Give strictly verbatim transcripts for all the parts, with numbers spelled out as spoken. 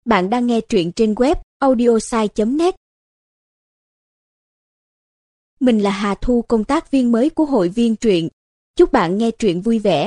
Bạn đang nghe truyện trên web audiosai chấm net. Mình là Hà Thu, công tác viên mới của hội viên truyện. Chúc bạn nghe truyện vui vẻ.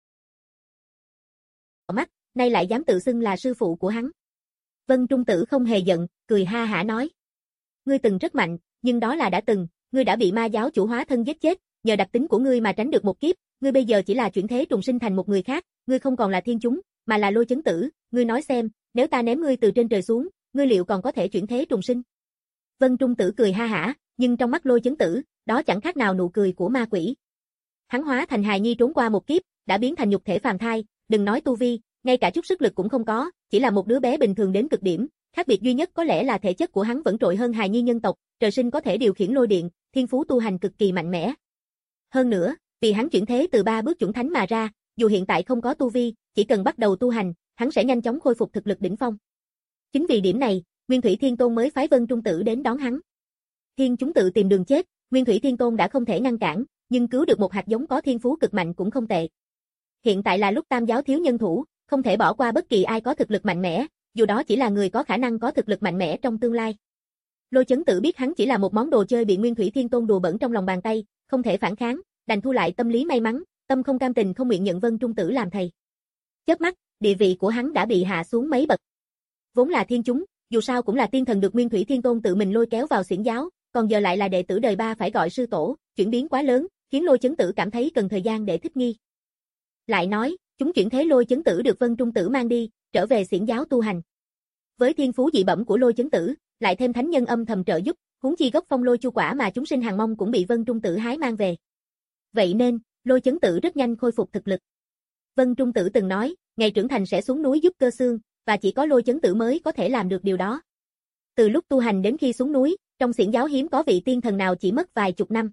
Mắt, nay lại dám tự xưng là sư phụ của hắn. Vân Trung Tử không hề giận, cười ha hả nói. Ngươi từng rất mạnh, nhưng đó là đã từng, ngươi đã bị ma giáo chủ hóa thân giết chết, nhờ đặc tính của ngươi mà tránh được một kiếp, ngươi bây giờ chỉ là chuyển thế trùng sinh thành một người khác, ngươi không còn là thiên chúng, mà là Lôi Chấn Tử, ngươi nói xem, nếu ta ném ngươi từ trên trời xuống, ngươi liệu còn có thể chuyển thế trùng sinh? Vân Trung Tử cười ha hả, nhưng trong mắt Lôi Chấn Tử, đó chẳng khác nào nụ cười của ma quỷ. Hắn hóa thành hài nhi trốn qua một kiếp, đã biến thành nhục thể phàm thai, đừng nói tu vi, ngay cả chút sức lực cũng không có, chỉ là một đứa bé bình thường đến cực điểm, khác biệt duy nhất có lẽ là thể chất của hắn vẫn trội hơn hài nhi nhân tộc, trời sinh có thể điều khiển lôi điện, thiên phú tu hành cực kỳ mạnh mẽ. Hơn nữa, vì hắn chuyển thế từ ba bước chuẩn thánh mà ra, dù hiện tại không có tu vi, chỉ cần bắt đầu tu hành, hắn sẽ nhanh chóng khôi phục thực lực đỉnh phong. Chính vì điểm này, Nguyên Thủy Thiên Tôn mới phái Vân Trung Tử đến đón hắn. Thiên chúng tự tìm đường chết, Nguyên Thủy Thiên Tôn đã không thể ngăn cản, nhưng cứu được một hạt giống có thiên phú cực mạnh cũng không tệ. Hiện tại là lúc Tam giáo thiếu nhân thủ, không thể bỏ qua bất kỳ ai có thực lực mạnh mẽ, dù đó chỉ là người có khả năng có thực lực mạnh mẽ trong tương lai. Lôi Chấn Tử biết hắn chỉ là một món đồ chơi bị Nguyên Thủy Thiên Tôn đùa bỡn trong lòng bàn tay, không thể phản kháng, đành thu lại tâm lý may mắn, tâm không cam tình không nguyện nhận Vân Trung Tử làm thầy. Chớp mắt, địa vị của hắn đã bị hạ xuống mấy bậc. Vốn là thiên chúng, dù sao cũng là tiên thần được Nguyên Thủy Thiên Tôn tự mình lôi kéo vào xiển giáo, còn giờ lại là đệ tử đời ba phải gọi sư tổ, chuyển biến quá lớn, khiến Lôi Chấn Tử cảm thấy cần thời gian để thích nghi. Lại nói, chúng chuyển thế Lôi Chấn Tử được Vân Trung Tử mang đi, trở về xiển giáo tu hành. Với thiên phú dị bẩm của Lôi Chấn Tử, lại thêm thánh nhân âm thầm trợ giúp, huống chi gốc phong lôi chu quả mà chúng sinh hàng mong cũng bị Vân Trung Tử hái mang về. Vậy nên, Lôi Chấn Tử rất nhanh khôi phục thực lực. Vân Trung Tử từng nói, ngày trưởng thành sẽ xuống núi giúp Cơ Xương, và chỉ có Lôi Chấn Tử mới có thể làm được điều đó. Từ lúc tu hành đến khi xuống núi, trong xiển giáo hiếm có vị tiên thần nào chỉ mất vài chục năm.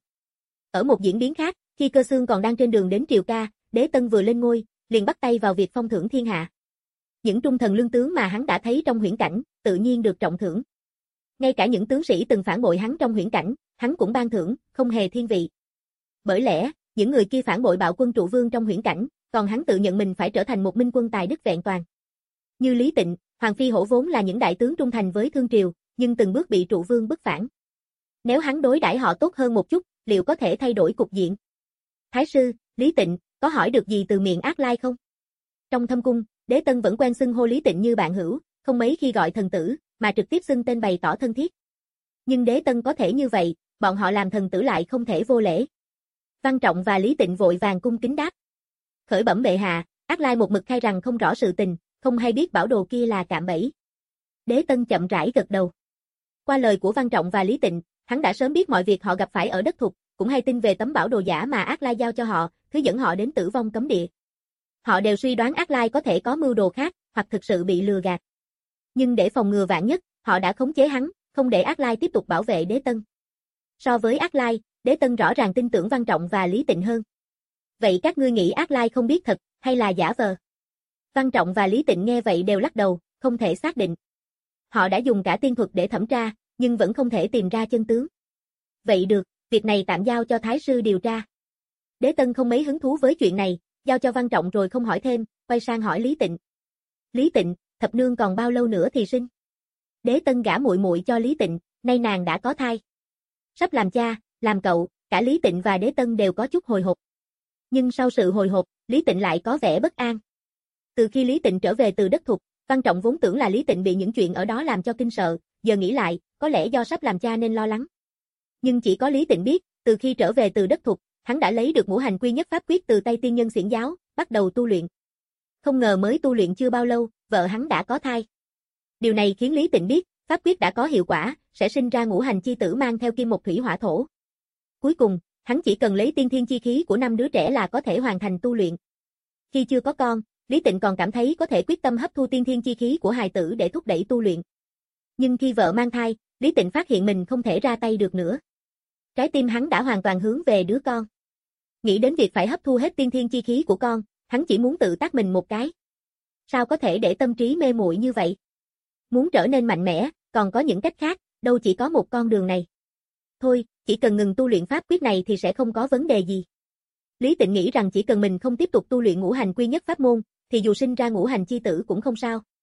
Ở một diễn biến khác, khi Cơ Xương còn đang trên đường đến triều ca, Đế Tân vừa lên ngôi, liền bắt tay vào việc phong thưởng thiên hạ. Những trung thần lương tướng mà hắn đã thấy trong huyễn cảnh, tự nhiên được trọng thưởng. Ngay cả những tướng sĩ từng phản bội hắn trong huyễn cảnh, hắn cũng ban thưởng, không hề thiên vị. Bởi lẽ, những người kia phản bội bạo quân trụ vương trong huyễn cảnh, còn hắn tự nhận mình phải trở thành một minh quân tài đức vẹn toàn. Như Lý Tịnh, Hoàng Phi Hổ vốn là những đại tướng trung thành với Thương Triều, nhưng từng bước bị trụ vương bức phản. Nếu hắn đối đãi họ tốt hơn một chút, liệu có thể thay đổi cục diện? Thái sư, Lý Tịnh, có hỏi được gì từ miệng Ác Lai không? Trong thâm cung, Đế Tân vẫn quen xưng hô Lý Tịnh như bạn hữu, không mấy khi gọi thần tử, mà trực tiếp xưng tên bày tỏ thân thiết. Nhưng Đế Tân có thể như vậy, bọn họ làm thần tử lại không thể vô lễ. Văn Trọng và Lý Tịnh vội vàng cung kính đáp. Khởi bẩm bệ hạ, Ác Lai một mực khai rằng không rõ sự tình, không hay biết bảo đồ kia là cạm bẫy. Đế Tân chậm rãi gật đầu. Qua lời của Văn Trọng và Lý Tịnh, hắn đã sớm biết mọi việc họ gặp phải ở đất thục, cũng hay tin về tấm bảo đồ giả mà Ác Lai giao cho họ, thứ dẫn họ đến tử vong cấm địa. Họ đều suy đoán Ác Lai có thể có mưu đồ khác, hoặc thực sự bị lừa gạt. Nhưng để phòng ngừa vạn nhất, họ đã khống chế hắn, không để Ác Lai tiếp tục bảo vệ Đế Tân. So với Ác Lai, Đế Tân rõ ràng tin tưởng Văn Trọng và Lý Tịnh hơn. Vậy các ngươi nghĩ Ác Lai không biết thật, hay là giả vờ? Văn Trọng và Lý Tịnh nghe vậy đều lắc đầu, không thể xác định. Họ đã dùng cả tiên thuật để thẩm tra, nhưng vẫn không thể tìm ra chân tướng. Vậy được, việc này tạm giao cho Thái sư điều tra. Đế Tân không mấy hứng thú với chuyện này, giao cho Văn Trọng rồi không hỏi thêm, quay sang hỏi Lý Tịnh. Lý Tịnh, thập nương còn bao lâu nữa thì sinh? Đế Tân gả muội muội cho Lý Tịnh, nay nàng đã có thai. Sắp làm cha, làm cậu, cả Lý Tịnh và Đế Tân đều có chút hồi hộp. Nhưng sau sự hồi hộp, Lý Tịnh lại có vẻ bất an. Từ khi Lý Tịnh trở về từ đất thục, Văn Trọng vốn tưởng là Lý Tịnh bị những chuyện ở đó làm cho kinh sợ, giờ nghĩ lại, có lẽ do sắp làm cha nên lo lắng. Nhưng chỉ có Lý Tịnh biết, từ khi trở về từ đất thục, hắn đã lấy được ngũ hành quy nhất pháp quyết từ tay tiên nhân xiển giáo, bắt đầu tu luyện. Không ngờ mới tu luyện chưa bao lâu, vợ hắn đã có thai. Điều này khiến Lý Tịnh biết, pháp quyết đã có hiệu quả, sẽ sinh ra ngũ hành chi tử mang theo kim một thủy hỏa thổ. Cuối cùng, hắn chỉ cần lấy tiên thiên chi khí của năm đứa trẻ là có thể hoàn thành tu luyện. Khi chưa có con, Lý Tịnh còn cảm thấy có thể quyết tâm hấp thu tiên thiên chi khí của hài tử để thúc đẩy tu luyện. Nhưng khi vợ mang thai, Lý Tịnh phát hiện mình không thể ra tay được nữa. Trái tim hắn đã hoàn toàn hướng về đứa con. Nghĩ đến việc phải hấp thu hết tiên thiên chi khí của con, hắn chỉ muốn tự tát mình một cái. Sao có thể để tâm trí mê muội như vậy? Muốn trở nên mạnh mẽ, còn có những cách khác, đâu chỉ có một con đường này. Thôi, chỉ cần ngừng tu luyện pháp quyết này thì sẽ không có vấn đề gì. Lý Tịnh nghĩ rằng chỉ cần mình không tiếp tục tu luyện ngũ hành quy nhất pháp môn, thì dù sinh ra ngũ hành chi tử cũng không sao.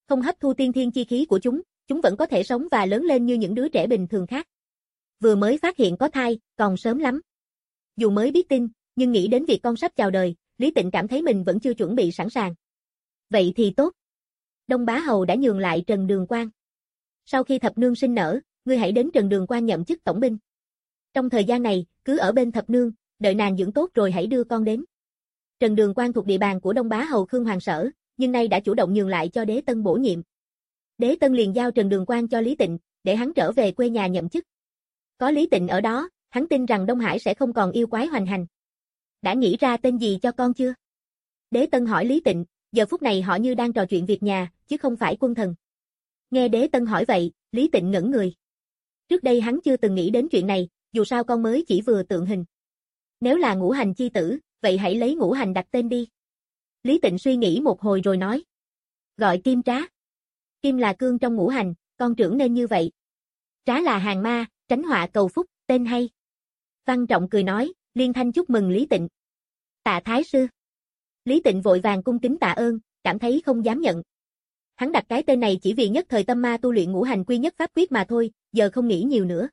Không hấp thu tiên thiên chi khí của chúng, chúng vẫn có thể sống và lớn lên như những đứa trẻ bình thường khác. Vừa mới phát hiện có thai, còn sớm lắm. Dù mới biết tin, nhưng nghĩ đến việc con sắp chào đời, Lý Tịnh cảm thấy mình vẫn chưa chuẩn bị sẵn sàng. Vậy thì tốt. Đông Bá Hầu đã nhường lại Trần Đường Quang. Sau khi thập nương sinh nở, ngươi hãy đến Trần Đường Quang nhậm chức tổng binh. Trong thời gian này, cứ ở bên thập nương, đợi nàng dưỡng tốt rồi hãy đưa con đến. Trần Đường Quang thuộc địa bàn của Đông Bá Hầu Khương Hoàng Sở, nhưng nay đã chủ động nhường lại cho Đế Tân bổ nhiệm. Đế Tân liền giao Trần Đường Quang cho Lý Tịnh, để hắn trở về quê nhà nhậm chức. Có Lý Tịnh ở đó, hắn tin rằng Đông Hải sẽ không còn yêu quái hoành hành. Đã nghĩ ra tên gì cho con chưa? Đế Tân hỏi Lý Tịnh, giờ phút này họ như đang trò chuyện việc nhà, chứ không phải quân thần. Nghe Đế Tân hỏi vậy, Lý Tịnh ngẩn người. Trước đây hắn chưa từng nghĩ đến chuyện này, dù sao con mới chỉ vừa tượng hình. Nếu là Ngũ Hành chi tử, vậy hãy lấy Ngũ Hành đặt tên đi. Lý Tịnh suy nghĩ một hồi rồi nói. Gọi Kim Trá. Kim là cương trong ngũ hành, con trưởng nên như vậy. Trá là hàng ma, tránh họa cầu phúc, tên hay. Văn Trọng cười nói, liên thanh chúc mừng Lý Tịnh. Tạ Thái Sư. Lý Tịnh vội vàng cung kính tạ ơn, cảm thấy không dám nhận. Hắn đặt cái tên này chỉ vì nhất thời tâm ma tu luyện ngũ hành quy nhất pháp quyết mà thôi, giờ không nghĩ nhiều nữa.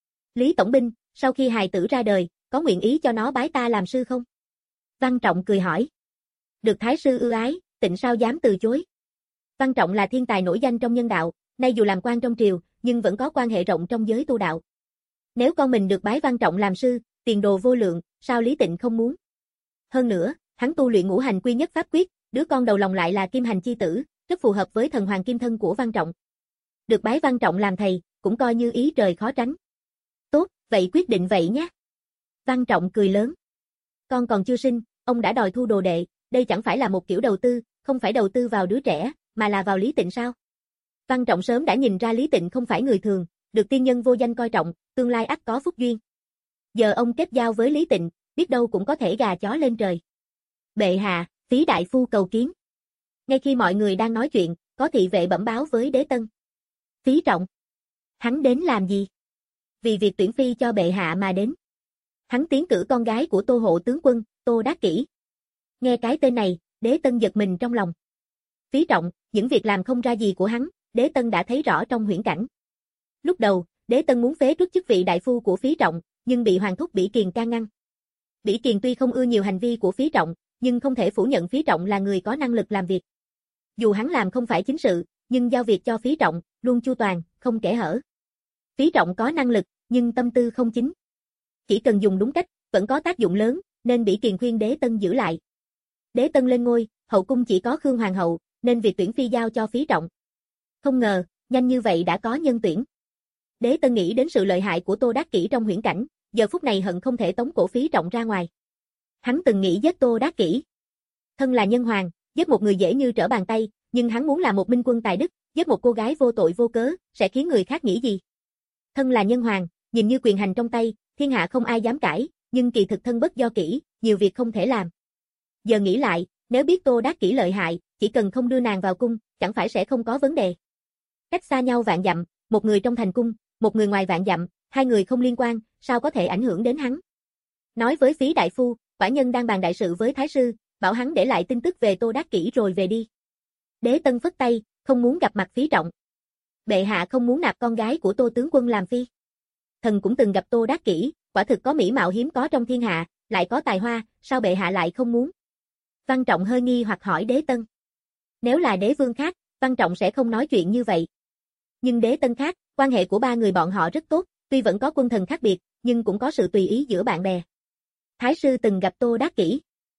Lý Tổng binh, sau khi hài tử ra đời, có nguyện ý cho nó bái ta làm sư không? Văn Trọng cười hỏi. Được Thái Sư ưu ái, Tịnh sao dám từ chối. Văn Trọng là thiên tài nổi danh trong nhân đạo, nay dù làm quan trong triều, nhưng vẫn có quan hệ rộng trong giới tu đạo. Nếu con mình được bái Văn Trọng làm sư, tiền đồ vô lượng, sao Lý Tịnh không muốn? Hơn nữa, hắn tu luyện ngũ hành quy nhất pháp quyết, đứa con đầu lòng lại là Kim Hành chi tử, rất phù hợp với thần hoàng kim thân của Văn Trọng. Được bái Văn Trọng làm thầy, cũng coi như ý trời khó tránh. Tốt, vậy quyết định vậy nhé. Văn Trọng cười lớn. Con còn chưa sinh, ông đã đòi thu đồ đệ, đây chẳng phải là một kiểu đầu tư, không phải đầu tư vào đứa trẻ, mà là vào Lý Tịnh sao? Văn Trọng sớm đã nhìn ra Lý Tịnh không phải người thường, được tiên nhân vô danh coi trọng, tương lai ắt có phúc duyên. Giờ ông kết giao với Lý Tịnh, biết đâu cũng có thể gà chó lên trời. Bệ hạ, Phí đại phu cầu kiến. Ngay khi mọi người đang nói chuyện, có thị vệ bẩm báo với Đế Tân. Phí Trọng. Hắn đến làm gì? Vì việc tuyển phi cho bệ hạ mà đến. Hắn tiến cử con gái của Tô hộ tướng quân, Tô Đắc Kỷ. Nghe cái tên này, Đế Tân giật mình trong lòng. Phí Trọng, những việc làm không ra gì của hắn, Đế Tân đã thấy rõ trong huyễn cảnh. Lúc đầu, Đế Tân muốn phế truất chức vị đại phu của Phí Trọng, nhưng bị Hoàng thúc Bỉ Kiền can ngăn. Bỉ Kiền tuy không ưa nhiều hành vi của Phí Trọng, nhưng không thể phủ nhận Phí Trọng là người có năng lực làm việc. Dù hắn làm không phải chính sự, nhưng giao việc cho Phí Trọng, luôn chu toàn, không kẽ hở. Phí Trọng có năng lực, nhưng tâm tư không chính. Chỉ cần dùng đúng cách, vẫn có tác dụng lớn, nên Bỉ Kiền khuyên Đế Tân giữ lại. Đế Tân lên ngôi, hậu cung chỉ có Khương Hoàng hậu, nên việc tuyển phi giao cho Phí Trọng. Không ngờ, nhanh như vậy đã có nhân tuyển. Đế Tân nghĩ đến sự lợi hại của Tô Đắc Kỷ trong huyễn cảnh, giờ phút này hận không thể tống cổ Phí Trọng ra ngoài. Hắn từng nghĩ giết Tô Đắc Kỷ. Thân là nhân hoàng, giết một người dễ như trở bàn tay, nhưng hắn muốn là một minh quân tài đức, giết một cô gái vô tội vô cớ, sẽ khiến người khác nghĩ gì? Thân là nhân hoàng, nhìn như quyền hành trong tay, thiên hạ không ai dám cãi, nhưng kỳ thực thân bất do kỷ, nhiều việc không thể làm. Giờ nghĩ lại, nếu biết Tô Đắc Kỷ lợi hại, chỉ cần không đưa nàng vào cung, chẳng phải sẽ không có vấn đề. Cách xa nhau vạn dặm, một người trong thành cung, một người ngoài vạn dặm, hai người không liên quan, sao có thể ảnh hưởng đến hắn? Nói với Phí đại phu, quả nhân đang bàn đại sự với Thái sư, bảo hắn để lại tin tức về Tô Đắc Kỷ rồi về đi. Đế Tân phất tay, không muốn gặp mặt Phí Trọng. Bệ hạ không muốn nạp con gái của Tô tướng quân làm phi. Thần cũng từng gặp Tô Đắc Kỷ, quả thực có mỹ mạo hiếm có trong thiên hạ, lại có tài hoa, sao bệ hạ lại không muốn? Văn Trọng hơi nghi hoặc hỏi Đế Tân. Nếu là đế vương khác, Văn Trọng sẽ không nói chuyện như vậy. Nhưng Đế Tân khác, quan hệ của ba người bọn họ rất tốt, tuy vẫn có quân thần khác biệt, nhưng cũng có sự tùy ý giữa bạn bè. Thái sư từng gặp Tô Đắc Kỷ.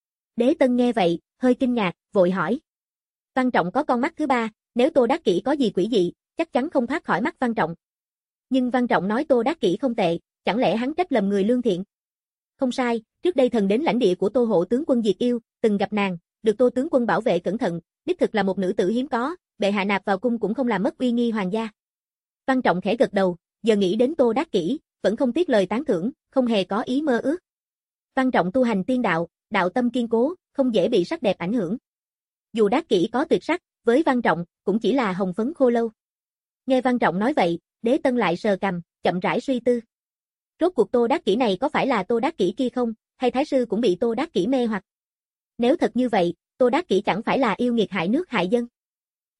Đế Tân nghe vậy, hơi kinh ngạc, vội hỏi. Văn Trọng có con mắt thứ ba, nếu Tô Đắc Kỷ có gì quỷ dị, chắc chắn không thoát khỏi mắt Văn Trọng. Nhưng Văn Trọng nói Tô Đắc Kỷ không tệ, chẳng lẽ hắn trách lầm người lương thiện? Không sai, trước đây thần đến lãnh địa của Tô hộ tướng quân diệt yêu, từng gặp nàng, được Tô tướng quân bảo vệ cẩn thận, đích thực là một nữ tử hiếm có, bệ hạ nạp vào cung cũng không làm mất uy nghi hoàng gia. Văn Trọng khẽ gật đầu, giờ nghĩ đến Tô Đắc Kỷ, vẫn không tiếc lời tán thưởng, không hề có ý mơ ước. Văn Trọng tu hành tiên đạo, đạo tâm kiên cố, không dễ bị sắc đẹp ảnh hưởng. Dù Đắc Kỷ có tuyệt sắc, với Văn Trọng cũng chỉ là hồng phấn khô lâu. Nghe Văn Trọng nói vậy, Đế Tân lại sờ cằm, chậm rãi suy tư. Rốt cuộc Tô Đắc Kỷ này có phải là Tô Đắc Kỷ kia không, hay Thái sư cũng bị Tô Đắc Kỷ mê hoặc? Nếu thật như vậy, Tô Đắc Kỷ chẳng phải là yêu nghiệt hại nước hại dân.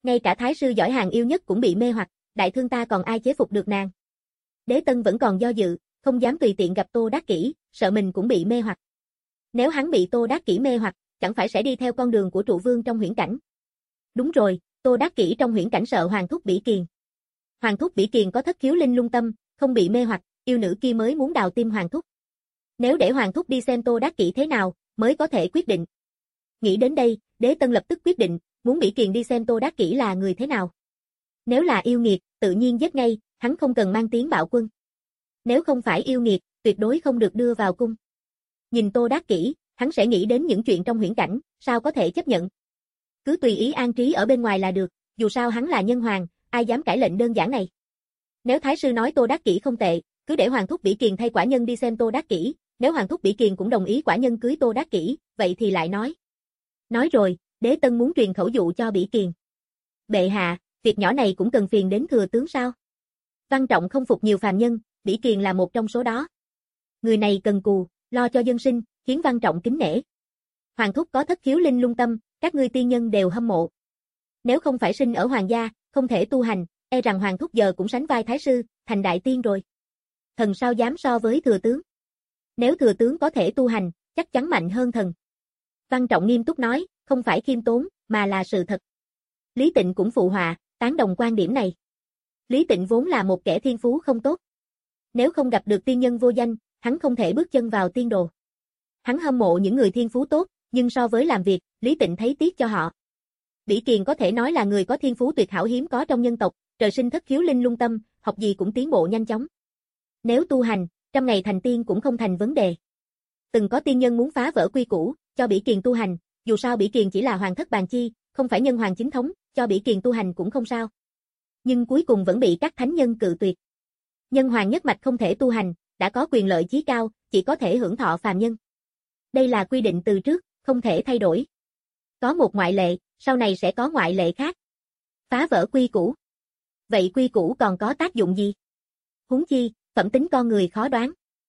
Ngay cả thái sư giỏi hàng yêu nhất cũng bị mê hoặc, đại thương ta còn ai chế phục được nàng. Đế Tân vẫn còn do dự, không dám tùy tiện gặp Tô Đắc Kỷ, sợ mình cũng bị mê hoặc. Nếu hắn bị Tô Đắc Kỷ mê hoặc, chẳng phải sẽ đi theo con đường của trụ vương trong huyễn cảnh. Đúng rồi, Tô Đắc Kỷ trong huyễn cảnh sợ Hoàng thúc Bỉ Kiền. Hoàng thúc Bỉ Kiền có thất khiếu linh lung tâm, không bị mê hoặc, yêu nữ kia mới muốn đào tim Hoàng thúc. Nếu để Hoàng thúc đi xem Tô Đắc Kỷ thế nào, mới có thể quyết định. Nghĩ đến đây, Đế Tân lập tức quyết định, muốn Bỉ Kiền đi xem Tô Đắc Kỷ là người thế nào. Nếu là yêu nghiệt, tự nhiên giết ngay, hắn không cần mang tiếng bạo quân. Nếu không phải yêu nghiệt, tuyệt đối không được đưa vào cung. Nhìn Tô Đắc Kỷ, hắn sẽ nghĩ đến những chuyện trong huyễn cảnh, sao có thể chấp nhận. Cứ tùy ý an trí ở bên ngoài là được, dù sao hắn là nhân hoàng, ai dám cãi lệnh đơn giản này. Nếu thái sư nói Tô Đắc Kỷ không tệ, cứ để Hoàng thúc Bỉ Kiền thay quả nhân đi xem Tô Đắc Kỷ, nếu Hoàng thúc Bỉ Kiền cũng đồng ý quả nhân cưới Tô Đắc Kỷ, vậy thì lại nói. Nói rồi, Đế Tân muốn truyền khẩu dụ cho Bỉ Kiền. Bệ hạ, việc nhỏ này cũng cần phiền đến thừa tướng sao? Văn Trọng không phục nhiều phàm nhân, Bỉ Kiền là một trong số đó. Người này cần cù, lo cho dân sinh, khiến Văn Trọng kính nể. Hoàng thúc có thất khiếu linh lung tâm, các ngươi tiên nhân đều hâm mộ. Nếu không phải sinh ở hoàng gia, không thể tu hành, e rằng Hoàng thúc giờ cũng sánh vai thái sư, thành đại tiên rồi. Thần sao dám so với thừa tướng? Nếu thừa tướng có thể tu hành, chắc chắn mạnh hơn thần. Văn Trọng nghiêm túc nói, không phải khiêm tốn, mà là sự thật. Lý Tịnh cũng phụ họa, tán đồng quan điểm này. Lý Tịnh vốn là một kẻ thiên phú không tốt. Nếu không gặp được tiên nhân vô danh, hắn không thể bước chân vào tiên đồ. Hắn hâm mộ những người thiên phú tốt, nhưng so với làm việc, Lý Tịnh thấy tiếc cho họ. Bỉ Kiền có thể nói là người có thiên phú tuyệt hảo hiếm có trong nhân tộc, trời sinh thất khiếu linh lung tâm, học gì cũng tiến bộ nhanh chóng. Nếu tu hành, trăm ngày thành tiên cũng không thành vấn đề. Từng có tiên nhân muốn phá vỡ quy củ, cho Bỉ Kiền tu hành, dù sao Bỉ Kiền chỉ là hoàng thất bàn chi, không phải nhân hoàng chính thống, cho Bỉ Kiền tu hành cũng không sao. Nhưng cuối cùng vẫn bị các thánh nhân cự tuyệt. Nhân hoàng nhất mạch không thể tu hành, đã có quyền lợi chí cao, chỉ có thể hưởng thọ phàm nhân. Đây là quy định từ trước, không thể thay đổi. Có một ngoại lệ, sau này sẽ có ngoại lệ khác. Phá vỡ quy củ. Vậy quy củ còn có tác dụng gì? Huống chi, phẩm tính con người khó đoán.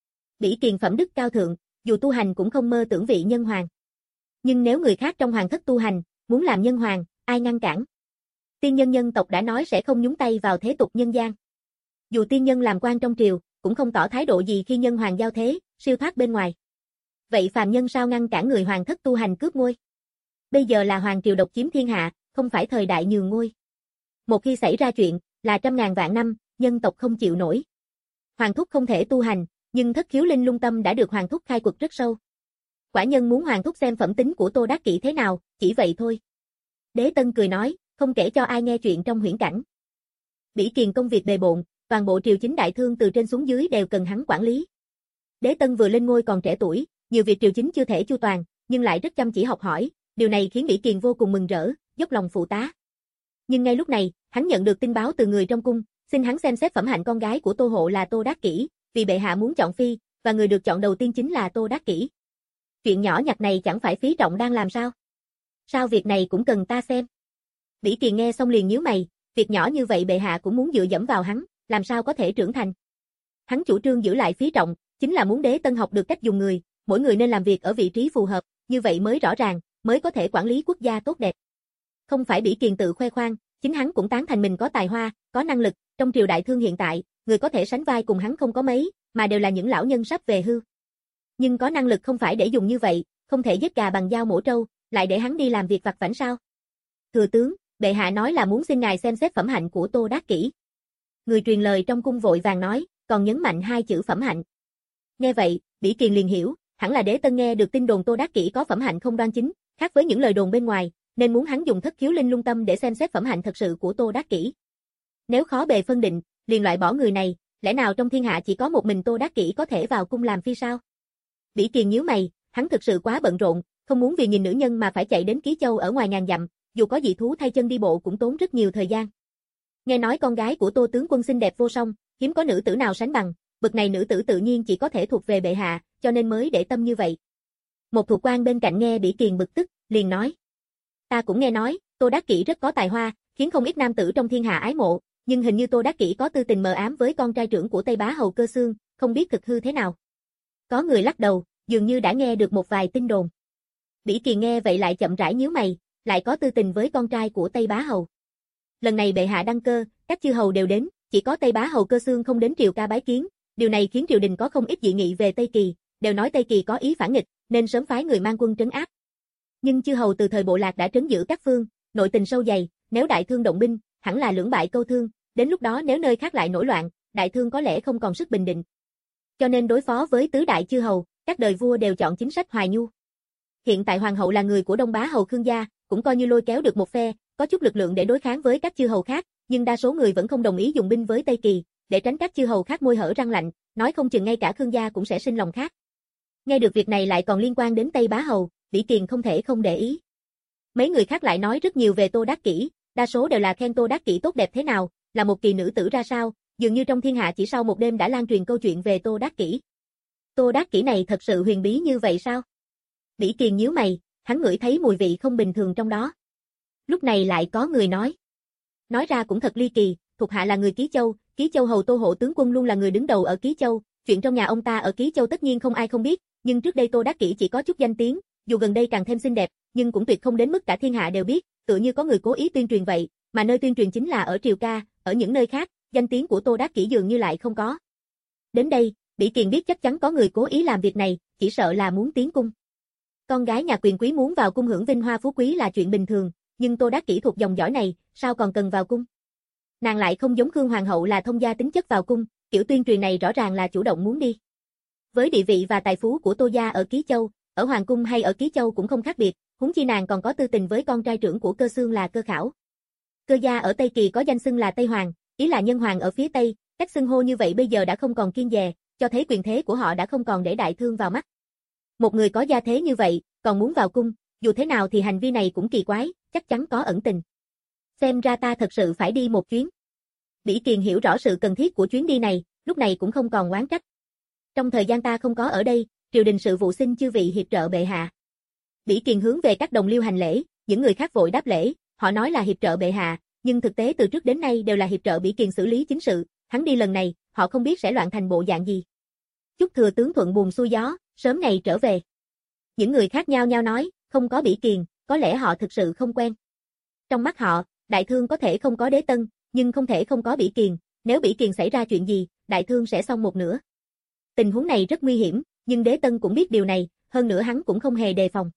Bỉ Kiền phẩm đức cao thượng, dù tu hành cũng không mơ tưởng vị nhân hoàng. Nhưng nếu người khác trong hoàng thất tu hành, muốn làm nhân hoàng, ai ngăn cản? Tiên nhân nhân tộc đã nói sẽ không nhúng tay vào thế tục nhân gian. Dù tiên nhân làm quan trong triều, cũng không tỏ thái độ gì khi nhân hoàng giao thế, siêu thoát bên ngoài. Vậy phàm nhân sao ngăn cản người hoàng thất tu hành cướp ngôi? Bây giờ là hoàng triều độc chiếm thiên hạ, không phải thời đại nhường ngôi. Một khi xảy ra chuyện, là trăm ngàn vạn năm, nhân tộc không chịu nổi. Hoàng thúc không thể tu hành, nhưng thất khiếu linh lung tâm đã được hoàng thúc khai quật rất sâu. Quả nhân muốn hoàng thúc xem phẩm tính của Tô Đắc Kỷ thế nào, chỉ vậy thôi. Đế Tân cười nói, không kể cho ai nghe chuyện trong huyễn cảnh. Bỉ Kiền công việc bề bộn, toàn bộ triều chính đại thương từ trên xuống dưới đều cần hắn quản lý. Đế Tân vừa lên ngôi còn trẻ tuổi, nhiều việc triều chính chưa thể chu toàn, nhưng lại rất chăm chỉ học hỏi, điều này khiến Bỉ Kiền vô cùng mừng rỡ, dốc lòng phụ tá. Nhưng ngay lúc này, hắn nhận được tin báo từ người trong cung, xin hắn xem xét phẩm hạnh con gái của Tô Hộ là Tô Đắc Kỷ, vì bệ hạ muốn chọn phi, và người được chọn đầu tiên chính là Tô Đắc Kỷ. Chuyện nhỏ nhặt này chẳng phải Phí Trọng đang làm sao? Sao việc này cũng cần ta xem? Bỉ Kiền nghe xong liền nhíu mày, việc nhỏ như vậy bệ hạ cũng muốn dựa dẫm vào hắn, làm sao có thể trưởng thành? Hắn chủ trương giữ lại Phí Trọng, chính là muốn Đế Tân học được cách dùng người, mỗi người nên làm việc ở vị trí phù hợp, như vậy mới rõ ràng, mới có thể quản lý quốc gia tốt đẹp. Không phải Bỉ Kiền tự khoe khoang, chính hắn cũng tán thành mình có tài hoa, có năng lực, trong triều đại thương hiện tại, người có thể sánh vai cùng hắn không có mấy, mà đều là những lão nhân sắp về hưu. Nhưng có năng lực không phải để dùng như vậy, không thể giết gà bằng dao mổ trâu, lại để hắn đi làm việc vặt vãnh sao? Thừa tướng, bệ hạ nói là muốn xin ngài xem xét phẩm hạnh của Tô Đắc Kỷ. Người truyền lời trong cung vội vàng nói, còn nhấn mạnh hai chữ phẩm hạnh. Nghe vậy, Bỉ Kiền liền hiểu, hẳn là Đế Tân nghe được tin đồn Tô Đắc Kỷ có phẩm hạnh không đoan chính, khác với những lời đồn bên ngoài, nên muốn hắn dùng thất khiếu linh lung tâm để xem xét phẩm hạnh thật sự của Tô Đắc Kỷ. Nếu khó bề phân định, liền loại bỏ người này, lẽ nào trong thiên hạ chỉ có một mình Tô Đắc Kỷ có thể vào cung làm phi sao? Bỉ Kiền nhíu mày, hắn thực sự quá bận rộn, không muốn vì nhìn nữ nhân mà phải chạy đến Ký Châu ở ngoài ngàn dặm, dù có dị thú thay chân đi bộ cũng tốn rất nhiều thời gian. Nghe nói con gái của Tô tướng quân xinh đẹp vô song, hiếm có nữ tử nào sánh bằng, bậc này nữ tử tự nhiên chỉ có thể thuộc về bệ hạ, cho nên mới để tâm như vậy. Một thuộc quan bên cạnh nghe Bỉ Kiền bực tức, liền nói: "Ta cũng nghe nói, Tô Đắc Kỷ rất có tài hoa, khiến không ít nam tử trong thiên hạ ái mộ, nhưng hình như Tô Đắc Kỷ có tư tình mờ ám với con trai trưởng của Tây Bá Hầu Cơ Xương, không biết thực hư thế nào." Có người lắc đầu, dường như đã nghe được một vài tin đồn. Bỉ Kiền nghe vậy lại chậm rãi nhíu mày, lại có tư tình với con trai của Tây Bá Hầu. Lần này bệ hạ đăng cơ, các chư hầu đều đến, chỉ có Tây Bá hầu Cơ Xương không đến triều ca bái kiến, điều này khiến triều đình có không ít dị nghị về Tây Kỳ, đều nói Tây Kỳ có ý phản nghịch, nên sớm phái người mang quân trấn áp. Nhưng chư hầu từ thời Bộ Lạc đã trấn giữ các phương, nội tình sâu dày, nếu Đại Thương động binh, hẳn là lưỡng bại câu thương, đến lúc đó nếu nơi khác lại nổi loạn, Đại Thương có lẽ không còn sức bình định. Cho nên đối phó với tứ đại chư hầu, các đời vua đều chọn chính sách hoài nhu. Hiện tại hoàng hậu là người của Đông Bá hầu Khương gia, cũng coi như lôi kéo được một phe, có chút lực lượng để đối kháng với các chư hầu khác, nhưng đa số người vẫn không đồng ý dùng binh với Tây Kỳ, để tránh các chư hầu khác môi hở răng lạnh, nói không chừng ngay cả Khương gia cũng sẽ sinh lòng khác. Nghe được việc này lại còn liên quan đến Tây Bá hầu, Bỉ Kiền không thể không để ý. Mấy người khác lại nói rất nhiều về Tô Đắc Kỷ, đa số đều là khen Tô Đắc Kỷ tốt đẹp thế nào, là một kỳ nữ tử ra sao, dường như trong thiên hạ chỉ sau một đêm đã lan truyền câu chuyện về Tô Đắc Kỷ. Tô Đắc Kỷ này thật sự huyền bí như vậy sao? Bỉ Kiền nhíu mày, hắn ngửi thấy mùi vị không bình thường trong đó. Lúc này lại có người nói. Nói ra cũng thật ly kỳ, thuộc hạ là người Ký Châu, Ký Châu hầu Tô Hộ tướng quân luôn là người đứng đầu ở Ký Châu, chuyện trong nhà ông ta ở Ký Châu tất nhiên không ai không biết, nhưng trước đây Tô Đắc Kỷ chỉ có chút danh tiếng, dù gần đây càng thêm xinh đẹp, nhưng cũng tuyệt không đến mức cả thiên hạ đều biết, tựa như có người cố ý tuyên truyền vậy, mà nơi tuyên truyền chính là ở triều ca, ở những nơi khác, danh tiếng của Tô Đắc Kỷ dường như lại không có. Đến đây, Bỉ Kiền biết chắc chắn có người cố ý làm việc này, chỉ sợ là muốn tiến cung. Con gái nhà quyền quý muốn vào cung hưởng vinh hoa phú quý là chuyện bình thường, nhưng Tô Đắc Kỷ thuộc dòng dõi này, sao còn cần vào cung? Nàng lại không giống Khương hoàng hậu là thông gia tính chất vào cung, kiểu tuyên truyền này rõ ràng là chủ động muốn đi. Với địa vị và tài phú của Tô gia ở Ký Châu, ở hoàng cung hay ở Ký Châu cũng không khác biệt, huống chi nàng còn có tư tình với con trai trưởng của Cơ Xương là Cơ Khảo. Cơ gia ở Tây Kỳ có danh xưng là Tây Hoàng, ý là nhân hoàng ở phía Tây, cách xưng hô như vậy bây giờ đã không còn kiêng dè, cho thấy quyền thế của họ đã không còn để Đại Thương vào mắt. Một người có gia thế như vậy, còn muốn vào cung, dù thế nào thì hành vi này cũng kỳ quái, chắc chắn có ẩn tình. Xem ra ta thật sự phải đi một chuyến. Bỉ Kiền hiểu rõ sự cần thiết của chuyến đi này, lúc này cũng không còn oán trách. Trong thời gian ta không có ở đây, triều đình sự vụ xin chư vị hiệp trợ bệ hạ. Bỉ Kiền hướng về các đồng liêu hành lễ, những người khác vội đáp lễ, họ nói là hiệp trợ bệ hạ, nhưng thực tế từ trước đến nay đều là hiệp trợ Bỉ Kiền xử lý chính sự, hắn đi lần này, họ không biết sẽ loạn thành bộ dạng gì. Chúc thừa tướng thuận buồm xuôi gió, sớm ngày trở về. Những người khác nhao nhao nói, không có Bỉ Kiền, có lẽ họ thực sự không quen. Trong mắt họ, Đại Thương có thể không có Đế Tân, nhưng không thể không có Bỉ Kiền, nếu Bỉ Kiền xảy ra chuyện gì, Đại Thương sẽ xong một nửa. Tình huống này rất nguy hiểm, nhưng Đế Tân cũng biết điều này, hơn nữa hắn cũng không hề đề phòng.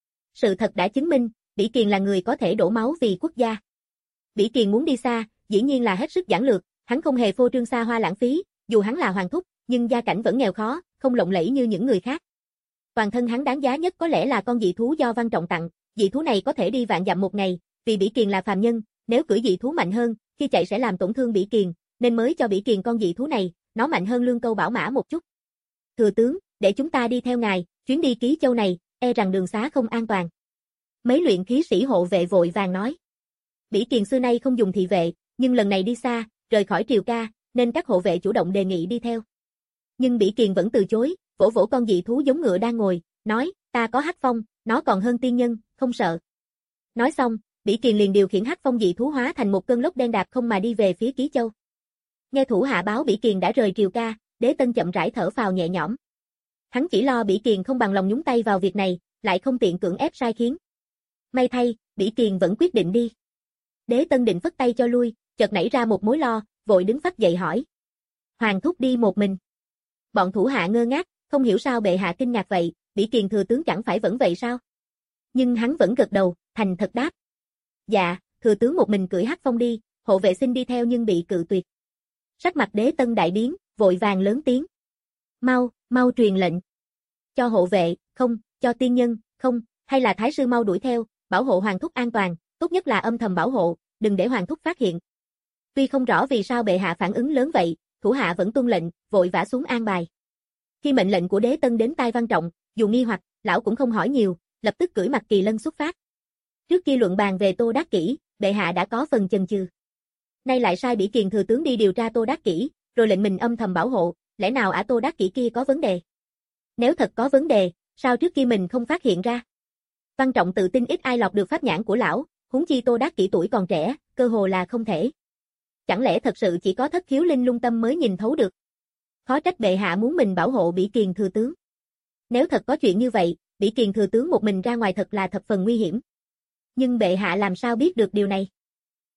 Sự thật đã chứng minh, Bỉ Kiền là người có thể đổ máu vì quốc gia. Bỉ Kiền muốn đi xa, dĩ nhiên là hết sức giản lược, hắn không hề phô trương xa hoa lãng phí, dù hắn là hoàng thúc, nhưng gia cảnh vẫn nghèo khó, không lộng lẫy như những người khác. Toàn thân hắn đáng giá nhất có lẽ là con dị thú do Văn Trọng tặng, dị thú này có thể đi vạn dặm một ngày, vì Bỉ Kiền là phàm nhân, nếu cưỡi dị thú mạnh hơn, khi chạy sẽ làm tổn thương Bỉ Kiền, nên mới cho Bỉ Kiền con dị thú này, nó mạnh hơn lương câu bảo mã một chút. Thừa tướng, để chúng ta đi theo ngài, chuyến đi Ký Châu này, e rằng đường xá không an toàn. Mấy luyện khí sĩ hộ vệ vội vàng nói. Bỉ Kiền xưa nay không dùng thị vệ, nhưng lần này đi xa, rời khỏi triều ca, nên các hộ vệ chủ động đề nghị đi theo. Nhưng Bỉ Kiền vẫn từ chối, vỗ vỗ con dị thú giống ngựa đang ngồi, nói, ta có hắc phong, nó còn hơn tiên nhân, không sợ. Nói xong, Bỉ Kiền liền điều khiển hắc phong dị thú hóa thành một cơn lốc đen đạp không mà đi về phía Ký Châu. Nghe thủ hạ báo Bỉ Kiền đã rời triều ca, Đế Tân chậm rãi thở phào nhẹ nhõm. Hắn chỉ lo Bỉ Kiền không bằng lòng nhúng tay vào việc này, lại không tiện cưỡng ép sai khiến. May thay, Bỉ Kiền vẫn quyết định đi. Đế Tân định phất tay cho lui, chợt nảy ra một mối lo, vội đứng phắt dậy hỏi. Hoàng thúc đi một mình. Bọn thủ hạ ngơ ngác, không hiểu sao bệ hạ kinh ngạc vậy, Bỉ Kiền thừa tướng chẳng phải vẫn vậy sao? Nhưng hắn vẫn gật đầu, thành thật đáp. Dạ, thừa tướng một mình cưỡi hắc phong đi, hộ vệ xin đi theo nhưng bị cự tuyệt. Sắc mặt Đế Tân đại biến, vội vàng lớn tiếng. Mau, mau truyền lệnh. Cho hộ vệ, không, cho tiên nhân, không, hay là thái sư mau đuổi theo, bảo hộ hoàng thúc an toàn, tốt nhất là âm thầm bảo hộ, đừng để hoàng thúc phát hiện. Tuy không rõ vì sao bệ hạ phản ứng lớn vậy, thủ hạ vẫn tuân lệnh, vội vã xuống an bài. Khi mệnh lệnh của Đế Tân đến tai Văn Trọng, dù nghi hoặc, lão cũng không hỏi nhiều, lập tức cưỡi Mặc Kỳ Lân xuất phát. Trước khi luận bàn về Tô Đắc Kỷ, bệ hạ đã có phần chần chừ. Nay lại sai Bỉ Kiền thừa tướng đi điều tra Tô Đắc Kỷ, rồi lệnh mình âm thầm bảo hộ, lẽ nào ả Tô Đắc Kỷ kia có vấn đề? Nếu thật có vấn đề, sao trước kia mình không phát hiện ra? Văn Trọng tự tin ít ai lọt được pháp nhãn của lão, huống chi Tô Đắc Kỷ tuổi còn trẻ, cơ hồ là không thể. Chẳng lẽ thật sự chỉ có thất khiếu linh lung tâm mới nhìn thấu được? Khó trách bệ hạ muốn mình bảo hộ Bỉ Kiền thừa tướng. Nếu thật có chuyện như vậy, Bỉ Kiền thừa tướng một mình ra ngoài thật là thập phần nguy hiểm. Nhưng bệ hạ làm sao biết được điều này?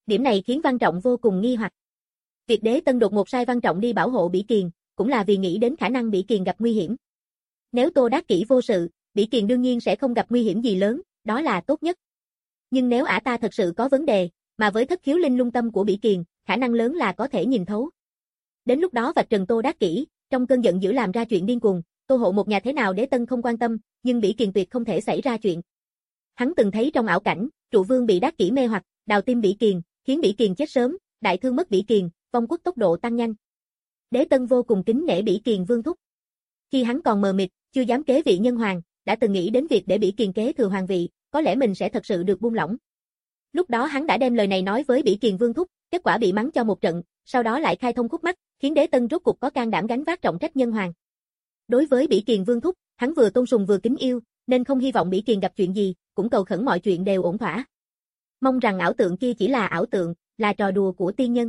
Điểm này khiến Văn Trọng vô cùng nghi hoặc. Việc Đế Tân đột ngột sai Văn Trọng đi bảo hộ Bỉ Kiền, cũng là vì nghĩ đến khả năng Bỉ Kiền gặp nguy hiểm. Nếu Tô Đắc Kỷ vô sự, Bỉ Kiền đương nhiên sẽ không gặp nguy hiểm gì lớn, đó là tốt nhất. Nhưng nếu ả ta thật sự có vấn đề, mà với thất khiếu linh lung tâm của Bỉ Kiền, khả năng lớn là có thể nhìn thấu. Đến lúc đó vạch trần Tô Đắc Kỷ, trong cơn giận dữ làm ra chuyện điên cuồng, Tô hộ một nhà thế nào Đế Tân không quan tâm, nhưng Bỉ Kiền tuyệt không thể xảy ra chuyện. Hắn từng thấy trong ảo cảnh, trụ vương bị Đắc Kỷ mê hoặc, đào tim Bỉ Kiền, khiến Bỉ Kiền chết sớm, đại thương mất Bỉ Kiền, vong quốc tốc độ tăng nhanh. Đế Tân vô cùng kính nể Bỉ Kiền vương thúc. Khi hắn còn mờ mịt, chưa dám kế vị nhân hoàng, đã từng nghĩ đến việc để Bỉ Kiền kế thừa hoàng vị, có lẽ mình sẽ thật sự được buông lỏng. Lúc đó hắn đã đem lời này nói với Bỉ Kiền vương thúc, kết quả bị mắng cho một trận, sau đó lại khai thông khúc mắc, khiến Đế Tân rốt cục có can đảm gánh vác trọng trách nhân hoàng. Đối với Bỉ Kiền vương thúc, hắn vừa tôn sùng vừa kính yêu, nên không hy vọng Bỉ Kiền gặp chuyện gì, cũng cầu khẩn mọi chuyện đều ổn thỏa. Mong rằng ảo tượng kia chỉ là ảo tượng, là trò đùa của tiên nhân.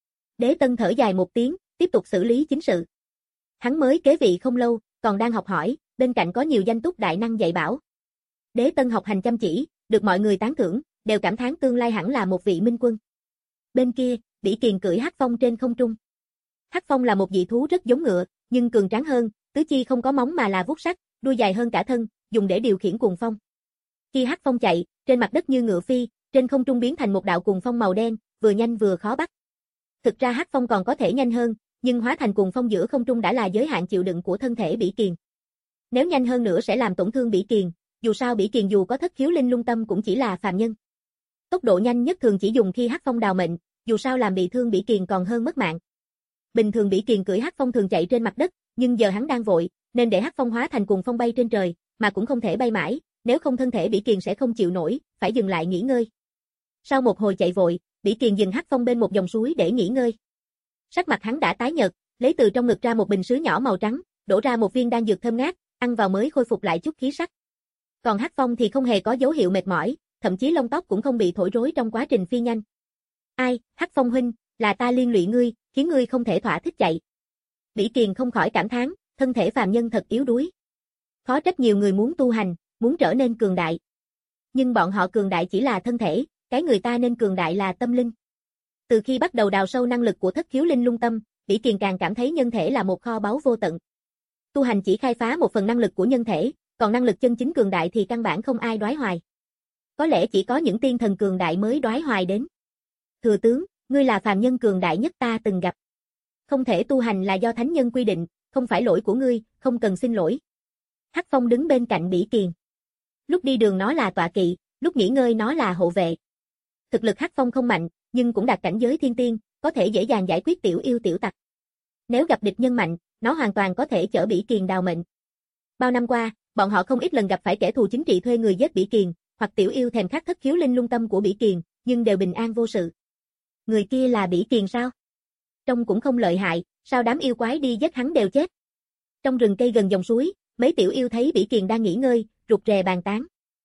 Đế Tân thở dài một tiếng, tiếp tục xử lý chính sự. Hắn mới kế vị không lâu, còn đang học hỏi, bên cạnh có nhiều danh túc đại năng dạy bảo. Đế Tân học hành chăm chỉ, được mọi người tán thưởng, đều cảm thán tương lai hẳn là một vị minh quân. Bên kia, Bỉ Kiền cưỡi hắc phong trên không trung. Hắc phong là một dị thú rất giống ngựa, nhưng cường tráng hơn, tứ chi không có móng mà là vuốt sắt, đuôi dài hơn cả thân, dùng để điều khiển cuồng phong. Khi hắc phong chạy, trên mặt đất như ngựa phi, trên không trung biến thành một đạo cuồng phong màu đen, vừa nhanh vừa khó bắt. Thực ra hắc phong còn có thể nhanh hơn, nhưng hóa thành cuồng phong giữa không trung đã là giới hạn chịu đựng của thân thể Bỉ Kiền. Nếu nhanh hơn nữa sẽ làm tổn thương Bỉ Kiền, dù sao Bỉ Kiền dù có thất khiếu linh lung tâm cũng chỉ là phàm nhân. Tốc độ nhanh nhất thường chỉ dùng khi hắc phong đào mệnh, dù sao làm bị thương Bỉ Kiền còn hơn mất mạng. Bình thường Bỉ Kiền cưỡi hắc phong thường chạy trên mặt đất, nhưng giờ hắn đang vội, nên để hắc phong hóa thành cuồng phong bay trên trời, mà cũng không thể bay mãi, nếu không thân thể Bỉ Kiền sẽ không chịu nổi, phải dừng lại nghỉ ngơi. Sau một hồi chạy vội, Bỉ Kiền dừng hắc phong bên một dòng suối để nghỉ ngơi. Sắc mặt hắn đã tái nhợt, lấy từ trong ngực ra một bình sứ nhỏ màu trắng, đổ ra một viên đan dược thơm ngát, ăn vào mới khôi phục lại chút khí sắc. Còn hắc phong thì không hề có dấu hiệu mệt mỏi, thậm chí lông tóc cũng không bị thổi rối trong quá trình phi nhanh. Ai, hắc phong huynh, là ta liên lụy ngươi, khiến ngươi không thể thỏa thích chạy. Bỉ Kiền không khỏi cảm thán, thân thể phàm nhân thật yếu đuối. Khó trách nhiều người muốn tu hành, muốn trở nên cường đại. Nhưng bọn họ cường đại chỉ là thân thể, cái người ta nên cường đại là tâm linh. Từ khi bắt đầu đào sâu năng lực của thất khiếu linh lung tâm, Bỉ Kiền càng cảm thấy nhân thể là một kho báu vô tận. Tu hành chỉ khai phá một phần năng lực của nhân thể, còn năng lực chân chính cường đại thì căn bản không ai đoái hoài. Có lẽ chỉ có những tiên thần cường đại mới đoái hoài đến. Thừa tướng, ngươi là phàm nhân cường đại nhất ta từng gặp. Không thể tu hành là do thánh nhân quy định, không phải lỗi của ngươi, không cần xin lỗi. Hắc Phong đứng bên cạnh Bỉ Kiền. Lúc đi đường nó là tọa kỵ, lúc nghỉ ngơi nó là hộ vệ. Thực lực Hắc Phong không mạnh, nhưng cũng đạt cảnh giới thiên tiên, có thể dễ dàng giải quyết tiểu yêu tiểu tặc. Nếu gặp địch nhân mạnh, nó hoàn toàn có thể chở Bỉ Kiền đào mệnh. Bao năm qua, bọn họ không ít lần gặp phải kẻ thù chính trị thuê người giết Bỉ Kiền, hoặc tiểu yêu thèm khát thất khiếu linh lung tâm của Bỉ Kiền, nhưng đều bình an vô sự. Người kia là Bỉ Kiền sao? Trông cũng không lợi hại, sao đám yêu quái đi giết hắn đều chết? Trong rừng cây gần dòng suối, mấy tiểu yêu thấy Bỉ Kiền đang nghỉ ngơi, rụt rè bàn tán.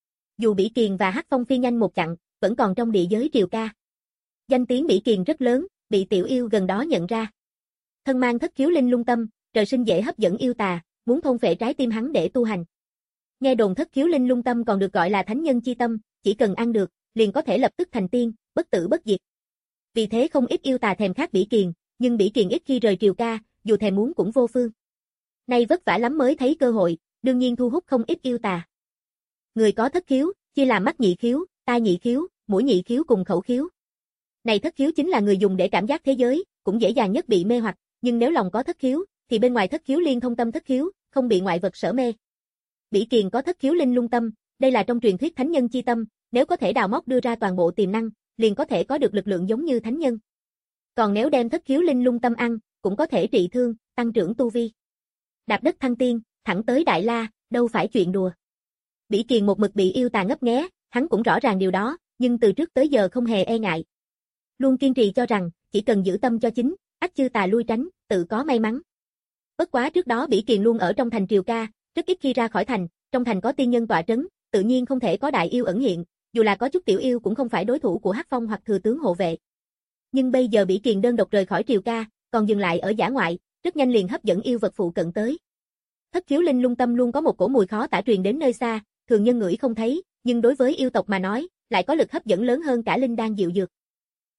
Dù Bỉ Kiền và Hắc Phong phi nhanh một chặng, vẫn còn trong địa giới triều ca. Danh tiếng Bỉ Kiền rất lớn, bị tiểu yêu gần đó nhận ra. Thân mang thất khiếu linh lung tâm, trời sinh dễ hấp dẫn yêu tà, muốn thôn phệ trái tim hắn để tu hành. Nghe đồn thất khiếu linh lung tâm còn được gọi là thánh nhân chi tâm, chỉ cần ăn được, liền có thể lập tức thành tiên, bất tử bất diệt. Vì thế không ít yêu tà thèm khát Bỉ Kiền, nhưng Bỉ Kiền ít khi rời triều ca, dù thèm muốn cũng vô phương. Nay vất vả lắm mới thấy cơ hội, đương nhiên thu hút không ít yêu tà. Người có thất khiếu, chia làm mắt nhị khiếu, tai nhị khiếu, mũi nhị khiếu cùng khẩu khiếu. Này thất khiếu chính là người dùng để cảm giác thế giới, cũng dễ dàng nhất bị mê hoặc, nhưng nếu lòng có thất khiếu, thì bên ngoài thất khiếu liên thông tâm thất khiếu, không bị ngoại vật sở mê. Bỉ Kiền có thất khiếu linh lung tâm, đây là trong truyền thuyết thánh nhân chi tâm, nếu có thể đào móc đưa ra toàn bộ tiềm năng, liền có thể có được lực lượng giống như thánh nhân. Còn nếu đem thất khiếu linh lung tâm ăn, cũng có thể trị thương, tăng trưởng tu vi. Đạp đất thăng tiên, thẳng tới Đại La, đâu phải chuyện đùa. Bỉ Kiền một mực bị yêu tà ngấp nghé, hắn cũng rõ ràng điều đó, nhưng từ trước tới giờ không hề e ngại. Luôn kiên trì cho rằng, chỉ cần giữ tâm cho chính, ắt chư tà lui tránh, tự có may mắn. Bất quá trước đó Bỉ Kiền luôn ở trong thành triều ca, rất ít khi ra khỏi thành, trong thành có tiên nhân tọa trấn, tự nhiên không thể có đại yêu ẩn hiện, dù là có chút tiểu yêu cũng không phải đối thủ của Hắc Phong hoặc thừa tướng hộ vệ. Nhưng bây giờ Bỉ Kiền đơn độc rời khỏi triều ca, còn dừng lại ở dã ngoại, rất nhanh liền hấp dẫn yêu vật phụ cận tới. Thất khiếu linh lung tâm luôn có một cổ mùi khó tả truyền đến nơi xa, thường nhân ngửi không thấy, nhưng đối với yêu tộc mà nói, lại có lực hấp dẫn lớn hơn cả linh đan diệu dược.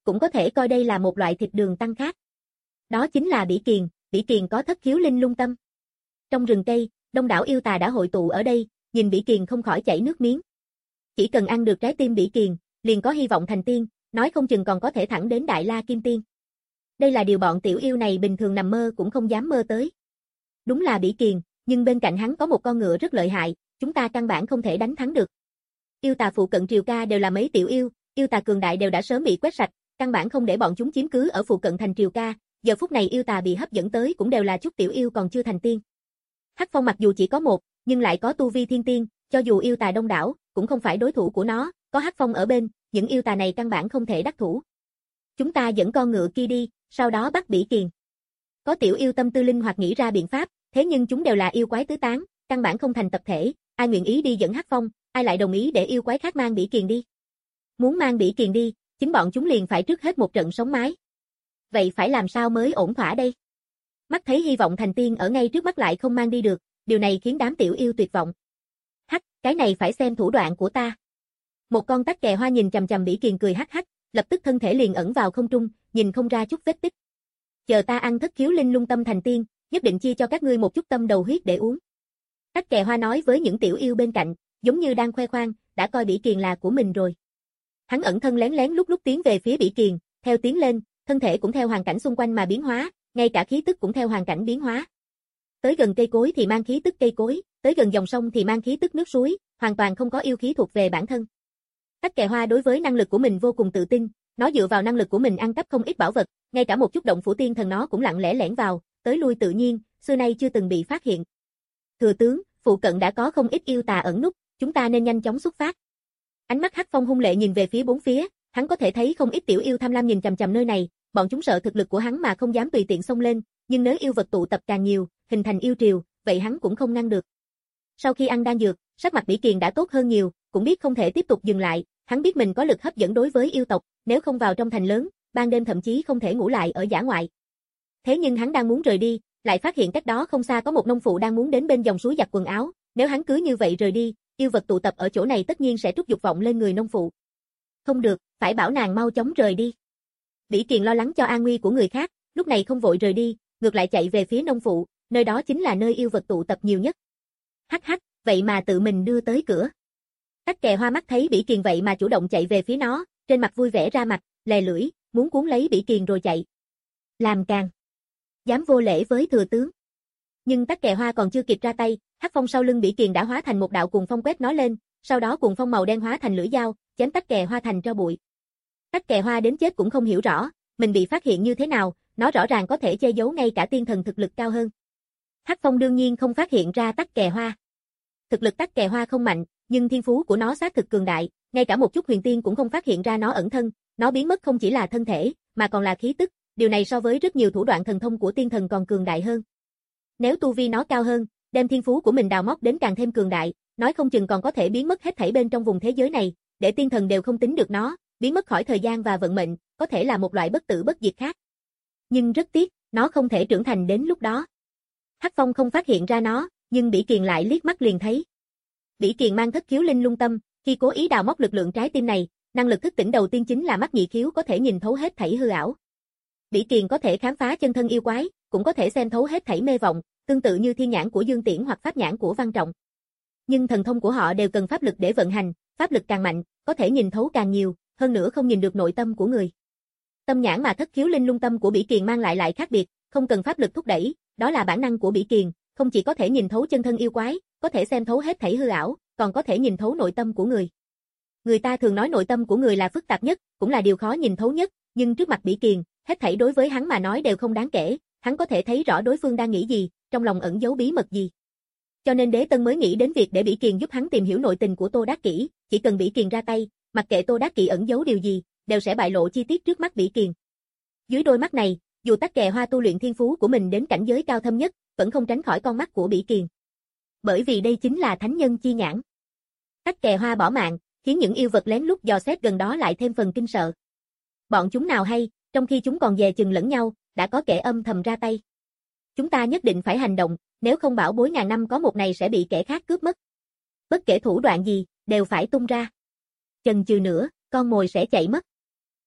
cũng có thể coi đây là một loại thịt đường tăng khác. Đó chính là bỉ kiền, bỉ kiền có thất khiếu linh lung tâm. Trong rừng cây, đông đảo yêu tà đã hội tụ ở đây, nhìn bỉ kiền không khỏi chảy nước miếng. Chỉ cần ăn được trái tim bỉ kiền, liền có hy vọng thành tiên, nói không chừng còn có thể thẳng đến Đại La Kim Tiên. Đây là điều bọn tiểu yêu này bình thường nằm mơ cũng không dám mơ tới. Đúng là bỉ kiền, nhưng bên cạnh hắn có một con ngựa rất lợi hại, chúng ta căn bản không thể đánh thắng được. Yêu tà phụ cận Triều Ca đều là mấy tiểu yêu, yêu tà cường đại đều đã sớm bị quét sạch, căn bản không để bọn chúng chiếm cứ ở phụ cận thành Triều Ca, giờ phút này yêu tà bị hấp dẫn tới cũng đều là chút tiểu yêu còn chưa thành tiên. Hắc Phong mặc dù chỉ có một, nhưng lại có tu vi thiên tiên, cho dù yêu tà đông đảo, cũng không phải đối thủ của nó, có Hắc Phong ở bên, những yêu tà này căn bản không thể đắc thủ. Chúng ta dẫn con ngựa kia đi, sau đó bắt bỉ kiền. Có tiểu yêu tâm tư linh hoạt nghĩ ra biện pháp, thế nhưng chúng đều là yêu quái tứ tán, căn bản không thành tập thể, ai nguyện ý đi dẫn Hắc Phong, ai lại đồng ý để yêu quái khác mang bỉ kiền đi. Muốn mang bỉ kiền đi, chính bọn chúng liền phải trước hết một trận sống mái. Vậy phải làm sao mới ổn thỏa đây? Mắt thấy hy vọng thành tiên ở ngay trước mắt lại không mang đi được, điều này khiến đám tiểu yêu tuyệt vọng. Hắc, cái này phải xem thủ đoạn của ta. Một con tắc kè hoa nhìn chằm chằm bỉ kiền cười hắc hắc, lập tức thân thể liền ẩn vào không trung, nhìn không ra chút vết tích. Chờ ta ăn thất khiếu linh lung tâm thành tiên, nhất định chia cho các ngươi một chút tâm đầu huyết để uống. Tắc kè hoa nói với những tiểu yêu bên cạnh, giống như đang khoe khoang, đã coi bỉ kiền là của mình rồi. Hắn ẩn thân lén lén lúc lúc tiến về phía bỉ kiền, theo tiến lên, thân thể cũng theo hoàn cảnh xung quanh mà biến hóa, ngay cả khí tức cũng theo hoàn cảnh biến hóa. Tới gần cây cối thì mang khí tức cây cối, tới gần dòng sông thì mang khí tức nước suối, hoàn toàn không có yêu khí thuộc về bản thân. Tắc kè hoa đối với năng lực của mình vô cùng tự tin, nó dựa vào năng lực của mình ăn cắp không ít bảo vật, ngay cả một chút động phủ tiên thần nó cũng lặng lẽ lẻn vào, tới lui tự nhiên, xưa nay chưa từng bị phát hiện. Thừa tướng, phụ cận đã có không ít yêu tà ẩn núp, chúng ta nên nhanh chóng xuất phát. Ánh mắt Hắc Phong hung lệ nhìn về phía bốn phía, hắn có thể thấy không ít tiểu yêu tham lam nhìn chằm chằm nơi này, bọn chúng sợ thực lực của hắn mà không dám tùy tiện xông lên, nhưng nếu yêu vật tụ tập càng nhiều, hình thành yêu triều, vậy hắn cũng không ngăn được. Sau khi ăn đan dược, sắc mặt bỉ kiền đã tốt hơn nhiều, cũng biết không thể tiếp tục dừng lại, hắn biết mình có lực hấp dẫn đối với yêu tộc, nếu không vào trong thành lớn, ban đêm thậm chí không thể ngủ lại ở dã ngoại. Thế nhưng hắn đang muốn rời đi, lại phát hiện cách đó không xa có một nông phụ đang muốn đến bên dòng suối giặt quần áo, nếu hắn cứ như vậy rời đi, yêu vật tụ tập ở chỗ này tất nhiên sẽ trút dục vọng lên người nông phụ. Không được, phải bảo nàng mau chóng rời đi. Bỉ kiền lo lắng cho an nguy của người khác, lúc này không vội rời đi, ngược lại chạy về phía nông phụ, nơi đó chính là nơi yêu vật tụ tập nhiều nhất. Hắc hắc, vậy mà tự mình đưa tới cửa. Tắc kè hoa mắt thấy bỉ kiền vậy mà chủ động chạy về phía nó, trên mặt vui vẻ ra mặt, lè lưỡi, muốn cuốn lấy bỉ kiền rồi chạy. Làm càng. Dám vô lễ với thừa tướng. Nhưng tắc kè hoa còn chưa kịp ra tay, Hắc Phong sau lưng bỉ kiền đã hóa thành một đạo cuồng phong quét nó lên, sau đó cuồng phong màu đen hóa thành lưỡi dao, chém tắc kè hoa thành tro bụi. Tắc kè hoa đến chết cũng không hiểu rõ, mình bị phát hiện như thế nào, nó rõ ràng có thể che giấu ngay cả tiên thần thực lực cao hơn. Hắc Phong đương nhiên không phát hiện ra tắc kè hoa. Thực lực tắc kè hoa không mạnh, nhưng thiên phú của nó xác thực cường đại, ngay cả một chút huyền tiên cũng không phát hiện ra nó ẩn thân, nó biến mất không chỉ là thân thể, mà còn là khí tức, điều này so với rất nhiều thủ đoạn thần thông của tiên thần còn cường đại hơn. Nếu tu vi nó cao hơn, đem thiên phú của mình đào móc đến càng thêm cường đại, nói không chừng còn có thể biến mất hết thảy bên trong vùng thế giới này, để tiên thần đều không tính được nó, biến mất khỏi thời gian và vận mệnh, có thể là một loại bất tử bất diệt khác. Nhưng rất tiếc, nó không thể trưởng thành đến lúc đó. Hắc Phong không phát hiện ra nó, nhưng bỉ kiền lại liếc mắt liền thấy. Bỉ kiền mang thất khiếu linh lung tâm, khi cố ý đào móc lực lượng trái tim này, năng lực thức tỉnh đầu tiên chính là mắt nhị khiếu có thể nhìn thấu hết thảy hư ảo. Bỉ kiền có thể khám phá chân thân yêu quái, cũng có thể xem thấu hết thảy mê vọng, tương tự như thiên nhãn của Dương Tiễn hoặc pháp nhãn của Văn Trọng. Nhưng thần thông của họ đều cần pháp lực để vận hành, pháp lực càng mạnh, có thể nhìn thấu càng nhiều, hơn nữa không nhìn được nội tâm của người. Tâm nhãn mà thất khiếu linh lung tâm của bỉ kiền mang lại lại khác biệt, không cần pháp lực thúc đẩy, đó là bản năng của bỉ kiền, không chỉ có thể nhìn thấu chân thân yêu quái, có thể xem thấu hết thảy hư ảo, còn có thể nhìn thấu nội tâm của người. Người ta thường nói nội tâm của người là phức tạp nhất, cũng là điều khó nhìn thấu nhất, nhưng trước mặt bỉ kiền, hết thảy đối với hắn mà nói đều không đáng kể, hắn có thể thấy rõ đối phương đang nghĩ gì, trong lòng ẩn giấu bí mật gì. Cho nên Đế Tân mới nghĩ đến việc để bỉ kiền giúp hắn tìm hiểu nội tình của Tô Đắc Kỷ, chỉ cần bỉ kiền ra tay, mặc kệ Tô Đắc Kỷ ẩn giấu điều gì, đều sẽ bại lộ chi tiết trước mắt bỉ kiền. Dưới đôi mắt này, dù tắc kè hoa tu luyện thiên phú của mình đến cảnh giới cao thâm nhất, vẫn không tránh khỏi con mắt của bỉ kiền. Bởi vì đây chính là thánh nhân chi nhãn. Tắc kè hoa bỏ mạng, khiến những yêu vật lén lút dò xét gần đó lại thêm phần kinh sợ. Bọn chúng nào hay, trong khi chúng còn dè chừng lẫn nhau, đã có kẻ âm thầm ra tay. Chúng ta nhất định phải hành động, nếu không bảo bối ngàn năm có một ngày sẽ bị kẻ khác cướp mất. Bất kể thủ đoạn gì, đều phải tung ra. Chần chừ nữa, con mồi sẽ chạy mất.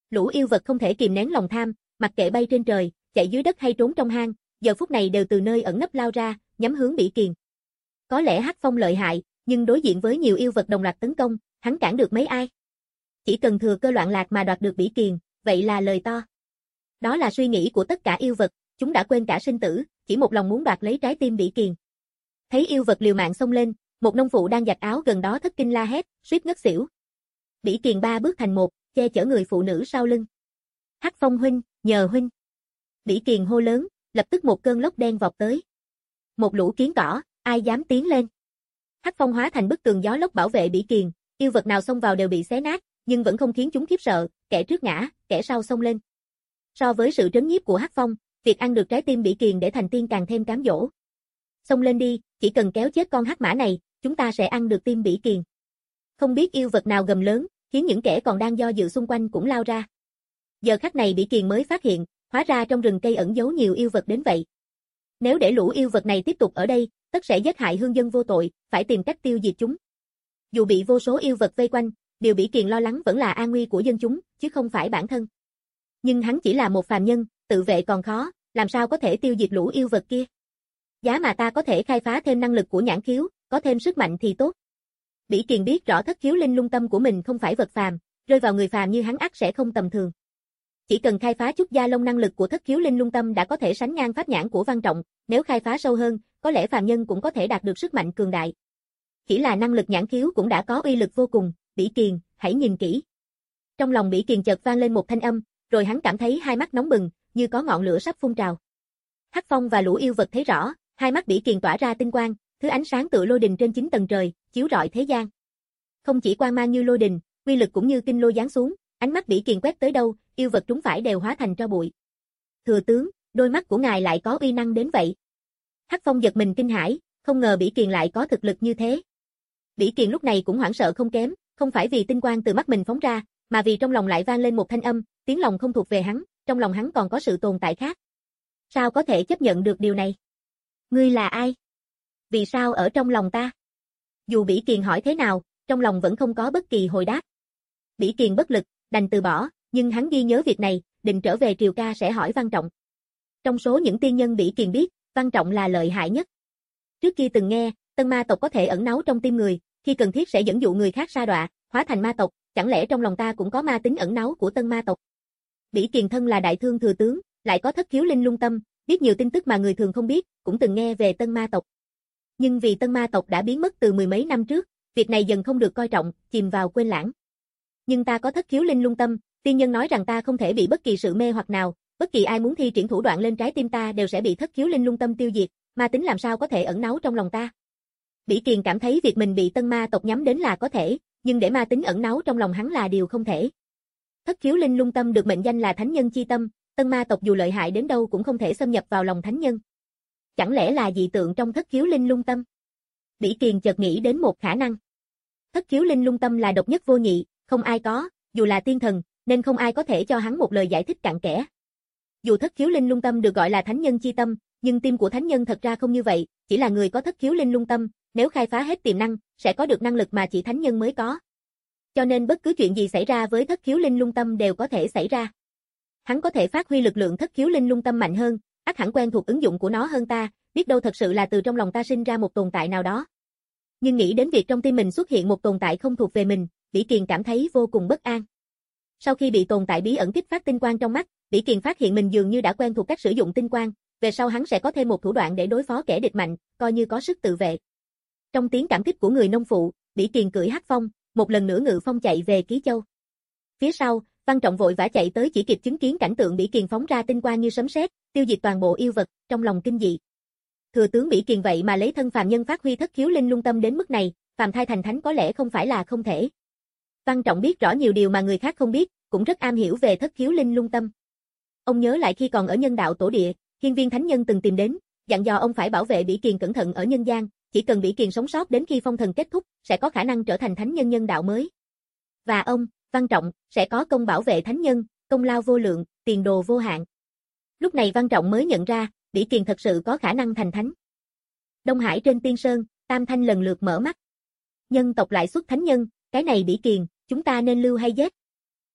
Lũ yêu vật không thể kìm nén lòng tham, mặc kệ bay trên trời, chạy dưới đất hay trốn trong hang, giờ phút này đều từ nơi ẩn nấp lao ra, nhắm hướng Bỉ Kiền. Có lẽ Hắc Phong lợi hại, nhưng đối diện với nhiều yêu vật đồng loạt tấn công, hắn cản được mấy ai? Chỉ cần thừa cơ loạn lạc mà đoạt được Bỉ Kiền, vậy là lời to. Đó là suy nghĩ của tất cả yêu vật, chúng đã quên cả sinh tử, chỉ một lòng muốn đoạt lấy trái tim Bỉ Kiền. Thấy yêu vật liều mạng xông lên, một nông phụ đang giặt áo gần đó thất kinh la hét, suýt ngất xỉu. Bỉ Kiền ba bước thành một, che chở người phụ nữ sau lưng. Hắc Phong huynh, nhờ huynh. Bỉ Kiền hô lớn, lập tức một cơn lốc đen vọt tới. Một lũ kiến cỏ, ai dám tiến lên? Hắc Phong hóa thành bức tường gió lốc bảo vệ Bỉ Kiền, yêu vật nào xông vào đều bị xé nát, nhưng vẫn không khiến chúng khiếp sợ, kẻ trước ngã, kẻ sau xông lên. So với sự trấn nhiếp của Hắc Phong, việc ăn được trái tim Bỉ Kiền để thành tiên càng thêm cám dỗ. Xông lên đi, chỉ cần kéo chết con hắc mã này, chúng ta sẽ ăn được tim Bỉ Kiền. Không biết yêu vật nào gầm lớn, khiến những kẻ còn đang do dự xung quanh cũng lao ra. Giờ khắc này Bỉ Kiền mới phát hiện, hóa ra trong rừng cây ẩn giấu nhiều yêu vật đến vậy. Nếu để lũ yêu vật này tiếp tục ở đây, tất sẽ giết hại hương dân vô tội, phải tìm cách tiêu diệt chúng. Dù bị vô số yêu vật vây quanh, điều Bỉ Kiền lo lắng vẫn là an nguy của dân chúng, chứ không phải bản thân. Nhưng hắn chỉ là một phàm nhân, tự vệ còn khó, làm sao có thể tiêu diệt lũ yêu vật kia. Giá mà ta có thể khai phá thêm năng lực của nhãn khiếu, có thêm sức mạnh thì tốt. Bỉ Kiền biết rõ thất khiếu linh lung tâm của mình không phải vật phàm, rơi vào người phàm như hắn ắt sẽ không tầm thường. Chỉ cần khai phá chút gia lông năng lực của thất khiếu linh lung tâm đã có thể sánh ngang pháp nhãn của Văn Trọng, nếu khai phá sâu hơn, có lẽ phàm nhân cũng có thể đạt được sức mạnh cường đại. Chỉ là năng lực nhãn khiếu cũng đã có uy lực vô cùng, Bỉ Kiền, hãy nhìn kỹ. Trong lòng Bỉ Kiền chợt vang lên một thanh âm, rồi hắn cảm thấy hai mắt nóng bừng, như có ngọn lửa sắp phun trào. Hắc Phong và lũ yêu vật thấy rõ, hai mắt Bỉ Kiền tỏa ra tinh quang, thứ ánh sáng tựa lôi đình trên chín tầng trời, chiếu rọi thế gian. Không chỉ quang mang như lôi đình, uy lực cũng như kinh lôi giáng xuống, ánh mắt Bỉ Kiền quét tới đâu, yêu vật trúng phải đều hóa thành tro bụi. Thừa tướng, đôi mắt của ngài lại có uy năng đến vậy. Hắc Phong giật mình kinh hãi, không ngờ Bỉ Kiền lại có thực lực như thế. Bỉ Kiền lúc này cũng hoảng sợ không kém, không phải vì tinh quang từ mắt mình phóng ra, mà vì trong lòng lại vang lên một thanh âm, tiếng lòng không thuộc về hắn, trong lòng hắn còn có sự tồn tại khác. Sao có thể chấp nhận được điều này? Ngươi là ai? Vì sao ở trong lòng ta? Dù Bỉ Kiền hỏi thế nào, trong lòng vẫn không có bất kỳ hồi đáp. Bỉ Kiền bất lực, đành từ bỏ, nhưng hắn ghi nhớ việc này, định trở về Triều Ca sẽ hỏi Văn Trọng. Trong số những tiên nhân Bỉ Kiền biết, Văn Trọng là lợi hại nhất. Trước kia từng nghe, tân ma tộc có thể ẩn náu trong tim người, khi cần thiết sẽ dẫn dụ người khác sa đọa, hóa thành ma tộc, chẳng lẽ trong lòng ta cũng có ma tính ẩn náu của tân ma tộc? Bỉ Kiền thân là đại thương thừa tướng, lại có thất khiếu linh lung tâm, biết nhiều tin tức mà người thường không biết, cũng từng nghe về tân ma tộc. Nhưng vì tân ma tộc đã biến mất từ mười mấy năm trước, việc này dần không được coi trọng, chìm vào quên lãng. Nhưng ta có thất khiếu linh lung tâm, tiên nhân nói rằng ta không thể bị bất kỳ sự mê hoặc nào, bất kỳ ai muốn thi triển thủ đoạn lên trái tim ta đều sẽ bị thất khiếu linh lung tâm tiêu diệt, ma tính làm sao có thể ẩn náu trong lòng ta. Bỉ Kiền cảm thấy việc mình bị tân ma tộc nhắm đến là có thể, nhưng để ma tính ẩn náu trong lòng hắn là điều không thể. Thất khiếu linh lung tâm được mệnh danh là thánh nhân chi tâm, tân ma tộc dù lợi hại đến đâu cũng không thể xâm nhập vào lòng thánh nhân. Chẳng lẽ là dị tượng trong thất khiếu linh lung tâm? Bỉ Kiền chợt nghĩ đến một khả năng. Thất khiếu linh lung tâm là độc nhất vô nhị, không ai có, dù là tiên thần, nên không ai có thể cho hắn một lời giải thích cặn kẽ. Dù thất khiếu linh lung tâm được gọi là thánh nhân chi tâm, nhưng tim của thánh nhân thật ra không như vậy, chỉ là người có thất khiếu linh lung tâm, nếu khai phá hết tiềm năng, sẽ có được năng lực mà chỉ thánh nhân mới có. Cho nên bất cứ chuyện gì xảy ra với thất khiếu linh lung tâm đều có thể xảy ra. Hắn có thể phát huy lực lượng thất khiếu linh lung tâm mạnh hơn, ắt hẳn quen thuộc ứng dụng của nó hơn ta, biết đâu thật sự là từ trong lòng ta sinh ra một tồn tại nào đó. Nhưng nghĩ đến việc trong tim mình xuất hiện một tồn tại không thuộc về mình, Bỉ Kiền cảm thấy vô cùng bất an. Sau khi bị tồn tại bí ẩn kích phát tinh quang trong mắt, Bỉ Kiền phát hiện mình dường như đã quen thuộc cách sử dụng tinh quang, về sau hắn sẽ có thêm một thủ đoạn để đối phó kẻ địch mạnh, coi như có sức tự vệ. Trong tiếng cảm kích của người nông phụ, Bỉ Kiền cưỡi Hắc Phong, một lần nữa ngự phong chạy về Ký Châu. Phía sau, Văn Trọng vội vã chạy tới chỉ kịp chứng kiến cảnh tượng Bỉ Kiền phóng ra tinh quang như sấm sét, tiêu diệt toàn bộ yêu vật, trong lòng kinh dị. Thừa tướng Bỉ Kiền vậy mà lấy thân phàm nhân phát huy thất khiếu linh lung tâm đến mức này, phàm thai thành thánh có lẽ không phải là không thể. Văn Trọng biết rõ nhiều điều mà người khác không biết, cũng rất am hiểu về thất khiếu linh lung tâm. Ông nhớ lại khi còn ở nhân đạo tổ địa, Hiên Viên Thánh Nhân từng tìm đến, dặn dò ông phải bảo vệ Bỉ Kiền cẩn thận ở nhân gian, chỉ cần Bỉ Kiền sống sót đến khi phong thần kết thúc, sẽ có khả năng trở thành thánh nhân nhân đạo mới. Và ông, Văn Trọng, sẽ có công bảo vệ thánh nhân, công lao vô lượng, tiền đồ vô hạn. Lúc này Văn Trọng mới nhận ra, Bỉ Kiền thật sự có khả năng thành thánh. Đông Hải trên Tiên Sơn, Tam Thanh lần lượt mở mắt. Nhân tộc lại xuất thánh nhân, cái này Bỉ Kiền, chúng ta nên lưu hay giết?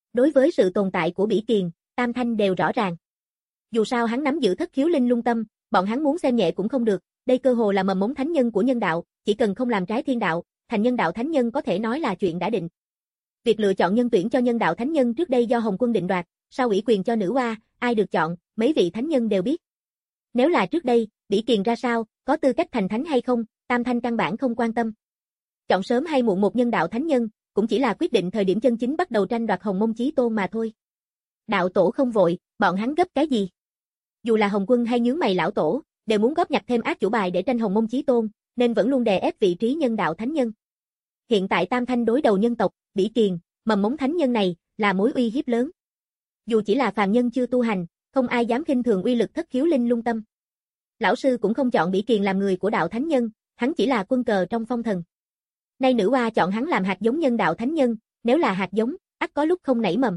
Đối với sự tồn tại của Bỉ Kiền, Tam Thanh đều rõ ràng. Dù sao hắn nắm giữ thất khiếu linh lung tâm, bọn hắn muốn xem nhẹ cũng không được, đây cơ hồ là mầm mống thánh nhân của nhân đạo, chỉ cần không làm trái thiên đạo, thành nhân đạo thánh nhân có thể nói là chuyện đã định. Việc lựa chọn nhân tuyển cho nhân đạo thánh nhân trước đây do Hồng Quân định đoạt, sau ủy quyền cho nữ oa, ai được chọn, mấy vị thánh nhân đều biết. Nếu là trước đây, Bỉ Kiền ra sao, có tư cách thành thánh hay không, Tam Thanh căn bản không quan tâm. Chọn sớm hay muộn một nhân đạo thánh nhân, cũng chỉ là quyết định thời điểm chân chính bắt đầu tranh đoạt Hồng Mông Chí Tôn mà thôi. Đạo tổ không vội, bọn hắn gấp cái gì? Dù là Hồng Quân hay nhướng mày lão tổ, đều muốn góp nhặt thêm ác chủ bài để tranh Hồng Mông Chí Tôn, nên vẫn luôn đè ép vị trí nhân đạo thánh nhân. Hiện tại Tam Thanh đối đầu nhân tộc, Bỉ Kiền, mầm mống thánh nhân này, là mối uy hiếp lớn. Dù chỉ là phàm nhân chưa tu hành, không ai dám khinh thường uy lực thất khiếu linh lung tâm. Lão sư cũng không chọn Bỉ Kiền làm người của đạo thánh nhân, hắn chỉ là quân cờ trong phong thần. Nay nữ oa chọn hắn làm hạt giống nhân đạo thánh nhân, nếu là hạt giống, ắt có lúc không nảy mầm.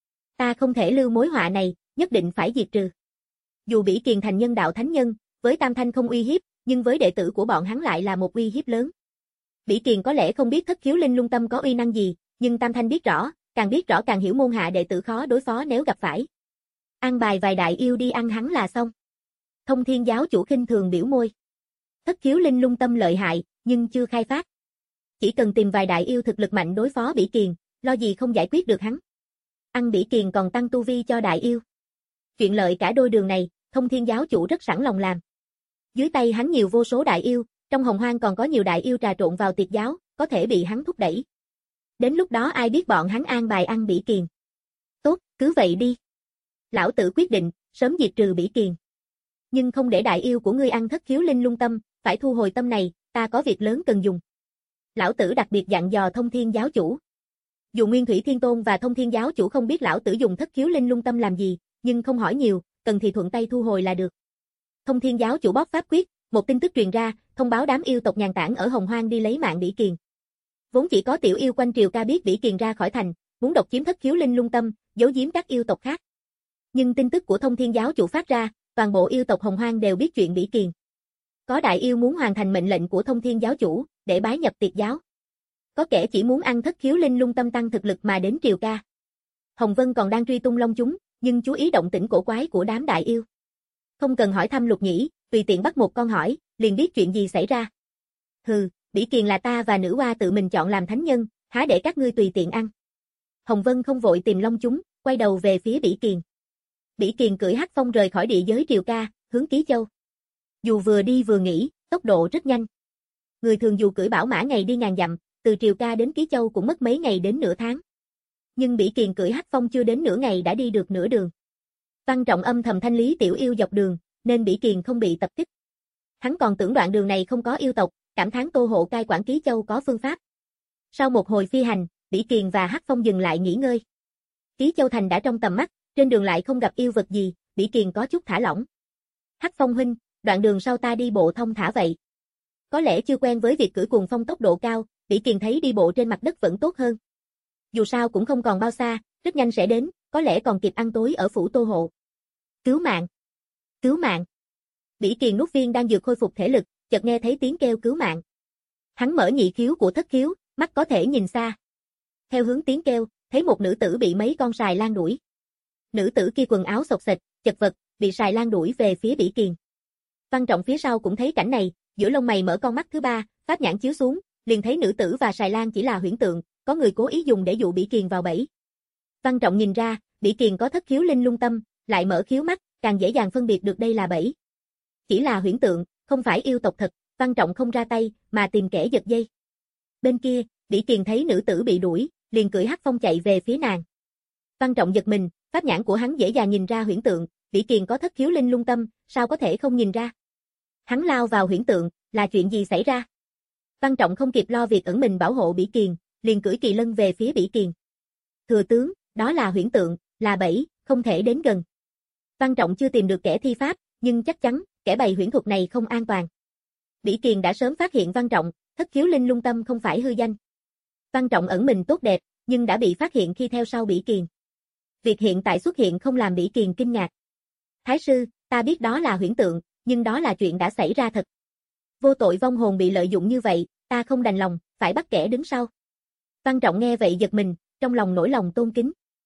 Ta không thể lưu mối họa này, nhất định phải diệt trừ. Dù Bỉ Kiền thành nhân đạo thánh nhân, với Tam Thanh không uy hiếp, nhưng với đệ tử của bọn hắn lại là một uy hiếp lớn. Bỉ Kiền có lẽ không biết thất khiếu linh lung tâm có uy năng gì, nhưng Tam Thanh biết rõ, càng biết rõ càng hiểu môn hạ đệ tử khó đối phó nếu gặp phải. An bài vài đại yêu đi ăn hắn là xong. Thông Thiên giáo chủ khinh thường biểu môi. Thất khiếu linh lung tâm lợi hại, nhưng chưa khai phát. Chỉ cần tìm vài đại yêu thực lực mạnh đối phó Bỉ Kiền, lo gì không giải quyết được hắn. Ăn Bỉ Kiền còn tăng tu vi cho đại yêu. Chuyện lợi cả đôi đường này, Thông Thiên giáo chủ rất sẵn lòng làm. Dưới tay hắn nhiều vô số đại yêu, trong Hồng Hoang còn có nhiều đại yêu trà trộn vào tiệt giáo, có thể bị hắn thúc đẩy. Đến lúc đó ai biết bọn hắn an bài ăn Bỉ Kiền. Tốt, cứ vậy đi. Lão tử quyết định, sớm diệt trừ Bỉ Kiền. Nhưng không để đại yêu của ngươi ăn thất khiếu linh lung tâm, phải thu hồi tâm này, ta có việc lớn cần dùng. Lão tử đặc biệt dặn dò Thông Thiên giáo chủ. Dù Nguyên Thủy Thiên Tôn và Thông Thiên giáo chủ không biết lão tử dùng thất khiếu linh lung tâm làm gì, nhưng không hỏi nhiều, cần thì thuận tay thu hồi là được. Thông Thiên giáo chủ bóp pháp quyết, một tin tức truyền ra, thông báo đám yêu tộc nhàn tản ở Hồng Hoang đi lấy mạng Bỉ Kiền. Vốn chỉ có tiểu yêu quanh triều ca biết Bỉ Kiền ra khỏi thành, muốn độc chiếm thất khiếu linh lung tâm, giấu giếm các yêu tộc khác. Nhưng tin tức của Thông Thiên giáo chủ phát ra, toàn bộ yêu tộc Hồng Hoang đều biết chuyện Bỉ Kiền. Có đại yêu muốn hoàn thành mệnh lệnh của Thông Thiên giáo chủ, để bái nhập tiệt giáo. Có kẻ chỉ muốn ăn thất khiếu linh lung tâm tăng thực lực mà đến triều ca. Hồng Vân còn đang truy tung Long chúng, nhưng chú ý động tĩnh cổ quái của đám đại yêu. Không cần hỏi thăm Lục Nhĩ, tùy tiện bắt một con hỏi, liền biết chuyện gì xảy ra. Hừ, Bỉ Kiền là ta và nữ oa tự mình chọn làm thánh nhân, há để các ngươi tùy tiện ăn. Hồng Vân không vội tìm Long chúng, quay đầu về phía Bỉ Kiền. Bỉ Kiền cưỡi hắc phong rời khỏi địa giới triều ca, hướng Ký Châu. Dù vừa đi vừa nghỉ, tốc độ rất nhanh. Người thường dù cưỡi bảo mã ngày đi ngàn dặm, từ triều ca đến Ký Châu cũng mất mấy ngày đến nửa tháng. Nhưng Bỉ Kiền cưỡi hắc phong chưa đến nửa ngày đã đi được nửa đường. Văn Trọng âm thầm thanh lý tiểu yêu dọc đường, nên Bỉ Kiền không bị tập kích. Hắn còn tưởng đoạn đường này không có yêu tộc, cảm thán Tô Hộ cai quản Ký Châu có phương pháp. Sau một hồi phi hành, Bỉ Kiền và hắc phong dừng lại nghỉ ngơi. Ký Châu thành đã trong tầm mắt, trên đường lại không gặp yêu vật gì, Bỉ Kiền có chút thả lỏng. Hắc Phong huynh, đoạn đường sau ta đi bộ thông thả vậy. Có lẽ chưa quen với việc cưỡi cuồng phong tốc độ cao, Bỉ Kiền thấy đi bộ trên mặt đất vẫn tốt hơn. Dù sao cũng không còn bao xa, rất nhanh sẽ đến, có lẽ còn kịp ăn tối ở phủ Tô Hộ. Cứu mạng! Cứu mạng! Bỉ Kiền nuốt viên đang dược khôi phục thể lực, chợt nghe thấy tiếng kêu cứu mạng. Hắn mở nhị khiếu của thất khiếu, mắt có thể nhìn xa. Theo hướng tiếng kêu, thấy một nữ tử bị mấy con sài lan đuổi. Nữ tử kia quần áo xộc xệch, chật vật, bị sài lan đuổi về phía Bỉ Kiền. Văn Trọng phía sau cũng thấy cảnh này, giữa lông mày mở con mắt thứ ba, pháp nhãn chiếu xuống, liền thấy nữ tử và sài lan chỉ là huyễn tượng, có người cố ý dùng để dụ Bỉ Kiền vào bẫy. Văn Trọng nhìn ra, Bỉ Kiền có thất khiếu linh lung tâm, lại mở khiếu mắt, càng dễ dàng phân biệt được đây là bẫy. Chỉ là huyễn tượng, không phải yêu tộc thật, Văn Trọng không ra tay, mà tìm kẻ giật dây. Bên kia, Bỉ Kiền thấy nữ tử bị đuổi, liền cưỡi hắc phong chạy về phía nàng. Văn Trọng giật mình, pháp nhãn của hắn dễ dàng nhìn ra huyễn tượng, Bỉ Kiền có thất khiếu linh lung tâm, sao có thể không nhìn ra? Hắn lao vào huyễn tượng, là chuyện gì xảy ra? Văn Trọng không kịp lo việc ẩn mình bảo hộ Bỉ Kiền, liền cưỡi kỳ lân về phía Bỉ Kiền. Thừa tướng, đó là huyễn tượng, là bẫy, không thể đến gần. Văn Trọng chưa tìm được kẻ thi pháp, nhưng chắc chắn, kẻ bày huyễn thuật này không an toàn. Bỉ Kiền đã sớm phát hiện Văn Trọng, thất khiếu linh lung tâm không phải hư danh. Văn Trọng ẩn mình tốt đẹp, nhưng đã bị phát hiện khi theo sau Bỉ Kiền. Việc hiện tại xuất hiện không làm Bỉ Kiền kinh ngạc. Thái sư, ta biết đó là huyễn tượng, nhưng đó là chuyện đã xảy ra thật. Vô tội vong hồn bị lợi dụng như vậy, ta không đành lòng, phải bắt kẻ đứng sau. Văn Trọng nghe vậy giật mình, trong lòng nổi lòng tôn kính.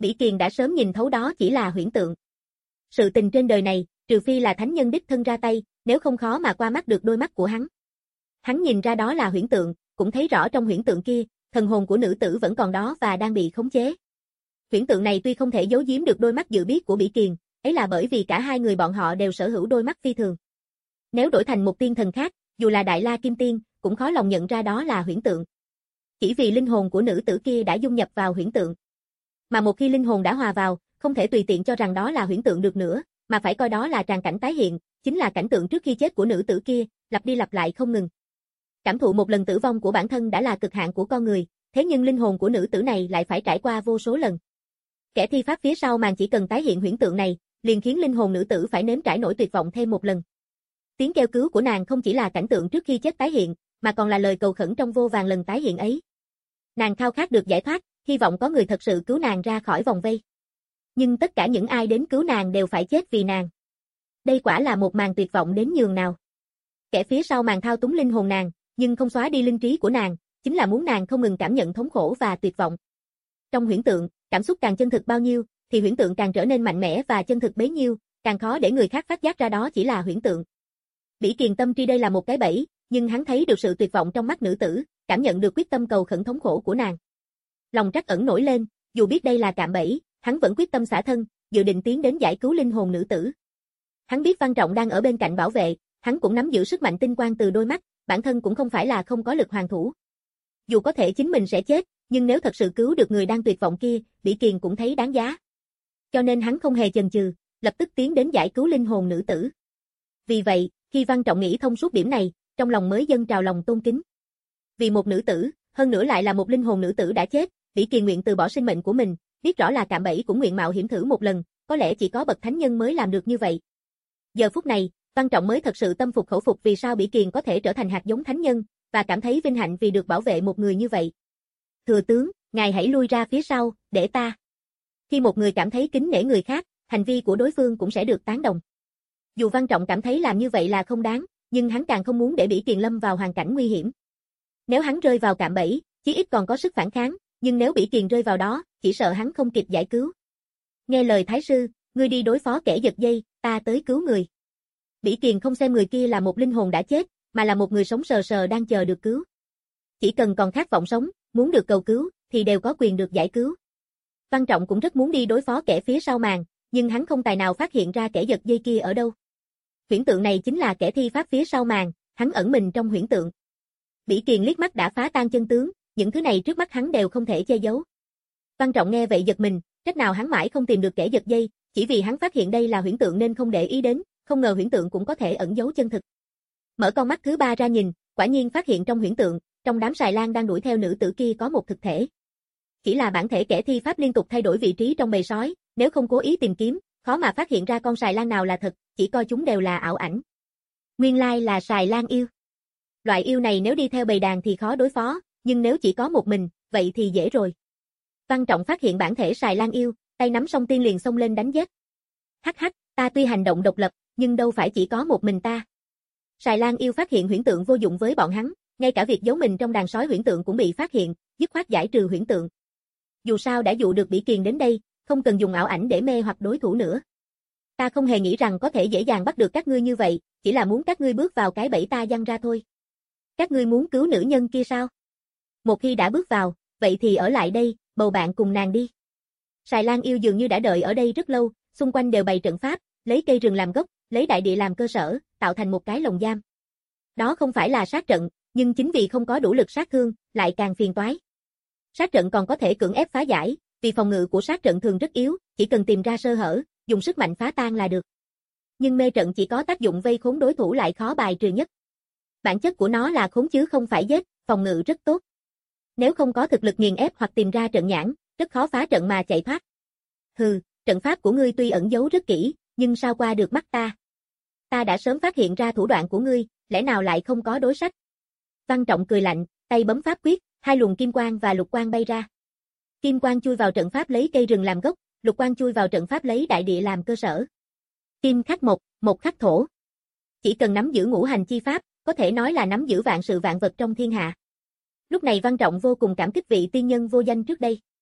Bỉ Kiền đã sớm nhìn thấu đó chỉ là huyễn tượng. Sự tình trên đời này, trừ phi là thánh nhân đích thân ra tay, nếu không khó mà qua mắt được đôi mắt của hắn. Hắn nhìn ra đó là huyễn tượng, cũng thấy rõ trong huyễn tượng kia, thần hồn của nữ tử vẫn còn đó và đang bị khống chế. Huyễn tượng này tuy không thể giấu giếm được đôi mắt dự biết của Bỉ Kiền, ấy là bởi vì cả hai người bọn họ đều sở hữu đôi mắt phi thường. Nếu đổi thành một tiên thần khác, dù là Đại La Kim Tiên, cũng khó lòng nhận ra đó là huyễn tượng. Chỉ vì linh hồn của nữ tử kia đã dung nhập vào huyễn tượng. Mà một khi linh hồn đã hòa vào, không thể tùy tiện cho rằng đó là huyễn tượng được nữa, mà phải coi đó là tràng cảnh tái hiện, chính là cảnh tượng trước khi chết của nữ tử kia, lặp đi lặp lại không ngừng. Cảm thụ một lần tử vong của bản thân đã là cực hạn của con người, thế nhưng linh hồn của nữ tử này lại phải trải qua vô số lần. Kẻ thi pháp phía sau màn chỉ cần tái hiện huyễn tượng này, liền khiến linh hồn nữ tử phải nếm trải nỗi tuyệt vọng thêm một lần. Tiếng kêu cứu của nàng không chỉ là cảnh tượng trước khi chết tái hiện, mà còn là lời cầu khẩn trong vô vàn lần tái hiện ấy. Nàng khao khát được giải thoát, hy vọng có người thật sự cứu nàng ra khỏi vòng vây. Nhưng tất cả những ai đến cứu nàng đều phải chết vì nàng. Đây quả là một màn tuyệt vọng đến nhường nào. Kẻ phía sau màn thao túng linh hồn nàng, nhưng không xóa đi linh trí của nàng, chính là muốn nàng không ngừng cảm nhận thống khổ và tuyệt vọng. Trong huyễn tượng, cảm xúc càng chân thực bao nhiêu, thì huyễn tượng càng trở nên mạnh mẽ và chân thực bấy nhiêu, càng khó để người khác phát giác ra đó chỉ là huyễn tượng. Bỉ Kiền tâm tri đây là một cái bẫy, nhưng hắn thấy được sự tuyệt vọng trong mắt nữ tử, cảm nhận được quyết tâm cầu khẩn thống khổ của nàng. Lòng trắc ẩn nổi lên, dù biết đây là cạm bẫy, hắn vẫn quyết tâm xả thân, dự định tiến đến giải cứu linh hồn nữ tử. Hắn biết Văn Trọng đang ở bên cạnh bảo vệ, hắn cũng nắm giữ sức mạnh tinh quang từ đôi mắt, bản thân cũng không phải là không có lực hoàn thủ. Dù có thể chính mình sẽ chết, nhưng nếu thật sự cứu được người đang tuyệt vọng kia, Bỉ Kiền cũng thấy đáng giá. Cho nên hắn không hề chần chừ, lập tức tiến đến giải cứu linh hồn nữ tử. Vì vậy, khi Văn Trọng nghĩ thông suốt điểm này, trong lòng mới dâng trào lòng tôn kính. Vì một nữ tử, hơn nữa lại là một linh hồn nữ tử đã chết, Bỉ Kiền nguyện từ bỏ sinh mệnh của mình, biết rõ là cạm bẫy cũng nguyện mạo hiểm thử một lần, có lẽ chỉ có bậc thánh nhân mới làm được như vậy. Giờ phút này, Văn Trọng mới thật sự tâm phục khẩu phục vì sao Bỉ Kiền có thể trở thành hạt giống thánh nhân, và cảm thấy vinh hạnh vì được bảo vệ một người như vậy. Thừa tướng, ngài hãy lui ra phía sau, để ta. Khi một người cảm thấy kính nể người khác, hành vi của đối phương cũng sẽ được tán đồng. Dù Văn Trọng cảm thấy làm như vậy là không đáng, nhưng hắn càng không muốn để Bỉ Kiền lâm vào hoàn cảnh nguy hiểm. Nếu hắn rơi vào cạm bẫy, chí ít còn có sức phản kháng, nhưng nếu Bỉ Kiền rơi vào đó, chỉ sợ hắn không kịp giải cứu. Nghe lời Thái sư, ngươi đi đối phó kẻ giật dây, ta tới cứu người. Bỉ Kiền không xem người kia là một linh hồn đã chết, mà là một người sống sờ sờ đang chờ được cứu. Chỉ cần còn khát vọng sống, muốn được cầu cứu, thì đều có quyền được giải cứu. Văn Trọng cũng rất muốn đi đối phó kẻ phía sau màn, nhưng hắn không tài nào phát hiện ra kẻ giật dây kia ở đâu. Huyễn tượng này chính là kẻ thi pháp phía sau màn, hắn ẩn mình trong huyễn tượng. Bỉ Kiền liếc mắt đã phá tan chân tướng, những thứ này trước mắt hắn đều không thể che giấu. Văn Trọng nghe vậy giật mình, trách nào hắn mãi không tìm được kẻ giật dây, chỉ vì hắn phát hiện đây là huyễn tượng nên không để ý đến, không ngờ huyễn tượng cũng có thể ẩn giấu chân thực. Mở con mắt thứ ba ra nhìn, quả nhiên phát hiện trong huyễn tượng, trong đám sài lan đang đuổi theo nữ tử kia có một thực thể. Chỉ là bản thể kẻ thi pháp liên tục thay đổi vị trí trong bầy sói, nếu không cố ý tìm kiếm, khó mà phát hiện ra con sài lan nào là thật, chỉ coi chúng đều là ảo ảnh. Nguyên lai là sài lan yêu. Loại yêu này nếu đi theo bầy đàn thì khó đối phó, nhưng nếu chỉ có một mình, vậy thì dễ rồi. Văn Trọng phát hiện bản thể sài lan yêu, tay nắm song tiên liền xông lên đánh giết. Hắc hắc, ta tuy hành động độc lập, nhưng đâu phải chỉ có một mình ta. Sài lan yêu phát hiện huyễn tượng vô dụng với bọn hắn, ngay cả việc giấu mình trong đàn sói huyễn tượng cũng bị phát hiện, dứt khoát giải trừ huyễn tượng. Dù sao đã dụ được Bỉ Kiền đến đây, không cần dùng ảo ảnh để mê hoặc đối thủ nữa. Ta không hề nghĩ rằng có thể dễ dàng bắt được các ngươi như vậy, chỉ là muốn các ngươi bước vào cái bẫy ta giăng ra thôi. Các ngươi muốn cứu nữ nhân kia sao? Một khi đã bước vào, vậy thì ở lại đây, bầu bạn cùng nàng đi. Sài lan yêu dường như đã đợi ở đây rất lâu, xung quanh đều bày trận pháp, lấy cây rừng làm gốc, lấy đại địa làm cơ sở, tạo thành một cái lồng giam. Đó không phải là sát trận, nhưng chính vì không có đủ lực sát thương, lại càng phiền toái. Sát trận còn có thể cưỡng ép phá giải, vì phòng ngự của sát trận thường rất yếu, chỉ cần tìm ra sơ hở, dùng sức mạnh phá tan là được. Nhưng mê trận chỉ có tác dụng vây khốn đối thủ lại khó bài trừ nhất. Bản chất của nó là khốn chứ không phải giết, phòng ngự rất tốt. Nếu không có thực lực nghiền ép hoặc tìm ra trận nhãn, rất khó phá trận mà chạy thoát. Hừ, trận pháp của ngươi tuy ẩn giấu rất kỹ, nhưng sao qua được mắt ta? Ta đã sớm phát hiện ra thủ đoạn của ngươi, lẽ nào lại không có đối sách? Văn Trọng cười lạnh, tay bấm pháp quyết, hai luồng kim quang và lục quang bay ra. Kim quang chui vào trận pháp lấy cây rừng làm gốc, lục quang chui vào trận pháp lấy đại địa làm cơ sở. Kim khắc mộc, mộc khắc thổ. Chỉ cần nắm giữ ngũ hành chi pháp, có thể nói là nắm giữ vạn sự vạn vật trong thiên hạ. Lúc này Văn Trọng vô cùng cảm kích vị tiên nhân vô danh trước đây.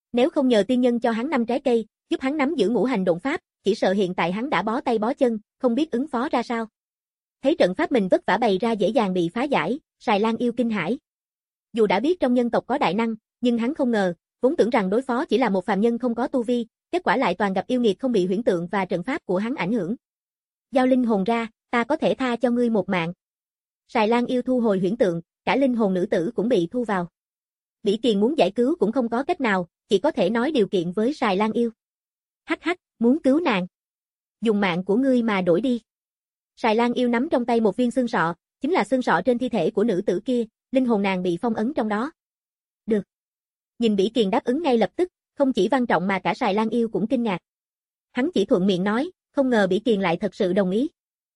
Nếu không nhờ tiên nhân cho hắn năm trái cây, giúp hắn nắm giữ ngũ hành độn pháp, chỉ sợ hiện tại hắn đã bó tay bó chân, không biết ứng phó ra sao. Thấy trận pháp mình vất vả bày ra dễ dàng bị phá giải, Sài Lan yêu kinh hãi. Dù đã biết trong nhân tộc có đại năng, nhưng hắn không ngờ, vốn tưởng rằng đối phó chỉ là một phàm nhân không có tu vi, kết quả lại toàn gặp yêu nghiệt không bị huyễn tượng và trận pháp của hắn ảnh hưởng. Giao linh hồn ra, ta có thể tha cho ngươi một mạng. Sài Lan yêu thu hồi huyễn tượng, cả linh hồn nữ tử cũng bị thu vào. Bỉ Kiền muốn giải cứu cũng không có cách nào, chỉ có thể nói điều kiện với Sài Lan yêu. Hắc hắc, muốn cứu nàng. Dùng mạng của ngươi mà đổi đi. Sài Lan yêu nắm trong tay một viên xương sọ, chính là xương sọ trên thi thể của nữ tử kia, linh hồn nàng bị phong ấn trong đó. Được. Nhìn Bỉ Kiền đáp ứng ngay lập tức, không chỉ Văn Trọng mà cả Sài Lan yêu cũng kinh ngạc. Hắn chỉ thuận miệng nói, không ngờ Bỉ Kiền lại thật sự đồng ý.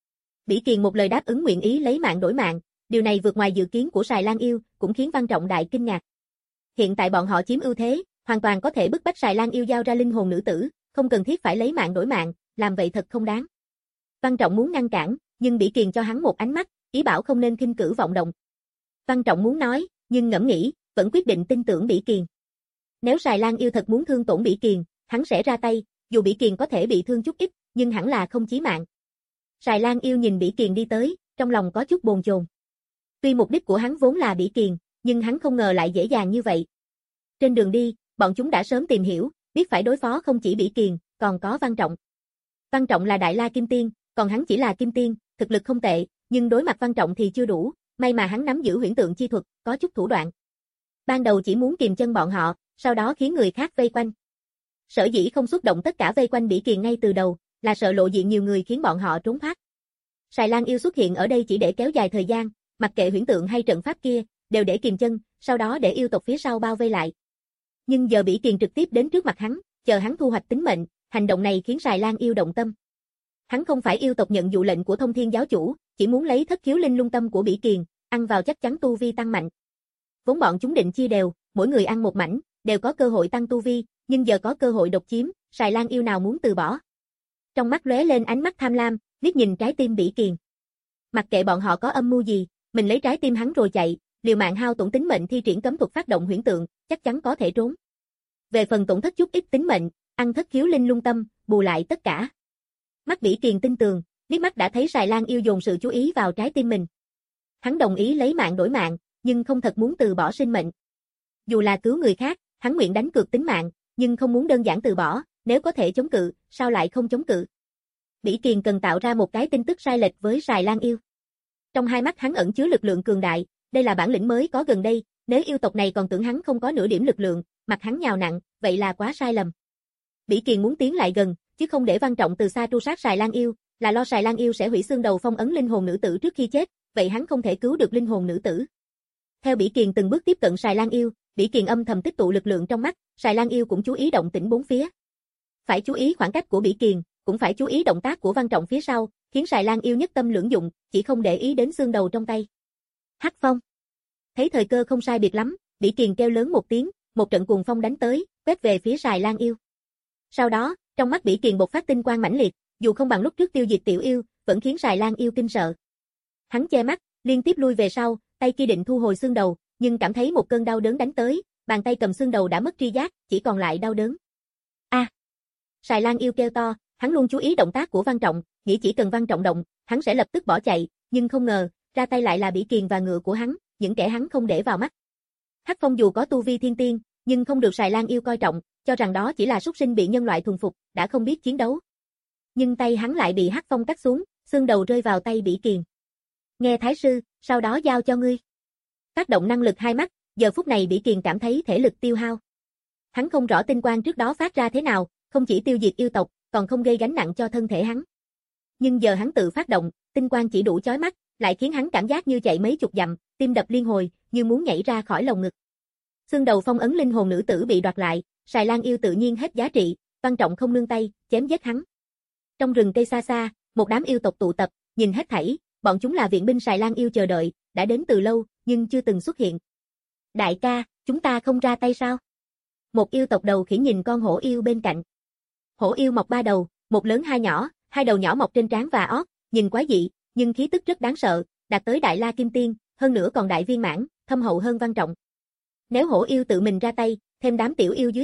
Bỉ Kiền một lời đáp ứng nguyện ý lấy mạng đổi mạng, điều này vượt ngoài dự kiến của Sài Lan yêu, cũng khiến Văn Trọng đại kinh ngạc. Hiện tại bọn họ chiếm ưu thế, hoàn toàn có thể bức bách Sài Lan yêu giao ra linh hồn nữ tử, không cần thiết phải lấy mạng đổi mạng, làm vậy thật không đáng. Văn Trọng muốn ngăn cản, nhưng Bỉ Kiền cho hắn một ánh mắt, ý bảo không nên khinh cử vọng động. Văn Trọng muốn nói, nhưng ngẫm nghĩ, vẫn quyết định tin tưởng Bỉ Kiền. Nếu Sài Lan yêu thật muốn thương tổn Bỉ Kiền, hắn sẽ ra tay, dù Bỉ Kiền có thể bị thương chút ít, nhưng hẳn là không chí mạng. Sài Lan yêu nhìn Bỉ Kiền đi tới, trong lòng có chút bồn chồn. Tuy mục đích của hắn vốn là Bỉ Kiền, nhưng hắn không ngờ lại dễ dàng như vậy. Trên đường đi, bọn chúng đã sớm tìm hiểu, biết phải đối phó không chỉ Bỉ Kiền, còn có Văn Trọng. Văn Trọng là Đại La Kim Tiên, còn hắn chỉ là Kim Tiên, thực lực không tệ, nhưng đối mặt Văn Trọng thì chưa đủ, may mà hắn nắm giữ huyễn tượng chi thuật, có chút thủ đoạn. Ban đầu chỉ muốn kìm chân bọn họ, sau đó khiến người khác vây quanh. Sở dĩ không xuất động tất cả vây quanh Bỉ Kiền ngay từ đầu, là sợ lộ diện nhiều người khiến bọn họ trốn thoát. Sài Lan yêu xuất hiện ở đây chỉ để kéo dài thời gian, mặc kệ huyễn tượng hay trận pháp kia, đều để kìm chân, sau đó để yêu tộc phía sau bao vây lại. Nhưng giờ Bỉ Kiền trực tiếp đến trước mặt hắn, chờ hắn thu hoạch tính mệnh, hành động này khiến Sài Lan yêu động tâm. Hắn không phải yêu tộc nhận dụ lệnh của Thông Thiên giáo chủ, chỉ muốn lấy thất khiếu linh lung tâm của Bỉ Kiền, ăn vào chắc chắn tu vi tăng mạnh. Vốn bọn chúng định chia đều, mỗi người ăn một mảnh, đều có cơ hội tăng tu vi, nhưng giờ có cơ hội độc chiếm, Sài Lan yêu nào muốn từ bỏ. Trong mắt lóe lên ánh mắt tham lam, liếc nhìn trái tim Bỉ Kiền. Mặc kệ bọn họ có âm mưu gì, mình lấy trái tim hắn rồi chạy, liều mạng hao tổn tính mệnh thi triển cấm thuật phát động huyễn tượng, chắc chắn có thể trốn. Về phần tổn thất chút ít tính mệnh, ăn thất khiếu linh lung tâm, bù lại tất cả. Mắt Bỉ Kiền tinh tường, liếc mắt đã thấy Sài Lan yêu dồn sự chú ý vào trái tim mình. Hắn đồng ý lấy mạng đổi mạng, nhưng không thật muốn từ bỏ sinh mệnh. Dù là cứu người khác, hắn nguyện đánh cược tính mạng, nhưng không muốn đơn giản từ bỏ, nếu có thể chống cự, sao lại không chống cự. Bỉ Kiền cần tạo ra một cái tin tức sai lệch với Sài Lan yêu. Trong hai mắt hắn ẩn chứa lực lượng cường đại, đây là bản lĩnh mới có gần đây, nếu yêu tộc này còn tưởng hắn không có nửa điểm lực lượng, mặt hắn nhào nặng, vậy là quá sai lầm. Bỉ Kiền muốn tiến lại gần, chứ không để Văn Trọng từ xa tru sát Sài Lan yêu, là lo Sài Lan yêu sẽ hủy xương đầu phong ấn linh hồn nữ tử trước khi chết, vậy hắn không thể cứu được linh hồn nữ tử. Theo Bỉ Kiền từng bước tiếp cận Sài Lan yêu, Bỉ Kiền âm thầm tích tụ lực lượng trong mắt, Sài Lan yêu cũng chú ý động tĩnh bốn phía. Phải chú ý khoảng cách của Bỉ Kiền, cũng phải chú ý động tác của Văn Trọng phía sau, khiến Sài Lan yêu nhất tâm lưỡng dụng, chỉ không để ý đến xương đầu trong tay. Hắc phong. Thấy thời cơ không sai biệt lắm, Bỉ Kiền kêu lớn một tiếng, một trận cuồng phong đánh tới, quét về phía Sài Lan yêu. Sau đó, trong mắt Bỉ Kiền bộc phát tinh quang mãnh liệt, dù không bằng lúc trước tiêu diệt tiểu yêu, vẫn khiến Sài Lan yêu kinh sợ. Hắn che mắt, liên tiếp lui về sau, tay kia định thu hồi xương đầu, nhưng cảm thấy một cơn đau đớn đánh tới, bàn tay cầm xương đầu đã mất tri giác, chỉ còn lại đau đớn. A! À. Sài Lan yêu kêu to, hắn luôn chú ý động tác của Văn Trọng, nghĩ chỉ cần Văn Trọng động, hắn sẽ lập tức bỏ chạy, nhưng không ngờ, ra tay lại là Bỉ Kiền và ngựa của hắn, những kẻ hắn không để vào mắt. Hắc Phong dù có tu vi thiên tiên, nhưng không được Sài Lan yêu coi trọng, cho rằng đó chỉ là súc sinh bị nhân loại thuần phục, đã không biết chiến đấu. Nhưng tay hắn lại bị Hắc Phong cắt xuống, xương đầu rơi vào tay Bỉ Kiền. Nghe Thái sư, sau đó giao cho ngươi. Phát động năng lực hai mắt, giờ phút này Bỉ Kiền cảm thấy thể lực tiêu hao. Hắn không rõ tinh quang trước đó phát ra thế nào, không chỉ tiêu diệt yêu tộc, còn không gây gánh nặng cho thân thể hắn. Nhưng giờ hắn tự phát động, tinh quang chỉ đủ chói mắt, lại khiến hắn cảm giác như chạy mấy chục dặm, tim đập liên hồi, như muốn nhảy ra khỏi lồng ngực. Xương đầu phong ấn linh hồn nữ tử bị đoạt lại, Sài Lan yêu tự nhiên hết giá trị, Văn Trọng không nương tay, chém giết hắn. Trong rừng cây xa xa, một đám yêu tộc tụ tập, nhìn hết thảy, bọn chúng là viện binh Sài Lan yêu chờ đợi, đã đến từ lâu, nhưng chưa từng xuất hiện. Đại ca, chúng ta không ra tay sao? Một yêu tộc đầu khỉ nhìn con hổ yêu bên cạnh. Hổ yêu mọc ba đầu, một lớn hai nhỏ, hai đầu nhỏ mọc trên trán và ót, nhìn quái dị, nhưng khí tức rất đáng sợ, đạt tới Đại La Kim Tiên, hơn nữa còn đại viên mãn, thâm hậu hơn Văn Trọng. Nếu hổ yêu tự mình ra tay, thêm đám tiểu yêu dưới tay,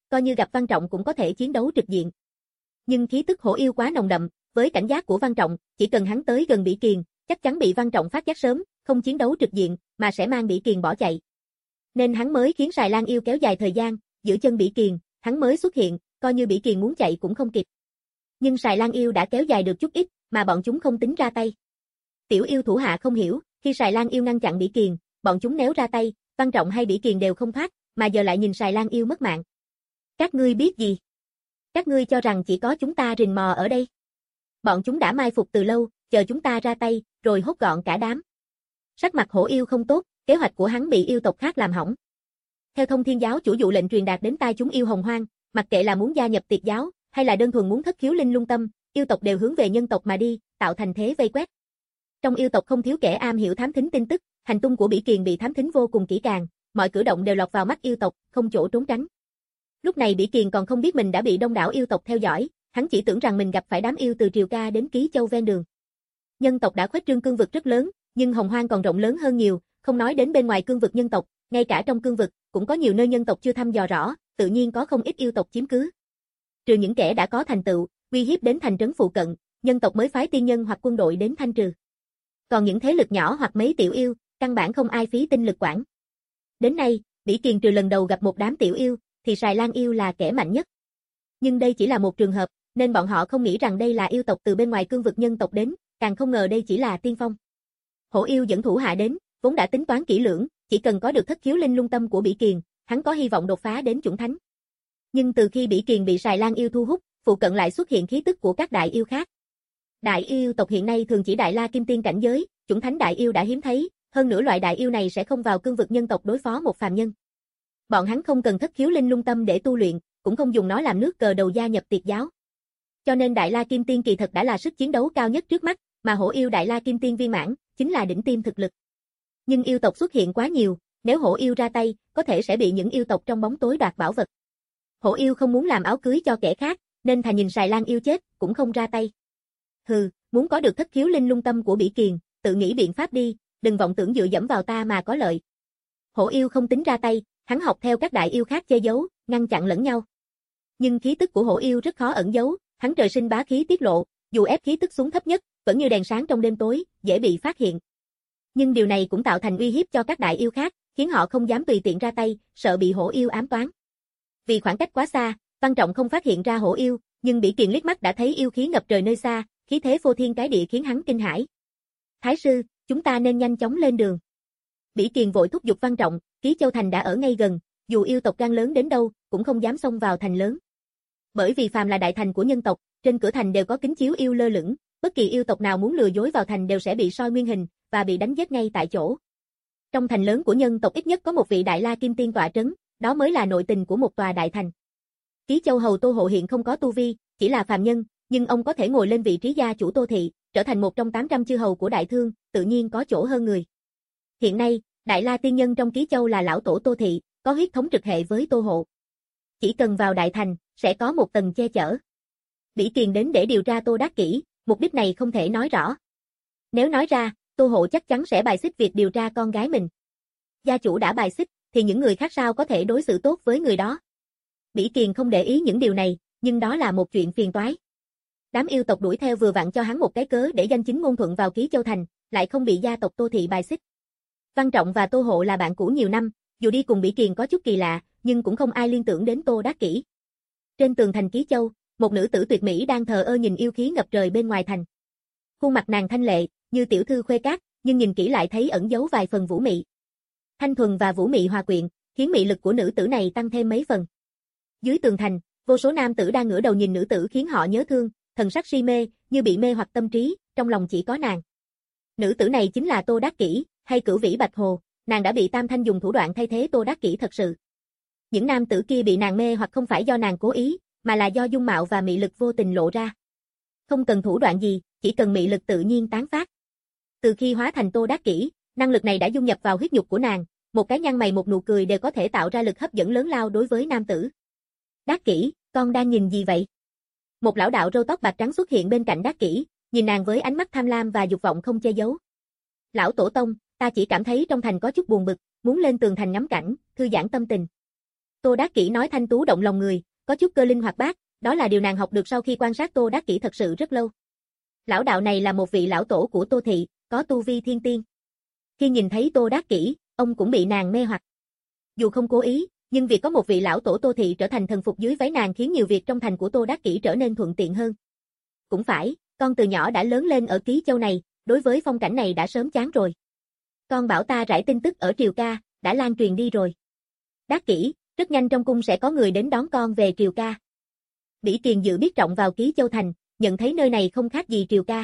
coi như gặp Văn Trọng cũng có thể chiến đấu trực diện. Nhưng khí tức hổ yêu quá nồng đậm, với cảnh giác của Văn Trọng, chỉ cần hắn tới gần Bỉ Kiền, chắc chắn bị Văn Trọng phát giác sớm, không chiến đấu trực diện, mà sẽ mang Bỉ Kiền bỏ chạy. Nên hắn mới khiến Sài Lan yêu kéo dài thời gian, giữ chân Bỉ Kiền, hắn mới xuất hiện, coi như Bỉ Kiền muốn chạy cũng không kịp. Nhưng Sài Lan yêu đã kéo dài được chút ít, mà bọn chúng không tính ra tay. Tiểu yêu thủ hạ không hiểu, khi Sài Lan yêu ngăn chặn Bỉ Kiền, bọn chúng nếu ra tay, Văn Trọng hay Bỉ Kiền đều không thoát, mà giờ lại nhìn Sài Lan yêu mất mạng. Các ngươi biết gì? Các ngươi cho rằng chỉ có chúng ta rình mò ở đây. Bọn chúng đã mai phục từ lâu, chờ chúng ta ra tay, rồi hốt gọn cả đám. Sắc mặt hổ yêu không tốt, kế hoạch của hắn bị yêu tộc khác làm hỏng. Theo Thông Thiên giáo chủ dụ lệnh truyền đạt đến tai chúng yêu Hồng Hoang, mặc kệ là muốn gia nhập Tiệt giáo, hay là đơn thuần muốn thất khiếu linh lung tâm, yêu tộc đều hướng về nhân tộc mà đi, tạo thành thế vây quét. Trong yêu tộc không thiếu kẻ am hiểu thám thính tin tức, hành tung của Bỉ Kiền bị thám thính vô cùng kỹ càng, mọi cử động đều lọt vào mắt yêu tộc, không chỗ trốn tránh. Lúc này Bỉ Kiền còn không biết mình đã bị đông đảo yêu tộc theo dõi, hắn chỉ tưởng rằng mình gặp phải đám yêu từ Triều Ca đến Ký Châu ven đường. Nhân tộc đã khuếch trương cương vực rất lớn, nhưng Hồng Hoang còn rộng lớn hơn nhiều, không nói đến bên ngoài cương vực nhân tộc, ngay cả trong cương vực cũng có nhiều nơi nhân tộc chưa thăm dò rõ, tự nhiên có không ít yêu tộc chiếm cứ. Trừ những kẻ đã có thành tựu, uy hiếp đến thành trấn phụ cận, nhân tộc mới phái tiên nhân hoặc quân đội đến thanh trừ. Còn những thế lực nhỏ hoặc mấy tiểu yêu, căn bản không ai phí tinh lực quản. Đến nay, Bỉ Kiền trừ lần đầu gặp một đám tiểu yêu, thì Sài Lan yêu là kẻ mạnh nhất. Nhưng đây chỉ là một trường hợp, nên bọn họ không nghĩ rằng đây là yêu tộc từ bên ngoài cương vực nhân tộc đến, càng không ngờ đây chỉ là tiên phong. Hổ yêu dẫn thủ hạ đến, vốn đã tính toán kỹ lưỡng, chỉ cần có được thất khiếu linh lung tâm của Bỉ Kiền, hắn có hy vọng đột phá đến chủng thánh. Nhưng từ khi Bỉ Kiền bị Sài Lan yêu thu hút, phụ cận lại xuất hiện khí tức của các đại yêu khác. Đại yêu tộc hiện nay thường chỉ đại la kim tiên cảnh giới, chủng thánh đại yêu đã hiếm thấy, hơn nữa loại đại yêu này sẽ không vào cương vực nhân tộc đối phó một phàm nhân. Bọn hắn không cần thất khiếu linh lung tâm để tu luyện, cũng không dùng nó làm nước cờ đầu gia nhập Tiệt giáo. Cho nên đại la kim tiên kỳ thật đã là sức chiến đấu cao nhất trước mắt, mà hổ yêu đại la kim tiên viên mãn chính là đỉnh tiêm thực lực. Nhưng yêu tộc xuất hiện quá nhiều, nếu hổ yêu ra tay, có thể sẽ bị những yêu tộc trong bóng tối đoạt bảo vật. Hổ yêu không muốn làm áo cưới cho kẻ khác, nên thà nhìn Sài Lan yêu chết, cũng không ra tay. Hừ, muốn có được thất khiếu linh lung tâm của Bỉ Kiền, tự nghĩ biện pháp đi, đừng vọng tưởng dựa dẫm vào ta mà có lợi. Hổ yêu không tính ra tay, hắn học theo các đại yêu khác che giấu, ngăn chặn lẫn nhau. Nhưng khí tức của hổ yêu rất khó ẩn giấu, hắn trời sinh bá khí tiết lộ, dù ép khí tức xuống thấp nhất, vẫn như đèn sáng trong đêm tối, dễ bị phát hiện. Nhưng điều này cũng tạo thành uy hiếp cho các đại yêu khác, khiến họ không dám tùy tiện ra tay, sợ bị hổ yêu ám toán. Vì khoảng cách quá xa, Văn Trọng không phát hiện ra hổ yêu, nhưng Bỉ Kiền liếc mắt đã thấy yêu khí ngập trời nơi xa, khí thế phô thiên cái địa khiến hắn kinh hãi. Thái sư, chúng ta nên nhanh chóng lên đường. Bỉ Kiền vội thúc giục Văn Trọng, Ký Châu thành đã ở ngay gần, dù yêu tộc gan lớn đến đâu, cũng không dám xông vào thành lớn. Bởi vì phàm là đại thành của nhân tộc, trên cửa thành đều có kính chiếu yêu lơ lửng, bất kỳ yêu tộc nào muốn lừa dối vào thành đều sẽ bị soi nguyên hình và bị đánh giết ngay tại chỗ. Trong thành lớn của nhân tộc ít nhất có một vị đại la kim tiên tọa trấn, đó mới là nội tình của một tòa đại thành. Ký Châu hầu Tô Hộ hiện không có tu vi, chỉ là phàm nhân, nhưng ông có thể ngồi lên vị trí gia chủ Tô thị, trở thành một trong tám trăm chư hầu của Đại Thương, tự nhiên có chỗ hơn người. Hiện nay, đại la tiên nhân trong Ký Châu là lão tổ Tô thị, có huyết thống trực hệ với Tô Hộ. Chỉ cần vào đại thành, sẽ có một tầng che chở. Bỉ Kiền đến để điều tra Tô Đắc Kỷ, mục đích này không thể nói rõ. Nếu nói ra, Tô Hộ chắc chắn sẽ bài xích việc điều tra con gái mình. Gia chủ đã bài xích, thì những người khác sao có thể đối xử tốt với người đó. Bỉ Kiền không để ý những điều này, nhưng đó là một chuyện phiền toái. Đám yêu tộc đuổi theo vừa vặn cho hắn một cái cớ để danh chính ngôn thuận vào Ký Châu thành, lại không bị gia tộc Tô thị bài xích. Văn Trọng và Tô Hộ là bạn cũ nhiều năm, dù đi cùng Bỉ Kiền có chút kỳ lạ, nhưng cũng không ai liên tưởng đến Tô Đắc Kỷ. Trên tường thành Ký Châu, một nữ tử tuyệt mỹ đang thờ ơ nhìn yêu khí ngập trời bên ngoài thành. Khuôn mặt nàng thanh lệ, như tiểu thư khuê cát, nhưng nhìn kỹ lại thấy ẩn giấu vài phần vũ mị. Thanh thuần và vũ mị hòa quyện, khiến mị lực của nữ tử này tăng thêm mấy phần. Dưới tường thành, vô số nam tử đang ngửa đầu nhìn nữ tử khiến họ nhớ thương, thần sắc si mê, như bị mê hoặc tâm trí, trong lòng chỉ có nàng. Nữ tử này chính là Tô Đắc Kỷ, hay Cửu Vĩ Bạch Hồ, nàng đã bị Tam Thanh dùng thủ đoạn thay thế Tô Đắc Kỷ thật sự. Những nam tử kia bị nàng mê hoặc không phải do nàng cố ý, mà là do dung mạo và mị lực vô tình lộ ra. Không cần thủ đoạn gì, chỉ cần mị lực tự nhiên tán phát. Từ khi hóa thành Tô Đắc Kỷ, năng lực này đã dung nhập vào huyết nhục của nàng, một cái nhăn mày một nụ cười đều có thể tạo ra lực hấp dẫn lớn lao đối với nam tử. Đắc Kỷ, con đang nhìn gì vậy? Một lão đạo râu tóc bạc trắng xuất hiện bên cạnh Đắc Kỷ, nhìn nàng với ánh mắt tham lam và dục vọng không che giấu. Lão tổ tông, ta chỉ cảm thấy trong thành có chút buồn bực, muốn lên tường thành ngắm cảnh, thư giãn tâm tình. Tô Đắc Kỷ nói thanh tú động lòng người, có chút cơ linh hoạt bát, đó là điều nàng học được sau khi quan sát Tô Đắc Kỷ thật sự rất lâu. Lão đạo này là một vị lão tổ của Tô thị, có tu vi thiên tiên. Khi nhìn thấy Tô Đắc Kỷ, ông cũng bị nàng mê hoặc. Dù không cố ý, nhưng việc có một vị lão tổ Tô thị trở thành thần phục dưới váy nàng khiến nhiều việc trong thành của Tô Đắc Kỷ trở nên thuận tiện hơn. Cũng phải, con từ nhỏ đã lớn lên ở Ký Châu này, đối với phong cảnh này đã sớm chán rồi. Con bảo ta rải tin tức ở Triều Ca, đã lan truyền đi rồi. Đắc Kỷ, rất nhanh trong cung sẽ có người đến đón con về Triều Ca. Bỉ Kiền Dự biết trọng vào Ký Châu thành, nhận thấy nơi này không khác gì Triều Ca.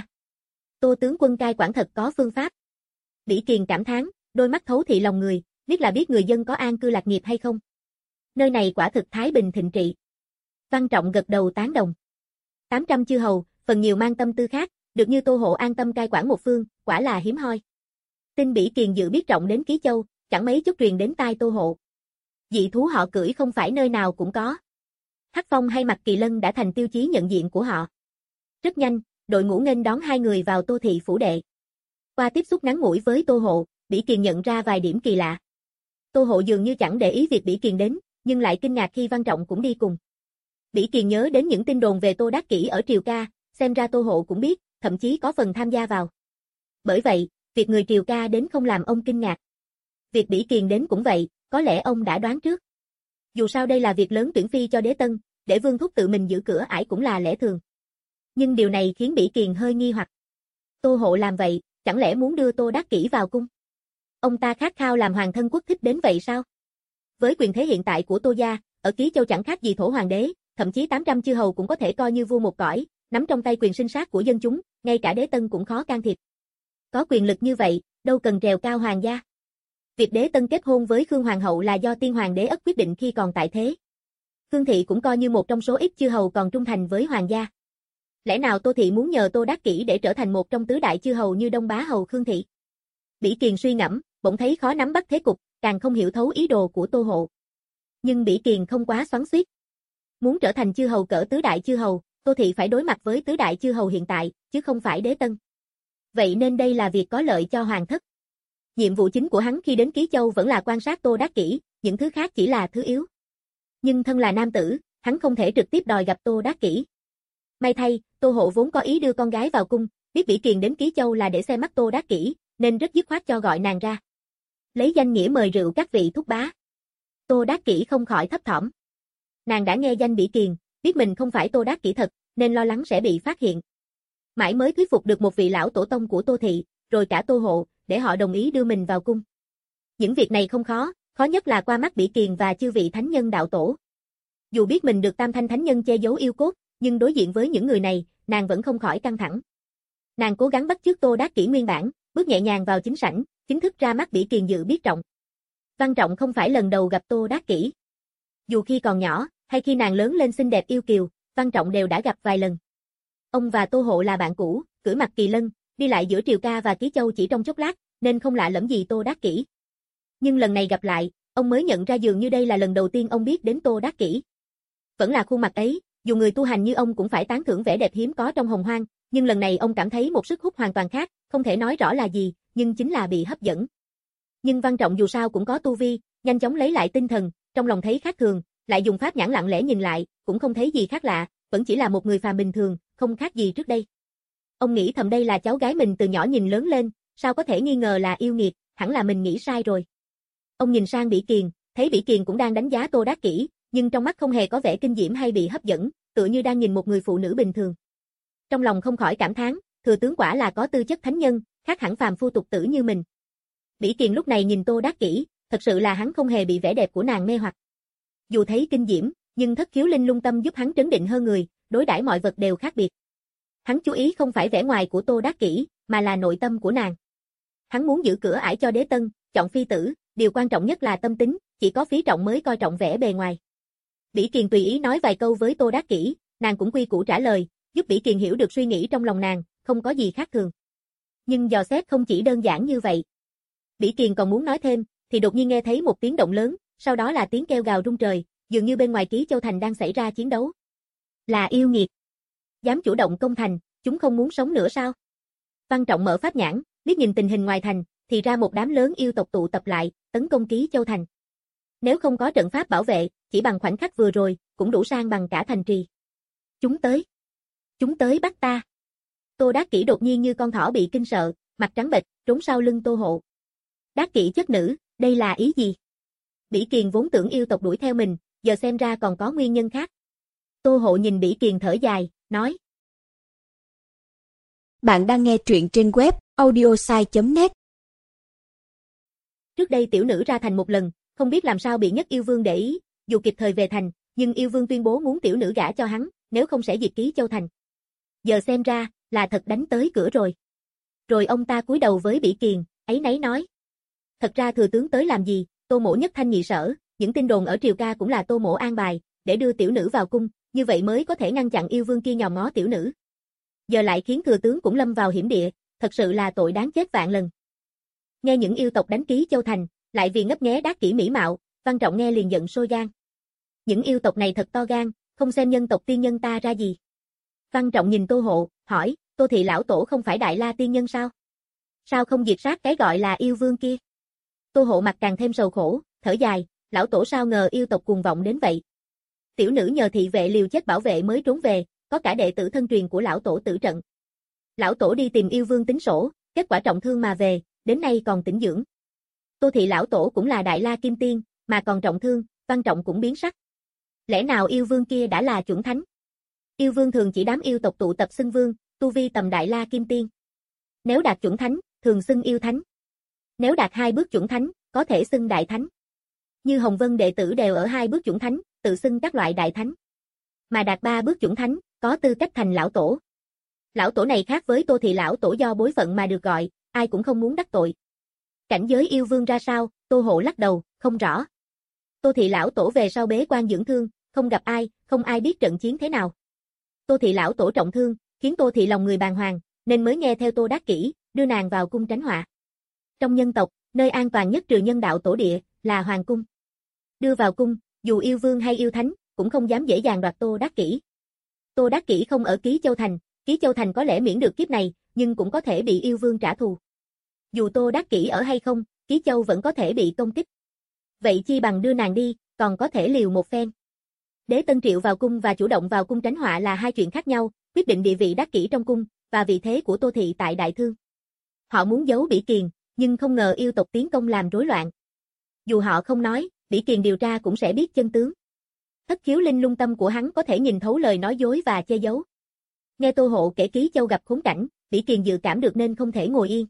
Tô tướng quân cai quản thật có phương pháp. Bỉ Kiền cảm thán, đôi mắt thấu thị lòng người, biết là biết người dân có an cư lạc nghiệp hay không. Nơi này quả thực thái bình thịnh trị. Văn Trọng gật đầu tán đồng. tám trăm chư hầu, phần nhiều mang tâm tư khác, được như Tô Hộ an tâm cai quản một phương, quả là hiếm hoi. Tin Bỉ Kiền Dự biết trọng đến Ký Châu, chẳng mấy chốc truyền đến tai Tô Hộ. Dị thú họ cưỡi không phải nơi nào cũng có. Hắc Phong hay Mặc Kỳ Lân đã thành tiêu chí nhận diện của họ. Rất nhanh, đội ngũ nghênh đón hai người vào Tô thị phủ đệ. Qua tiếp xúc ngắn ngủi với Tô Hộ, Bỉ Kiền nhận ra vài điểm kỳ lạ. Tô Hộ dường như chẳng để ý việc Bỉ Kiền đến, nhưng lại kinh ngạc khi Văn Trọng cũng đi cùng. Bỉ Kiền nhớ đến những tin đồn về Tô Đắc Kỷ ở Triều Ca, xem ra Tô Hộ cũng biết, thậm chí có phần tham gia vào. Bởi vậy, việc người Triều Ca đến không làm ông kinh ngạc. Việc Bỉ Kiền đến cũng vậy, có lẽ ông đã đoán trước. Dù sao đây là việc lớn tuyển phi cho đế tân, để Vương thúc tự mình giữ cửa ải cũng là lẽ thường. Nhưng điều này khiến Bỉ Kiền hơi nghi hoặc. Tô Hộ làm vậy, chẳng lẽ muốn đưa Tô Đắc Kỷ vào cung? Ông ta khát khao làm hoàng thân quốc thích đến vậy sao? Với quyền thế hiện tại của Tô gia, ở Ký Châu chẳng khác gì thổ hoàng đế, thậm chí tám trăm chư hầu cũng có thể coi như vua một cõi, nắm trong tay quyền sinh sát của dân chúng, ngay cả đế tân cũng khó can thiệp. Có quyền lực như vậy, đâu cần trèo cao hoàng gia. Việc đế tân kết hôn với Khương Hoàng hậu là do tiên hoàng đế ất quyết định khi còn tại thế. Khương thị cũng coi như một trong số ít chư hầu còn trung thành với hoàng gia. Lẽ nào Tô thị muốn nhờ Tô Đắc Kỷ để trở thành một trong tứ đại chư hầu như Đông Bá hầu Khương thị? Bỉ Kiền suy ngẫm, bỗng thấy khó nắm bắt thế cục, càng không hiểu thấu ý đồ của Tô Hộ. Nhưng Bỉ Kiền không quá xoắn xuýt. Muốn trở thành chư hầu cỡ tứ đại chư hầu, Tô thị phải đối mặt với tứ đại chư hầu hiện tại, chứ không phải đế tân. Vậy nên đây là việc có lợi cho hoàng thất. Nhiệm vụ chính của hắn khi đến Ký Châu vẫn là quan sát Tô Đắc Kỷ, những thứ khác chỉ là thứ yếu. Nhưng thân là nam tử, hắn không thể trực tiếp đòi gặp Tô Đắc Kỷ. May thay, Tô Hộ vốn có ý đưa con gái vào cung, biết Bỉ Kiền đến Ký Châu là để xem mắt Tô Đắc Kỷ, nên rất dứt khoát cho gọi nàng ra. Lấy danh nghĩa mời rượu các vị thúc bá. Tô Đắc Kỷ không khỏi thấp thỏm. Nàng đã nghe danh Bỉ Kiền, biết mình không phải Tô Đắc Kỷ thật, nên lo lắng sẽ bị phát hiện. Mãi mới thuyết phục được một vị lão tổ tông của Tô thị, rồi cả Tô Hộ, để họ đồng ý đưa mình vào cung. Những việc này không khó, khó nhất là qua mắt Bỉ Kiền và chư vị thánh nhân đạo tổ. Dù biết mình được Tam Thanh thánh nhân che giấu yêu cốt, nhưng đối diện với những người này, nàng vẫn không khỏi căng thẳng. Nàng cố gắng bắt chước Tô Đắc Kỷ nguyên bản, bước nhẹ nhàng vào chính sảnh, chính thức ra mắt Bỉ Kiền Dự biết trọng. Văn Trọng không phải lần đầu gặp Tô Đắc Kỷ. Dù khi còn nhỏ, hay khi nàng lớn lên xinh đẹp yêu kiều, Văn Trọng đều đã gặp vài lần. Ông và Tô Hộ là bạn cũ, cưỡi Mặc Kỳ Lân, đi lại giữa Triều Ca và Ký Châu chỉ trong chốc lát, nên không lạ lẫm gì Tô Đắc Kỷ. Nhưng lần này gặp lại, ông mới nhận ra dường như đây là lần đầu tiên ông biết đến Tô Đắc Kỷ. Vẫn là khuôn mặt ấy, dù người tu hành như ông cũng phải tán thưởng vẻ đẹp hiếm có trong hồng hoang, nhưng lần này ông cảm thấy một sức hút hoàn toàn khác, không thể nói rõ là gì, nhưng chính là bị hấp dẫn. Nhưng Văn Trọng dù sao cũng có tu vi, nhanh chóng lấy lại tinh thần, trong lòng thấy khác thường, lại dùng pháp nhãn lặng lẽ nhìn lại, cũng không thấy gì khác lạ, vẫn chỉ là một người phàm bình thường, không khác gì trước đây. Ông nghĩ thầm đây là cháu gái mình từ nhỏ nhìn lớn lên, sao có thể nghi ngờ là yêu nghiệt, hẳn là mình nghĩ sai rồi. Ông nhìn sang Bỉ Kiền, thấy Bỉ Kiền cũng đang đánh giá Tô Đắc Kỷ, nhưng trong mắt không hề có vẻ kinh diễm hay bị hấp dẫn, tựa như đang nhìn một người phụ nữ bình thường. Trong lòng không khỏi cảm thán, thừa tướng quả là có tư chất thánh nhân, khác hẳn phàm phu tục tử như mình. Bỉ Kiền lúc này nhìn Tô Đắc Kỷ, thật sự là hắn không hề bị vẻ đẹp của nàng mê hoặc. Dù thấy kinh diễm, nhưng thất khiếu linh lung tâm giúp hắn trấn định hơn người, đối đãi mọi vật đều khác biệt. Hắn chú ý không phải vẻ ngoài của Tô Đắc Kỷ, mà là nội tâm của nàng. Hắn muốn giữ cửa ải cho đế tân, chọn phi tử, điều quan trọng nhất là tâm tính, chỉ có phí trọng mới coi trọng vẻ bề ngoài. Bỉ Kiền tùy ý nói vài câu với Tô Đắc Kỷ, nàng cũng quy củ trả lời, giúp Bỉ Kiền hiểu được suy nghĩ trong lòng nàng, không có gì khác thường. Nhưng dò xét không chỉ đơn giản như vậy. Bỉ Kiền còn muốn nói thêm, thì đột nhiên nghe thấy một tiếng động lớn, sau đó là tiếng kêu gào rung trời, dường như bên ngoài Ký Châu thành đang xảy ra chiến đấu. Là yêu nghiệt. Dám chủ động công thành, chúng không muốn sống nữa sao? Văn Trọng mở pháp nhãn, liếc nhìn tình hình ngoài thành, thì ra một đám lớn yêu tộc tụ tập lại, tấn công Ký Châu thành. Nếu không có trận pháp bảo vệ, chỉ bằng khoảnh khắc vừa rồi, cũng đủ sang bằng cả thành trì. Chúng tới. Chúng tới bắt ta. Tô Đắc Kỷ đột nhiên như con thỏ bị kinh sợ, mặt trắng bệch, trốn sau lưng Tô Hộ. Đắc Kỷ chất nữ, đây là ý gì? Bỉ Kiền vốn tưởng yêu tộc đuổi theo mình, giờ xem ra còn có nguyên nhân khác. Tô Hộ nhìn Bỉ Kiền thở dài, nói. Bạn đang nghe truyện trên web audiosai chấm net. Trước đây tiểu nữ ra thành một lần, không biết làm sao bị Nhất Yêu Vương để ý, dù kịp thời về thành, nhưng Yêu Vương tuyên bố muốn tiểu nữ gả cho hắn, nếu không sẽ diệt Ký Châu thành. Giờ xem ra, là thật đánh tới cửa rồi. Rồi ông ta cúi đầu với Bỉ Kiền, áy náy nói. Thật ra thừa tướng tới làm gì, Tô Mỗ nhất thanh nhị sở, những tin đồn ở triều ca cũng là Tô Mỗ an bài, để đưa tiểu nữ vào cung, như vậy mới có thể ngăn chặn yêu vương kia nhòm ngó tiểu nữ. Giờ lại khiến thừa tướng cũng lâm vào hiểm địa, thật sự là tội đáng chết vạn lần. Nghe những yêu tộc đánh Ký Châu thành, lại vì ngấp nghé Đắc Kỷ mỹ mạo, Văn Trọng nghe liền giận sôi gan. Những yêu tộc này thật to gan, không xem nhân tộc tiên nhân ta ra gì. Văn Trọng nhìn Tô Hộ, hỏi, Tô thị lão tổ không phải Đại La tiên nhân sao? Sao không diệt sát cái gọi là yêu vương kia? Tô Hộ mặt càng thêm sầu khổ, thở dài, lão tổ sao ngờ yêu tộc cuồng vọng đến vậy. Tiểu nữ nhờ thị vệ liều chết bảo vệ mới trốn về, có cả đệ tử thân truyền của lão tổ tử trận. Lão tổ đi tìm yêu vương tính sổ, kết quả trọng thương mà về, đến nay còn tĩnh dưỡng. Tô thị lão tổ cũng là Đại La kim tiên, mà còn trọng thương, Văn Trọng cũng biến sắc. Lẽ nào yêu vương kia đã là chuẩn thánh? Yêu vương thường chỉ đám yêu tộc tụ tập xưng vương, tu vi tầm Đại La kim tiên. Nếu đạt chuẩn thánh, thường xưng yêu thánh. Nếu đạt hai bước chuẩn thánh, có thể xưng đại thánh. Như Hồng Vân đệ tử đều ở hai bước chuẩn thánh, tự xưng các loại đại thánh. Mà đạt ba bước chuẩn thánh, có tư cách thành lão tổ. Lão tổ này khác với Tô thị lão tổ do bối phận mà được gọi, ai cũng không muốn đắc tội. Cảnh giới yêu vương ra sao, Tô Hộ lắc đầu, không rõ. Tô thị lão tổ về sau bế quan dưỡng thương, không gặp ai, không ai biết trận chiến thế nào. Tô thị lão tổ trọng thương, khiến Tô thị lòng người bàng hoàng, nên mới nghe theo Tô Đắc Kỷ, đưa nàng vào cung tránh họa. Trong nhân tộc, nơi an toàn nhất trừ nhân đạo tổ địa, là hoàng cung. Đưa vào cung, dù yêu vương hay yêu thánh, cũng không dám dễ dàng đoạt Tô Đắc Kỷ. Tô Đắc Kỷ không ở Ký Châu thành, Ký Châu thành có lẽ miễn được kiếp này, nhưng cũng có thể bị yêu vương trả thù. Dù Tô Đắc Kỷ ở hay không, Ký Châu vẫn có thể bị công kích. Vậy chi bằng đưa nàng đi, còn có thể liều một phen. Đế Tân Triệu vào cung và chủ động vào cung tránh họa là hai chuyện khác nhau, quyết định địa vị Đắc Kỷ trong cung, và vị thế của Tô thị tại Đại Thương. Họ muốn giấu Bỉ Kiền, nhưng không ngờ yêu tộc tiến công làm rối loạn. Dù họ không nói, Bỉ Kiền điều tra cũng sẽ biết chân tướng. Thất khiếu linh lung tâm của hắn có thể nhìn thấu lời nói dối và che giấu. Nghe Tô Hộ kể Ký Châu gặp khốn cảnh, Bỉ Kiền dự cảm được nên không thể ngồi yên.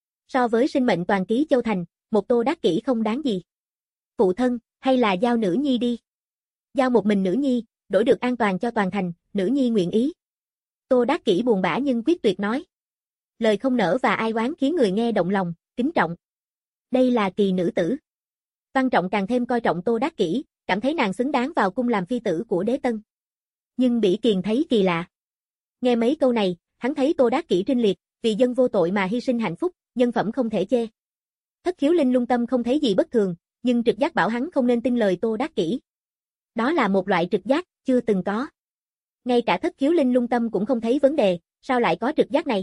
So với sinh mệnh toàn Ký Châu thành, một Tô Đắc Kỷ không đáng gì. Phụ thân, hay là giao nữ nhi đi. Giao một mình nữ nhi, đổi được an toàn cho toàn thành, nữ nhi nguyện ý. Tô Đắc Kỷ buồn bã nhưng quyết tuyệt nói. Lời không nỡ và ai oán khiến người nghe động lòng, kính trọng. Đây là kỳ nữ tử. Văn Trọng càng thêm coi trọng Tô Đắc Kỷ, cảm thấy nàng xứng đáng vào cung làm phi tử của Đế Tân. Nhưng Bỉ Kiền thấy kỳ lạ. Nghe mấy câu này, hắn thấy Tô Đắc Kỷ trinh liệt, vì dân vô tội mà hy sinh hạnh phúc, nhân phẩm không thể chê. Thất khiếu linh lung tâm không thấy gì bất thường, nhưng trực giác bảo hắn không nên tin lời Tô Đắc Kỷ. Đó là một loại trực giác, chưa từng có. Ngay cả thất khiếu linh lung tâm cũng không thấy vấn đề, sao lại có trực giác này?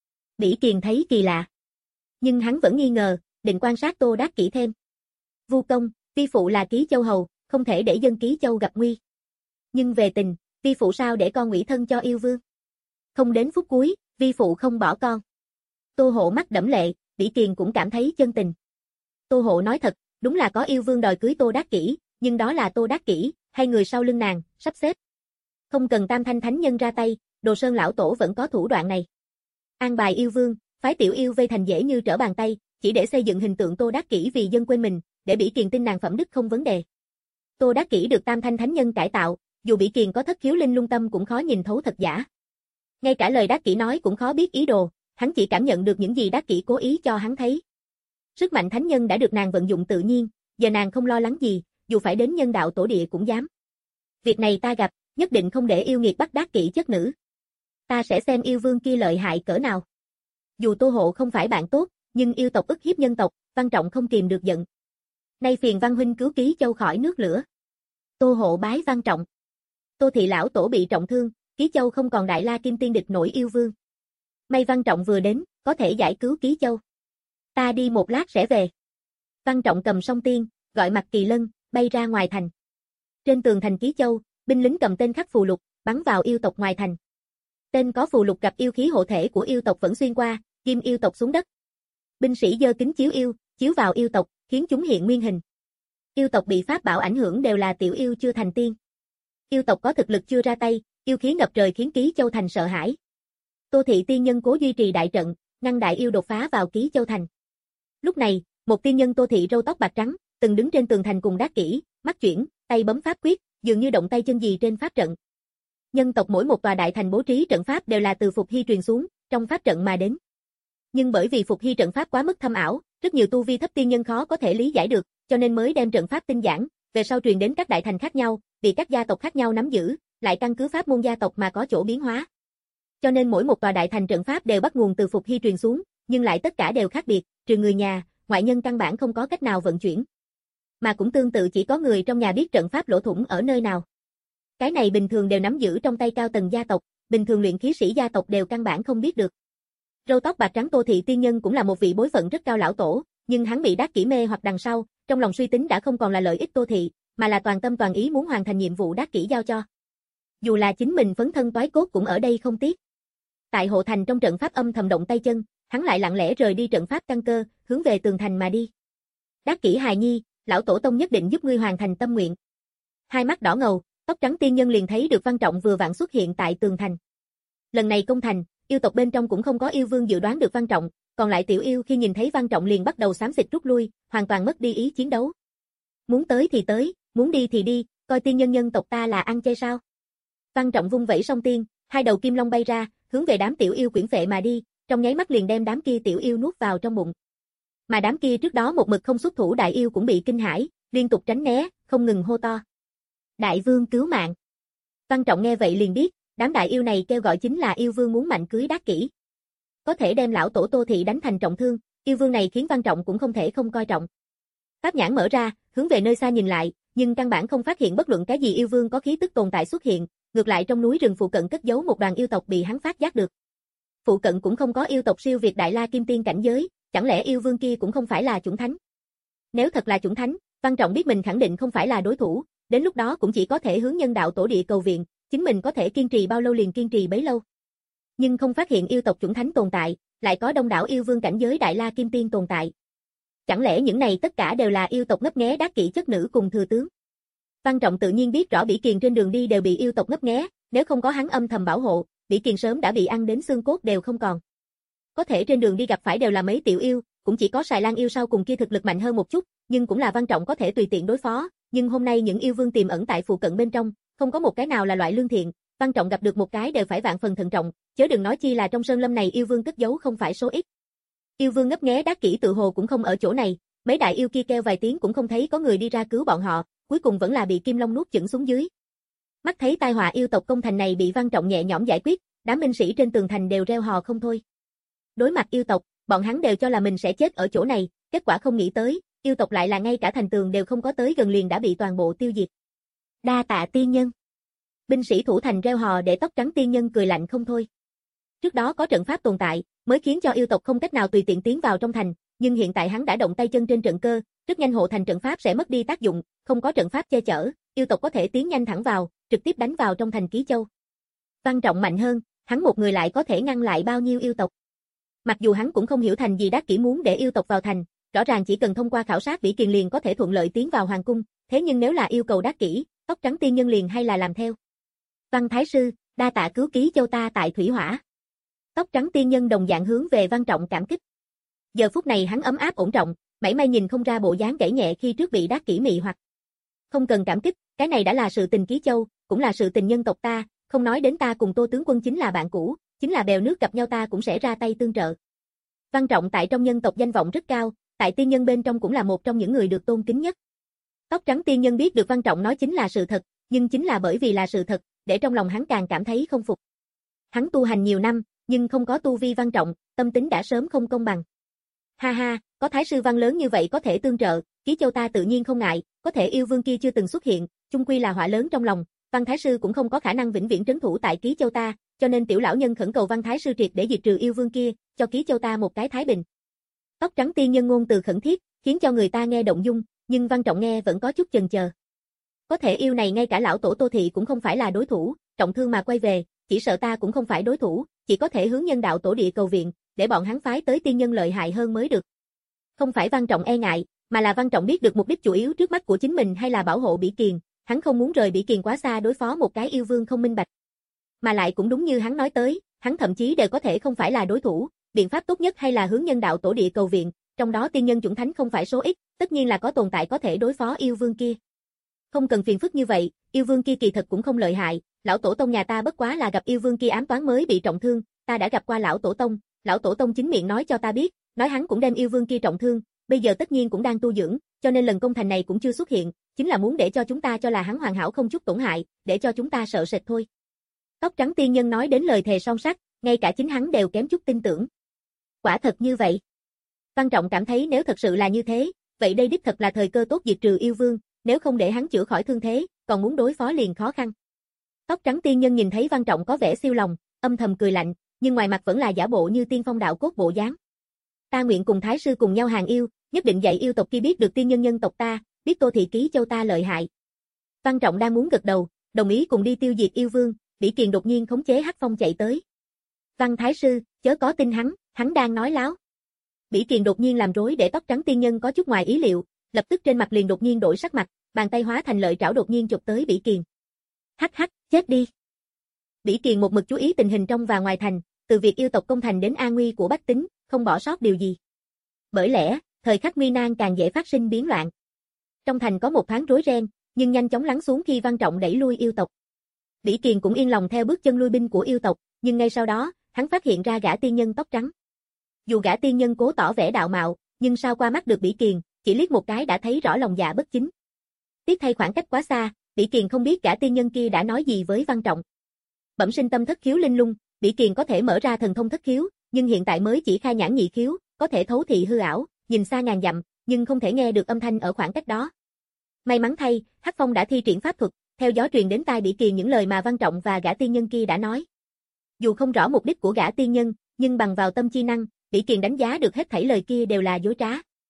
Bỉ Kiền thấy kỳ lạ. Nhưng hắn vẫn nghi ngờ, định quan sát Tô Đắc Kỷ thêm. Vu công, vi phụ là Ký Châu hầu, không thể để dân Ký Châu gặp nguy. Nhưng về tình, vi phụ sao để con ủy thân cho yêu vương? Không đến phút cuối, vi phụ không bỏ con. Tô Hộ mắt đẫm lệ, Bỉ Kiền cũng cảm thấy chân tình. Tô Hộ nói thật, đúng là có yêu vương đòi cưới Tô Đắc Kỷ, nhưng đó là Tô Đắc Kỷ, hay người sau lưng nàng, sắp xếp. Không cần Tam Thanh Thánh Nhân ra tay, Đồ Sơn lão tổ vẫn có thủ đoạn này. An bài yêu vương, phái tiểu yêu vây thành dễ như trở bàn tay, chỉ để xây dựng hình tượng Tô Đắc Kỷ vì dân quên mình, để Bỉ Kiền tin nàng phẩm đức không vấn đề. Tô Đắc Kỷ được Tam Thanh Thánh Nhân cải tạo, dù Bỉ Kiền có thất khiếu linh lung tâm cũng khó nhìn thấu thật giả. Ngay cả lời Đắc Kỷ nói cũng khó biết ý đồ, hắn chỉ cảm nhận được những gì Đắc Kỷ cố ý cho hắn thấy. Sức mạnh thánh nhân đã được nàng vận dụng tự nhiên, giờ nàng không lo lắng gì, dù phải đến nhân đạo tổ địa cũng dám. Việc này ta gặp, nhất định không để yêu nghiệt bắt Đắc Kỷ chất nữ. Ta sẽ xem yêu vương kia lợi hại cỡ nào. Dù Tô Hộ không phải bạn tốt, nhưng yêu tộc ức hiếp nhân tộc, Văn Trọng không kìm được giận. Nay phiền Văn huynh cứu Ký Châu khỏi nước lửa. Tô Hộ bái Văn Trọng. Tô thị lão tổ bị trọng thương, Ký Châu không còn Đại La kim tiên địch nổi yêu vương. May Văn Trọng vừa đến, có thể giải cứu Ký Châu. Ta đi một lát sẽ về. Văn Trọng cầm song tiên, gọi Mặc Kỳ Lân, bay ra ngoài thành. Trên tường thành Ký Châu, binh lính cầm tên khắc phù lục, bắn vào yêu tộc ngoài thành. Tên có phù lục gặp yêu khí hộ thể của yêu tộc vẫn xuyên qua, ghim yêu tộc xuống đất. Binh sĩ giơ kính chiếu yêu, chiếu vào yêu tộc, khiến chúng hiện nguyên hình. Yêu tộc bị pháp bảo ảnh hưởng đều là tiểu yêu chưa thành tiên. Yêu tộc có thực lực chưa ra tay, yêu khí ngập trời khiến Ký Châu thành sợ hãi. Tô Thị tiên nhân cố duy trì đại trận, ngăn đại yêu đột phá vào Ký Châu thành. Lúc này, một tiên nhân Tô Thị râu tóc bạc trắng, từng đứng trên tường thành cùng Đát Kỷ, mắt chuyển, tay bấm pháp quyết, dường như động tay chân gì trên pháp trận. Nhân tộc mỗi một tòa đại thành bố trí trận pháp đều là từ Phục Hy truyền xuống, trong pháp trận mà đến. Nhưng bởi vì Phục Hy trận pháp quá mức thâm ảo, rất nhiều tu vi thấp tiên nhân khó có thể lý giải được, cho nên mới đem trận pháp tinh giản, về sau truyền đến các đại thành khác nhau, vì các gia tộc khác nhau nắm giữ, lại căn cứ pháp môn gia tộc mà có chỗ biến hóa. Cho nên mỗi một tòa đại thành trận pháp đều bắt nguồn từ Phục Hy truyền xuống, nhưng lại tất cả đều khác biệt, trừ người nhà, ngoại nhân căn bản không có cách nào vận chuyển. Mà cũng tương tự chỉ có người trong nhà biết trận pháp lỗ thủng ở nơi nào. Cái này bình thường đều nắm giữ trong tay cao tầng gia tộc, bình thường luyện khí sĩ gia tộc đều căn bản không biết được. Râu tóc bạc trắng Tô Thị tiên nhân cũng là một vị bối phận rất cao lão tổ, nhưng hắn bị Đát Kỷ mê hoặc đằng sau, trong lòng suy tính đã không còn là lợi ích Tô Thị, mà là toàn tâm toàn ý muốn hoàn thành nhiệm vụ Đát Kỷ giao cho. Dù là chính mình phấn thân toái cốt cũng ở đây không tiếc. Tại hộ thành trong trận pháp âm thầm động tay chân, hắn lại lặng lẽ rời đi trận pháp căn cơ, hướng về tường thành mà đi. Đát Kỷ hài nhi, lão tổ tông nhất định giúp ngươi hoàn thành tâm nguyện. Hai mắt đỏ ngầu, tóc trắng tiên nhân liền thấy được Văn Trọng vừa vặn xuất hiện tại tường thành. Lần này công thành, yêu tộc bên trong cũng không có yêu vương dự đoán được Văn Trọng, còn lại tiểu yêu khi nhìn thấy Văn Trọng liền bắt đầu xám xịt rút lui, hoàn toàn mất đi ý chiến đấu. Muốn tới thì tới, muốn đi thì đi, coi tiên nhân nhân tộc ta là ăn chay sao? Văn Trọng vung vẩy song tiên, hai đầu kim long bay ra, hướng về đám tiểu yêu quyển phệ mà đi, trong nháy mắt liền đem đám kia tiểu yêu nuốt vào trong bụng. Mà đám kia trước đó một mực không xuất thủ đại yêu cũng bị kinh hãi, liên tục tránh né, không ngừng hô to. Đại vương cứu mạng. Văn Trọng nghe vậy liền biết, đám đại yêu này kêu gọi chính là yêu vương muốn mạnh cưới Đát Kỷ. Có thể đem lão tổ Tô Thị đánh thành trọng thương, yêu vương này khiến Văn Trọng cũng không thể không coi trọng. Pháp nhãn mở ra, hướng về nơi xa nhìn lại, nhưng căn bản không phát hiện bất luận cái gì yêu vương có khí tức tồn tại xuất hiện, ngược lại trong núi rừng phụ cận cất giấu một đoàn yêu tộc bị hắn phát giác được. Phụ cận cũng không có yêu tộc siêu việt Đại La Kim Tiên cảnh giới, chẳng lẽ yêu vương kia cũng không phải là chủng thánh? Nếu thật là chủng thánh, Văn Trọng biết mình khẳng định không phải là đối thủ, đến lúc đó cũng chỉ có thể hướng nhân đạo tổ địa cầu viện, chính mình có thể kiên trì bao lâu liền kiên trì bấy lâu. Nhưng không phát hiện yêu tộc chủng thánh tồn tại, lại có đông đảo yêu vương cảnh giới Đại La Kim Tiên tồn tại. Chẳng lẽ những này tất cả đều là yêu tộc ngấp nghé Đát Kỷ chất nữ cùng thừa tướng? Văn Trọng tự nhiên biết rõ Bỉ Kiền trên đường đi đều bị yêu tộc ngấp nghé, nếu không có hắn âm thầm bảo hộ, Bỉ Kiền sớm đã bị ăn đến xương cốt đều không còn. Có thể trên đường đi gặp phải đều là mấy tiểu yêu, cũng chỉ có Sài Lan yêu sau cùng kia thực lực mạnh hơn một chút, nhưng cũng là Văn Trọng có thể tùy tiện đối phó, nhưng hôm nay những yêu vương tiềm ẩn tại phụ cận bên trong, không có một cái nào là loại lương thiện, Văn Trọng gặp được một cái đều phải vạn phần thận trọng, chớ đừng nói chi là trong sơn lâm này yêu vương cất giấu không phải số ít. Yêu vương ngấp nghé Đát Kỷ tự hồ cũng không ở chỗ này, mấy đại yêu kia kêu vài tiếng cũng không thấy có người đi ra cứu bọn họ, cuối cùng vẫn là bị Kim Long nuốt chửng xuống dưới. Mắt thấy tai họa yêu tộc công thành này bị Văn Trọng nhẹ nhõm giải quyết, đám binh sĩ trên tường thành đều reo hò không thôi. Đối mặt yêu tộc, bọn hắn đều cho là mình sẽ chết ở chỗ này, kết quả không nghĩ tới, yêu tộc lại là ngay cả thành tường đều không có tới gần liền đã bị toàn bộ tiêu diệt. Đa tạ tiên nhân. Binh sĩ thủ thành reo hò để tóc trắng tiên nhân cười lạnh không thôi. Trước đó có trận pháp tồn tại, mới khiến cho yêu tộc không cách nào tùy tiện tiến vào trong thành, nhưng hiện tại hắn đã động tay chân trên trận cơ, rất nhanh hộ thành trận pháp sẽ mất đi tác dụng, không có trận pháp che chở, yêu tộc có thể tiến nhanh thẳng vào, trực tiếp đánh vào trong thành Ký Châu. Văn Trọng mạnh hơn, hắn một người lại có thể ngăn lại bao nhiêu yêu tộc. Mặc dù hắn cũng không hiểu thành gì Đát Kỷ muốn để yêu tộc vào thành, rõ ràng chỉ cần thông qua khảo sát Bỉ Kiền liền có thể thuận lợi tiến vào hoàng cung, thế nhưng nếu là yêu cầu Đát Kỷ, tóc trắng tiên nhân liền hay là làm theo. Văn Thái sư, đa tạ cứu Ký Châu ta tại thủy hỏa. Tóc trắng tiên nhân đồng dạng hướng về Văn Trọng cảm kích. Giờ phút này hắn ấm áp ổn trọng, mảy may nhìn không ra bộ dáng gãy nhẹ khi trước bị Đát Kỷ mị hoặc. Không cần cảm kích, cái này đã là sự tình Ký Châu, cũng là sự tình nhân tộc ta, không nói đến ta cùng Tô tướng quân chính là bạn cũ, chính là bèo nước gặp nhau ta cũng sẽ ra tay tương trợ. Văn Trọng tại trong nhân tộc danh vọng rất cao, tại tiên nhân bên trong cũng là một trong những người được tôn kính nhất. Tóc trắng tiên nhân biết được Văn Trọng nói chính là sự thật, nhưng chính là bởi vì là sự thật, để trong lòng hắn càng cảm thấy không phục. Hắn tu hành nhiều năm, nhưng không có tu vi Văn Trọng, tâm tính đã sớm không công bằng. Ha ha, có thái sư Văn lớn như vậy có thể tương trợ, Ký Châu ta tự nhiên không ngại, có thể yêu vương kia chưa từng xuất hiện, chung quy là họa lớn trong lòng, Văn thái sư cũng không có khả năng vĩnh viễn trấn thủ tại Ký Châu ta, cho nên tiểu lão nhân khẩn cầu Văn thái sư triệt để diệt trừ yêu vương kia, cho Ký Châu ta một cái thái bình. Tóc trắng tiên nhân ngôn từ khẩn thiết, khiến cho người ta nghe động dung, nhưng Văn Trọng nghe vẫn có chút chần chờ. Có thể yêu này ngay cả lão tổ Tô Thị cũng không phải là đối thủ, trọng thương mà quay về, chỉ sợ ta cũng không phải đối thủ, chỉ có thể hướng nhân đạo tổ địa cầu viện, để bọn hắn phái tới tiên nhân lợi hại hơn mới được. Không phải Văn Trọng e ngại, mà là Văn Trọng biết được mục đích chủ yếu trước mắt của chính mình hay là bảo hộ Bỉ Kiền, hắn không muốn rời Bỉ Kiền quá xa đối phó một cái yêu vương không minh bạch. Mà lại cũng đúng như hắn nói tới, hắn thậm chí đều có thể không phải là đối thủ, biện pháp tốt nhất hay là hướng nhân đạo tổ địa cầu viện, trong đó tiên nhân chuẩn thánh không phải số ít, tất nhiên là có tồn tại có thể đối phó yêu vương kia. Không cần phiền phức như vậy, yêu vương kia kỳ thật cũng không lợi hại, lão tổ tông nhà ta bất quá là gặp yêu vương kia ám toán mới bị trọng thương, ta đã gặp qua lão tổ tông, lão tổ tông chính miệng nói cho ta biết, nói hắn cũng đem yêu vương kia trọng thương, bây giờ tất nhiên cũng đang tu dưỡng, cho nên lần công thành này cũng chưa xuất hiện, chính là muốn để cho chúng ta cho là hắn hoàn hảo không chút tổn hại, để cho chúng ta sợ sệt thôi. Tóc trắng tiên nhân nói đến lời thề son sắt, ngay cả chính hắn đều kém chút tin tưởng. Quả thật như vậy. Văn Trọng cảm thấy nếu thật sự là như thế, vậy đây đích thật là thời cơ tốt diệt trừ yêu vương, nếu không để hắn chữa khỏi thương thế, còn muốn đối phó liền khó khăn. Tóc trắng tiên nhân nhìn thấy Văn Trọng có vẻ siêu lòng, âm thầm cười lạnh, nhưng ngoài mặt vẫn là giả bộ như tiên phong đạo cốt bộ dáng. Ta nguyện cùng thái sư cùng nhau hàng yêu, nhất định dạy yêu tộc kia biết được tiên nhân nhân tộc ta, biết Tô Thị Ký Châu ta lợi hại. Văn Trọng đang muốn gật đầu, đồng ý cùng đi tiêu diệt yêu vương, Bỉ Kiền đột nhiên khống chế Hắc Phong chạy tới. Văn thái sư, chớ có tin hắn, hắn đang nói láo. Bỉ Kiền đột nhiên làm rối để tóc trắng tiên nhân có chút ngoài ý liệu, lập tức trên mặt liền đột nhiên đổi sắc mặt, bàn tay hóa thành lợi trảo đột nhiên chụp tới Bỉ Kiền. Hắc hắc, chết đi. Bỉ Kiền một mực chú ý tình hình trong và ngoài thành, từ việc yêu tộc công thành đến an nguy của bách tính, không bỏ sót điều gì. Bởi lẽ, thời khắc nguy nan càng dễ phát sinh biến loạn. Trong thành có một thoáng rối ren, nhưng nhanh chóng lắng xuống khi Văn Trọng đẩy lui yêu tộc. Bỉ Kiền cũng yên lòng theo bước chân lui binh của yêu tộc, nhưng ngay sau đó, hắn phát hiện ra gã tiên nhân tóc trắng. Dù gã tiên nhân cố tỏ vẻ đạo mạo, nhưng sao qua mắt được Bỉ Kiền, chỉ liếc một cái đã thấy rõ lòng dạ bất chính. Tiếc thay khoảng cách quá xa, Bỉ Kiền không biết gã tiên nhân kia đã nói gì với Văn Trọng. Bẩm sinh tâm thất khiếu linh lung, Bỉ Kiền có thể mở ra thần thông thất khiếu, nhưng hiện tại mới chỉ khai nhãn nhị khiếu, có thể thấu thị hư ảo, nhìn xa ngàn dặm, nhưng không thể nghe được âm thanh ở khoảng cách đó. May mắn thay, Hắc Phong đã thi triển pháp thuật, theo gió truyền đến tai Bỉ Kiền những lời mà Văn Trọng và gã tiên nhân kia đã nói. Dù không rõ mục đích của gã tiên nhân, nhưng bằng vào tâm chi năng, Bỉ Kiền đánh giá được hết thảy lời kia đều là dối trá.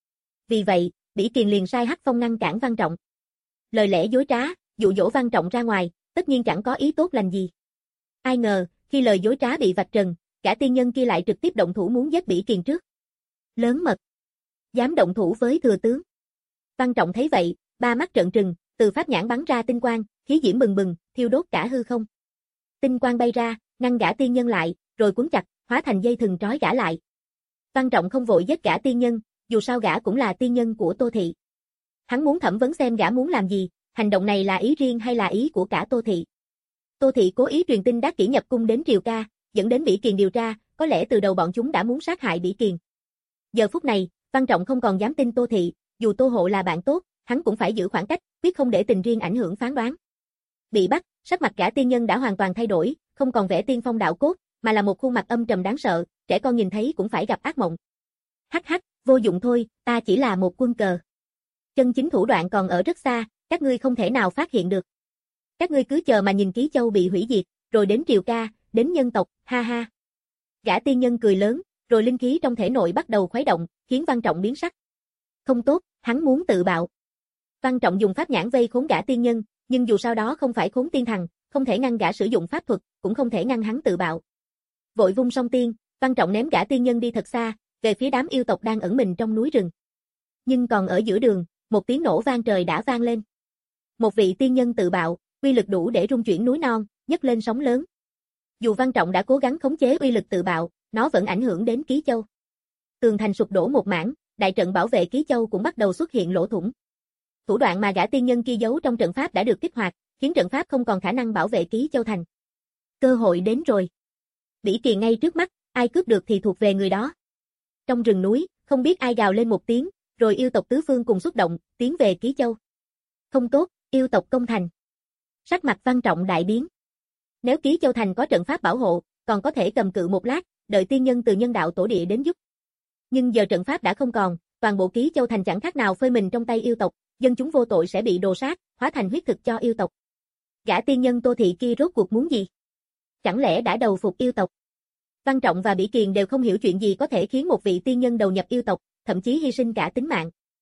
Vì vậy, Bỉ Kiền liền sai Hắc Phong ngăn cản Văn Trọng. Lời lẽ dối trá, dụ dỗ Văn Trọng ra ngoài, tất nhiên chẳng có ý tốt lành gì. Ai ngờ, khi lời dối trá bị vạch trần, gã tiên nhân kia lại trực tiếp động thủ muốn giết Bỉ Kiền trước. Lớn mật. Dám động thủ với thừa tướng. Văn Trọng thấy vậy, ba mắt trợn trừng, từ pháp nhãn bắn ra tinh quang, khí diễm bừng bừng, thiêu đốt cả hư không. Tinh quang bay ra, ngăn gã tiên nhân lại, rồi cuốn chặt, hóa thành dây thừng trói gã lại. Văn Trọng không vội giết gã tiên nhân, dù sao gã cũng là tiên nhân của Tô Thị. Hắn muốn thẩm vấn xem gã muốn làm gì, hành động này là ý riêng hay là ý của cả Tô Thị. Tô Thị cố ý truyền tin Đắc Kỷ nhập cung đến Triều Ca, dẫn đến Bỉ Kiền điều tra, có lẽ từ đầu bọn chúng đã muốn sát hại Bỉ Kiền. Giờ phút này, Văn Trọng không còn dám tin Tô Thị, dù Tô Hộ là bạn tốt, hắn cũng phải giữ khoảng cách, quyết không để tình riêng ảnh hưởng phán đoán. Bị bắt, sắc mặt gã tiên nhân đã hoàn toàn thay đổi, không còn vẻ tiên phong đạo cốt, mà là một khuôn mặt âm trầm đáng sợ, trẻ con nhìn thấy cũng phải gặp ác mộng. Hắc hắc, vô dụng thôi, ta chỉ là một quân cờ. Chân chính thủ đoạn còn ở rất xa, các ngươi không thể nào phát hiện được. Các ngươi cứ chờ mà nhìn Ký Châu bị hủy diệt, rồi đến Triều Ca, đến nhân tộc, ha ha. Gã tiên nhân cười lớn, rồi linh khí trong thể nội bắt đầu khuấy động, khiến Văn Trọng biến sắc. Không tốt, hắn muốn tự bạo. Văn Trọng dùng pháp nhãn vây khốn gã tiên nhân, nhưng dù sao đó không phải khốn tiên thần, không thể ngăn gã sử dụng pháp thuật, cũng không thể ngăn hắn tự bạo. Vội vung song tiên, Văn Trọng ném gã tiên nhân đi thật xa, về phía đám yêu tộc đang ẩn mình trong núi rừng. Nhưng còn ở giữa đường, một tiếng nổ vang trời đã vang lên. Một vị tiên nhân tự bạo, uy lực đủ để rung chuyển núi non, nhấc lên sóng lớn. Dù Văn Trọng đã cố gắng khống chế uy lực tự bạo, nó vẫn ảnh hưởng đến Ký Châu. Tường thành sụp đổ một mảng, đại trận bảo vệ Ký Châu cũng bắt đầu xuất hiện lỗ thủng. Thủ đoạn mà gã tiên nhân kia giấu trong trận pháp đã được kích hoạt, khiến trận pháp không còn khả năng bảo vệ Ký Châu thành. Cơ hội đến rồi. Bỉ Kiền ngay trước mắt, ai cướp được thì thuộc về người đó. Trong rừng núi, không biết ai gào lên một tiếng, rồi yêu tộc tứ phương cùng xuất động, tiến về Ký Châu. Không tốt, yêu tộc công thành. Sắc mặt Văn Trọng đại biến. Nếu Ký Châu thành có trận pháp bảo hộ, còn có thể cầm cự một lát, đợi tiên nhân từ nhân đạo tổ địa đến giúp. Nhưng giờ trận pháp đã không còn, toàn bộ Ký Châu thành chẳng khác nào phơi mình trong tay yêu tộc, dân chúng vô tội sẽ bị đồ sát, hóa thành huyết thực cho yêu tộc. Gã tiên nhân Tô Thị kia rốt cuộc muốn gì? Chẳng lẽ đã đầu phục yêu tộc? Văn Trọng và Bỉ Kiền đều không hiểu chuyện gì có thể khiến một vị tiên nhân đầu nhập yêu tộc, thậm chí hy sinh cả tính mạng.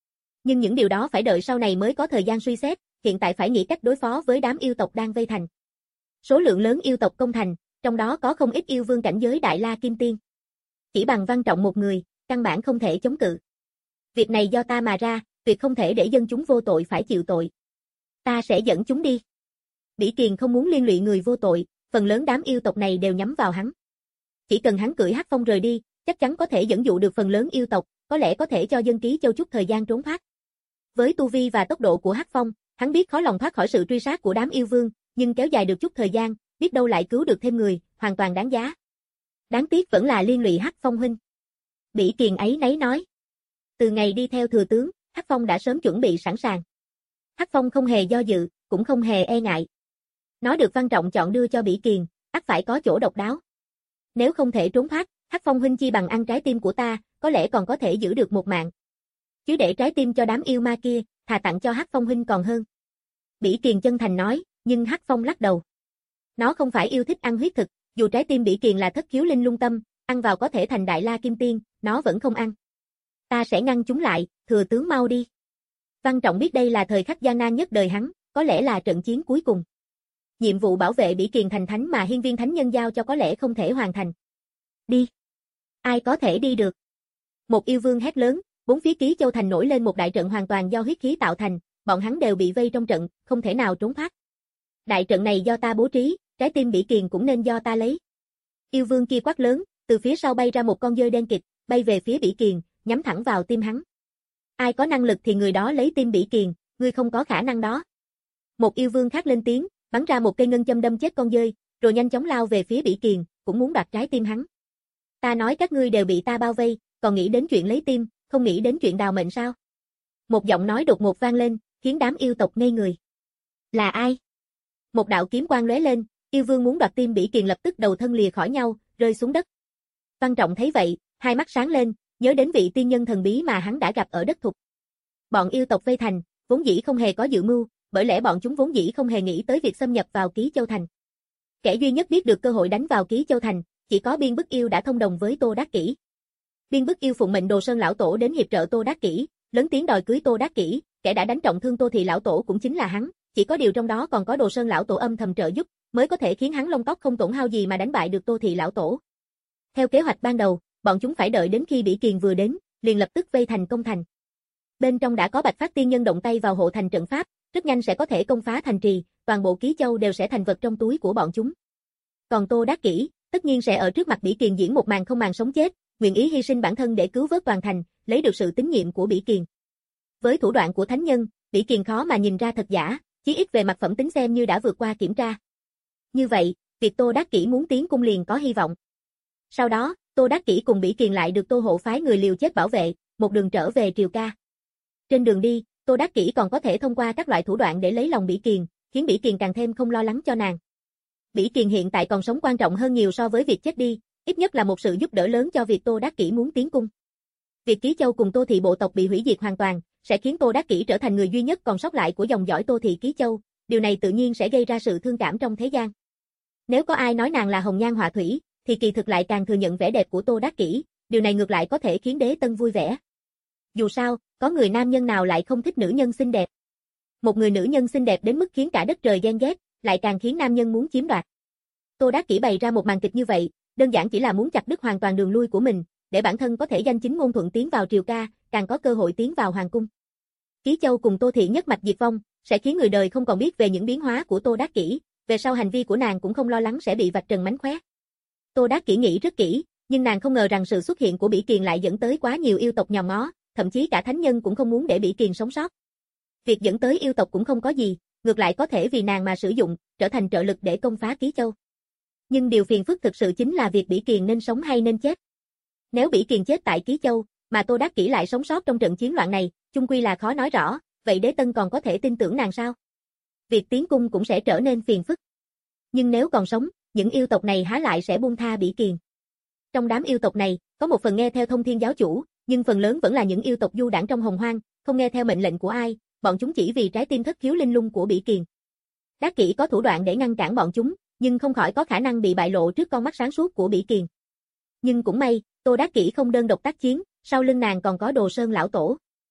Nhưng những điều đó phải đợi sau này mới có thời gian suy xét, hiện tại phải nghĩ cách đối phó với đám yêu tộc đang vây thành. Số lượng lớn yêu tộc công thành, trong đó có không ít yêu vương cảnh giới Đại La Kim Tiên. Chỉ bằng Văn Trọng một người, căn bản không thể chống cự. Việc này do ta mà ra, tuyệt không thể để dân chúng vô tội phải chịu tội. Ta sẽ dẫn chúng đi. Bỉ Kiền không muốn liên lụy người vô tội, phần lớn đám yêu tộc này đều nhắm vào hắn. Chỉ cần hắn cưỡi Hắc Phong rời đi, chắc chắn có thể dẫn dụ được phần lớn yêu tộc, có lẽ có thể cho dân Ký Châu chút thời gian trốn thoát. Với tu vi và tốc độ của Hắc Phong, hắn biết khó lòng thoát khỏi sự truy sát của đám yêu vương, nhưng kéo dài được chút thời gian, biết đâu lại cứu được thêm người, hoàn toàn đáng giá. Đáng tiếc vẫn là liên lụy Hắc Phong huynh. Bỉ Kiền ấy nấy nói. Từ ngày đi theo thừa tướng, Hắc Phong đã sớm chuẩn bị sẵn sàng. Hắc Phong không hề do dự, cũng không hề e ngại. Nó được Văn Trọng chọn đưa cho Bỉ Kiền, ắt phải có chỗ độc đáo. Nếu không thể trốn thoát, Hắc Phong huynh chi bằng ăn trái tim của ta, có lẽ còn có thể giữ được một mạng. Chứ để trái tim cho đám yêu ma kia, thà tặng cho Hắc Phong huynh còn hơn. Bỉ Kiền chân thành nói, nhưng Hắc Phong lắc đầu. Nó không phải yêu thích ăn huyết thực, dù trái tim Bỉ Kiền là thất khiếu linh lung tâm, ăn vào có thể thành Đại La Kim Tiên, nó vẫn không ăn. Ta sẽ ngăn chúng lại, thừa tướng mau đi. Văn Trọng biết đây là thời khắc gian nan nhất đời hắn, có lẽ là trận chiến cuối cùng. Nhiệm vụ bảo vệ Bỉ Kiền thành thánh mà Hiên Viên Thánh Nhân giao cho có lẽ không thể hoàn thành. Đi. Ai có thể đi được? Một yêu vương hét lớn, bốn phía Ký Châu thành nổi lên một đại trận hoàn toàn do huyết khí tạo thành, bọn hắn đều bị vây trong trận, không thể nào trốn thoát. Đại trận này do ta bố trí, trái tim Bỉ Kiền cũng nên do ta lấy. Yêu vương kia quát lớn, từ phía sau bay ra một con dơi đen kịt, bay về phía Bỉ Kiền, nhắm thẳng vào tim hắn. Ai có năng lực thì người đó lấy tim Bỉ Kiền, ngươi không có khả năng đó. Một yêu vương khác lên tiếng, bắn ra một cây ngân châm đâm chết con dơi, rồi nhanh chóng lao về phía Bỉ Kiền, cũng muốn đoạt trái tim hắn. Ta nói các ngươi đều bị ta bao vây, còn nghĩ đến chuyện lấy tim, không nghĩ đến chuyện đào mệnh sao? Một giọng nói đột ngột vang lên, khiến đám yêu tộc ngây người. Là ai? Một đạo kiếm quang lóe lên, yêu vương muốn đoạt tim Bỉ Kiền lập tức đầu thân lìa khỏi nhau, rơi xuống đất. Văn Trọng thấy vậy, hai mắt sáng lên, nhớ đến vị tiên nhân thần bí mà hắn đã gặp ở đất thục. Bọn yêu tộc vây thành, vốn dĩ không hề có dự mưu, bởi lẽ bọn chúng vốn dĩ không hề nghĩ tới việc xâm nhập vào Ký Châu thành. Kẻ duy nhất biết được cơ hội đánh vào Ký Châu thành, chỉ có Biên Bức Yêu đã thông đồng với Tô Đắc Kỷ. Biên Bức Yêu phụng mệnh Đồ Sơn lão tổ đến hiệp trợ Tô Đắc Kỷ, lớn tiếng đòi cưới Tô Đắc Kỷ, kẻ đã đánh trọng thương Tô Thị lão tổ cũng chính là hắn, chỉ có điều trong đó còn có Đồ Sơn lão tổ âm thầm trợ giúp, mới có thể khiến hắn lông tóc không tổn hao gì mà đánh bại được Tô Thị lão tổ. Theo kế hoạch ban đầu, bọn chúng phải đợi đến khi Bỉ Kiền vừa đến, liền lập tức vây thành công thành. Bên trong đã có Bạch Phát tiên nhân động tay vào hộ thành trận pháp, rất nhanh sẽ có thể công phá thành trì, toàn bộ Ký Châu đều sẽ thành vật trong túi của bọn chúng. Còn Tô Đắc Kỷ, tất nhiên sẽ ở trước mặt Bỉ Kiền diễn một màn không màng sống chết, nguyện ý hy sinh bản thân để cứu vớt toàn thành, lấy được sự tín nhiệm của Bỉ Kiền. Với thủ đoạn của thánh nhân, Bỉ Kiền khó mà nhìn ra thật giả, chí ít về mặt phẩm tính xem như đã vượt qua kiểm tra. Như vậy, việc Tô Đắc Kỷ muốn tiến cung liền có hy vọng. Sau đó, Tô Đắc Kỷ cùng Bỉ Kiền lại được Tô Hộ phái người liều chết bảo vệ, một đường trở về Triều Ca. Trên đường đi, Tô Đắc Kỷ còn có thể thông qua các loại thủ đoạn để lấy lòng Bỉ Kiền, khiến Bỉ Kiền càng thêm không lo lắng cho nàng. Bỉ Kiền hiện tại còn sống quan trọng hơn nhiều so với việc chết đi, ít nhất là một sự giúp đỡ lớn cho việc Tô Đắc Kỷ muốn tiến cung. Việc Ký Châu cùng Tô Thị bộ tộc bị hủy diệt hoàn toàn, sẽ khiến Tô Đắc Kỷ trở thành người duy nhất còn sót lại của dòng dõi Tô Thị Ký Châu, điều này tự nhiên sẽ gây ra sự thương cảm trong thế gian. Nếu có ai nói nàng là hồng nhan họa thủy, thì kỳ thực lại càng thừa nhận vẻ đẹp của Tô Đắc Kỷ, điều này ngược lại có thể khiến Đế Tân vui vẻ. Dù sao, có người nam nhân nào lại không thích nữ nhân xinh đẹp. Một người nữ nhân xinh đẹp đến mức khiến cả đất trời ghen ghét, lại càng khiến nam nhân muốn chiếm đoạt. Tô Đắc Kỷ bày ra một màn kịch như vậy, đơn giản chỉ là muốn chặt đứt hoàn toàn đường lui của mình, để bản thân có thể danh chính ngôn thuận tiến vào Triều Ca, càng có cơ hội tiến vào hoàng cung. Ký Châu cùng Tô Thị nhất mạch diệt vong, sẽ khiến người đời không còn biết về những biến hóa của Tô Đắc Kỷ, về sau hành vi của nàng cũng không lo lắng sẽ bị vạch trần mánh khóe. Tô Đắc Kỷ nghĩ rất kỹ, nhưng nàng không ngờ rằng sự xuất hiện của Bỉ Kiền lại dẫn tới quá nhiều yêu tộc nhòm ngó, thậm chí cả thánh nhân cũng không muốn để Bỉ Kiền sống sót. Việc dẫn tới yêu tộc cũng không có gì, ngược lại có thể vì nàng mà sử dụng, trở thành trợ lực để công phá Ký Châu. Nhưng điều phiền phức thực sự chính là việc Bỉ Kiền nên sống hay nên chết. Nếu Bỉ Kiền chết tại Ký Châu, mà Tô Đắc Kỷ lại sống sót trong trận chiến loạn này, chung quy là khó nói rõ, vậy Đế Tân còn có thể tin tưởng nàng sao? Việc tiến cung cũng sẽ trở nên phiền phức. Nhưng nếu còn sống, những yêu tộc này há lại sẽ buông tha Bỉ Kiền. Trong đám yêu tộc này, có một phần nghe theo Thông Thiên giáo chủ, nhưng phần lớn vẫn là những yêu tộc du đãng trong hồng hoang, không nghe theo mệnh lệnh của ai, bọn chúng chỉ vì trái tim thất khiếu linh lung của Bỉ Kiền. Đắc Kỷ có thủ đoạn để ngăn cản bọn chúng, nhưng không khỏi có khả năng bị bại lộ trước con mắt sáng suốt của Bỉ Kiền. Nhưng cũng may, Tô Đắc Kỷ không đơn độc tác chiến, sau lưng nàng còn có Đồ Sơn lão tổ.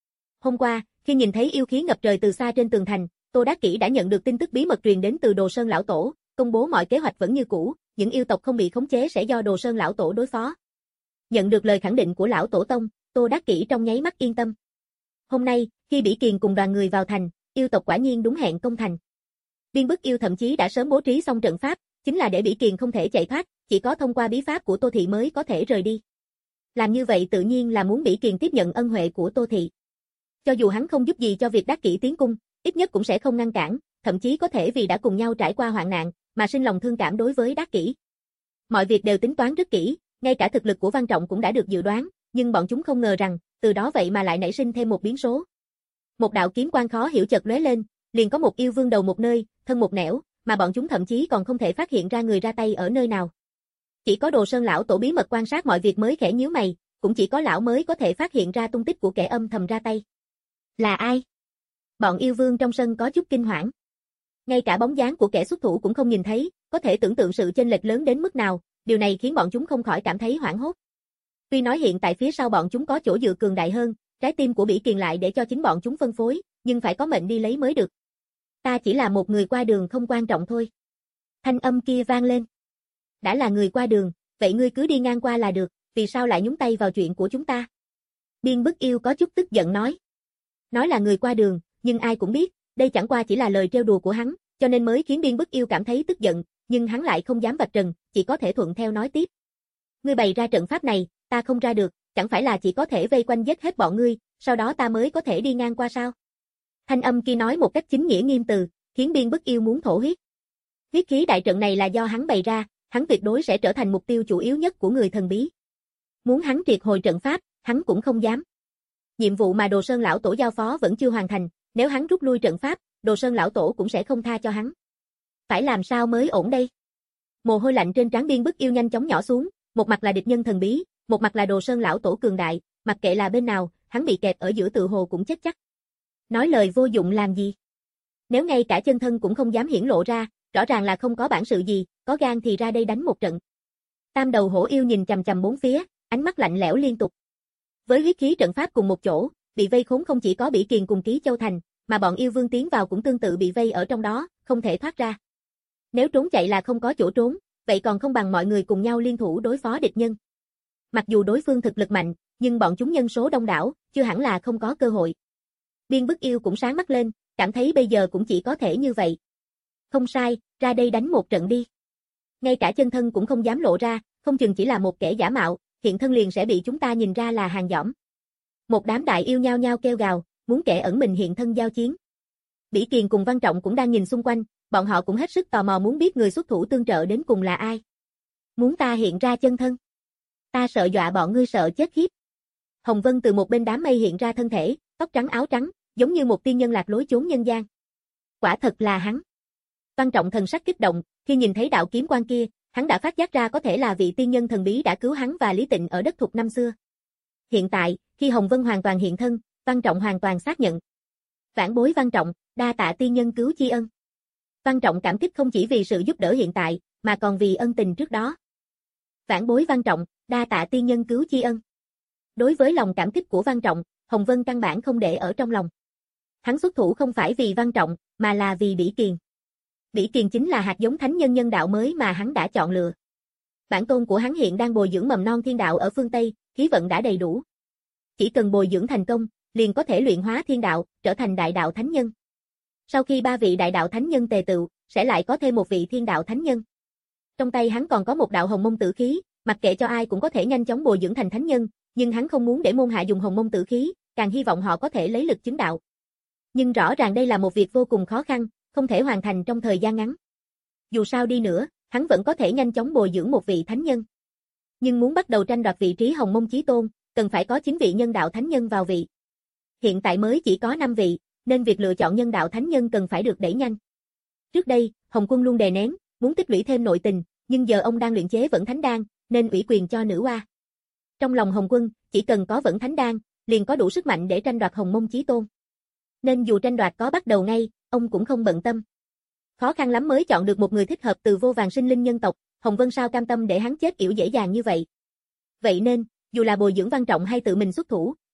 Hôm qua, khi nhìn thấy yêu khí ngập trời từ xa trên tường thành, Tô Đắc Kỷ đã nhận được tin tức bí mật truyền đến từ Đồ Sơn lão tổ, công bố mọi kế hoạch vẫn như cũ, những yêu tộc không bị khống chế sẽ do Đồ Sơn lão tổ đối phó. Nhận được lời khẳng định của lão tổ tông, Tô Đắc Kỷ trong nháy mắt yên tâm. Hôm nay, khi Bỉ Kiền cùng đoàn người vào thành, yêu tộc quả nhiên đúng hẹn công thành. Biên Bức Yêu thậm chí đã sớm bố trí xong trận pháp, chính là để Bỉ Kiền không thể chạy thoát, chỉ có thông qua bí pháp của Tô Thị mới có thể rời đi. Làm như vậy tự nhiên là muốn Bỉ Kiền tiếp nhận ân huệ của Tô Thị. Cho dù hắn không giúp gì cho việc Đắc Kỷ tiến cung, ít nhất cũng sẽ không ngăn cản, thậm chí có thể vì đã cùng nhau trải qua hoạn nạn, mà sinh lòng thương cảm đối với Đắc Kỷ. Mọi việc đều tính toán rất kỹ, ngay cả thực lực của Văn Trọng cũng đã được dự đoán, nhưng bọn chúng không ngờ rằng, từ đó vậy mà lại nảy sinh thêm một biến số. Một đạo kiếm quang khó hiểu chợt lóe lên, liền có một yêu vương đầu một nơi, thân một nẻo, mà bọn chúng thậm chí còn không thể phát hiện ra người ra tay ở nơi nào. Chỉ có Đồ Sơn lão tổ bí mật quan sát mọi việc mới khẽ nhíu mày, cũng chỉ có lão mới có thể phát hiện ra tung tích của kẻ âm thầm ra tay. Là ai? Bọn yêu vương trong sân có chút kinh hoảng. Ngay cả bóng dáng của kẻ xuất thủ cũng không nhìn thấy, có thể tưởng tượng sự chênh lệch lớn đến mức nào, điều này khiến bọn chúng không khỏi cảm thấy hoảng hốt. Tuy nói hiện tại phía sau bọn chúng có chỗ dựa cường đại hơn, trái tim của Bỉ Kiền lại để cho chính bọn chúng phân phối, nhưng phải có mệnh đi lấy mới được. Ta chỉ là một người qua đường không quan trọng thôi. Thanh âm kia vang lên. Đã là người qua đường, vậy ngươi cứ đi ngang qua là được, vì sao lại nhúng tay vào chuyện của chúng ta? Biên Bức Yêu có chút tức giận nói. Nói là người qua đường, nhưng ai cũng biết, đây chẳng qua chỉ là lời trêu đùa của hắn, cho nên mới khiến Biên Bức Yêu cảm thấy tức giận, nhưng hắn lại không dám vạch trần, chỉ có thể thuận theo nói tiếp. Ngươi bày ra trận pháp này, ta không ra được, chẳng phải là chỉ có thể vây quanh giết hết bọn ngươi, sau đó ta mới có thể đi ngang qua sao? Thanh âm kia nói một cách chính nghĩa nghiêm từ, khiến Biên Bức Yêu muốn thổ huyết. Huyết khí đại trận này là do hắn bày ra, hắn tuyệt đối sẽ trở thành mục tiêu chủ yếu nhất của người thần bí. Muốn hắn triệt hồi trận pháp, hắn cũng không dám. Nhiệm vụ mà Đồ Sơn lão tổ giao phó vẫn chưa hoàn thành, nếu hắn rút lui trận pháp, Đồ Sơn lão tổ cũng sẽ không tha cho hắn. Phải làm sao mới ổn đây? Mồ hôi lạnh trên trán Biên Bức Yêu nhanh chóng nhỏ xuống, một mặt là địch nhân thần bí, một mặt là Đồ Sơn lão tổ cường đại, mặc kệ là bên nào, hắn bị kẹp ở giữa tự hồ cũng chết chắc. Nói lời vô dụng làm gì? Nếu ngay cả chân thân cũng không dám hiển lộ ra, rõ ràng là không có bản sự gì, có gan thì ra đây đánh một trận. Tam đầu hổ yêu nhìn chằm chằm bốn phía, ánh mắt lạnh lẽo liên tục. Với huyết khí trận pháp cùng một chỗ, bị vây khốn không chỉ có Bỉ Kiền cùng Ký Châu Thành, mà bọn yêu vương tiến vào cũng tương tự bị vây ở trong đó, không thể thoát ra. Nếu trốn chạy là không có chỗ trốn, vậy còn không bằng mọi người cùng nhau liên thủ đối phó địch nhân. Mặc dù đối phương thực lực mạnh, nhưng bọn chúng nhân số đông đảo, chưa hẳn là không có cơ hội. Biên Bức Yêu cũng sáng mắt lên, cảm thấy bây giờ cũng chỉ có thể như vậy. Không sai, ra đây đánh một trận đi. Ngay cả chân thân cũng không dám lộ ra, không chừng chỉ là một kẻ giả mạo, hiện thân liền sẽ bị chúng ta nhìn ra là hàng dỏm. Một đám đại yêu nhao nhao kêu gào, muốn kẻ ẩn mình hiện thân giao chiến. Bỉ Kiền cùng Văn Trọng cũng đang nhìn xung quanh, bọn họ cũng hết sức tò mò muốn biết người xuất thủ tương trợ đến cùng là ai. Muốn ta hiện ra chân thân? Ta sợ dọa bọn ngươi sợ chết khiếp. Hồng Vân từ một bên đám mây hiện ra thân thể, tóc trắng áo trắng, giống như một tiên nhân lạc lối trốn nhân gian. Quả thật là hắn. Văn Trọng thần sắc kích động, khi nhìn thấy đạo kiếm quang kia, hắn đã phát giác ra có thể là vị tiên nhân thần bí đã cứu hắn và Lý Tịnh ở đất Thục năm xưa. Hiện tại, khi Hồng Vân hoàn toàn hiện thân, Văn Trọng hoàn toàn xác nhận. Vãn bối Văn Trọng, đa tạ tiên nhân cứu chi ân. Văn Trọng cảm kích không chỉ vì sự giúp đỡ hiện tại, mà còn vì ân tình trước đó. Vãn bối Văn Trọng, đa tạ tiên nhân cứu chi ân. Đối với lòng cảm kích của Văn Trọng, Hồng Vân căn bản không để ở trong lòng. Hắn xuất thủ không phải vì Văn Trọng, mà là vì Bỉ Kiền. Bỉ Kiền chính là hạt giống thánh nhân nhân đạo mới mà hắn đã chọn lựa. Bản tôn của hắn hiện đang bồi dưỡng mầm non thiên đạo ở phương Tây, khí vận đã đầy đủ. Chỉ cần bồi dưỡng thành công, liền có thể luyện hóa thiên đạo, trở thành đại đạo thánh nhân. Sau khi ba vị đại đạo thánh nhân tề tựu, sẽ lại có thêm một vị thiên đạo thánh nhân. Trong tay hắn còn có một đạo hồng mông tử khí, mặc kệ cho ai cũng có thể nhanh chóng bồi dưỡng thành thánh nhân, nhưng hắn không muốn để môn hạ dùng hồng mông tử khí, càng hy vọng họ có thể lấy lực chứng đạo. Nhưng rõ ràng đây là một việc vô cùng khó khăn, không thể hoàn thành trong thời gian ngắn. Dù sao đi nữa, hắn vẫn có thể nhanh chóng bồi dưỡng một vị thánh nhân. Nhưng muốn bắt đầu tranh đoạt vị trí hồng mông chí tôn, cần phải có chín vị nhân đạo thánh nhân vào vị. Hiện tại mới chỉ có năm vị, nên việc lựa chọn nhân đạo thánh nhân cần phải được đẩy nhanh. Trước đây, Hồng Quân luôn đè nén, muốn tích lũy thêm nội tình, nhưng giờ ông đang luyện chế Vẫn Thánh Đan, nên ủy quyền cho nữ oa. Trong lòng Hồng Quân, chỉ cần có Vẫn Thánh Đan, liền có đủ sức mạnh để tranh đoạt hồng mông chí tôn. Nên dù tranh đoạt có bắt đầu ngay, ông cũng không bận tâm. Khó khăn lắm mới chọn được một người thích hợp từ vô vàn sinh linh nhân tộc, Hồng Vân sao cam tâm để hắn chết yểu dễ dàng như vậy. Vậy nên, dù là bồi dưỡng Văn Trọng hay tự mình xuất thủ,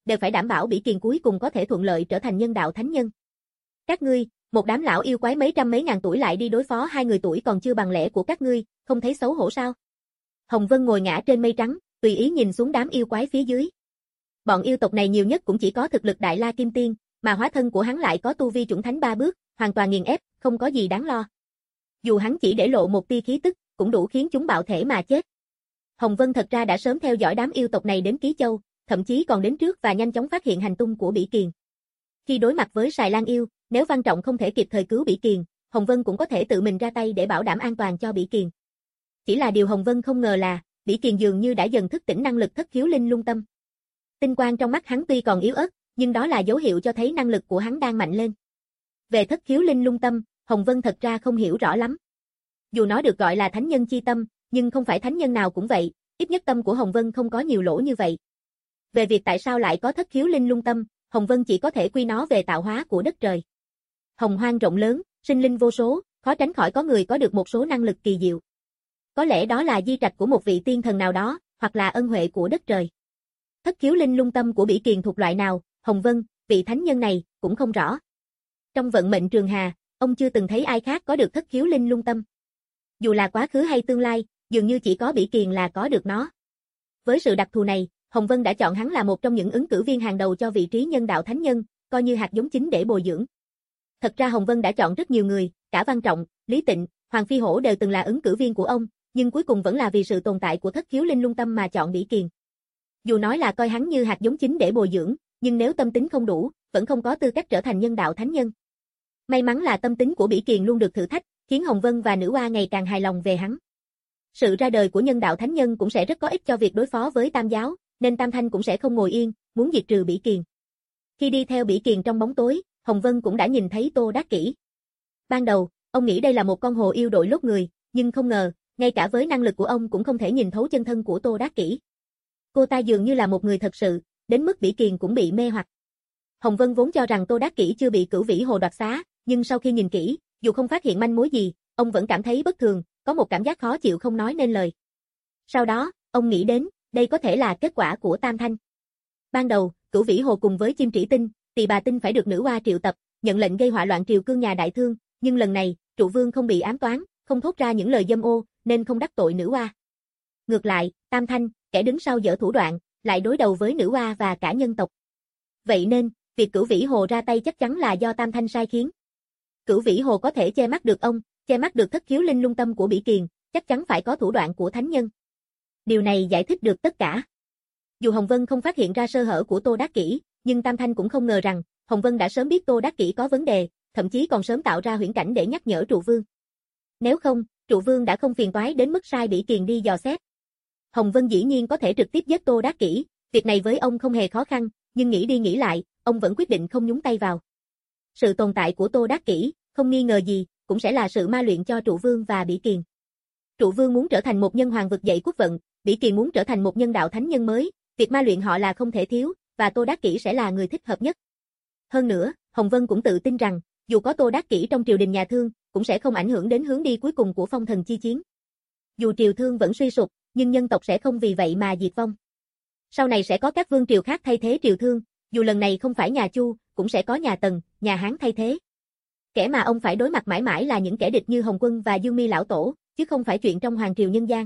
đều phải đảm bảo Bỉ Kiền cuối cùng có thể thuận lợi trở thành nhân đạo thánh nhân. Các ngươi, một đám lão yêu quái mấy trăm mấy ngàn tuổi lại đi đối phó hai người tuổi còn chưa bằng lẽ của các ngươi, không thấy xấu hổ sao? Hồng Vân ngồi ngã trên mây trắng, tùy ý nhìn xuống đám yêu quái phía dưới. Bọn yêu tộc này nhiều nhất cũng chỉ có thực lực Đại La Kim Tiên, mà hóa thân của hắn lại có tu vi chuẩn thánh ba bước, hoàn toàn nghiền ép, không có gì đáng lo. Dù hắn chỉ để lộ một tia khí tức, cũng đủ khiến chúng bạo thể mà chết. Hồng Vân thật ra đã sớm theo dõi đám yêu tộc này đến Ký Châu, thậm chí còn đến trước và nhanh chóng phát hiện hành tung của Bỉ Kiền. Khi đối mặt với Sài Lan yêu, nếu Văn Trọng không thể kịp thời cứu Bỉ Kiền, Hồng Vân cũng có thể tự mình ra tay để bảo đảm an toàn cho Bỉ Kiền. Chỉ là điều Hồng Vân không ngờ là, Bỉ Kiền dường như đã dần thức tỉnh năng lực thất khiếu linh lung tâm. Tinh quang trong mắt hắn tuy còn yếu ớt, nhưng đó là dấu hiệu cho thấy năng lực của hắn đang mạnh lên. Về thất khiếu linh lung tâm, Hồng Vân thật ra không hiểu rõ lắm. Dù nó được gọi là thánh nhân chi tâm, nhưng không phải thánh nhân nào cũng vậy, ít nhất tâm của Hồng Vân không có nhiều lỗ như vậy. Về việc tại sao lại có thất khiếu linh lung tâm, Hồng Vân chỉ có thể quy nó về tạo hóa của đất trời. Hồng hoang rộng lớn, sinh linh vô số, khó tránh khỏi có người có được một số năng lực kỳ diệu. Có lẽ đó là di trạch của một vị tiên thần nào đó, hoặc là ân huệ của đất trời. Thất khiếu linh lung tâm của Bỉ Kiền thuộc loại nào, Hồng Vân, vị thánh nhân này, cũng không rõ. Trong vận mệnh trường hà, ông chưa từng thấy ai khác có được thất khiếu linh lung tâm. Dù là quá khứ hay tương lai, dường như chỉ có Bỉ Kiền là có được nó. Với sự đặc thù này, Hồng Vân đã chọn hắn là một trong những ứng cử viên hàng đầu cho vị trí nhân đạo thánh nhân, coi như hạt giống chính để bồi dưỡng. Thật ra Hồng Vân đã chọn rất nhiều người, cả Văn Trọng, Lý Tịnh, Hoàng Phi Hổ đều từng là ứng cử viên của ông, nhưng cuối cùng vẫn là vì sự tồn tại của thất khiếu linh lung tâm mà chọn Bỉ Kiền. Dù nói là coi hắn như hạt giống chính để bồi dưỡng, nhưng nếu tâm tính không đủ, vẫn không có tư cách trở thành nhân đạo thánh nhân. May mắn là tâm tính của Bỉ Kiền luôn được thử thách, khiến Hồng Vân và nữ oa ngày càng hài lòng về hắn. Sự ra đời của nhân đạo thánh nhân cũng sẽ rất có ích cho việc đối phó với Tam giáo, nên Tam Thanh cũng sẽ không ngồi yên, muốn diệt trừ Bỉ Kiền. Khi đi theo Bỉ Kiền trong bóng tối, Hồng Vân cũng đã nhìn thấy Tô Đắc Kỷ. Ban đầu, ông nghĩ đây là một con hồ yêu đội lốt người, nhưng không ngờ, ngay cả với năng lực của ông cũng không thể nhìn thấu chân thân của Tô Đắc Kỷ. Cô ta dường như là một người thật sự, đến mức Bỉ Kiền cũng bị mê hoặc. Hồng Vân vốn cho rằng Tô Đắc Kỷ chưa bị Cửu Vĩ Hồ đoạt xá, nhưng sau khi nhìn kỹ, dù không phát hiện manh mối gì, ông vẫn cảm thấy bất thường, có một cảm giác khó chịu không nói nên lời. Sau đó, ông nghĩ đến, đây có thể là kết quả của Tam Thanh. Ban đầu, Cửu Vĩ Hồ cùng với Chim Trĩ Tinh, Tỳ Bà Tinh phải được nữ oa triệu tập, nhận lệnh gây họa loạn triều cương nhà đại thương, nhưng lần này, Trụ Vương không bị ám toán, không thốt ra những lời dâm ô, nên không đắc tội nữ oa. Ngược lại, Tam Thanh, kẻ đứng sau dở thủ đoạn, lại đối đầu với nữ oa và cả nhân tộc. Vậy nên, việc Cửu Vĩ Hồ ra tay chắc chắn là do Tam Thanh sai khiến. Cửu Vĩ Hồ có thể che mắt được ông, che mắt được thất khiếu linh lung tâm của Bỉ Kiền, chắc chắn phải có thủ đoạn của thánh nhân. Điều này giải thích được tất cả. Dù Hồng Vân không phát hiện ra sơ hở của Tô Đắc Kỷ, nhưng Tam Thanh cũng không ngờ rằng, Hồng Vân đã sớm biết Tô Đắc Kỷ có vấn đề, thậm chí còn sớm tạo ra huyễn cảnh để nhắc nhở Trụ Vương. Nếu không, Trụ Vương đã không phiền toái đến mức sai Bỉ Kiền đi dò xét. Hồng Vân dĩ nhiên có thể trực tiếp giết Tô Đắc Kỷ, việc này với ông không hề khó khăn, nhưng nghĩ đi nghĩ lại, ông vẫn quyết định không nhúng tay vào. Sự tồn tại của Tô Đắc Kỷ, không nghi ngờ gì, cũng sẽ là sự ma luyện cho Trụ Vương và Bỉ Kiền. Trụ Vương muốn trở thành một nhân hoàng vực dậy quốc vận, Bỉ Kiền muốn trở thành một nhân đạo thánh nhân mới, việc ma luyện họ là không thể thiếu, và Tô Đắc Kỷ sẽ là người thích hợp nhất. Hơn nữa, Hồng Vân cũng tự tin rằng, dù có Tô Đắc Kỷ trong triều đình nhà Thương, cũng sẽ không ảnh hưởng đến hướng đi cuối cùng của phong thần chi chiến. Dù triều Thương vẫn suy sụp, nhưng nhân tộc sẽ không vì vậy mà diệt vong. Sau này sẽ có các vương triều khác thay thế triều Thương, dù lần này không phải nhà Chu, cũng sẽ có nhà Tần, nhà Hán thay thế. Kẻ mà ông phải đối mặt mãi mãi là những kẻ địch như Hồng Quân và Dương Mi lão tổ, chứ không phải chuyện trong hoàng triều nhân gian.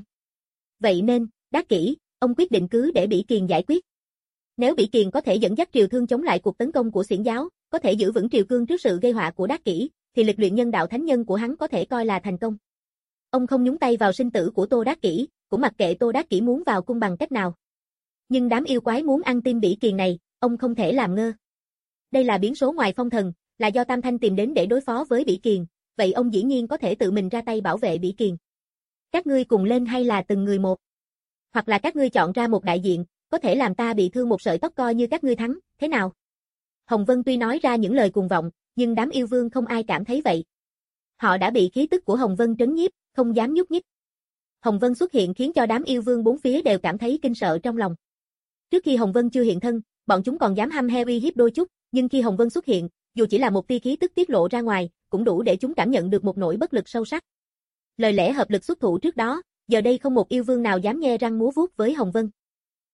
Vậy nên, Đắc Kỷ, ông quyết định cứ để Bỉ Kiền giải quyết. Nếu Bỉ Kiền có thể dẫn dắt triều Thương chống lại cuộc tấn công của Xiển giáo, có thể giữ vững triều cương trước sự gây họa của Đắc Kỷ, thì lực luyện nhân đạo thánh nhân của hắn có thể coi là thành công. Ông không nhúng tay vào sinh tử của Tô Đắc Kỷ, cũng mặc kệ Tô Đắc Kỷ muốn vào cung bằng cách nào. Nhưng đám yêu quái muốn ăn tim Bỉ Kiền này, ông không thể làm ngơ. Đây là biến số ngoài phong thần, là do Tam Thanh tìm đến để đối phó với Bỉ Kiền, vậy ông dĩ nhiên có thể tự mình ra tay bảo vệ Bỉ Kiền. Các ngươi cùng lên hay là từng người một? Hoặc là các ngươi chọn ra một đại diện, có thể làm ta bị thương một sợi tóc coi như các ngươi thắng, thế nào? Hồng Vân tuy nói ra những lời cuồng vọng, nhưng đám yêu vương không ai cảm thấy vậy. Họ đã bị khí tức của Hồng Vân trấn nhiếp, không dám nhúc nhích. Hồng Vân xuất hiện khiến cho đám yêu vương bốn phía đều cảm thấy kinh sợ trong lòng. Trước khi Hồng Vân chưa hiện thân, bọn chúng còn dám hăm he uy hiếp đôi chút, nhưng khi Hồng Vân xuất hiện, dù chỉ là một tia khí tức tiết lộ ra ngoài, cũng đủ để chúng cảm nhận được một nỗi bất lực sâu sắc. Lời lẽ hợp lực xuất thủ trước đó, giờ đây không một yêu vương nào dám nhe răng múa vuốt với Hồng Vân.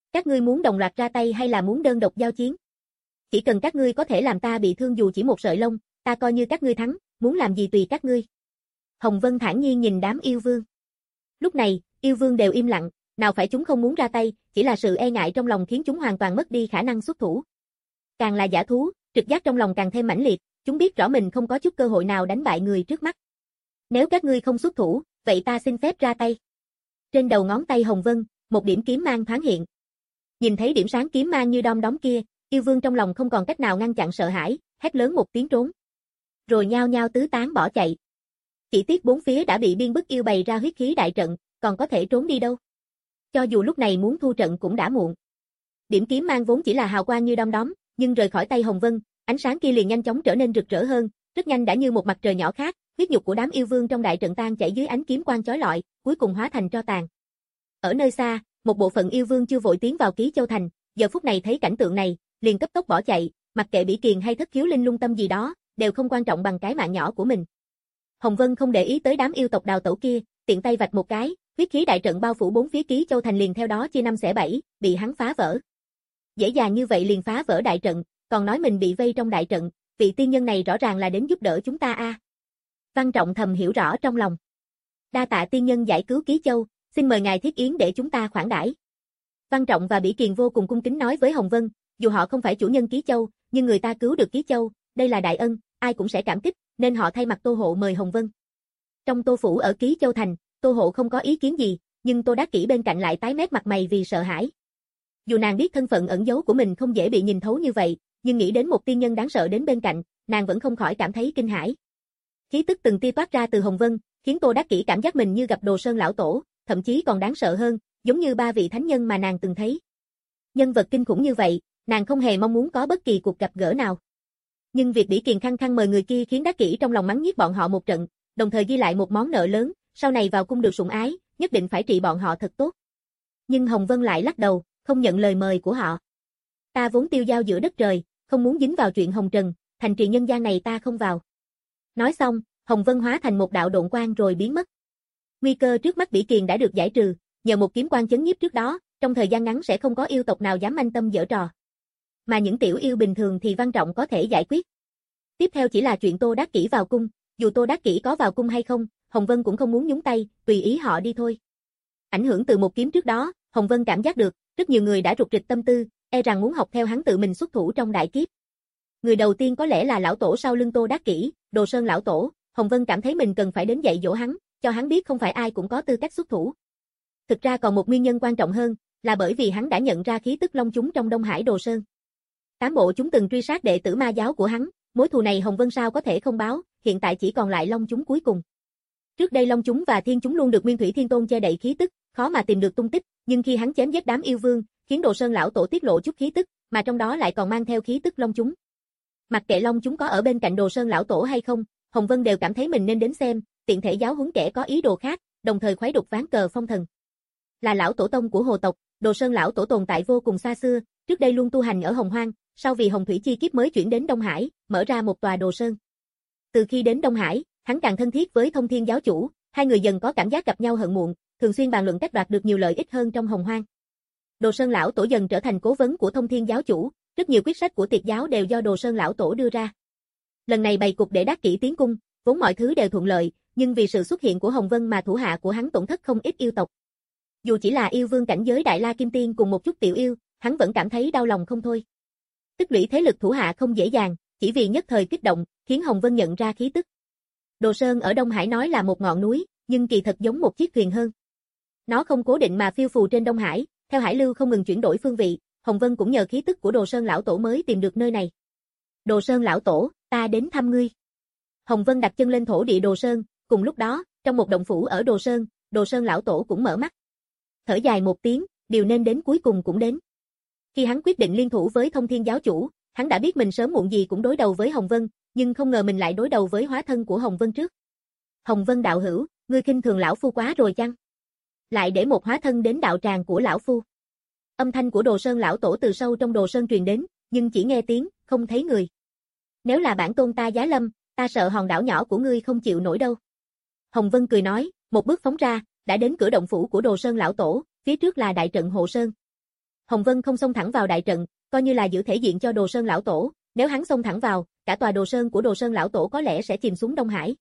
Các ngươi muốn đồng loạt ra tay hay là muốn đơn độc giao chiến? Chỉ cần các ngươi có thể làm ta bị thương dù chỉ một sợi lông, ta coi như các ngươi thắng, muốn làm gì tùy các ngươi. Hồng Vân thản nhiên nhìn đám yêu vương. Lúc này, yêu vương đều im lặng, nào phải chúng không muốn ra tay, chỉ là sự e ngại trong lòng khiến chúng hoàn toàn mất đi khả năng xuất thủ. Càng là dã thú, trực giác trong lòng càng thêm mãnh liệt, chúng biết rõ mình không có chút cơ hội nào đánh bại người trước mắt. Nếu các ngươi không xuất thủ, vậy ta xin phép ra tay. Trên đầu ngón tay Hồng Vân, một điểm kiếm mang thoáng hiện. Nhìn thấy điểm sáng kiếm mang như đom đóm kia, yêu vương trong lòng không còn cách nào ngăn chặn sợ hãi, hét lớn một tiếng trốn. Rồi nhao nhao tứ tán bỏ chạy. Chỉ tiếc bốn phía đã bị biên bức yêu bày ra huyết khí đại trận, còn có thể trốn đi đâu. Cho dù lúc này muốn thu trận cũng đã muộn. Điểm kiếm mang vốn chỉ là hào quang như đom đóm, nhưng rời khỏi tay Hồng Vân, ánh sáng kia liền nhanh chóng trở nên rực rỡ hơn, rất nhanh đã như một mặt trời nhỏ khác, huyết nhục của đám yêu vương trong đại trận tan chảy dưới ánh kiếm quang chói lọi, cuối cùng hóa thành tro tàn. Ở nơi xa, một bộ phận yêu vương chưa vội tiến vào Ký Châu thành, giờ phút này thấy cảnh tượng này, liền cấp tốc bỏ chạy, mặc kệ Bỉ Kiền hay Thất Khiếu Linh Lung Tâm gì đó, đều không quan trọng bằng cái mạng nhỏ của mình. Hồng Vân không để ý tới đám yêu tộc đào tẩu kia, tiện tay vạch một cái, huyết khí đại trận bao phủ bốn phía Ký Châu thành liền theo đó chia năm xẻ bảy, bị hắn phá vỡ. Dễ dàng như vậy liền phá vỡ đại trận, còn nói mình bị vây trong đại trận, vị tiên nhân này rõ ràng là đến giúp đỡ chúng ta a. À. Văn Trọng thầm hiểu rõ trong lòng. Đa tạ tiên nhân giải cứu Ký Châu, xin mời ngài thiết yến để chúng ta khoản đãi. Văn Trọng và Bỉ Kiền vô cùng cung kính nói với Hồng Vân, dù họ không phải chủ nhân Ký Châu, nhưng người ta cứu được Ký Châu, đây là đại ân, ai cũng sẽ cảm kích, nên họ thay mặt Tô Hộ mời Hồng Vân. Trong Tô phủ ở Ký Châu thành, Tô Hộ không có ý kiến gì, nhưng Tô Đắc Kỷ bên cạnh lại tái mét mặt mày vì sợ hãi. Dù nàng biết thân phận ẩn giấu của mình không dễ bị nhìn thấu như vậy, nhưng nghĩ đến một tiên nhân đáng sợ đến bên cạnh, nàng vẫn không khỏi cảm thấy kinh hãi. Khí tức từng tia toát ra từ Hồng Vân, khiến Tô Đắc Kỷ cảm giác mình như gặp Đồ Sơn lão tổ, thậm chí còn đáng sợ hơn, giống như ba vị thánh nhân mà nàng từng thấy. Nhân vật kinh khủng như vậy, nàng không hề mong muốn có bất kỳ cuộc gặp gỡ nào. Nhưng việc Bỉ Kiền khăng khăng mời người kia khiến Đắc Kỷ trong lòng mắng nhiếc bọn họ một trận, đồng thời ghi lại một món nợ lớn, sau này vào cung được sủng ái, nhất định phải trị bọn họ thật tốt. Nhưng Hồng Vân lại lắc đầu, không nhận lời mời của họ. Ta vốn tiêu dao giữa đất trời, không muốn dính vào chuyện hồng trần, thành trì nhân gian này ta không vào. Nói xong, Hồng Vân hóa thành một đạo độn quang rồi biến mất. Nguy cơ trước mắt Bỉ Kiền đã được giải trừ, nhờ một kiếm quang chấn nhiếp trước đó, trong thời gian ngắn sẽ không có yêu tộc nào dám manh tâm giở trò. Mà những tiểu yêu bình thường thì Văn Trọng có thể giải quyết. Tiếp theo chỉ là chuyện Tô Đắc Kỷ vào cung, dù Tô Đắc Kỷ có vào cung hay không, Hồng Vân cũng không muốn nhúng tay, tùy ý họ đi thôi. Ảnh hưởng từ một kiếm trước đó, Hồng Vân cảm giác được, rất nhiều người đã rụt rịch tâm tư, e rằng muốn học theo hắn tự mình xuất thủ trong đại kiếp. Người đầu tiên có lẽ là lão tổ sau lưng Tô Đắc Kỷ, Đồ Sơn lão tổ, Hồng Vân cảm thấy mình cần phải đến dạy dỗ hắn, cho hắn biết không phải ai cũng có tư cách xuất thủ. Thực ra còn một nguyên nhân quan trọng hơn, là bởi vì hắn đã nhận ra khí tức Long chúng trong Đông Hải Đồ Sơn. Tám bộ chúng từng truy sát đệ tử ma giáo của hắn, mối thù này Hồng Vân sao có thể không báo, hiện tại chỉ còn lại Long chúng cuối cùng. Trước đây Long chúng và Thiên chúng luôn được Nguyên Thủy Thiên Tôn che đậy khí tức, khó mà tìm được tung tích, nhưng khi hắn chém giết đám yêu vương, khiến Đồ Sơn lão tổ tiết lộ chút khí tức, mà trong đó lại còn mang theo khí tức Long chúng. Mặc kệ Long chúng có ở bên cạnh Đồ Sơn lão tổ hay không, Hồng Vân đều cảm thấy mình nên đến xem, tiện thể giáo huấn kẻ có ý đồ khác, đồng thời khuấy đục ván cờ phong thần. Là lão tổ tông của Hồ tộc, Đồ Sơn lão tổ tồn tại vô cùng xa xưa, trước đây luôn tu hành ở Hồng Hoang, sau vì Hồng Thủy chi kiếp mới chuyển đến Đông Hải, mở ra một tòa Đồ Sơn. Từ khi đến Đông Hải, hắn càng thân thiết với Thông Thiên giáo chủ, hai người dần có cảm giác gặp nhau hận muộn, thường xuyên bàn luận cách đoạt được nhiều lợi ích hơn trong Hồng Hoang. Đồ Sơn lão tổ dần trở thành cố vấn của Thông Thiên giáo chủ, rất nhiều quyết sách của Tiệt giáo đều do Đồ Sơn lão tổ đưa ra. Lần này bày cục để Đắc Kỷ tiến cung, vốn mọi thứ đều thuận lợi, nhưng vì sự xuất hiện của Hồng Vân mà thủ hạ của hắn tổn thất không ít yêu tộc. Dù chỉ là yêu vương cảnh giới Đại La Kim Tiên cùng một chút tiểu yêu, hắn vẫn cảm thấy đau lòng không thôi. Tích lũy thế lực thủ hạ không dễ dàng, chỉ vì nhất thời kích động, khiến Hồng Vân nhận ra khí tức. Đồ Sơn ở Đông Hải nói là một ngọn núi, nhưng kỳ thật giống một chiếc thuyền hơn. Nó không cố định mà phiêu phù trên Đông Hải, theo hải lưu không ngừng chuyển đổi phương vị, Hồng Vân cũng nhờ khí tức của Đồ Sơn lão tổ mới tìm được nơi này. Đồ Sơn lão tổ, ta đến thăm ngươi. Hồng Vân đặt chân lên thổ địa Đồ Sơn, cùng lúc đó, trong một động phủ ở Đồ Sơn, Đồ Sơn lão tổ cũng mở mắt. Thở dài một tiếng, điều nên đến cuối cùng cũng đến. Khi hắn quyết định liên thủ với Thông Thiên giáo chủ, hắn đã biết mình sớm muộn gì cũng đối đầu với Hồng Vân, nhưng không ngờ mình lại đối đầu với hóa thân của Hồng Vân trước. Hồng Vân đạo hữu, ngươi khinh thường lão phu quá rồi chăng? Lại để một hóa thân đến đạo tràng của lão phu. Âm thanh của Đồ Sơn lão tổ từ sâu trong Đồ Sơn truyền đến, nhưng chỉ nghe tiếng, không thấy người. Nếu là bản tôn ta giá lâm, ta sợ hòn đảo nhỏ của ngươi không chịu nổi đâu. Hồng Vân cười nói, một bước phóng ra, đã đến cửa động phủ của Đồ Sơn lão tổ, phía trước là đại trận hộ sơn. Hồng Vân không xông thẳng vào đại trận, coi như là giữ thể diện cho Đồ Sơn lão tổ, nếu hắn xông thẳng vào, cả tòa Đồ Sơn của Đồ Sơn lão tổ có lẽ sẽ chìm xuống Đông Hải.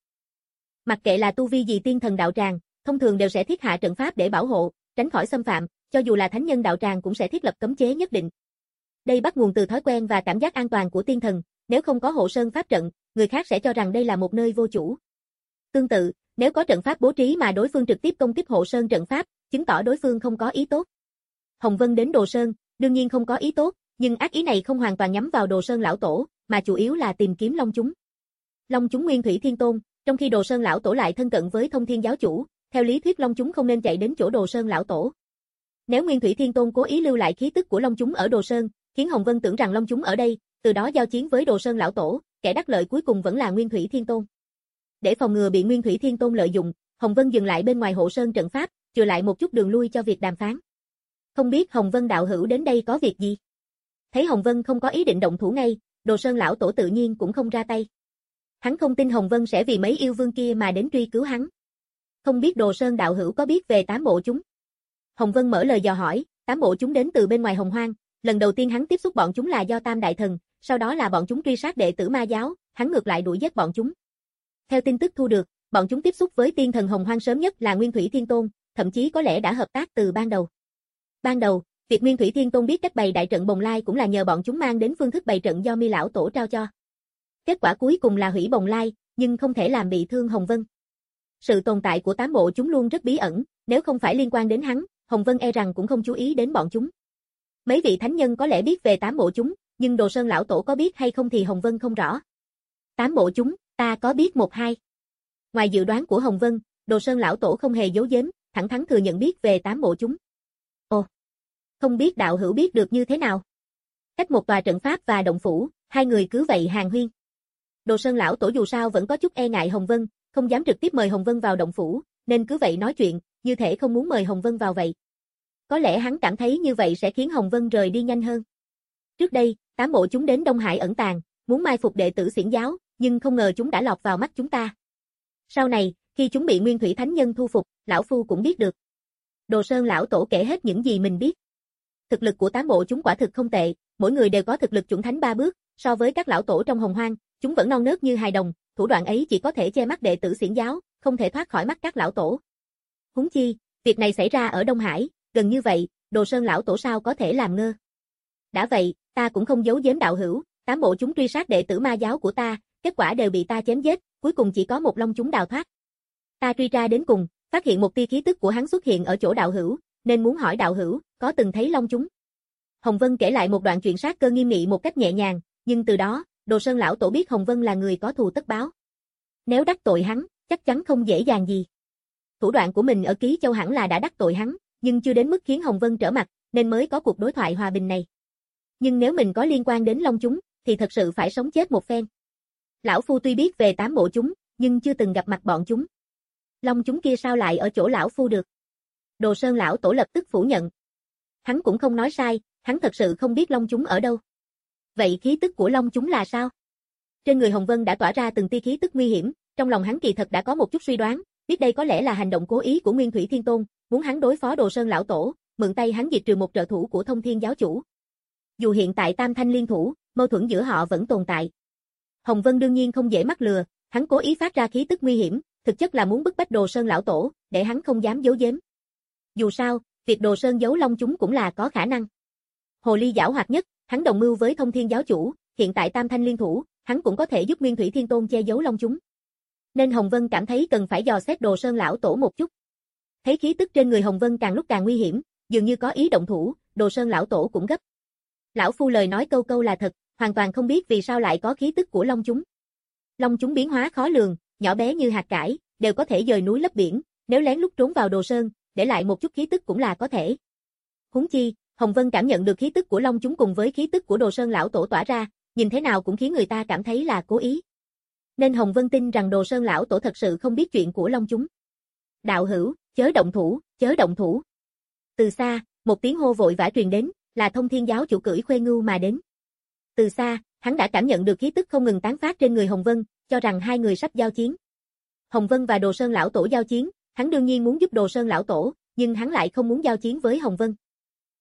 Mặc kệ là tu vi gì tiên thần đạo tràng, thông thường đều sẽ thiết hạ trận pháp để bảo hộ, tránh khỏi xâm phạm, cho dù là thánh nhân đạo tràng cũng sẽ thiết lập cấm chế nhất định. Đây bắt nguồn từ thói quen và cảm giác an toàn của tiên thần, nếu không có hộ sơn pháp trận, người khác sẽ cho rằng đây là một nơi vô chủ. Tương tự, nếu có trận pháp bố trí mà đối phương trực tiếp công kích hộ sơn trận pháp, chứng tỏ đối phương không có ý tốt. Hồng Vân đến Đồ Sơn, đương nhiên không có ý tốt, nhưng ác ý này không hoàn toàn nhắm vào Đồ Sơn lão tổ, mà chủ yếu là tìm kiếm Long chúng. Long chúng Nguyên Thủy Thiên Tôn, trong khi Đồ Sơn lão tổ lại thân cận với Thông Thiên giáo chủ, theo lý thuyết Long chúng không nên chạy đến chỗ Đồ Sơn lão tổ. Nếu Nguyên Thủy Thiên Tôn cố ý lưu lại khí tức của Long chúng ở Đồ Sơn, khiến Hồng Vân tưởng rằng Long chúng ở đây, từ đó giao chiến với Đồ Sơn lão tổ, kẻ đắc lợi cuối cùng vẫn là Nguyên Thủy Thiên Tôn. Để phòng ngừa bị Nguyên Thủy Thiên Tôn lợi dụng, Hồng Vân dừng lại bên ngoài hộ sơn trận pháp, chừa lại một chút đường lui cho việc đàm phán. Không biết Hồng Vân đạo hữu đến đây có việc gì? Thấy Hồng Vân không có ý định động thủ ngay, Đồ Sơn lão tổ tự nhiên cũng không ra tay. Hắn không tin Hồng Vân sẽ vì mấy yêu vương kia mà đến truy cứu hắn. Không biết Đồ Sơn đạo hữu có biết về tám bộ chúng? Hồng Vân mở lời dò hỏi, tám bộ chúng đến từ bên ngoài Hồng Hoang, lần đầu tiên hắn tiếp xúc bọn chúng là do Tam Đại Thần, sau đó là bọn chúng truy sát đệ tử Ma giáo, hắn ngược lại đuổi giết bọn chúng. Theo tin tức thu được, bọn chúng tiếp xúc với tiên thần Hồng Hoang sớm nhất là Nguyên Thủy Thiên Tôn, thậm chí có lẽ đã hợp tác từ ban đầu. Ban đầu, việc Nguyên Thủy Thiên Tôn biết cách bày đại trận Bồng Lai cũng là nhờ bọn chúng mang đến phương thức bày trận do Mi lão tổ trao cho. Kết quả cuối cùng là hủy Bồng Lai, nhưng không thể làm bị thương Hồng Vân. Sự tồn tại của tám bộ chúng luôn rất bí ẩn, nếu không phải liên quan đến hắn, Hồng Vân e rằng cũng không chú ý đến bọn chúng. Mấy vị thánh nhân có lẽ biết về tám bộ chúng, nhưng Đồ Sơn lão tổ có biết hay không thì Hồng Vân không rõ. Tám bộ chúng, ta có biết một hai. Ngoài dự đoán của Hồng Vân, Đồ Sơn lão tổ không hề giấu giếm, thẳng thắn thừa nhận biết về tám bộ chúng. Ồ, không biết đạo hữu biết được như thế nào? Cách một tòa trận pháp và động phủ, hai người cứ vậy hàn huyên. Đồ Sơn lão tổ dù sao vẫn có chút e ngại Hồng Vân, không dám trực tiếp mời Hồng Vân vào động phủ, nên cứ vậy nói chuyện, như thể không muốn mời Hồng Vân vào vậy. Có lẽ hắn cảm thấy như vậy sẽ khiến Hồng Vân rời đi nhanh hơn. Trước đây, tám bộ chúng đến Đông Hải ẩn tàng, muốn mai phục đệ tử Xiển giáo, nhưng không ngờ chúng đã lọt vào mắt chúng ta. Sau này, khi chúng bị Nguyên Thủy Thánh Nhân thu phục, lão phu cũng biết được. Đồ Sơn lão tổ kể hết những gì mình biết. Thực lực của tám bộ chúng quả thực không tệ, mỗi người đều có thực lực chuẩn thánh ba bước, so với các lão tổ trong Hồng Hoang, chúng vẫn non nớt như hài đồng, thủ đoạn ấy chỉ có thể che mắt đệ tử Xiển giáo, không thể thoát khỏi mắt các lão tổ. Huống chi, việc này xảy ra ở Đông Hải, gần như vậy, Đồ Sơn lão tổ sao có thể làm ngơ. Đã vậy, ta cũng không giấu giếm đạo hữu, tám bộ chúng truy sát đệ tử Ma giáo của ta, kết quả đều bị ta chém giết, cuối cùng chỉ có một Long chúng đào thoát. Ta truy tra đến cùng, phát hiện một tia khí tức của hắn xuất hiện ở chỗ đạo hữu, nên muốn hỏi đạo hữu, có từng thấy Long chúng? Hồng Vân kể lại một đoạn chuyện sát cơ nghiêm nghị một cách nhẹ nhàng, nhưng từ đó, Đồ Sơn lão tổ biết Hồng Vân là người có thù tất báo. Nếu đắc tội hắn, chắc chắn không dễ dàng gì. Thủ đoạn của mình ở Ký Châu hẳn là đã đắc tội hắn, nhưng chưa đến mức khiến Hồng Vân trở mặt, nên mới có cuộc đối thoại hòa bình này. Nhưng nếu mình có liên quan đến Long chúng, thì thật sự phải sống chết một phen. Lão phu tuy biết về tám bộ chúng, nhưng chưa từng gặp mặt bọn chúng. Long chúng kia sao lại ở chỗ lão phu được? Đồ Sơn lão tổ lập tức phủ nhận. Hắn cũng không nói sai, hắn thật sự không biết Long chúng ở đâu. Vậy khí tức của Long chúng là sao? Trên người Hồng Vân đã tỏa ra từng tia khí tức nguy hiểm, trong lòng hắn kỳ thật đã có một chút suy đoán, biết đây có lẽ là hành động cố ý của Nguyên Thủy Thiên Tôn, muốn hắn đối phó Đồ Sơn lão tổ, mượn tay hắn diệt trừ một trợ thủ của Thông Thiên giáo chủ. Dù hiện tại Tam Thanh liên thủ, mâu thuẫn giữa họ vẫn tồn tại. Hồng Vân đương nhiên không dễ mắc lừa, hắn cố ý phát ra khí tức nguy hiểm, thực chất là muốn bức bách Đồ Sơn lão tổ, để hắn không dám giấu giếm. Dù sao, việc Đồ Sơn giấu Long chúng cũng là có khả năng. Hồ ly giảo hoạt nhất, hắn đồng mưu với Thông Thiên giáo chủ, hiện tại Tam Thanh liên thủ, hắn cũng có thể giúp Nguyên Thủy Thiên Tôn che giấu Long chúng. Nên Hồng Vân cảm thấy cần phải dò xét Đồ Sơn lão tổ một chút. Thấy khí tức trên người Hồng Vân càng lúc càng nguy hiểm, dường như có ý động thủ, Đồ Sơn lão tổ cũng gấp. Lão phu lời nói câu câu là thật, hoàn toàn không biết vì sao lại có khí tức của Long chúng. Long chúng biến hóa khó lường, nhỏ bé như hạt cải, đều có thể dời núi lấp biển, nếu lén lút trốn vào Đồ Sơn, để lại một chút khí tức cũng là có thể. Huống chi, Hồng Vân cảm nhận được khí tức của Long chúng cùng với khí tức của Đồ Sơn lão tổ tỏa ra, nhìn thế nào cũng khiến người ta cảm thấy là cố ý. Nên Hồng Vân tin rằng Đồ Sơn lão tổ thật sự không biết chuyện của Long chúng. Đạo hữu, chớ động thủ, chớ động thủ. Từ xa, một tiếng hô vội vã truyền đến, là Thông Thiên giáo chủ cưỡi Khuê Ngưu mà đến. Từ xa, hắn đã cảm nhận được khí tức không ngừng tán phát trên người Hồng Vân, cho rằng hai người sắp giao chiến. Hồng Vân và Đồ Sơn lão tổ giao chiến, hắn đương nhiên muốn giúp Đồ Sơn lão tổ, nhưng hắn lại không muốn giao chiến với Hồng Vân.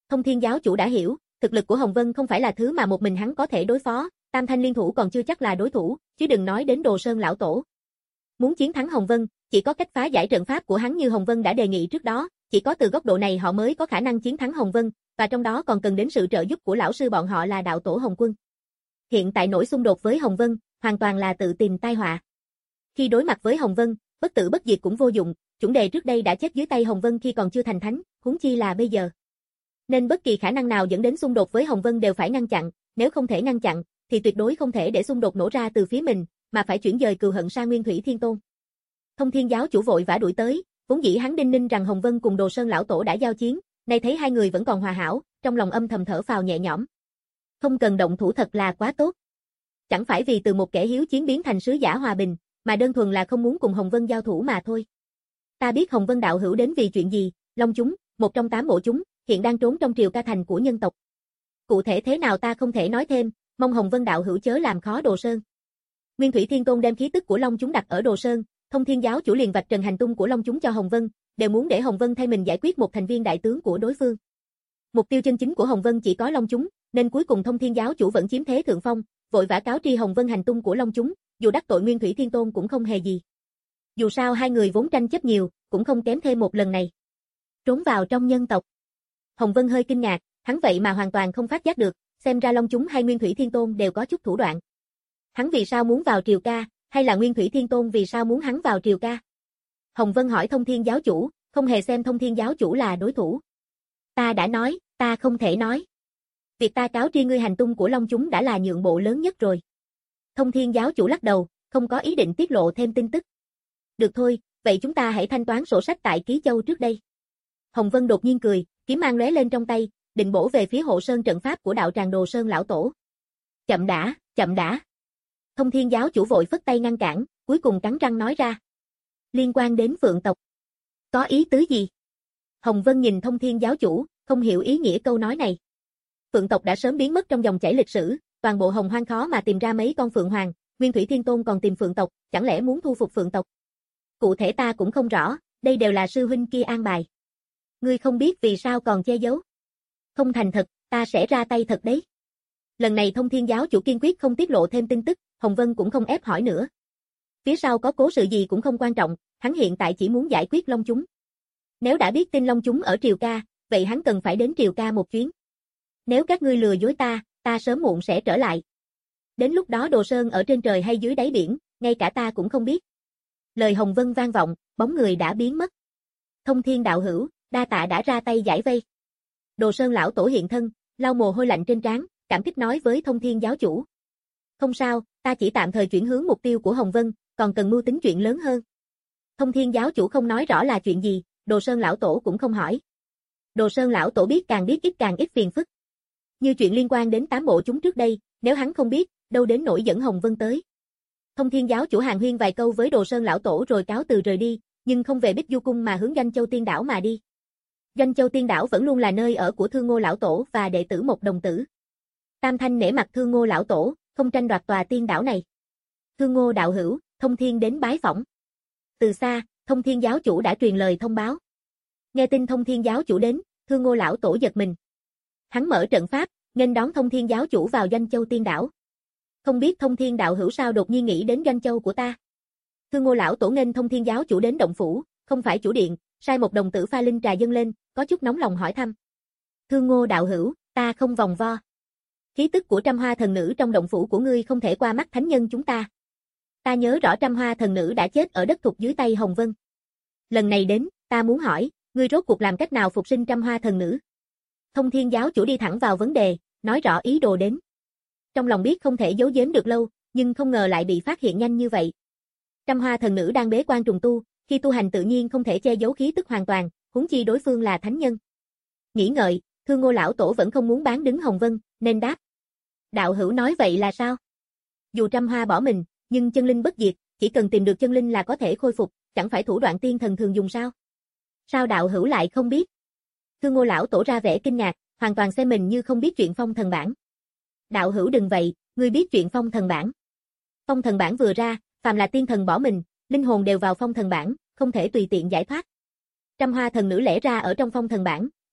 Thông Thiên giáo chủ đã hiểu, thực lực của Hồng Vân không phải là thứ mà một mình hắn có thể đối phó, tam thanh liên thủ còn chưa chắc là đối thủ, chứ đừng nói đến Đồ Sơn lão tổ. Muốn chiến thắng Hồng Vân, chỉ có cách phá giải trận pháp của hắn như Hồng Vân đã đề nghị trước đó, chỉ có từ góc độ này họ mới có khả năng chiến thắng Hồng Vân, và trong đó còn cần đến sự trợ giúp của lão sư bọn họ là đạo tổ Hồng Quân. Hiện tại nổi xung đột với Hồng Vân, hoàn toàn là tự tìm tai họa. Khi đối mặt với Hồng Vân, bất tử bất diệt cũng vô dụng, chuẩn đề trước đây đã chết dưới tay Hồng Vân khi còn chưa thành thánh, huống chi là bây giờ. Nên bất kỳ khả năng nào dẫn đến xung đột với Hồng Vân đều phải ngăn chặn, nếu không thể ngăn chặn, thì tuyệt đối không thể để xung đột nổ ra từ phía mình, mà phải chuyển dời cừu hận sang Nguyên Thủy Thiên Tôn. Thông Thiên giáo chủ vội vã đuổi tới, vốn dĩ hắn đinh ninh rằng Hồng Vân cùng Đồ Sơn lão tổ đã giao chiến, nay thấy hai người vẫn còn hòa hảo, trong lòng âm thầm thở phào nhẹ nhõm. Không cần động thủ thật là quá tốt. Chẳng phải vì từ một kẻ hiếu chiến biến thành sứ giả hòa bình, mà đơn thuần là không muốn cùng Hồng Vân giao thủ mà thôi. Ta biết Hồng Vân đạo hữu đến vì chuyện gì, Long chúng, một trong tám bộ chúng, hiện đang trốn trong triều ca thành của nhân tộc. Cụ thể thế nào ta không thể nói thêm, mong Hồng Vân đạo hữu chớ làm khó Đồ Sơn. Nguyên Thủy Thiên Tôn đem khí tức của Long chúng đặt ở Đồ Sơn, Thông Thiên giáo chủ liền vạch trần hành tung của Long chúng cho Hồng Vân, đều muốn để Hồng Vân thay mình giải quyết một thành viên đại tướng của đối phương. Mục tiêu chân chính của Hồng Vân chỉ có Long chúng, nên cuối cùng Thông Thiên giáo chủ vẫn chiếm thế thượng phong, vội vã cáo tri Hồng Vân hành tung của Long chúng, dù đắc tội Nguyên Thủy Thiên Tôn cũng không hề gì. Dù sao hai người vốn tranh chấp nhiều, cũng không kém thêm một lần này. Trốn vào trong nhân tộc. Hồng Vân hơi kinh ngạc, hắn vậy mà hoàn toàn không phát giác được, xem ra Long chúng hay Nguyên Thủy Thiên Tôn đều có chút thủ đoạn. Hắn vì sao muốn vào triều ca, hay là Nguyên Thủy Thiên Tôn vì sao muốn hắn vào triều ca? Hồng Vân hỏi Thông Thiên giáo chủ, không hề xem Thông Thiên giáo chủ là đối thủ. Ta đã nói, ta không thể nói. Việc ta cáo tri ngươi hành tung của Long chúng đã là nhượng bộ lớn nhất rồi. Thông Thiên giáo chủ lắc đầu, không có ý định tiết lộ thêm tin tức. Được thôi, vậy chúng ta hãy thanh toán sổ sách tại Ký Châu trước đây. Hồng Vân đột nhiên cười, kiếm mang lóe lên trong tay, định bổ về phía hộ sơn trận pháp của đạo tràng Đồ Sơn lão tổ. Chậm đã, chậm đã. Thông Thiên giáo chủ vội phất tay ngăn cản, cuối cùng cắn răng nói ra. Liên quan đến Phượng tộc. Có ý tứ gì? Hồng Vân nhìn Thông Thiên giáo chủ, không hiểu ý nghĩa câu nói này. Phượng tộc đã sớm biến mất trong dòng chảy lịch sử, toàn bộ Hồng Hoang khó mà tìm ra mấy con Phượng Hoàng, Nguyên Thủy Thiên Tôn còn tìm Phượng tộc, chẳng lẽ muốn thu phục Phượng tộc? Cụ thể ta cũng không rõ, đây đều là sư huynh kia an bài. Ngươi không biết vì sao còn che giấu. Không thành thật, ta sẽ ra tay thật đấy. Lần này Thông Thiên giáo chủ kiên quyết không tiết lộ thêm tin tức, Hồng Vân cũng không ép hỏi nữa. Phía sau có cố sự gì cũng không quan trọng, hắn hiện tại chỉ muốn giải quyết Long chúng. Nếu đã biết tin Long chúng ở triều ca, vậy hắn cần phải đến triều ca một chuyến. Nếu các ngươi lừa dối ta, ta sớm muộn sẽ trở lại. Đến lúc đó Đồ Sơn ở trên trời hay dưới đáy biển, ngay cả ta cũng không biết. Lời Hồng Vân vang vọng, bóng người đã biến mất. Thông Thiên đạo hữu, đa tạ đã ra tay giải vây. Đồ Sơn lão tổ hiện thân, lau mồ hôi lạnh trên trán, cảm kích nói với Thông Thiên giáo chủ. Không sao, ta chỉ tạm thời chuyển hướng mục tiêu của Hồng Vân, còn cần mưu tính chuyện lớn hơn. Thông Thiên giáo chủ không nói rõ là chuyện gì, Đồ Sơn lão tổ cũng không hỏi. Đồ Sơn lão tổ biết càng biết ít càng ít phiền phức. Như chuyện liên quan đến tám bộ chúng trước đây, nếu hắn không biết, đâu đến nỗi dẫn Hồng Vân tới. Thông Thiên giáo chủ hàn huyên vài câu với Đồ Sơn lão tổ rồi cáo từ rời đi, nhưng không về Bích Du cung mà hướng Doanh Châu Tiên đảo mà đi. Doanh Châu Tiên đảo vẫn luôn là nơi ở của Thương Ngô lão tổ và đệ tử Một Đồng tử. Tam Thanh nể mặt Thương Ngô lão tổ, không tranh đoạt tòa tiên đảo này. Thương Ngô đạo hữu, Thông Thiên đến bái phỏng. Từ xa, Thông Thiên giáo chủ đã truyền lời thông báo. Nghe tin Thông Thiên giáo chủ đến, Thương Ngô lão tổ giật mình. Hắn mở trận pháp, nghênh đón Thông Thiên giáo chủ vào Doanh Châu Tiên đảo. Không biết Thông Thiên đạo hữu sao đột nhiên nghĩ đến Doanh Châu của ta. Thương Ngô lão tổ nghênh Thông Thiên giáo chủ đến động phủ, không phải chủ điện, sai Một Đồng tử pha linh trà dâng lên, có chút nóng lòng hỏi thăm. Thương Ngô đạo hữu, ta không vòng vo. Khí tức của Trăm Hoa thần nữ trong động phủ của ngươi không thể qua mắt thánh nhân chúng ta. Ta nhớ rõ Trăm Hoa thần nữ đã chết ở đất thục dưới tay Hồng Vân. Lần này đến, ta muốn hỏi, ngươi rốt cuộc làm cách nào phục sinh Trăm Hoa thần nữ? Thông Thiên giáo chủ đi thẳng vào vấn đề, nói rõ ý đồ đến. Trong lòng biết không thể giấu giếm được lâu, nhưng không ngờ lại bị phát hiện nhanh như vậy. Trăm Hoa thần nữ đang bế quan trùng tu, khi tu hành tự nhiên không thể che giấu khí tức hoàn toàn, huống chi đối phương là thánh nhân. Nghĩ ngợi, Thương Ngô lão tổ vẫn không muốn bán đứng Hồng Vân, nên đáp. Đạo hữu nói vậy là sao? Dù Trăm Hoa bỏ mình, nhưng chân linh bất diệt, chỉ cần tìm được chân linh là có thể khôi phục, chẳng phải thủ đoạn tiên thần thường dùng sao? Sao đạo hữu lại không biết? Thương Ngô lão tổ ra vẻ kinh ngạc, hoàn toàn xem mình như không biết chuyện phong thần bảng. Đạo hữu đừng vậy, ngươi biết chuyện phong thần bảng. Phong thần bảng vừa ra, phàm là tiên thần bỏ mình, linh hồn đều vào phong thần bảng, không thể tùy tiện giải thoát. Trăm Hoa thần nữ lẽ ra ở trong phong thần bảng,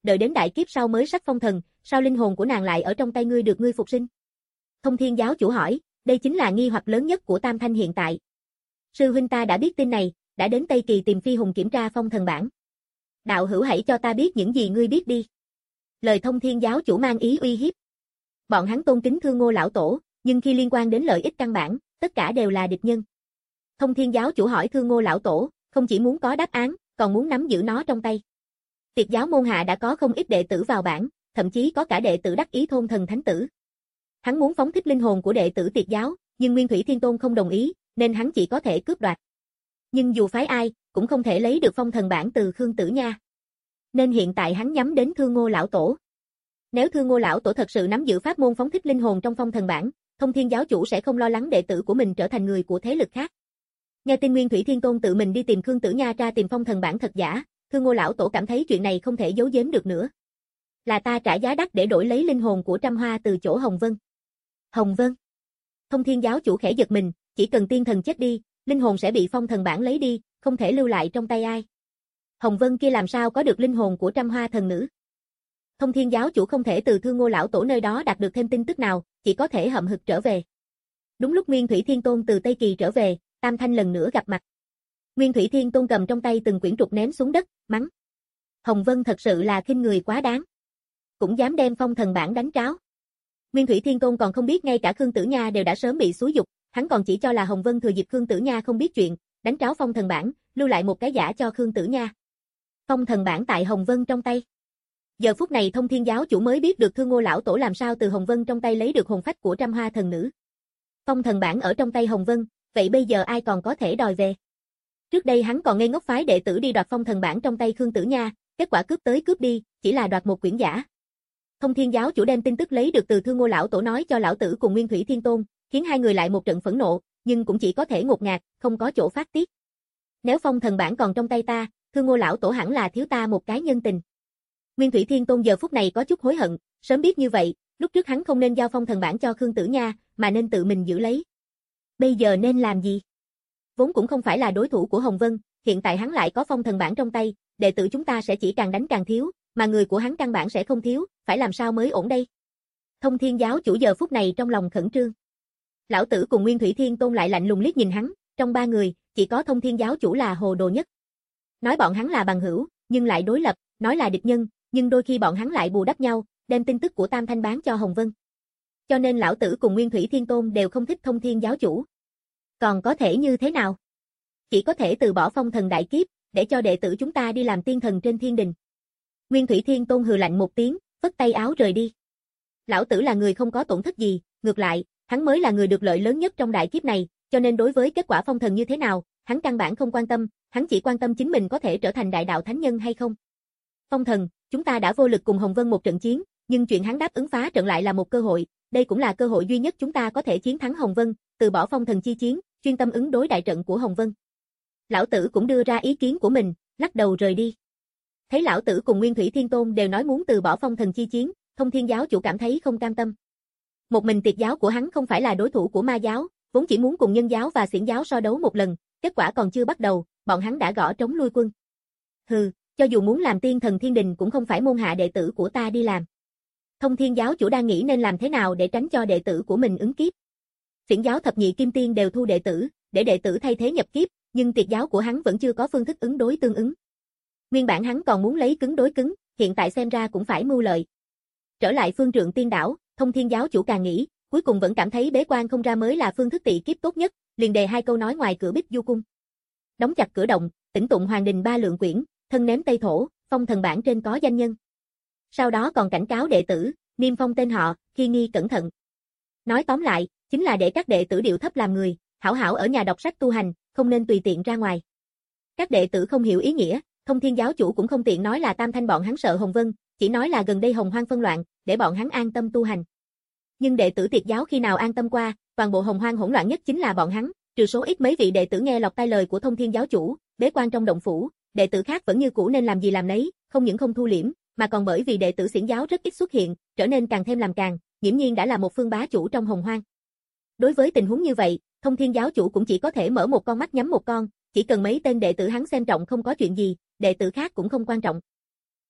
đợi đến đại kiếp sau mới sắc phong thần, sao linh hồn của nàng lại ở trong tay ngươi được ngươi phục sinh? Thông Thiên giáo chủ hỏi, đây chính là nghi hoặc lớn nhất của Tam Thanh hiện tại. Sư huynh ta đã biết tin này, đã đến Tây Kỳ tìm Phi Hùng kiểm tra phong thần bản. Đạo hữu hãy cho ta biết những gì ngươi biết đi. Lời Thông Thiên giáo chủ mang ý uy hiếp. Bọn hắn tôn kính Thương Ngô lão tổ, nhưng khi liên quan đến lợi ích căn bản, tất cả đều là địch nhân. Thông Thiên giáo chủ hỏi Thương Ngô lão tổ, không chỉ muốn có đáp án, còn muốn nắm giữ nó trong tay. Tiệt giáo môn hạ đã có không ít đệ tử vào bảng, thậm chí có cả đệ tử đắc ý thôn thần thánh tử. Hắn muốn phóng thích linh hồn của đệ tử Tiệt giáo, nhưng Nguyên Thủy Thiên Tôn không đồng ý, nên hắn chỉ có thể cướp đoạt. Nhưng dù phái ai, cũng không thể lấy được phong thần bản từ Khương Tử Nha. Nên hiện tại hắn nhắm đến Thương Ngô lão tổ. Nếu Thương Ngô lão tổ thật sự nắm giữ pháp môn phóng thích linh hồn trong phong thần bản, Thông Thiên giáo chủ sẽ không lo lắng đệ tử của mình trở thành người của thế lực khác. Nghe tin Nguyên Thủy Thiên Tôn tự mình đi tìm Khương Tử Nha tra tìm phong thần bản thật giả, Thương Ngô lão tổ cảm thấy chuyện này không thể giấu giếm được nữa. Là ta trả giá đắt để đổi lấy linh hồn của Trăm Hoa từ chỗ Hồng Vân. Hồng Vân. Thông Thiên giáo chủ khẽ giật mình, chỉ cần tiên thần chết đi, linh hồn sẽ bị phong thần bản lấy đi, không thể lưu lại trong tay ai. Hồng Vân kia làm sao có được linh hồn của Trăm Hoa thần nữ? Thông Thiên giáo chủ không thể từ Thương Ngô lão tổ nơi đó đạt được thêm tin tức nào, chỉ có thể hậm hực trở về. Đúng lúc Nguyên Thủy Thiên Tôn từ Tây Kỳ trở về, Tam Thanh lần nữa gặp mặt. Nguyên Thủy Thiên Tôn cầm trong tay từng quyển trục ném xuống đất, mắng. Hồng Vân thật sự là khinh người quá đáng. Cũng dám đem phong thần bản đánh tráo. Nguyên Thủy Thiên Tôn còn không biết ngay cả Khương Tử Nha đều đã sớm bị xúi dục, hắn còn chỉ cho là Hồng Vân thừa dịp Khương Tử Nha không biết chuyện, đánh tráo phong thần bản, lưu lại một cái giả cho Khương Tử Nha. Phong thần bản tại Hồng Vân trong tay. Giờ phút này Thông Thiên giáo chủ mới biết được Thương Ngô lão tổ làm sao từ Hồng Vân trong tay lấy được hồn phách của Trăm Hoa thần nữ. Phong thần bản ở trong tay Hồng Vân, vậy bây giờ ai còn có thể đòi về? Trước đây hắn còn ngây ngốc phái đệ tử đi đoạt phong thần bản trong tay Khương Tử Nha, kết quả cướp tới cướp đi, chỉ là đoạt một quyển giả. Thông Thiên giáo chủ đem tin tức lấy được từ Thương Ngô lão tổ nói cho lão tử cùng Nguyên Thủy Thiên Tôn, khiến hai người lại một trận phẫn nộ, nhưng cũng chỉ có thể ngột ngạt, không có chỗ phát tiết. Nếu phong thần bản còn trong tay ta, Thương Ngô lão tổ hẳn là thiếu ta một cái nhân tình. Nguyên Thủy Thiên Tôn giờ phút này có chút hối hận, sớm biết như vậy, lúc trước hắn không nên giao phong thần bản cho Khương Tử Nha, mà nên tự mình giữ lấy. Bây giờ nên làm gì? Vốn cũng không phải là đối thủ của Hồng Vân, hiện tại hắn lại có phong thần bản trong tay, đệ tử chúng ta sẽ chỉ càng đánh càng thiếu, mà người của hắn căn bản sẽ không thiếu, phải làm sao mới ổn đây? Thông Thiên giáo chủ giờ phút này trong lòng khẩn trương. Lão tử cùng Nguyên Thủy Thiên Tôn lại lạnh lùng liếc nhìn hắn, trong ba người, chỉ có Thông Thiên giáo chủ là hồ đồ nhất. Nói bọn hắn là bằng hữu, nhưng lại đối lập, nói là địch nhân, nhưng đôi khi bọn hắn lại bù đắp nhau, đem tin tức của Tam Thanh bán cho Hồng Vân. Cho nên lão tử cùng Nguyên Thủy Thiên Tôn đều không thích Thông Thiên giáo chủ. Còn có thể như thế nào? Chỉ có thể từ bỏ phong thần đại kiếp, để cho đệ tử chúng ta đi làm tiên thần trên thiên đình. Nguyên Thủy Thiên Tôn hừ lạnh một tiếng, vất tay áo rời đi. Lão tử là người không có tổn thất gì, ngược lại, hắn mới là người được lợi lớn nhất trong đại kiếp này, cho nên đối với kết quả phong thần như thế nào, hắn căn bản không quan tâm, hắn chỉ quan tâm chính mình có thể trở thành đại đạo thánh nhân hay không. Phong thần, chúng ta đã vô lực cùng Hồng Vân một trận chiến, nhưng chuyện hắn đáp ứng phá trận lại là một cơ hội, đây cũng là cơ hội duy nhất chúng ta có thể chiến thắng Hồng Vân, từ bỏ phong thần chi chiến, chuyên tâm ứng đối đại trận của Hồng Vân. Lão tử cũng đưa ra ý kiến của mình, lắc đầu rời đi. Thấy lão tử cùng Nguyên Thủy Thiên Tôn đều nói muốn từ bỏ phong thần chi chiến, Thông Thiên giáo chủ cảm thấy không cam tâm. Một mình Tiệt giáo của hắn không phải là đối thủ của Ma giáo, vốn chỉ muốn cùng Nhân giáo và Xiển giáo so đấu một lần, kết quả còn chưa bắt đầu, bọn hắn đã gõ trống lui quân. Hừ, cho dù muốn làm tiên thần thiên đình cũng không phải môn hạ đệ tử của ta đi làm. Thông Thiên giáo chủ đang nghĩ nên làm thế nào để tránh cho đệ tử của mình ứng kiếp. Xiển giáo thập nhị kim tiên đều thu đệ tử, để đệ tử thay thế nhập kiếp, nhưng Tiệt giáo của hắn vẫn chưa có phương thức ứng đối tương ứng. Nguyên bản hắn còn muốn lấy cứng đối cứng, hiện tại xem ra cũng phải mưu lợi. Trở lại phương trượng tiên đảo, Thông Thiên giáo chủ càng nghĩ, cuối cùng vẫn cảm thấy bế quan không ra mới là phương thức tị kiếp tốt nhất, liền đề hai câu nói ngoài cửa Bích Du cung. Đóng chặt cửa động, tĩnh tụng hoàng đình ba lượng quyển, thân ném Tây thổ, phong thần bản trên có danh nhân. Sau đó còn cảnh cáo đệ tử, niêm phong tên họ, khi nghi cẩn thận. Nói tóm lại, chính là để các đệ tử điệu thấp làm người, hảo hảo ở nhà đọc sách tu hành, không nên tùy tiện ra ngoài. Các đệ tử không hiểu ý nghĩa, Thông Thiên giáo chủ cũng không tiện nói là Tam Thanh bọn hắn sợ Hồng Vân, chỉ nói là gần đây Hồng Hoang phân loạn, để bọn hắn an tâm tu hành. Nhưng đệ tử Tiệt giáo khi nào an tâm qua, toàn bộ Hồng Hoang hỗn loạn nhất chính là bọn hắn, trừ số ít mấy vị đệ tử nghe lọt tai lời của Thông Thiên giáo chủ, bế quan trong động phủ, đệ tử khác vẫn như cũ nên làm gì làm nấy, không những không thu liễm, mà còn bởi vì đệ tử Xiển giáo rất ít xuất hiện, trở nên càng thêm làm càng, nghiễm nhiên đã là một phương bá chủ trong Hồng Hoang. Đối với tình huống như vậy, Thông Thiên giáo chủ cũng chỉ có thể mở một con mắt nhắm một con, chỉ cần mấy tên đệ tử hắn xem trọng không có chuyện gì, đệ tử khác cũng không quan trọng.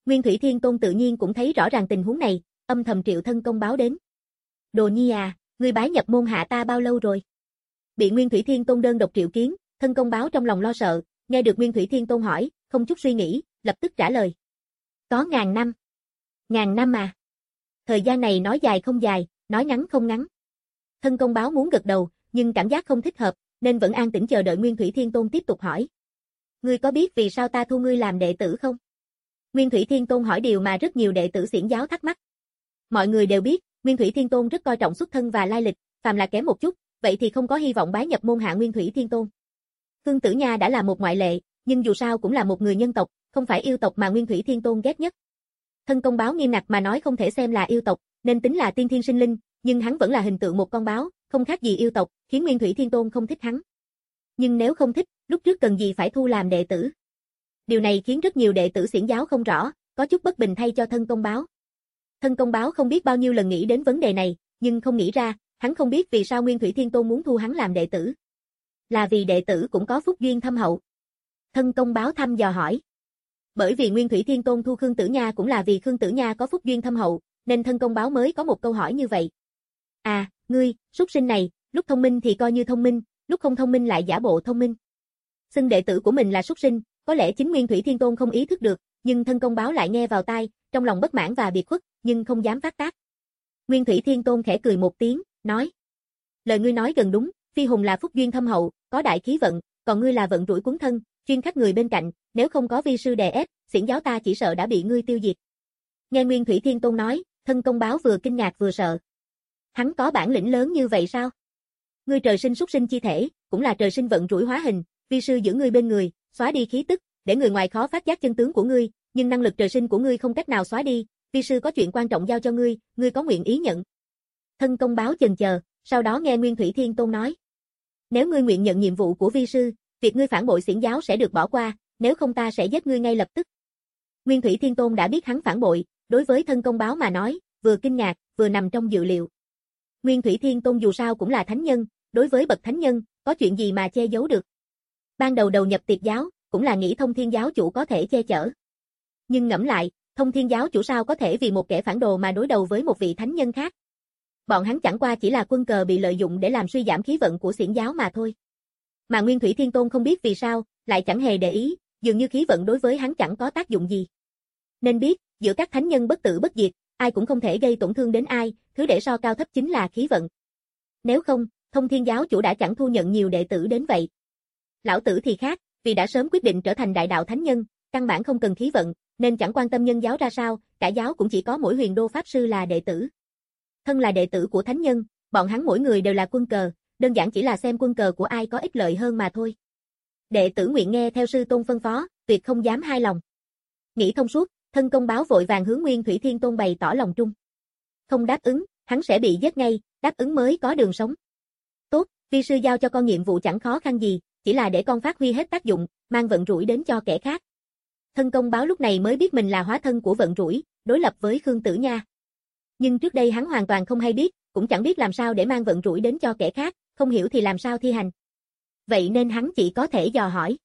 Nguyên Thủy Thiên Tôn tự nhiên cũng thấy rõ ràng tình huống này, âm thầm triệu thân công báo đến. Đồ Nhi à, ngươi bái nhập môn hạ ta bao lâu rồi? Bị Nguyên Thủy Thiên Tôn đơn độc triệu kiến, thân công báo trong lòng lo sợ, nghe được Nguyên Thủy Thiên Tôn hỏi, không chút suy nghĩ, lập tức trả lời. Có ngàn năm. Ngàn năm à? Thời gian này nói dài không dài, nói ngắn không ngắn. Thân công báo muốn gật đầu, nhưng cảm giác không thích hợp, nên vẫn an tĩnh chờ đợi Nguyên Thủy Thiên Tôn tiếp tục hỏi. Ngươi có biết vì sao ta thu ngươi làm đệ tử không? Nguyên Thủy Thiên Tôn hỏi điều mà rất nhiều đệ tử xiển giáo thắc mắc. Mọi người đều biết, Nguyên Thủy Thiên Tôn rất coi trọng xuất thân và lai lịch, phàm là kém một chút, vậy thì không có hy vọng bái nhập môn hạ Nguyên Thủy Thiên Tôn. Khương Tử Nha đã là một ngoại lệ, nhưng dù sao cũng là một người nhân tộc, không phải yêu tộc mà Nguyên Thủy Thiên Tôn ghét nhất. Thân công báo nghiêm ngặt mà nói không thể xem là yêu tộc, nên tính là tiên thiên sinh linh, nhưng hắn vẫn là hình tượng một con báo, không khác gì yêu tộc, khiến Nguyên Thủy Thiên Tôn không thích hắn. Nhưng nếu không thích, lúc trước cần gì phải thu làm đệ tử? Điều này khiến rất nhiều đệ tử xiển giáo không rõ, có chút bất bình thay cho thân công báo. Thân công báo không biết bao nhiêu lần nghĩ đến vấn đề này, nhưng không nghĩ ra, hắn không biết vì sao Nguyên Thủy Thiên Tôn muốn thu hắn làm đệ tử. Là vì đệ tử cũng có phúc duyên thâm hậu. Thân công báo thăm dò hỏi. Bởi vì Nguyên Thủy Thiên Tôn thu Khương Tử Nha cũng là vì Khương Tử Nha có phúc duyên thâm hậu, nên thân công báo mới có một câu hỏi như vậy. À, ngươi, súc sinh này, lúc thông minh thì coi như thông minh, lúc không thông minh lại giả bộ thông minh. Xưng đệ tử của mình là súc sinh, có lẽ chính Nguyên Thủy Thiên Tôn không ý thức được, nhưng thân công báo lại nghe vào tai, trong lòng bất mãn và biệt khuất, nhưng không dám phát tác. Nguyên Thủy Thiên Tôn khẽ cười một tiếng, nói. Lời ngươi nói gần đúng, Phi Hùng là phúc duyên thâm hậu, có đại khí vận, còn ngươi là vận rủi cuốn thân, chuyên khắc người bên cạnh, nếu không có vi sư đè ép, xiển giáo ta chỉ sợ đã bị ngươi tiêu diệt. Nghe Nguyên Thủy Thiên Tôn nói, thân công báo vừa kinh ngạc vừa sợ. Hắn có bản lĩnh lớn như vậy sao? Ngươi trời sinh súc sinh chi thể, cũng là trời sinh vận rủi hóa hình, vi sư giữ ngươi bên người, xóa đi khí tức, để người ngoài khó phát giác chân tướng của ngươi, nhưng năng lực trời sinh của ngươi không cách nào xóa đi, vi sư có chuyện quan trọng giao cho ngươi, ngươi có nguyện ý nhận? Thân công báo chần chờ, sau đó nghe Nguyên Thủy Thiên Tôn nói. Nếu ngươi nguyện nhận nhiệm vụ của vi sư, việc ngươi phản bội xiển giáo sẽ được bỏ qua, nếu không ta sẽ giết ngươi ngay lập tức. Nguyên Thủy Thiên Tôn đã biết hắn phản bội, đối với thân công báo mà nói, vừa kinh ngạc, vừa nằm trong dự liệu. Nguyên Thủy Thiên Tôn dù sao cũng là thánh nhân, đối với bậc thánh nhân, có chuyện gì mà che giấu được. Ban đầu đầu nhập tiệt giáo, cũng là nghĩ Thông Thiên giáo chủ có thể che chở. Nhưng ngẫm lại, Thông Thiên giáo chủ sao có thể vì một kẻ phản đồ mà đối đầu với một vị thánh nhân khác. Bọn hắn chẳng qua chỉ là quân cờ bị lợi dụng để làm suy giảm khí vận của xiển giáo mà thôi. Mà Nguyên Thủy Thiên Tôn không biết vì sao, lại chẳng hề để ý, dường như khí vận đối với hắn chẳng có tác dụng gì. Nên biết, giữa các thánh nhân bất tử bất diệt, ai cũng không thể gây tổn thương đến ai, thứ để so cao thấp chính là khí vận. Nếu không, Thông Thiên giáo chủ đã chẳng thu nhận nhiều đệ tử đến vậy. Lão tử thì khác, vì đã sớm quyết định trở thành đại đạo thánh nhân, căn bản không cần khí vận, nên chẳng quan tâm nhân giáo ra sao, cả giáo cũng chỉ có mỗi Huyền Đô pháp sư là đệ tử. Thân là đệ tử của thánh nhân, bọn hắn mỗi người đều là quân cờ, đơn giản chỉ là xem quân cờ của ai có ích lợi hơn mà thôi. Đệ tử nguyện nghe theo sư tôn phân phó, tuyệt không dám hai lòng. Nghĩ thông suốt, thân công báo vội vàng hướng Nguyên Thủy Thiên Tôn bày tỏ lòng trung. Không đáp ứng, hắn sẽ bị giết ngay, đáp ứng mới có đường sống. Tốt, vi sư giao cho con nhiệm vụ chẳng khó khăn gì, chỉ là để con phát huy hết tác dụng, mang vận rủi đến cho kẻ khác. Thân công báo lúc này mới biết mình là hóa thân của vận rủi, đối lập với Khương Tử Nha. Nhưng trước đây hắn hoàn toàn không hay biết, cũng chẳng biết làm sao để mang vận rủi đến cho kẻ khác, không hiểu thì làm sao thi hành. Vậy nên hắn chỉ có thể dò hỏi.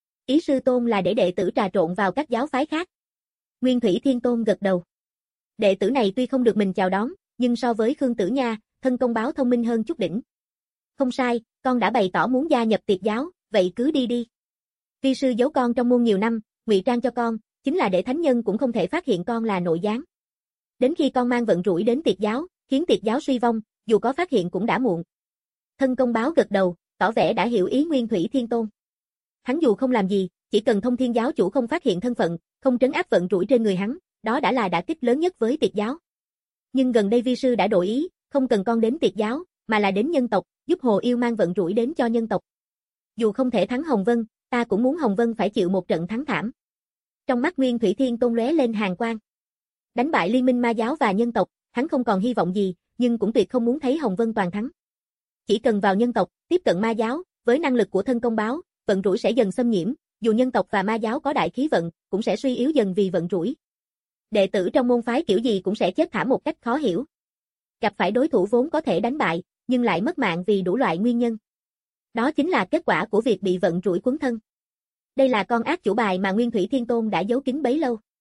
Ý sư tôn là để đệ tử trà trộn vào các giáo phái khác. Nguyên Thủy Thiên Tôn gật đầu. Đệ tử này tuy không được mình chào đón, nhưng so với Khương Tử Nha, thân công báo thông minh hơn chút đỉnh. Không sai, con đã bày tỏ muốn gia nhập tiệt giáo, vậy cứ đi đi. Vi sư giấu con trong môn nhiều năm, ngụy trang cho con, chính là để thánh nhân cũng không thể phát hiện con là nội gián. Đến khi con mang vận rủi đến tiệt giáo, khiến tiệt giáo suy vong, dù có phát hiện cũng đã muộn. Thân công báo gật đầu, tỏ vẻ đã hiểu ý Nguyên Thủy Thiên Tôn. Hắn dù không làm gì, chỉ cần Thông Thiên giáo chủ không phát hiện thân phận, không trấn áp vận rủi trên người hắn, đó đã là đả kích lớn nhất với tiệt giáo. Nhưng gần đây vi sư đã đổi ý, không cần con đến tiệt giáo, mà là đến nhân tộc, giúp Hồ Yêu mang vận rủi đến cho nhân tộc. Dù không thể thắng Hồng Vân, ta cũng muốn Hồng Vân phải chịu một trận thắng thảm. Trong mắt Nguyên Thủy Thiên Tôn lóe lên hàn quang. Đánh bại liên minh ma giáo và nhân tộc, hắn không còn hy vọng gì, nhưng cũng tuyệt không muốn thấy Hồng Vân toàn thắng. Chỉ cần vào nhân tộc, tiếp cận ma giáo, với năng lực của thân công báo, vận rủi sẽ dần xâm nhiễm, dù nhân tộc và ma giáo có đại khí vận, cũng sẽ suy yếu dần vì vận rủi. Đệ tử trong môn phái kiểu gì cũng sẽ chết thảm một cách khó hiểu. Gặp phải đối thủ vốn có thể đánh bại, nhưng lại mất mạng vì đủ loại nguyên nhân. Đó chính là kết quả của việc bị vận rủi quấn thân. Đây là con ác chủ bài mà Nguyên Thủy Thiên Tôn đã giấu kín bấy lâu.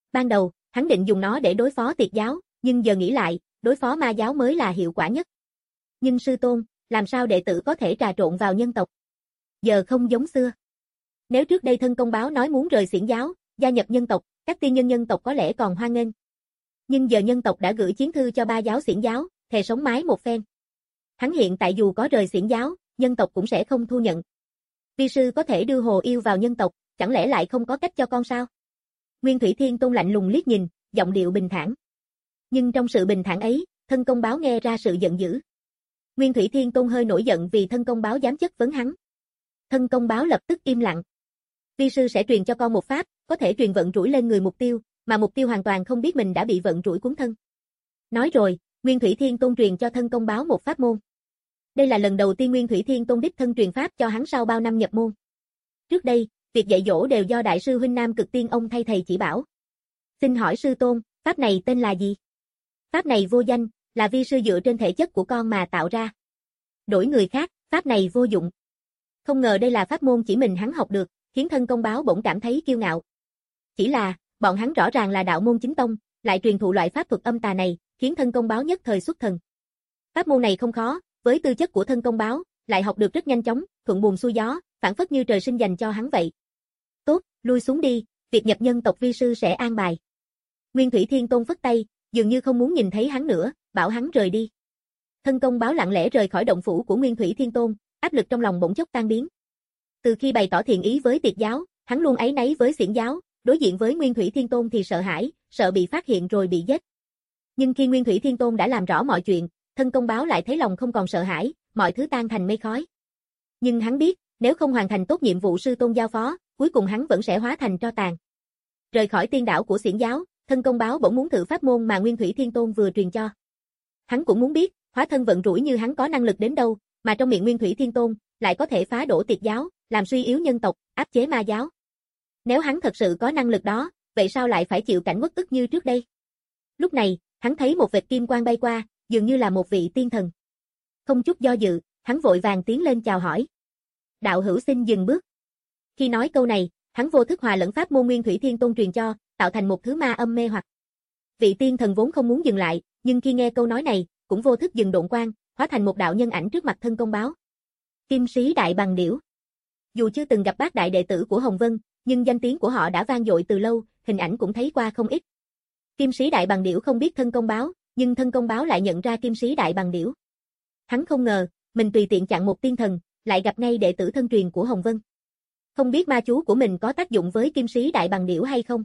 Ban đầu, hắn định dùng nó để đối phó Tiệt giáo, nhưng giờ nghĩ lại, đối phó ma giáo mới là hiệu quả nhất. Nhưng sư tôn, làm sao đệ tử có thể trà trộn vào nhân tộc? Giờ không giống xưa. Nếu trước đây thân công báo nói muốn rời xiển giáo, gia nhập nhân tộc, các tiên nhân nhân tộc có lẽ còn hoan nghênh. Nhưng giờ nhân tộc đã gửi chiến thư cho ba giáo xiển giáo, thề sống mái một phen. Hắn hiện tại dù có rời xiển giáo, nhân tộc cũng sẽ không thu nhận. Vi sư có thể đưa Hồ Yêu vào nhân tộc, chẳng lẽ lại không có cách cho con sao? Nguyên Thủy Thiên Tôn lạnh lùng liếc nhìn, giọng điệu bình thản. Nhưng trong sự bình thản ấy, thân công báo nghe ra sự giận dữ. Nguyên Thủy Thiên Tôn hơi nổi giận vì thân công báo dám chất vấn hắn. Thân công báo lập tức im lặng. Vi sư sẽ truyền cho con một pháp, có thể truyền vận rủi lên người mục tiêu, mà mục tiêu hoàn toàn không biết mình đã bị vận rủi cuốn thân. Nói rồi, Nguyên Thủy Thiên Tôn truyền cho thân công báo một pháp môn. Đây là lần đầu tiên Nguyên Thủy Thiên Tôn đích thân truyền pháp cho hắn sau bao năm nhập môn. Trước đây, việc dạy dỗ đều do đại sư huynh Nam Cực Tiên ông thay thầy chỉ bảo. Xin hỏi sư tôn, pháp này tên là gì? Pháp này vô danh, là vi sư dựa trên thể chất của con mà tạo ra. Đổi người khác, pháp này vô dụng. Không ngờ đây là pháp môn chỉ mình hắn học được, khiến thân công báo bỗng cảm thấy kiêu ngạo. Chỉ là, bọn hắn rõ ràng là đạo môn chính tông, lại truyền thụ loại pháp thuật âm tà này, khiến thân công báo nhất thời xuất thần. Pháp môn này không khó, với tư chất của thân công báo, lại học được rất nhanh chóng, thuận buồm xuôi gió, phản phất như trời sinh dành cho hắn vậy. Tốt, lui xuống đi, việc nhập nhân tộc vi sư sẽ an bài. Nguyên Thủy Thiên Tôn phất tay, dường như không muốn nhìn thấy hắn nữa, bảo hắn rời đi. Thân công báo lặng lẽ rời khỏi động phủ của Nguyên Thủy Thiên Tôn, áp lực trong lòng bỗng chốc tan biến. Từ khi bày tỏ thiện ý với Tiệt giáo, hắn luôn áy náy với xiển giáo, đối diện với Nguyên Thủy Thiên Tôn thì sợ hãi, sợ bị phát hiện rồi bị giết. Nhưng khi Nguyên Thủy Thiên Tôn đã làm rõ mọi chuyện, thân công báo lại thấy lòng không còn sợ hãi, mọi thứ tan thành mây khói. Nhưng hắn biết, nếu không hoàn thành tốt nhiệm vụ sư tôn giao phó, cuối cùng hắn vẫn sẽ hóa thành tro tàn. Rời khỏi tiên đảo của xiển giáo, thân công báo bỗng muốn thử pháp môn mà Nguyên Thủy Thiên Tôn vừa truyền cho. Hắn cũng muốn biết, hóa thân vận rủi như hắn có năng lực đến đâu, mà trong miệng Nguyên Thủy Thiên Tôn lại có thể phá đổ Tiệt giáo, làm suy yếu nhân tộc, áp chế ma giáo. Nếu hắn thật sự có năng lực đó, vậy sao lại phải chịu cảnh uất ức như trước đây? Lúc này, hắn thấy một vệt kim quang bay qua, dường như là một vị tiên thần. Không chút do dự, hắn vội vàng tiến lên chào hỏi. Đạo hữu xin dừng bước. Khi nói câu này, hắn vô thức hòa lẫn pháp môn Nguyên Thủy Thiên Tôn truyền cho, tạo thành một thứ ma âm mê hoặc. Vị tiên thần vốn không muốn dừng lại, nhưng khi nghe câu nói này, cũng vô thức dừng độn quang, hóa thành một đạo nhân ảnh trước mặt thân công báo. Kim Sĩ Đại Bằng Điểu. Dù chưa từng gặp bác đại đệ tử của Hồng Vân, nhưng danh tiếng của họ đã vang dội từ lâu, hình ảnh cũng thấy qua không ít. Kim Sĩ Đại Bằng Điểu không biết thân công báo, nhưng thân công báo lại nhận ra Kim Sĩ Đại Bằng Điểu. Hắn không ngờ, mình tùy tiện chặn một tiên thần, lại gặp ngay đệ tử thân truyền của Hồng Vân. Không biết ma chú của mình có tác dụng với Kim Sĩ Đại Bằng Điểu hay không?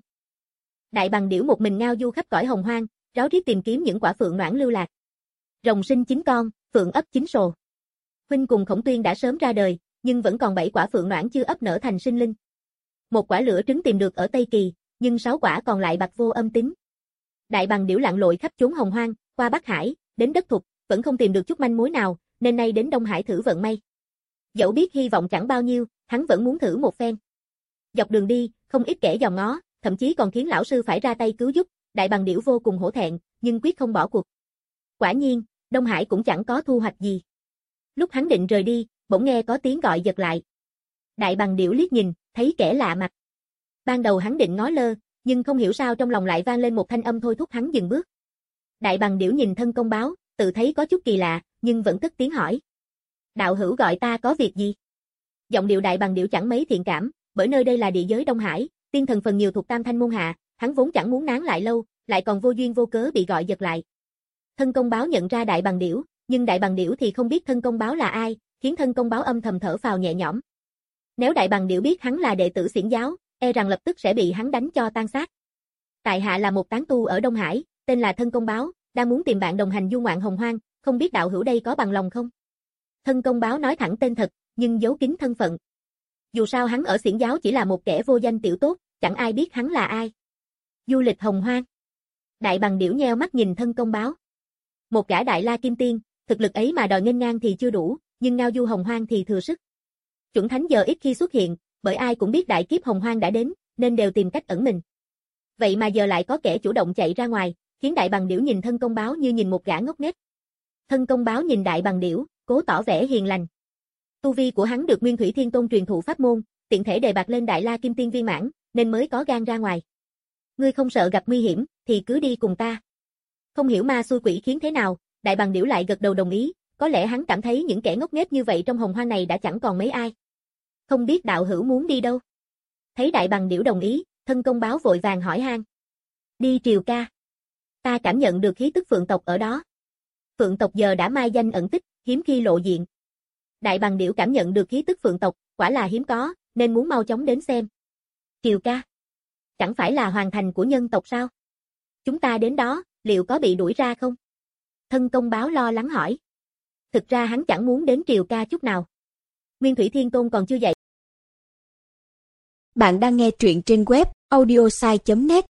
Đại Bằng Điểu một mình ngao du khắp cõi hồng hoang, ráo riết tìm kiếm những quả phượng noãn lưu lạc. Rồng sinh chín con, phượng ấp chín sồ. Huynh cùng Khổng Tuyên đã sớm ra đời, nhưng vẫn còn bảy quả phượng noãn chưa ấp nở thành sinh linh. Một quả lửa trứng tìm được ở Tây Kỳ, nhưng sáu quả còn lại bạc vô âm tính. Đại Bằng Điểu lặn lội khắp chốn hồng hoang, qua Bắc Hải, đến đất Thục, vẫn không tìm được chút manh mối nào, nên nay đến Đông Hải thử vận may. Dẫu biết hy vọng chẳng bao nhiêu, hắn vẫn muốn thử một phen. Dọc đường đi, không ít kẻ dòm ngó, thậm chí còn khiến lão sư phải ra tay cứu giúp, Đại Bằng Điểu vô cùng hổ thẹn, nhưng quyết không bỏ cuộc. Quả nhiên, Đông Hải cũng chẳng có thu hoạch gì. Lúc hắn định rời đi, bỗng nghe có tiếng gọi giật lại. Đại Bằng Điểu liếc nhìn, thấy kẻ lạ mặt. Ban đầu hắn định ngó lơ, nhưng không hiểu sao trong lòng lại vang lên một thanh âm thôi thúc hắn dừng bước. Đại Bằng Điểu nhìn thân công báo, tự thấy có chút kỳ lạ, nhưng vẫn cất tiếng hỏi. Đạo hữu gọi ta có việc gì? Giọng điệu Đại Bằng Điểu chẳng mấy thiện cảm, bởi nơi đây là địa giới Đông Hải, tiên thần phần nhiều thuộc Tam Thanh môn hạ, hắn vốn chẳng muốn nán lại lâu, lại còn vô duyên vô cớ bị gọi giật lại. Thân công báo nhận ra Đại Bằng Điểu, nhưng Đại Bằng Điểu thì không biết thân công báo là ai, khiến thân công báo âm thầm thở phào nhẹ nhõm. Nếu Đại Bằng Điểu biết hắn là đệ tử xiển giáo, e rằng lập tức sẽ bị hắn đánh cho tan xác. Tại hạ là một tán tu ở Đông Hải, tên là thân công báo, đang muốn tìm bạn đồng hành du ngoạn hồng hoang, không biết đạo hữu đây có bằng lòng không? Thân công báo nói thẳng tên thật, nhưng giấu kín thân phận. Dù sao hắn ở xiển giáo chỉ là một kẻ vô danh tiểu tốt, chẳng ai biết hắn là ai. Du lịch hồng hoang. Đại Bằng Điểu nheo mắt nhìn thân công báo. Một gã đại la kim tiên, thực lực ấy mà đòi nghênh ngang thì chưa đủ, nhưng ngao du hồng hoang thì thừa sức. Chuẩn thánh giờ ít khi xuất hiện, bởi ai cũng biết đại kiếp hồng hoang đã đến, nên đều tìm cách ẩn mình. Vậy mà giờ lại có kẻ chủ động chạy ra ngoài, khiến Đại Bằng Điểu nhìn thân công báo như nhìn một gã ngốc nghếch. Thân công báo nhìn Đại Bằng Điểu, cố tỏ vẻ hiền lành. Tu vi của hắn được Nguyên Thủy Thiên Tôn truyền thụ pháp môn, tiện thể đề bạt lên đại la kim tiên viên mãn, nên mới có gan ra ngoài. Ngươi không sợ gặp nguy hiểm, thì cứ đi cùng ta. Không hiểu ma xui quỷ khiến thế nào, Đại Bàng Điểu lại gật đầu đồng ý, có lẽ hắn cảm thấy những kẻ ngốc nghếch như vậy trong hồng hoang này đã chẳng còn mấy ai. Không biết đạo hữu muốn đi đâu? Thấy Đại Bàng Điểu đồng ý, Thân Công Báo vội vàng hỏi han. Đi Triều Ca. Ta cảm nhận được khí tức Phượng tộc ở đó. Phượng tộc giờ đã mai danh ẩn tích, hiếm khi lộ diện. Đại Bàng Điểu cảm nhận được khí tức Phượng tộc, quả là hiếm có, nên muốn mau chóng đến xem. Triều Ca? Chẳng phải là hoàng thành của nhân tộc sao? Chúng ta đến đó, liệu có bị đuổi ra không? Thân Công Báo lo lắng hỏi. Thực ra hắn chẳng muốn đến Triều Ca chút nào. Nguyên Thủy Thiên Tôn còn chưa dậy. Bạn đang nghe truyện trên web audiosai chấm net.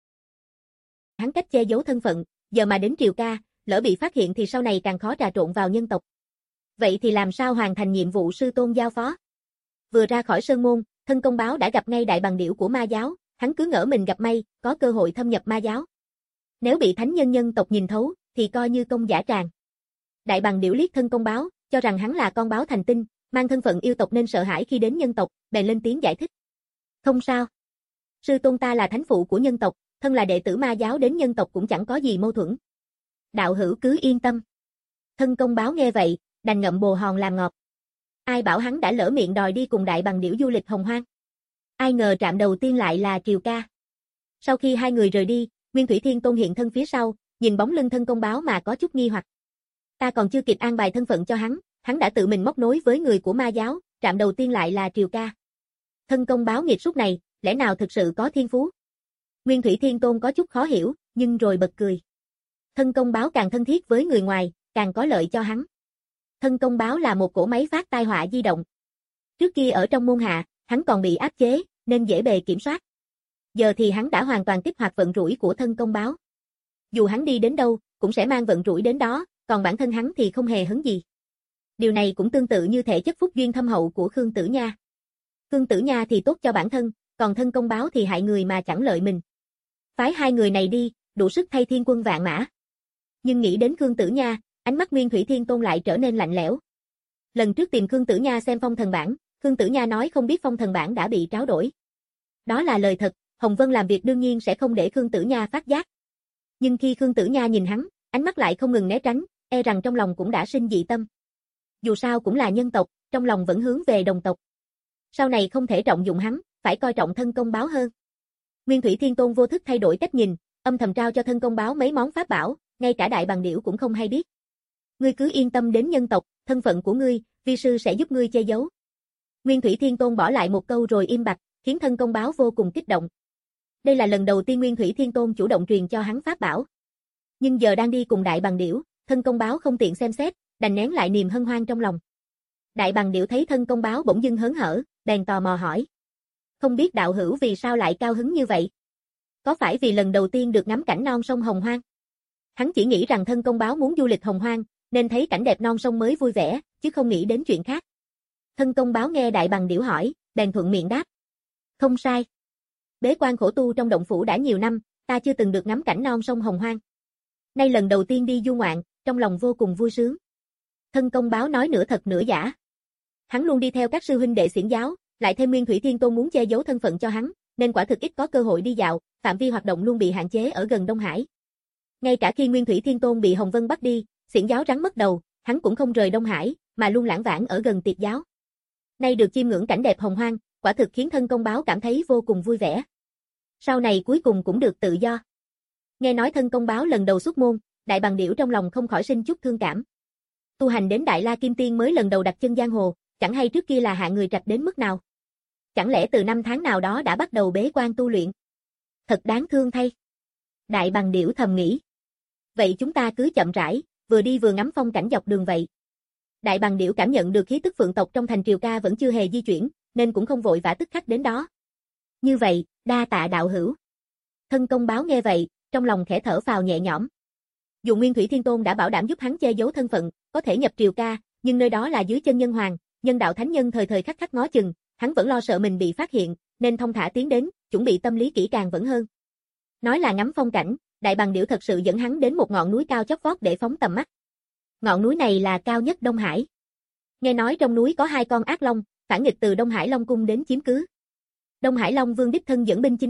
Hắn cách che giấu thân phận, giờ mà đến Triều Ca, lỡ bị phát hiện thì sau này càng khó trà trộn vào nhân tộc. Vậy thì làm sao hoàn thành nhiệm vụ sư tôn giao phó? Vừa ra khỏi sơn môn, Thân Công Báo đã gặp ngay Đại Bàng Điểu của ma giáo, hắn cứ ngỡ mình gặp may, có cơ hội thâm nhập ma giáo. Nếu bị thánh nhân nhân tộc nhìn thấu, thì coi như công giả tràng. Đại Bàng Điểu liếc Thân Công Báo, cho rằng hắn là con báo thành tinh, mang thân phận yêu tộc nên sợ hãi khi đến nhân tộc, bèn lên tiếng giải thích. Không sao. Sư tôn ta là thánh phụ của nhân tộc, thân là đệ tử ma giáo đến nhân tộc cũng chẳng có gì mâu thuẫn. Đạo hữu cứ yên tâm. Thân Công Báo nghe vậy, đành ngậm bồ hòn làm ngọt. Ai bảo hắn đã lỡ miệng đòi đi cùng Đại Bàng Điểu du lịch hồng hoang. Ai ngờ trạm đầu tiên lại là Triều Ca. Sau khi hai người rời đi, Nguyên Thủy Thiên Tôn hiện thân phía sau, nhìn bóng lưng Thân Công Báo mà có chút nghi hoặc. Ta còn chưa kịp an bài thân phận cho hắn, hắn đã tự mình móc nối với người của ma giáo, trạm đầu tiên lại là Triều Ca. Thân Công Báo nghiệt suốt này, lẽ nào thực sự có thiên phú? Nguyên Thủy Thiên Tôn có chút khó hiểu, nhưng rồi bật cười. Thân Công Báo càng thân thiết với người ngoài, càng có lợi cho hắn. Thân Công Báo là một cỗ máy phát tai họa di động. Trước kia ở trong môn hạ, hắn còn bị áp chế, nên dễ bề kiểm soát. Giờ thì hắn đã hoàn toàn kích hoạt vận rủi của Thân Công Báo. Dù hắn đi đến đâu, cũng sẽ mang vận rủi đến đó, còn bản thân hắn thì không hề hấn gì. Điều này cũng tương tự như thể chất phúc duyên thâm hậu của Khương Tử Nha. Khương Tử Nha thì tốt cho bản thân, còn Thân Công Báo thì hại người mà chẳng lợi mình. Phái hai người này đi, đủ sức thay thiên quân vạn mã. Nhưng nghĩ đến Khương Tử Nha, ánh mắt Nguyên Thủy Thiên Tôn lại trở nên lạnh lẽo. Lần trước tìm Khương Tử Nha xem phong thần bảng, Khương Tử Nha nói không biết phong thần bảng đã bị tráo đổi. Đó là lời thật, Hồng Vân làm việc đương nhiên sẽ không để Khương Tử Nha phát giác. Nhưng khi Khương Tử Nha nhìn hắn, ánh mắt lại không ngừng né tránh, e rằng trong lòng cũng đã sinh dị tâm. Dù sao cũng là nhân tộc, trong lòng vẫn hướng về đồng tộc. Sau này không thể trọng dụng hắn, phải coi trọng Thân Công Báo hơn. Nguyên Thủy Thiên Tôn vô thức thay đổi cách nhìn, âm thầm trao cho Thân Công Báo mấy món pháp bảo, ngay cả Đại Bàng Điểu cũng không hay biết. Ngươi cứ yên tâm đến nhân tộc, thân phận của ngươi, vi sư sẽ giúp ngươi che giấu. Nguyên Thủy Thiên Tôn bỏ lại một câu rồi im bặt, khiến Thân Công Báo vô cùng kích động. Đây là lần đầu tiên Nguyên Thủy Thiên Tôn chủ động truyền cho hắn pháp bảo. Nhưng giờ đang đi cùng Đại Bàng Điểu, Thân Công Báo không tiện xem xét, đành nén lại niềm hân hoan trong lòng. Đại Bàng Điểu thấy Thân Công Báo bỗng dưng hớn hở, bèn tò mò hỏi. Không biết đạo hữu vì sao lại cao hứng như vậy? Có phải vì lần đầu tiên được ngắm cảnh non sông Hồng Hoang? Hắn chỉ nghĩ rằng Thân Công Báo muốn du lịch Hồng Hoang, nên thấy cảnh đẹp non sông mới vui vẻ, chứ không nghĩ đến chuyện khác. Thân Công Báo nghe Đại Bàng Điểu hỏi, bèn thuận miệng đáp. Không sai. Bế quan khổ tu trong động phủ đã nhiều năm, ta chưa từng được ngắm cảnh non sông Hồng Hoang. Nay lần đầu tiên đi du ngoạn, trong lòng vô cùng vui sướng. Thân Công Báo nói nửa thật nửa giả. Hắn luôn đi theo các sư huynh đệ xiển giáo, lại thêm Nguyên Thủy Thiên Tôn muốn che giấu thân phận cho hắn, nên quả thực ít có cơ hội đi dạo, phạm vi hoạt động luôn bị hạn chế ở gần Đông Hải. Ngay cả khi Nguyên Thủy Thiên Tôn bị Hồng Vân bắt đi, xiển giáo rắn mất đầu, hắn cũng không rời Đông Hải, mà luôn lãng vãng ở gần Tiệt giáo. Nay được chiêm ngưỡng cảnh đẹp Hồng Hoang, quả thực khiến Thân Công Báo cảm thấy vô cùng vui vẻ. Sau này cuối cùng cũng được tự do. Nghe nói Thân Công Báo lần đầu xuất môn, Đại Bàng Điểu trong lòng không khỏi sinh chút thương cảm. Tu hành đến Đại La Kim Tiên mới lần đầu đặt chân giang hồ, chẳng hay trước kia là hạ người trạch đến mức nào. Chẳng lẽ từ năm tháng nào đó đã bắt đầu bế quan tu luyện? Thật đáng thương thay. Đại Bàng Điểu thầm nghĩ. Vậy chúng ta cứ chậm rãi, vừa đi vừa ngắm phong cảnh dọc đường vậy. Đại Bàng Điểu cảm nhận được khí tức Phượng tộc trong thành Triều Ca vẫn chưa hề di chuyển, nên cũng không vội vã tức khắc đến đó. Như vậy, đa tạ đạo hữu. Thân Công Báo nghe vậy, trong lòng khẽ thở phào nhẹ nhõm. Dù Nguyên Thủy Thiên Tôn đã bảo đảm giúp hắn che giấu thân phận, có thể nhập Triều Ca, nhưng nơi đó là dưới chân nhân hoàng, nhân đạo thánh nhân thời thời khắc khắc ngó chừng, hắn vẫn lo sợ mình bị phát hiện, nên thông thả tiến đến, chuẩn bị tâm lý kỹ càng vẫn hơn. Nói là ngắm phong cảnh, Đại Bàng Điểu thật sự dẫn hắn đến một ngọn núi cao chót vót để phóng tầm mắt. Ngọn núi này là cao nhất Đông Hải. Nghe nói trong núi có hai con ác long, phản nghịch từ Đông Hải Long cung đến chiếm cứ. Đông Hải Long Vương đích thân dẫn binh chinh phạt,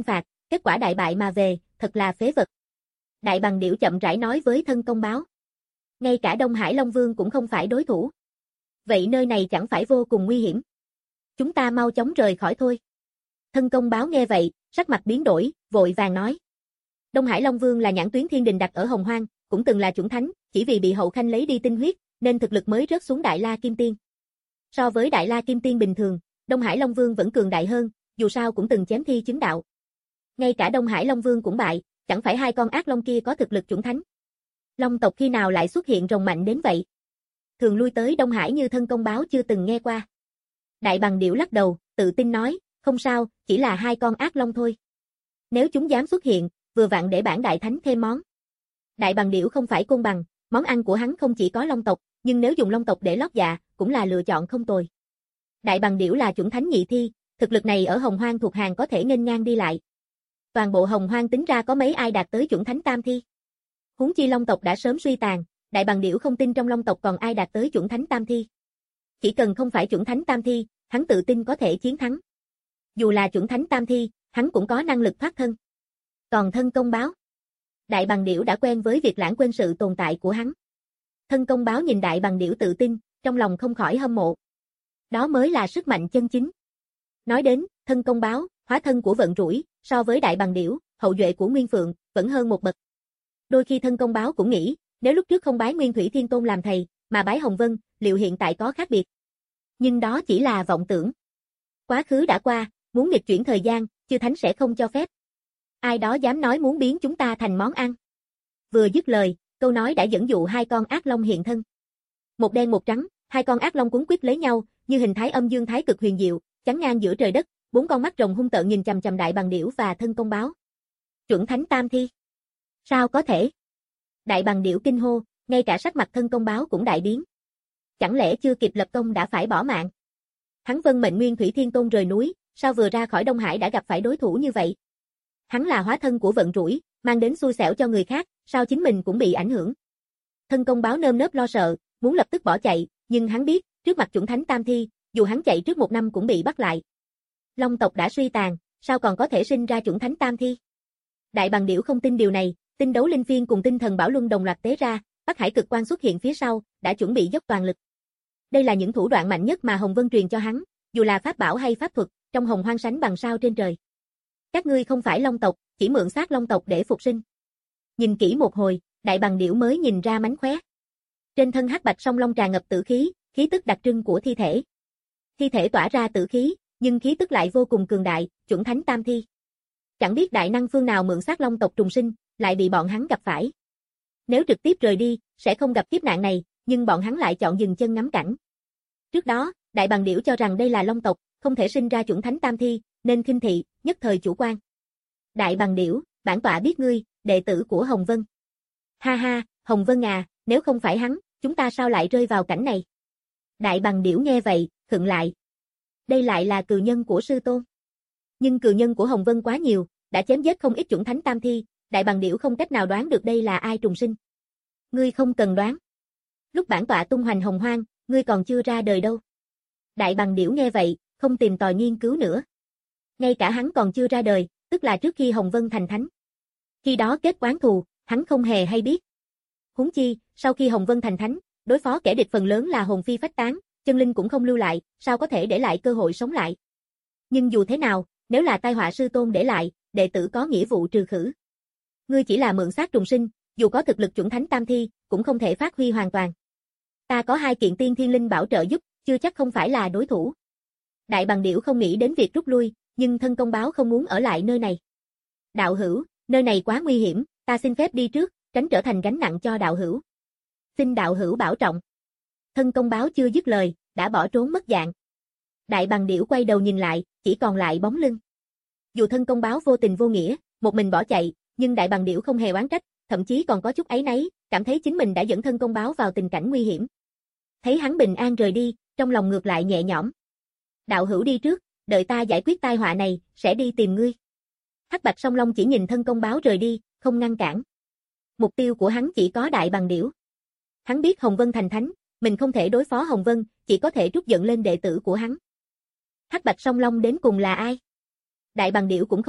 kết quả đại bại mà về, thật là phế vật. Đại Bằng Điểu chậm rãi nói với Thân Công Báo. Ngay cả Đông Hải Long Vương cũng không phải đối thủ. Vậy nơi này chẳng phải vô cùng nguy hiểm. Chúng ta mau chóng rời khỏi thôi. Thân Công Báo nghe vậy, sắc mặt biến đổi, vội vàng nói. Đông Hải Long Vương là nhãn tuyến thiên đình đặt ở Hồng Hoang, cũng từng là chủng thánh, chỉ vì bị Hậu Khanh lấy đi tinh huyết, nên thực lực mới rớt xuống Đại La Kim Tiên. So với Đại La Kim Tiên bình thường, Đông Hải Long Vương vẫn cường đại hơn, dù sao cũng từng chém thi chứng đạo. Ngay cả Đông Hải Long Vương cũng bại, chẳng phải hai con ác long kia có thực lực chủng thánh. Long tộc khi nào lại xuất hiện rồng mạnh đến vậy? Thường lui tới Đông Hải như Thân Công Báo chưa từng nghe qua. Đại Bằng Điểu lắc đầu, tự tin nói, không sao, chỉ là hai con ác long thôi. Nếu chúng dám xuất hiện, vừa vặn để bản đại thánh thêm món. Đại Bằng Điểu không phải côn bằng, món ăn của hắn không chỉ có long tộc, nhưng nếu dùng long tộc để lót dạ, cũng là lựa chọn không tồi. Đại Bằng Điểu là chủng thánh nhị thi, thực lực này ở Hồng Hoang thuộc hàng có thể nghênh ngang đi lại. Toàn bộ Hồng Hoang tính ra có mấy ai đạt tới chủng thánh tam thi. Huống chi long tộc đã sớm suy tàn, Đại Bằng Điểu không tin trong long tộc còn ai đạt tới chủng thánh tam thi. Chỉ cần không phải chủng thánh tam thi, hắn tự tin có thể chiến thắng. Dù là chủng thánh tam thi, hắn cũng có năng lực thoát thân. Còn Thân Công Báo, Đại Bằng Điểu đã quen với việc lãng quên sự tồn tại của hắn. Thân Công Báo nhìn Đại Bằng Điểu tự tin, trong lòng không khỏi hâm mộ. Đó mới là sức mạnh chân chính. Nói đến, Thân Công Báo, hóa thân của Vận Rủi, so với Đại Bằng Điểu, hậu duệ của Nguyên Phượng, vẫn hơn một bậc. Đôi khi Thân Công Báo cũng nghĩ, nếu lúc trước không bái Nguyên Thủy Thiên Tôn làm thầy, mà bái Hồng Vân, liệu hiện tại có khác biệt. Nhưng đó chỉ là vọng tưởng. Quá khứ đã qua, muốn nghịch chuyển thời gian, chư thánh sẽ không cho phép. Ai đó dám nói muốn biến chúng ta thành món ăn. Vừa dứt lời, câu nói đã dẫn dụ hai con ác long hiện thân. Một đen một trắng, hai con ác long cuốn quýt lấy nhau, như hình thái âm dương thái cực huyền diệu, chắn ngang giữa trời đất, bốn con mắt rồng hung tợn nhìn chằm chằm Đại Bằng Điểu và Thân Công Báo. Chuẩn thánh tam thi. Sao có thể? Đại Bằng Điểu kinh hô, ngay cả sắc mặt Thân Công Báo cũng đại biến. Chẳng lẽ chưa kịp lập công đã phải bỏ mạng? Hắn vân mệnh Nguyên Thủy Thiên Tôn rời núi, sao vừa ra khỏi Đông Hải đã gặp phải đối thủ như vậy? Hắn là hóa thân của Vận Rủi, mang đến xui xẻo cho người khác, sao chính mình cũng bị ảnh hưởng? Thân Công Báo nơm nớp lo sợ, muốn lập tức bỏ chạy, nhưng hắn biết, trước mặt chủng thánh tam thi, dù hắn chạy trước một năm cũng bị bắt lại. Long tộc đã suy tàn, sao còn có thể sinh ra chủng thánh tam thi? Đại Bằng Điểu không tin điều này, tinh đấu linh phiên cùng tinh thần bảo luân đồng loạt tế ra, Bắc Hải cực quang xuất hiện phía sau, đã chuẩn bị dốc toàn lực. Đây là những thủ đoạn mạnh nhất mà Hồng Vân truyền cho hắn, dù là pháp bảo hay pháp thuật, trong Hồng Hoang sánh bằng sao trên trời. Các ngươi không phải long tộc, chỉ mượn xác long tộc để phục sinh. Nhìn kỹ một hồi, Đại Bằng Điểu mới nhìn ra mánh khóe. Trên thân hắc bạch song long tràn ngập tử khí, khí tức đặc trưng của thi thể. Thi thể tỏa ra tử khí, nhưng khí tức lại vô cùng cường đại, chuẩn thánh tam thi. Chẳng biết đại năng phương nào mượn xác long tộc trùng sinh, lại bị bọn hắn gặp phải. Nếu trực tiếp rời đi, sẽ không gặp kiếp nạn này, nhưng bọn hắn lại chọn dừng chân ngắm cảnh. Trước đó, Đại Bằng Điểu cho rằng đây là long tộc, không thể sinh ra chuẩn thánh tam thi, nên khinh thị, nhất thời chủ quan. Đại Bằng Điểu, bản tọa biết ngươi, đệ tử của Hồng Vân. Ha ha, Hồng Vân à, nếu không phải hắn, chúng ta sao lại rơi vào cảnh này? Đại Bằng Điểu nghe vậy, khựng lại. Đây lại là cừu nhân của sư tôn. Nhưng cừu nhân của Hồng Vân quá nhiều, đã chém giết không ít chuẩn thánh tam thi, Đại Bằng Điểu không cách nào đoán được đây là ai trùng sinh. Ngươi không cần đoán. Lúc bản tọa tung hoành Hồng Hoang, ngươi còn chưa ra đời đâu. Đại Bằng Điểu nghe vậy, không tìm tòi nghiên cứu nữa. Ngay cả hắn còn chưa ra đời, tức là trước khi Hồng Vân thành thánh. Khi đó kết oán thù, hắn không hề hay biết. Huống chi, sau khi Hồng Vân thành thánh, đối phó kẻ địch phần lớn là hồn phi phách tán, chân linh cũng không lưu lại, sao có thể để lại cơ hội sống lại. Nhưng dù thế nào, nếu là tai họa sư tôn để lại, đệ tử có nghĩa vụ trừ khử. Ngươi chỉ là mượn xác trùng sinh, dù có thực lực chuẩn thánh tam thi, cũng không thể phát huy hoàn toàn. Ta có hai kiện tiên thiên linh bảo trợ giúp, chưa chắc không phải là đối thủ. Đại Bằng Điểu không nghĩ đến việc rút lui, nhưng Thân Công Báo không muốn ở lại nơi này. Đạo hữu, nơi này quá nguy hiểm, ta xin phép đi trước, tránh trở thành gánh nặng cho đạo hữu. Xin đạo hữu bảo trọng. Thân Công Báo chưa dứt lời, đã bỏ trốn mất dạng. Đại Bằng Điểu quay đầu nhìn lại, chỉ còn lại bóng lưng. Dù Thân Công Báo vô tình vô nghĩa, một mình bỏ chạy, nhưng Đại Bằng Điểu không hề oán trách, thậm chí còn có chút áy náy, cảm thấy chính mình đã dẫn Thân Công Báo vào tình cảnh nguy hiểm. Thấy hắn bình an rời đi, trong lòng ngược lại nhẹ nhõm. Đạo hữu đi trước, đợi ta giải quyết tai họa này, sẽ đi tìm ngươi. Hắc Bạch Song Long chỉ nhìn Thân Công Báo rời đi, không ngăn cản. Mục tiêu của hắn chỉ có Đại Bằng Điểu. Hắn biết Hồng Vân thành thánh, mình không thể đối phó Hồng Vân, chỉ có thể trút giận lên đệ tử của hắn. Hắc Bạch Song Long đến cùng là ai? Đại Bằng Điểu cũng không biết,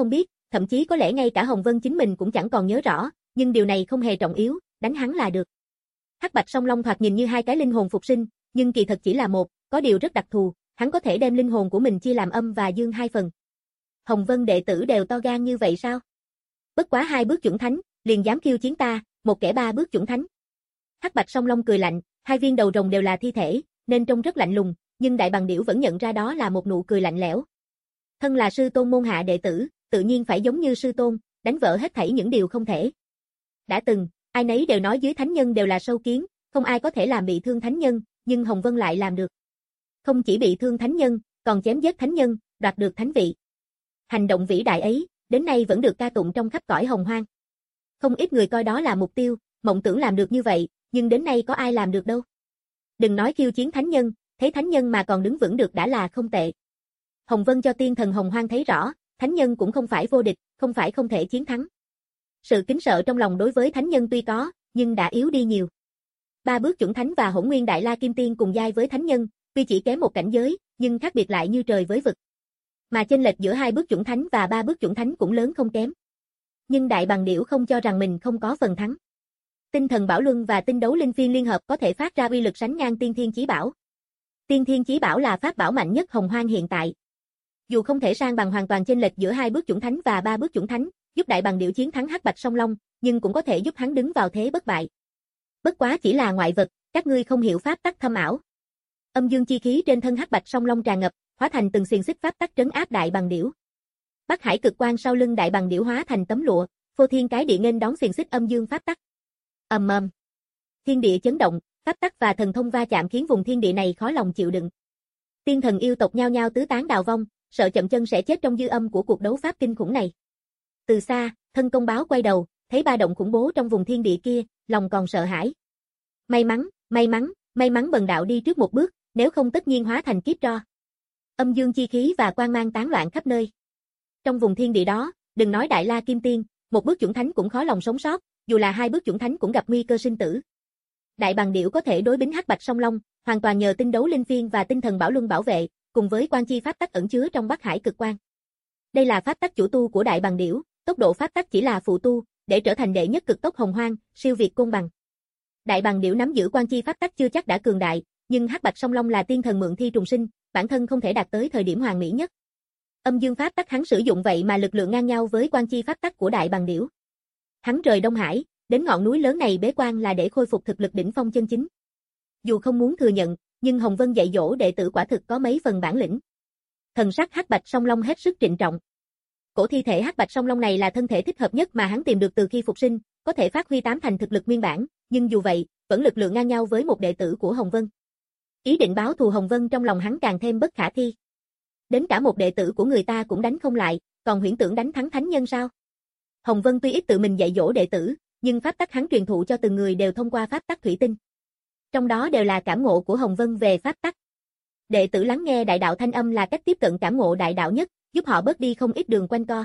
thậm chí có lẽ ngay cả Hồng Vân chính mình cũng chẳng còn nhớ rõ, nhưng điều này không hề trọng yếu, đánh hắn là được. Hắc Bạch Song Long thoạt nhìn như hai cái linh hồn phục sinh, nhưng kỳ thật chỉ là một, có điều rất đặc thù, hắn có thể đem linh hồn của mình chia làm âm và dương hai phần. Hồng Vân đệ tử đều to gan như vậy sao? Bất quá hai bước chuẩn thánh, liền dám khiêu chiến ta, một kẻ ba bước chuẩn thánh. Hắc Bạch Song Long cười lạnh, hai viên đầu rồng đều là thi thể, nên trông rất lạnh lùng, nhưng Đại Bàng Điểu vẫn nhận ra đó là một nụ cười lạnh lẽo. Thân là sư tôn môn hạ đệ tử, tự nhiên phải giống như sư tôn, đánh vỡ hết thảy những điều không thể. Đã từng, ai nấy đều nói dưới thánh nhân đều là sâu kiến, không ai có thể làm bị thương thánh nhân, nhưng Hồng Vân lại làm được. Không chỉ bị thương thánh nhân, còn chém giết thánh nhân, đoạt được thánh vị. Hành động vĩ đại ấy, đến nay vẫn được ca tụng trong khắp cõi hồng hoang. Không ít người coi đó là mục tiêu, mộng tưởng làm được như vậy, nhưng đến nay có ai làm được đâu. Đừng nói khiêu chiến thánh nhân, thấy thánh nhân mà còn đứng vững được đã là không tệ. Hồng Vân cho tiên thần hồng hoang thấy rõ, thánh nhân cũng không phải vô địch, không phải không thể chiến thắng. Sự kính sợ trong lòng đối với thánh nhân tuy có, nhưng đã yếu đi nhiều. Ba bước chuẩn thánh và Hỗn Nguyên Đại La Kim Tiên cùng giai với thánh nhân, tuy chỉ kém một cảnh giới, nhưng khác biệt lại như trời với vực. Mà chênh lệch giữa hai bước chuẩn thánh và ba bước chuẩn thánh cũng lớn không kém. Nhưng Đại Bàng Điểu không cho rằng mình không có phần thắng. Tinh Thần Bảo Luân và Tinh Đấu Linh Phiên liên hợp có thể phát ra uy lực sánh ngang Tiên Thiên Chí Bảo. Tiên Thiên Chí Bảo là pháp bảo mạnh nhất hồng hoang hiện tại. Dù không thể san bằng hoàn toàn chênh lệch giữa hai bước chuẩn thánh và ba bước chuẩn thánh, giúp Đại Bàng Điểu chiến thắng Hắc Bạch Song Long, nhưng cũng có thể giúp hắn đứng vào thế bất bại. Bất quá chỉ là ngoại vật, các ngươi không hiểu pháp tắc thâm ảo. Âm dương chi khí trên thân Hắc Bạch Song Long tràn ngập, hóa thành từng xiềng xích pháp tắc trấn áp Đại Bàng Điểu. Bắc Hải Cực Quang sau lưng Đại Bàng Điểu hóa thành tấm lụa, phô thiên cái địa nghênh đón xiềng xích âm dương pháp tắc. Ầm ầm. Thiên địa chấn động, pháp tắc và thần thông va chạm khiến vùng thiên địa này khó lòng chịu đựng. Tiên thần yêu tộc nhao nhao tứ tán đào vong, sợ chậm chân sẽ chết trong dư âm của cuộc đấu pháp kinh khủng này. Từ xa, Thân Công Báo quay đầu, thấy ba động khủng bố trong vùng thiên địa kia, lòng còn sợ hãi. May mắn, may mắn, may mắn Bần đạo đi trước một bước, nếu không tất nhiên hóa thành kiếp tro. Âm dương chi khí và quang mang tán loạn khắp nơi. Trong vùng thiên địa đó, đừng nói Đại La Kim Tiên, một bước chuẩn thánh cũng khó lòng sống sót, dù là hai bước chuẩn thánh cũng gặp nguy cơ sinh tử. Đại Bàng Điểu có thể đối bính Hắc Bạch Song Long, hoàn toàn nhờ Tinh Đấu Linh Phiên và Tinh Thần Bảo Luân bảo vệ, cùng với quan chi pháp tắc ẩn chứa trong Bắc Hải Cực Quang. Đây là pháp tắc chủ tu của Đại Bàng Điểu, tốc độ pháp tắc chỉ là phụ tu, để trở thành đệ nhất cực tốc hồng hoang, siêu việt côn bằng. Đại Bàng Điểu nắm giữ quan chi pháp tắc chưa chắc đã cường đại, nhưng Hắc Bạch Song Long là tiên thần mượn thi trùng sinh, bản thân không thể đạt tới thời điểm hoàn mỹ nhất. Âm dương pháp tắc hắn sử dụng vậy mà lực lượng ngang nhau với quan chi pháp tắc của Đại Bàng Điểu. Hắn rời Đông Hải, đến ngọn núi lớn này bế quan là để khôi phục thực lực đỉnh phong chân chính. Dù không muốn thừa nhận, nhưng Hồng Vân dạy dỗ đệ tử quả thực có mấy phần bản lĩnh. Thần sắc Hắc Bạch Song Long hết sức trịnh trọng. Cổ thi thể Hắc Bạch Song Long này là thân thể thích hợp nhất mà hắn tìm được từ khi phục sinh, có thể phát huy tám thành thực lực nguyên bản, nhưng dù vậy, vẫn lực lượng ngang nhau với một đệ tử của Hồng Vân. Ý định báo thù Hồng Vân trong lòng hắn càng thêm bất khả thi. Đến cả một đệ tử của người ta cũng đánh không lại, còn huyễn tưởng đánh thắng thánh nhân sao? Hồng Vân tuy ít tự mình dạy dỗ đệ tử, nhưng pháp tắc hắn truyền thụ cho từng người đều thông qua pháp tắc thủy tinh. Trong đó đều là cảm ngộ của Hồng Vân về pháp tắc. Đệ tử lắng nghe đại đạo thanh âm là cách tiếp cận cảm ngộ đại đạo nhất, giúp họ bớt đi không ít đường quanh co.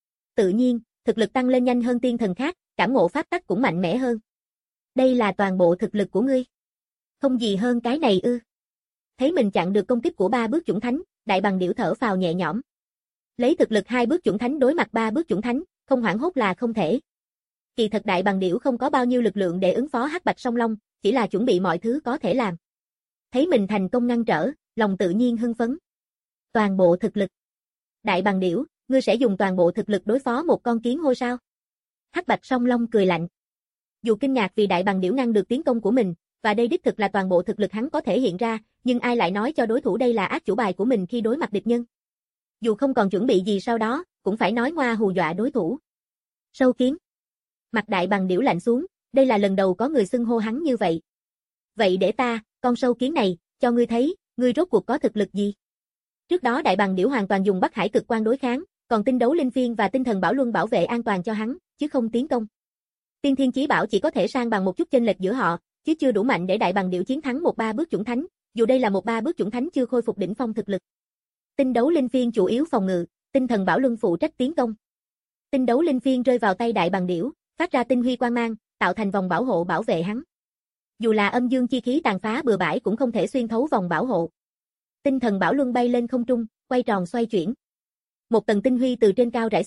Tự nhiên, thực lực tăng lên nhanh hơn tiên thần khác, cảm ngộ pháp tắc cũng mạnh mẽ hơn. Đây là toàn bộ thực lực của ngươi. Không gì hơn cái này ư? Thấy mình chặn được công kích của ba bước chuẩn thánh, Đại Bàng Điểu thở phào nhẹ nhõm. Lấy thực lực hai bước chuẩn thánh đối mặt ba bước chuẩn thánh, không hoảng hốt là không thể. Kỳ thật Đại Bàng Điểu không có bao nhiêu lực lượng để ứng phó Hắc Bạch Song Long, chỉ là chuẩn bị mọi thứ có thể làm. Thấy mình thành công ngăn trở, lòng tự nhiên hưng phấn. Toàn bộ thực lực. Đại Bàng Điểu, ngươi sẽ dùng toàn bộ thực lực đối phó một con kiến hôi sao? Hắc Bạch Song Long cười lạnh. Dù kinh ngạc vì Đại Bàng Điểu ngăn được tiến công của mình, và đây đích thực là toàn bộ thực lực hắn có thể hiện ra, nhưng ai lại nói cho đối thủ đây là át chủ bài của mình khi đối mặt địch nhân. Dù không còn chuẩn bị gì sau đó, cũng phải nói ngoa hù dọa đối thủ. Sâu kiến. Mặt Đại Bàng Điểu lạnh xuống, đây là lần đầu có người xưng hô hắn như vậy. Vậy để ta, con sâu kiến này, cho ngươi thấy, ngươi rốt cuộc có thực lực gì? Trước đó Đại Bàng Điểu hoàn toàn dùng Bắc Hải Cực Quang đối kháng, còn Tinh Đấu Linh Phiên và Tinh Thần Bảo Luân bảo vệ an toàn cho hắn, chứ không tiến công. Tiên Thiên Chí Bảo chỉ có thể san bằng một chút chênh lệch giữa họ, chứ chưa đủ mạnh để Đại Bàng Điểu chiến thắng một ba bước chuẩn thánh, dù đây là một ba bước chuẩn thánh chưa khôi phục đỉnh phong thực lực. Tinh Đấu Linh Phiên chủ yếu phòng ngự, Tinh Thần Bảo Luân phụ trách tiến công. Tinh Đấu Linh Phiên rơi vào tay Đại Bàng Điểu, phát ra tinh huy quang mang, tạo thành vòng bảo hộ bảo vệ hắn. Dù là âm dương chi khí tàn phá bừa bãi cũng không thể xuyên thấu vòng bảo hộ. Tinh Thần Bảo Luân bay lên không trung, quay tròn xoay chuyển. Một tầng tinh huy từ trên cao rải xuống,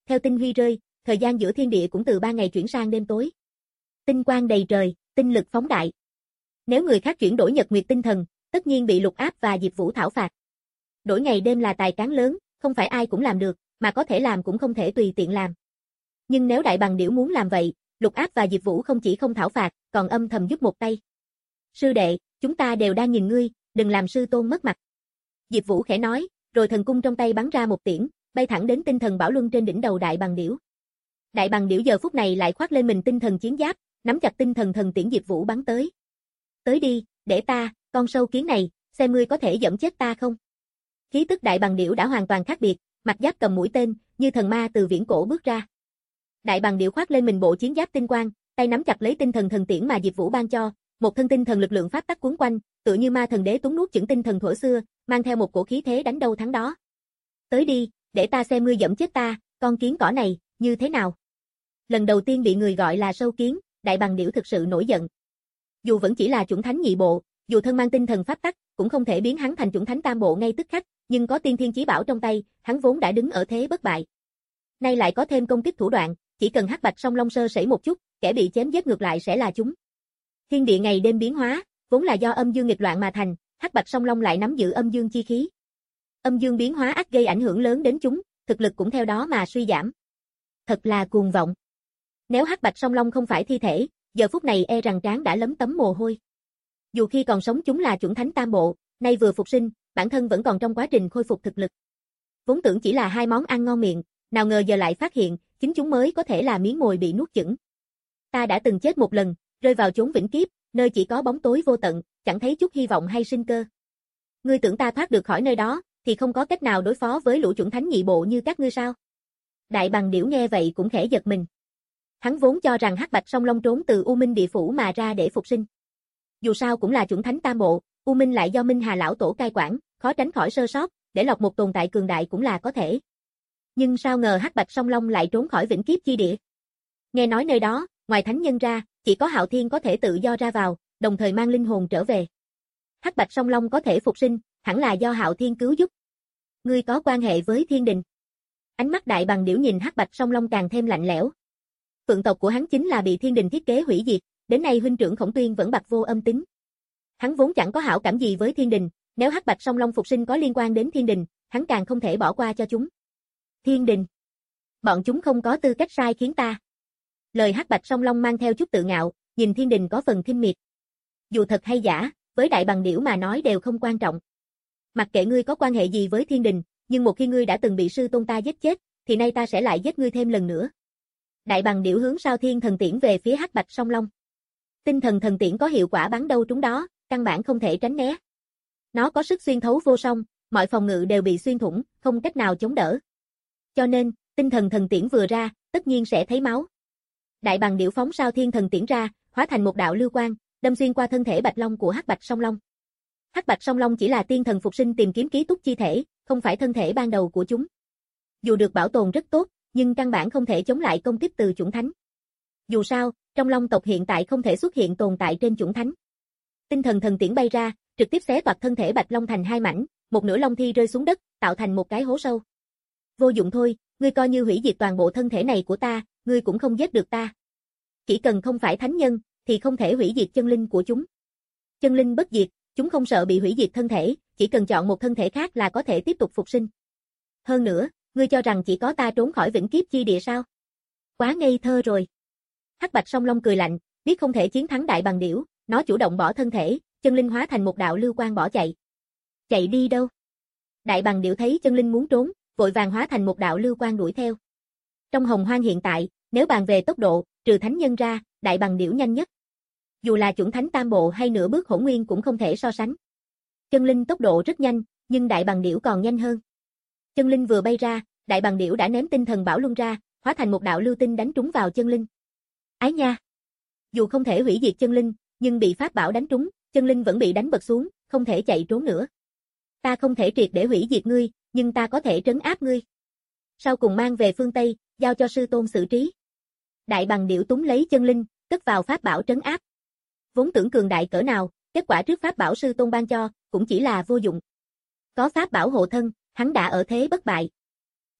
theo tinh huy rơi, thời gian giữa thiên địa cũng từ ba ngày chuyển sang đêm tối. Tinh quang đầy trời, tinh lực phóng đại. Nếu người khác chuyển đổi nhật nguyệt tinh thần, tất nhiên bị Lục Áp và Diệp Vũ thảo phạt. Đổi ngày đêm là tài cán lớn, không phải ai cũng làm được, mà có thể làm cũng không thể tùy tiện làm. Nhưng nếu Đại Bằng Điểu muốn làm vậy, Lục Áp và Diệp Vũ không chỉ không thảo phạt, còn âm thầm giúp một tay. Sư đệ, chúng ta đều đang nhìn ngươi, đừng làm sư tôn mất mặt. Diệp Vũ khẽ nói, rồi thần cung trong tay bắn ra một tiễn, bay thẳng đến tinh thần bảo luân trên đỉnh đầu Đại Bằng Điểu. Đại Bằng Điểu giờ phút này lại khoác lên mình tinh thần chiến giáp, nắm chặt tinh thần thần tiễn Diệp Vũ bắn tới. Tới đi, để ta, con sâu kiến này, xem ngươi có thể giẫm chết ta không. Khí tức Đại Bằng Điểu đã hoàn toàn khác biệt, mặt giáp cầm mũi tên, như thần ma từ viễn cổ bước ra. Đại Bằng Điểu khoác lên mình bộ chiến giáp tinh quang, tay nắm chặt lấy tinh thần thần tiễn mà Diệp Vũ ban cho, một thân tinh thần lực lượng pháp tắc cuốn quanh, tựa như ma thần đế tuấn nuốt chửng tinh thần thuở xưa, mang theo một cổ khí thế đánh đâu thắng đó. Tới đi, để ta xem ngươi giẫm chết ta, con kiến cỏ này, như thế nào. Lần đầu tiên bị người gọi là sâu kiến, Đại Bằng Điểu thực sự nổi giận. Dù vẫn chỉ là chủng thánh nhị bộ, dù thân mang tinh thần pháp tắc, cũng không thể biến hắn thành chủng thánh tam bộ ngay tức khắc, nhưng có tiên thiên chí bảo trong tay, hắn vốn đã đứng ở thế bất bại. Nay lại có thêm công kích thủ đoạn, chỉ cần Hắc Bạch Song Long sơ sẩy một chút, kẻ bị chém giết ngược lại sẽ là chúng. Thiên địa ngày đêm biến hóa, vốn là do âm dương nghịch loạn mà thành, Hắc Bạch Song Long lại nắm giữ âm dương chi khí. Âm dương biến hóa ắt gây ảnh hưởng lớn đến chúng, thực lực cũng theo đó mà suy giảm. Thật là cuồng vọng. Nếu Hắc Bạch Song Long không phải thi thể, giờ phút này e rằng trán đã lấm tấm mồ hôi. Dù khi còn sống chúng là chủng thánh tam bộ, nay vừa phục sinh, bản thân vẫn còn trong quá trình khôi phục thực lực. Vốn tưởng chỉ là hai món ăn ngon miệng, nào ngờ giờ lại phát hiện, chính chúng mới có thể là miếng mồi bị nuốt chửng. Ta đã từng chết một lần, rơi vào chốn vĩnh kiếp, nơi chỉ có bóng tối vô tận, chẳng thấy chút hy vọng hay sinh cơ. Ngươi tưởng ta thoát được khỏi nơi đó, thì không có cách nào đối phó với lũ chủng thánh nhị bộ như các ngươi sao? Đại Bằng Điểu nghe vậy cũng khẽ giật mình. Hắn vốn cho rằng Hắc Bạch Song Long trốn từ U Minh địa phủ mà ra để phục sinh. Dù sao cũng là chủng thánh tam bộ, U Minh lại do Minh Hà lão tổ cai quản, khó tránh khỏi sơ sót, để lọt một tồn tại cường đại cũng là có thể. Nhưng sao ngờ Hắc Bạch Song Long lại trốn khỏi vĩnh kiếp chi địa. Nghe nói nơi đó, ngoài thánh nhân ra, chỉ có Hạo Thiên có thể tự do ra vào, đồng thời mang linh hồn trở về. Hắc Bạch Song Long có thể phục sinh, hẳn là do Hạo Thiên cứu giúp. Ngươi có quan hệ với Thiên Đình. Ánh mắt Đại Bằng Điểu nhìn Hắc Bạch Song Long càng thêm lạnh lẽo. Phượng tộc của hắn chính là bị Thiên Đình thiết kế hủy diệt, đến nay huynh trưởng Khổng Tuyên vẫn bạc vô âm tính. Hắn vốn chẳng có hảo cảm gì với Thiên Đình, nếu Hắc Bạch Song Long phục sinh có liên quan đến Thiên Đình, hắn càng không thể bỏ qua cho chúng. Thiên Đình. Bọn chúng không có tư cách sai khiến ta. Lời Hắc Bạch Song Long mang theo chút tự ngạo, nhìn Thiên Đình có phần khinh miệt. Dù thật hay giả, với Đại Bằng Điểu mà nói đều không quan trọng. Mặc kệ ngươi có quan hệ gì với Thiên Đình, nhưng một khi ngươi đã từng bị sư tôn ta giết chết, thì nay ta sẽ lại giết ngươi thêm lần nữa. Đại Bằng Điểu hướng Sao Thiên thần tiễn về phía Hắc Bạch Song Long. Tinh thần thần tiễn có hiệu quả bắn đâu trúng đó, căn bản không thể tránh né. Nó có sức xuyên thấu vô song, mọi phòng ngự đều bị xuyên thủng, không cách nào chống đỡ. Cho nên, tinh thần thần tiễn vừa ra, tất nhiên sẽ thấy máu. Đại Bằng Điểu phóng Sao Thiên thần tiễn ra, hóa thành một đạo lưu quang, đâm xuyên qua thân thể Bạch Long của Hắc Bạch Song Long. Hắc Bạch Song Long chỉ là tiên thần phục sinh tìm kiếm ký túc chi thể, không phải thân thể ban đầu của chúng. Dù được bảo tồn rất tốt, nhưng căn bản không thể chống lại công kích từ chủng thánh. Dù sao, trong Long tộc hiện tại không thể xuất hiện tồn tại trên chủng thánh. Tinh thần thần tiễn bay ra, trực tiếp xé toạc thân thể Bạch Long thành hai mảnh, một nửa long thi rơi xuống đất, tạo thành một cái hố sâu. Vô dụng thôi, ngươi coi như hủy diệt toàn bộ thân thể này của ta, ngươi cũng không giết được ta. Chỉ cần không phải thánh nhân, thì không thể hủy diệt chân linh của chúng. Chân linh bất diệt, chúng không sợ bị hủy diệt thân thể, chỉ cần chọn một thân thể khác là có thể tiếp tục phục sinh. Hơn nữa, ngươi cho rằng chỉ có ta trốn khỏi vĩnh kiếp chi địa sao? Quá ngây thơ rồi. Hắc Bạch Song Long cười lạnh, biết không thể chiến thắng Đại Bằng Điểu, nó chủ động bỏ thân thể, chân linh hóa thành một đạo lưu quang bỏ chạy. Chạy đi đâu? Đại Bằng Điểu thấy chân linh muốn trốn, vội vàng hóa thành một đạo lưu quang đuổi theo. Trong hồng hoang hiện tại, nếu bàn về tốc độ, trừ thánh nhân ra, Đại Bằng Điểu nhanh nhất. Dù là chủng thánh tam bộ hay nửa bước hỗn nguyên cũng không thể so sánh. Chân linh tốc độ rất nhanh, nhưng Đại Bằng Điểu còn nhanh hơn. Chân linh vừa bay ra, Đại Bằng Điểu đã ném tinh thần bảo luân ra, hóa thành một đạo lưu tinh đánh trúng vào chân linh. Ái nha! Dù không thể hủy diệt chân linh, nhưng bị pháp bảo đánh trúng, chân linh vẫn bị đánh bật xuống, không thể chạy trốn nữa. Ta không thể triệt để hủy diệt ngươi, nhưng ta có thể trấn áp ngươi. Sau cùng mang về phương Tây, giao cho sư tôn xử trí. Đại Bằng Điểu túm lấy chân linh, cất vào pháp bảo trấn áp. Vốn tưởng cường đại cỡ nào, kết quả trước pháp bảo sư tôn ban cho, cũng chỉ là vô dụng. Có pháp bảo hộ thân, hắn đã ở thế bất bại.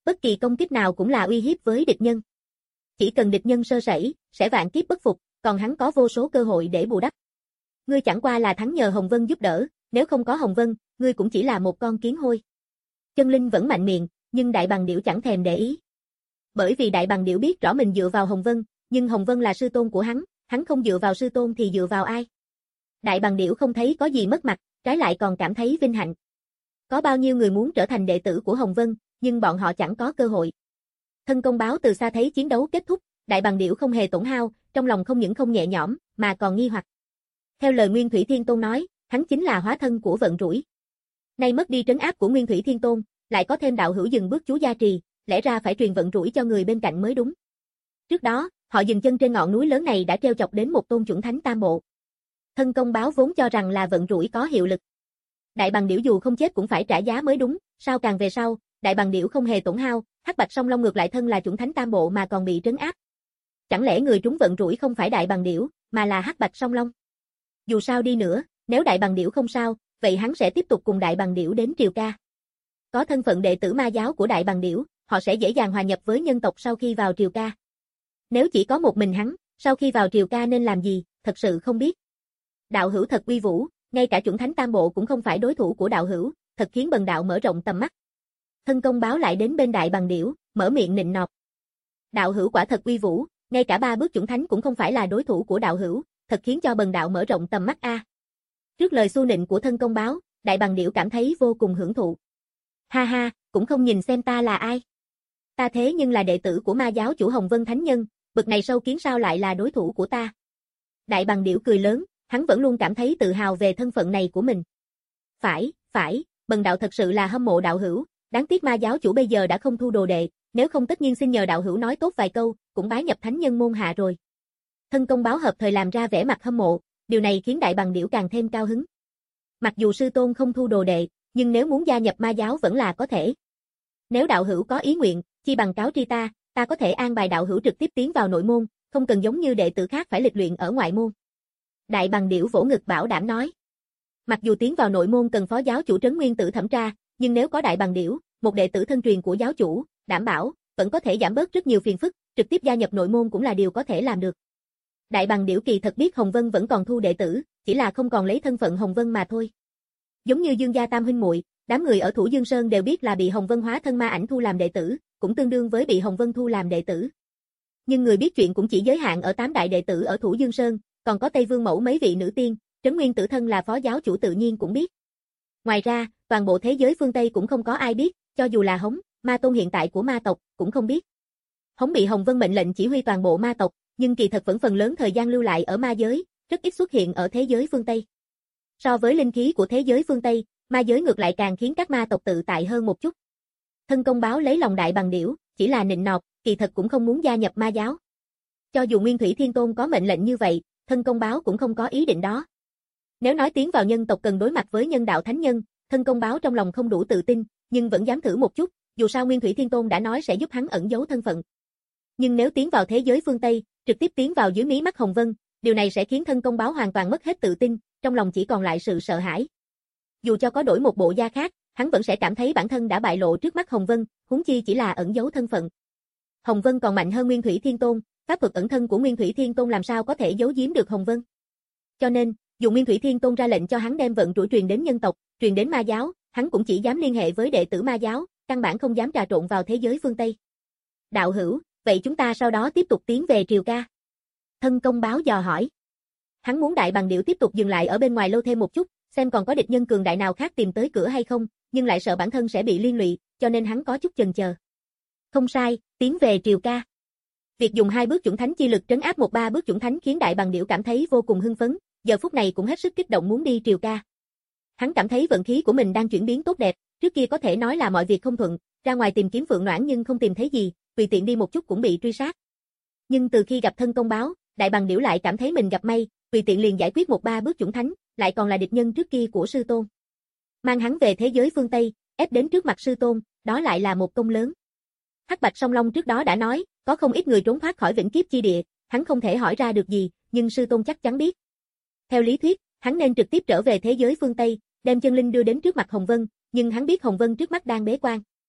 Bất kỳ công kích nào cũng là uy hiếp với địch nhân. Chỉ cần địch nhân sơ sẩy, sẽ vạn kiếp bất phục, còn hắn có vô số cơ hội để bù đắp. Ngươi chẳng qua là thắng nhờ Hồng Vân giúp đỡ, nếu không có Hồng Vân, ngươi cũng chỉ là một con kiến hôi. Chân Linh vẫn mạnh miệng, nhưng Đại Bằng Điểu chẳng thèm để ý. Bởi vì Đại Bằng Điểu biết rõ mình dựa vào Hồng Vân, nhưng Hồng Vân là sư tôn của hắn, hắn không dựa vào sư tôn thì dựa vào ai? Đại Bằng Điểu không thấy có gì mất mặt, trái lại còn cảm thấy vinh hạnh. Có bao nhiêu người muốn trở thành đệ tử của Hồng Vân, nhưng bọn họ chẳng có cơ hội. Thân công báo từ xa thấy chiến đấu kết thúc, Đại Bằng Điểu không hề tổn hao, trong lòng không những không nhẹ nhõm, mà còn nghi hoặc. Theo lời Nguyên Thủy Thiên Tôn nói, hắn chính là hóa thân của vận rủi. Nay mất đi trấn áp của Nguyên Thủy Thiên Tôn, lại có thêm đạo hữu dừng bước chú gia trì, lẽ ra phải truyền vận rủi cho người bên cạnh mới đúng. Trước đó, họ dừng chân trên ngọn núi lớn này đã treo chọc đến một tôn chuẩn thánh tam bộ. Thân công báo vốn cho rằng là vận rủi có hiệu lực. Đại Bằng Điểu dù không chết cũng phải trả giá mới đúng, sao càng về sau, Đại Bằng Điểu không hề tổn hao, Hắc Bạch Song Long ngược lại thân là chuẩn thánh tam bộ mà còn bị trấn áp. Chẳng lẽ người trúng vận rủi không phải Đại Bằng Điểu, mà là Hắc Bạch Song Long? Dù sao đi nữa, nếu Đại Bằng Điểu không sao, vậy hắn sẽ tiếp tục cùng Đại Bằng Điểu đến Triều Ca. Có thân phận đệ tử ma giáo của Đại Bằng Điểu, họ sẽ dễ dàng hòa nhập với nhân tộc sau khi vào Triều Ca. Nếu chỉ có một mình hắn, sau khi vào Triều Ca nên làm gì, thật sự không biết. Đạo hữu thật uy vũ, ngay cả chuẩn thánh tam bộ cũng không phải đối thủ của đạo hữu, thật khiến bần đạo mở rộng tầm mắt. Thân công báo lại đến bên Đại Bằng Điểu, mở miệng nịnh nọt. Đạo hữu quả thật uy vũ, ngay cả ba bước chuẩn thánh cũng không phải là đối thủ của đạo hữu, thật khiến cho bần đạo mở rộng tầm mắt a. À. Trước lời xu nịnh của thân công báo, Đại Bằng Điểu cảm thấy vô cùng hưởng thụ. Ha ha, cũng không nhìn xem ta là ai. Ta thế nhưng là đệ tử của ma giáo chủ Hồng Vân Thánh Nhân, bực này sâu kiến sao lại là đối thủ của ta. Đại Bằng Điểu cười lớn, hắn vẫn luôn cảm thấy tự hào về thân phận này của mình. Phải, phải, bần đạo thật sự là hâm mộ đạo hữu, đáng tiếc ma giáo chủ bây giờ đã không thu đồ đệ, nếu không tất nhiên xin nhờ đạo hữu nói tốt vài câu, cũng bái nhập thánh nhân môn hạ rồi. Thân công báo hợp thời làm ra vẻ mặt hâm mộ, điều này khiến Đại Bằng Điểu càng thêm cao hứng. Mặc dù sư tôn không thu đồ đệ, nhưng nếu muốn gia nhập ma giáo vẫn là có thể. Nếu đạo hữu có ý nguyện, chi bằng cáo tri ta, ta có thể an bài đạo hữu trực tiếp tiến vào nội môn, không cần giống như đệ tử khác phải lịch luyện ở ngoại môn. Đại Bằng Điểu vỗ ngực bảo đảm nói. Mặc dù tiến vào nội môn cần phó giáo chủ Trấn Nguyên Tử thẩm tra, nhưng nếu có Đại Bằng Điểu, một đệ tử thân truyền của giáo chủ, đảm bảo, vẫn có thể giảm bớt rất nhiều phiền phức, trực tiếp gia nhập nội môn cũng là điều có thể làm được. Đại Bằng Điểu kỳ thật biết Hồng Vân vẫn còn thu đệ tử, chỉ là không còn lấy thân phận Hồng Vân mà thôi. Giống như Dương gia tam huynh muội, đám người ở Thủ Dương Sơn đều biết là bị Hồng Vân hóa thân ma ảnh thu làm đệ tử, cũng tương đương với bị Hồng Vân thu làm đệ tử. Nhưng người biết chuyện cũng chỉ giới hạn ở tám đại đệ tử ở Thủ Dương Sơn, còn có Tây Vương Mẫu mấy vị nữ tiên, Trấn Nguyên Tử thân là phó giáo chủ tự nhiên cũng biết. Ngoài ra, toàn bộ thế giới phương Tây cũng không có ai biết, cho dù là Hống, ma tôn hiện tại của ma tộc, cũng không biết. Hống bị Hồng Vân mệnh lệnh chỉ huy toàn bộ ma tộc, nhưng kỳ thật vẫn phần lớn thời gian lưu lại ở ma giới, rất ít xuất hiện ở thế giới phương Tây. So với linh khí của thế giới phương Tây, ma giới ngược lại càng khiến các ma tộc tự tại hơn một chút. Thân công báo lấy lòng Đại Bằng Điểu, chỉ là nịnh nọt, kỳ thật cũng không muốn gia nhập ma giáo. Cho dù Nguyên Thủy Thiên Tôn có mệnh lệnh như vậy, thân công báo cũng không có ý định đó. Nếu nói tiến vào nhân tộc cần đối mặt với nhân đạo thánh nhân, thân công báo trong lòng không đủ tự tin, nhưng vẫn dám thử một chút, dù sao Nguyên Thủy Thiên Tôn đã nói sẽ giúp hắn ẩn giấu thân phận. Nhưng nếu tiến vào thế giới phương Tây, trực tiếp tiến vào dưới mí mắt Hồng Vân, điều này sẽ khiến thân công báo hoàn toàn mất hết tự tin, trong lòng chỉ còn lại sự sợ hãi. Dù cho có đổi một bộ da khác, hắn vẫn sẽ cảm thấy bản thân đã bại lộ trước mắt Hồng Vân, huống chi chỉ là ẩn giấu thân phận. Hồng Vân còn mạnh hơn Nguyên Thủy Thiên Tôn, pháp thuật ẩn thân của Nguyên Thủy Thiên Tôn làm sao có thể giấu giếm được Hồng Vân. Cho nên, dù Nguyên Thủy Thiên Tôn ra lệnh cho hắn đem vận rủi truyền đến nhân tộc, truyền đến ma giáo, hắn cũng chỉ dám liên hệ với đệ tử ma giáo, căn bản không dám trà trộn vào thế giới phương Tây. Đạo hữu, vậy chúng ta sau đó tiếp tục tiến về Triều Ca. Thân công báo dò hỏi. Hắn muốn Đại Bằng Điểu tiếp tục dừng lại ở bên ngoài lâu thêm một chút, xem còn có địch nhân cường đại nào khác tìm tới cửa hay không, nhưng lại sợ bản thân sẽ bị liên lụy, cho nên hắn có chút chần chờ. Không sai, tiến về Triều Ca. Việc dùng hai bước chuẩn thánh chi lực trấn áp một ba bước chuẩn thánh khiến Đại Bằng Điểu cảm thấy vô cùng hưng phấn, giờ phút này cũng hết sức kích động muốn đi Triều Ca. Hắn cảm thấy vận khí của mình đang chuyển biến tốt đẹp, trước kia có thể nói là mọi việc không thuận, ra ngoài tìm kiếm Phượng Noãn nhưng không tìm thấy gì, tùy tiện đi một chút cũng bị truy sát. Nhưng từ khi gặp thân công báo, Đại Bằng Điểu lại cảm thấy mình gặp may, tùy tiện liền giải quyết một ba bước chuẩn thánh, lại còn là địch nhân trước kia của sư tôn. Mang hắn về thế giới phương Tây, ép đến trước mặt sư tôn, đó lại là một công lớn. Hắc Bạch Song Long trước đó đã nói, có không ít người trốn thoát khỏi vĩnh kiếp chi địa, hắn không thể hỏi ra được gì, nhưng sư tôn chắc chắn biết. Theo lý thuyết, hắn nên trực tiếp trở về thế giới phương Tây, đem chân linh đưa đến trước mặt Hồng Vân, nhưng hắn biết Hồng Vân trước mắt đang bế quan.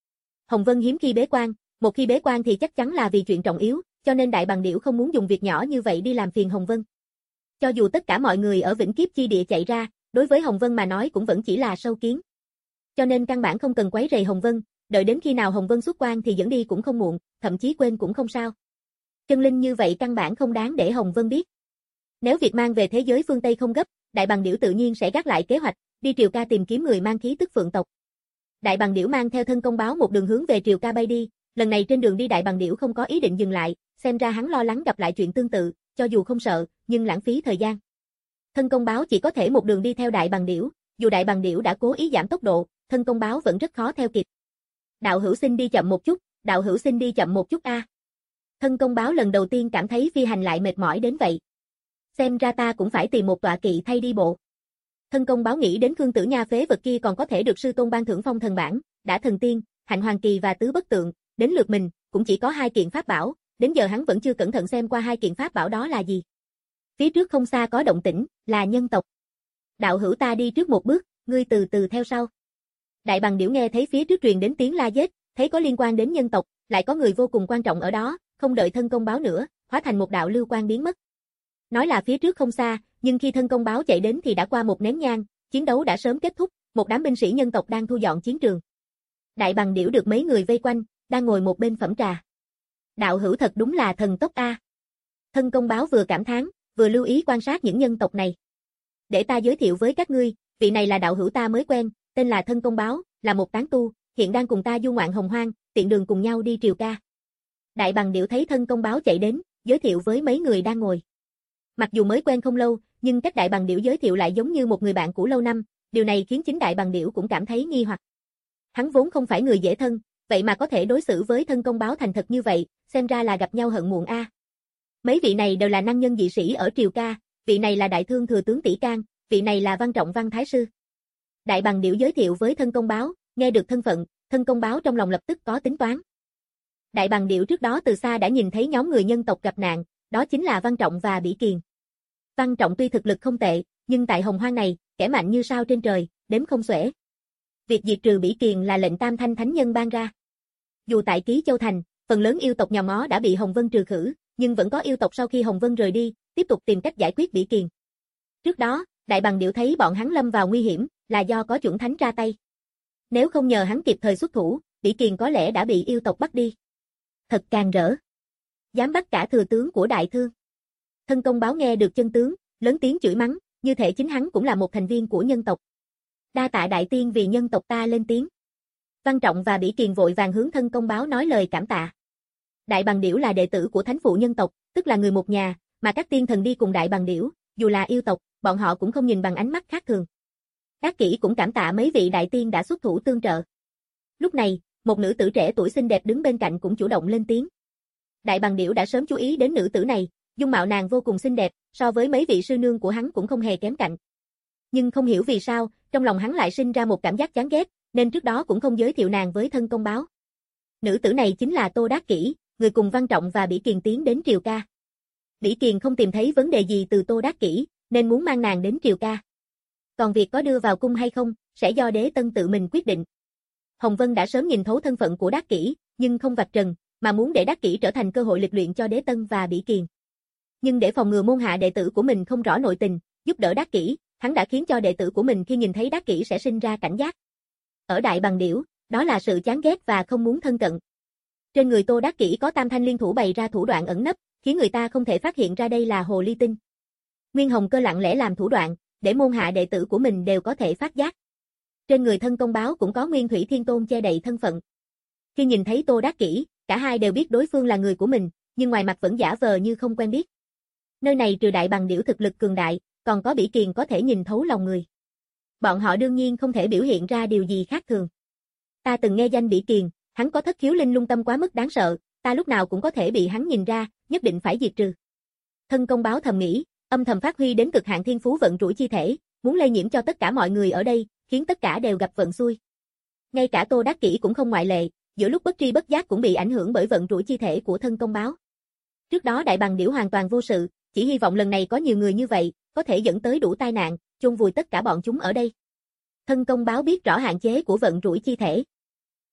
Hồng Vân hiếm khi bế quan, một khi bế quan thì chắc chắn là vì chuyện trọng yếu, cho nên Đại Bàng Điểu không muốn dùng việc nhỏ như vậy đi làm phiền Hồng Vân. Cho dù tất cả mọi người ở Vĩnh Kiếp Chi Địa chạy ra, đối với Hồng Vân mà nói cũng vẫn chỉ là sâu kiến. Cho nên căn bản không cần quấy rầy Hồng Vân, đợi đến khi nào Hồng Vân xuất quan thì dẫn đi cũng không muộn, thậm chí quên cũng không sao. Chân linh như vậy căn bản không đáng để Hồng Vân biết. Nếu việc mang về thế giới phương Tây không gấp, Đại Bàng Điểu tự nhiên sẽ gác lại kế hoạch, đi Triều Ca tìm kiếm người mang khí tức Phượng tộc. Đại Bàng Điểu mang theo Thân Công Báo một đường hướng về Triều Ca bay đi, lần này trên đường đi Đại Bàng Điểu không có ý định dừng lại, xem ra hắn lo lắng gặp lại chuyện tương tự, cho dù không sợ, nhưng lãng phí thời gian. Thân Công Báo chỉ có thể một đường đi theo Đại Bàng Điểu, dù Đại Bàng Điểu đã cố ý giảm tốc độ, Thân Công Báo vẫn rất khó theo kịp. Đạo hữu xin đi chậm một chút, đạo hữu xin đi chậm một chút a. À. Thân Công Báo lần đầu tiên cảm thấy phi hành lại mệt mỏi đến vậy. Xem ra ta cũng phải tìm một tọa kỵ thay đi bộ. Thân Công Báo nghĩ đến Khương Tử Nha phế vật kia còn có thể được sư tôn ban thưởng phong thần bản, đã thần tiên, hạnh hoàng kỳ và tứ bất tượng, đến lượt mình, cũng chỉ có hai kiện pháp bảo, đến giờ hắn vẫn chưa cẩn thận xem qua hai kiện pháp bảo đó là gì. Phía trước không xa có động tĩnh, là nhân tộc. Đạo hữu ta đi trước một bước, ngươi từ từ theo sau. Đại Bàng Điểu nghe thấy phía trước truyền đến tiếng la giết, thấy có liên quan đến nhân tộc, lại có người vô cùng quan trọng ở đó, không đợi Thân Công Báo nữa, hóa thành một đạo lưu quang biến mất. Nói là phía trước không xa, nhưng khi Thân Công Báo chạy đến thì đã qua một nén nhang, chiến đấu đã sớm kết thúc, một đám binh sĩ nhân tộc đang thu dọn chiến trường. Đại Bàng Điểu được mấy người vây quanh, đang ngồi một bên phẩm trà. Đạo hữu thật đúng là thần tốc a. Thân Công Báo vừa cảm thán, vừa lưu ý quan sát những nhân tộc này. Để ta giới thiệu với các ngươi, vị này là đạo hữu ta mới quen, tên là Thân Công Báo, là một tán tu, hiện đang cùng ta du ngoạn hồng hoang, tiện đường cùng nhau đi Triều Ca. Đại Bàng Điểu thấy Thân Công Báo chạy đến, giới thiệu với mấy người đang ngồi. Mặc dù mới quen không lâu, nhưng cách Đại Bàng Điểu giới thiệu lại giống như một người bạn cũ lâu năm, điều này khiến chính Đại Bàng Điểu cũng cảm thấy nghi hoặc. Hắn vốn không phải người dễ thân, vậy mà có thể đối xử với Thân Công Báo thành thật như vậy, xem ra là gặp nhau hận muộn a. À. Mấy vị này đều là năng nhân dị sĩ ở Triều Ca, vị này là Đại Thương Thừa tướng Tỷ Can, vị này là Văn Trọng Văn Thái sư. Đại Bàng Điểu giới thiệu với Thân Công Báo, nghe được thân phận, Thân Công Báo trong lòng lập tức có tính toán. Đại Bàng Điểu trước đó từ xa đã nhìn thấy nhóm người nhân tộc gặp nạn, đó chính là Văn Trọng và Bỉ Kiền. Văn Trọng tuy thực lực không tệ, nhưng tại Hồng Hoang này, kẻ mạnh như sao trên trời, đếm không xuể. Việc diệt trừ Bỉ Kiền là lệnh Tam Thanh Thánh Nhân ban ra. Dù tại Ký Châu Thành, phần lớn yêu tộc nhòm ngó đã bị Hồng Vân trừ khử, nhưng vẫn có yêu tộc sau khi Hồng Vân rời đi, tiếp tục tìm cách giải quyết Bỉ Kiền. Trước đó, Đại Bàng Điểu thấy bọn hắn lâm vào nguy hiểm, là do có chuẩn thánh ra tay. Nếu không nhờ hắn kịp thời xuất thủ, Bỉ Kiền có lẽ đã bị yêu tộc bắt đi. Thật càng rỡ. Dám bắt cả thừa tướng của Đại Thương. Thân Công Báo nghe được chân tướng, lớn tiếng chửi mắng, như thể chính hắn cũng là một thành viên của nhân tộc. Đa tạ đại tiên vì nhân tộc ta lên tiếng. Văn Trọng và Bỉ Kiền vội vàng hướng Thân Công Báo nói lời cảm tạ. Đại Bàng Điểu là đệ tử của thánh phụ nhân tộc, tức là người một nhà, mà các tiên thần đi cùng Đại Bàng Điểu, dù là yêu tộc, bọn họ cũng không nhìn bằng ánh mắt khác thường. Các kỹ cũng cảm tạ mấy vị đại tiên đã xuất thủ tương trợ. Lúc này, một nữ tử trẻ tuổi xinh đẹp đứng bên cạnh cũng chủ động lên tiếng. Đại Bàng Điểu đã sớm chú ý đến nữ tử này, dung mạo nàng vô cùng xinh đẹp, so với mấy vị sư nương của hắn cũng không hề kém cạnh. Nhưng không hiểu vì sao, trong lòng hắn lại sinh ra một cảm giác chán ghét, nên trước đó cũng không giới thiệu nàng với Thân Công Báo. Nữ tử này chính là Tô Đát Kỷ, người cùng Văn Trọng và Bỉ Kiền tiến đến Triều Ca. Bỉ Kiền không tìm thấy vấn đề gì từ Tô Đát Kỷ, nên muốn mang nàng đến Triều Ca. Còn việc có đưa vào cung hay không, sẽ do Đế Tân tự mình quyết định. Hồng Vân đã sớm nhìn thấu thân phận của Đát Kỷ, nhưng không vạch trần, mà muốn để Đát Kỷ trở thành cơ hội lịch luyện cho Đế Tân và Bỉ Kiền. Nhưng để phòng ngừa môn hạ đệ tử của mình không rõ nội tình, giúp đỡ Đát Kỷ, hắn đã khiến cho đệ tử của mình khi nhìn thấy Đát Kỷ sẽ sinh ra cảnh giác. Ở Đại Bàng Điểu, đó là sự chán ghét và không muốn thân cận. Trên người Tô Đát Kỷ có Tam Thanh Liên Thủ bày ra thủ đoạn ẩn nấp, khiến người ta không thể phát hiện ra đây là hồ ly tinh. Nguyên Hồng Cơ lặng lẽ làm thủ đoạn, để môn hạ đệ tử của mình đều có thể phát giác. Trên người Thân Công Báo cũng có Nguyên Thủy Thiên Tôn che đậy thân phận. Khi nhìn thấy Tô Đát Kỷ, cả hai đều biết đối phương là người của mình, nhưng ngoài mặt vẫn giả vờ như không quen biết. Nơi này trừ Đại Bàng Điểu thực lực cường đại, còn có Bỉ Kiền có thể nhìn thấu lòng người. Bọn họ đương nhiên không thể biểu hiện ra điều gì khác thường. Ta từng nghe danh Bỉ Kiền, hắn có thất khiếu linh lung tâm quá mức đáng sợ, ta lúc nào cũng có thể bị hắn nhìn ra, nhất định phải diệt trừ. Thân Công Báo thầm nghĩ, âm thầm phát huy đến cực hạn thiên phú vận rủi chi thể, muốn lây nhiễm cho tất cả mọi người ở đây, khiến tất cả đều gặp vận xui. Ngay cả Tô Đát Kỷ cũng không ngoại lệ, giữa lúc bất tri bất giác cũng bị ảnh hưởng bởi vận rủi chi thể của Thân Công Báo. Trước đó Đại Bàng Điểu hoàn toàn vô sự, chỉ hy vọng lần này có nhiều người như vậy, có thể dẫn tới đủ tai nạn, chôn vùi tất cả bọn chúng ở đây. Thân Công Báo biết rõ hạn chế của vận rủi chi thể.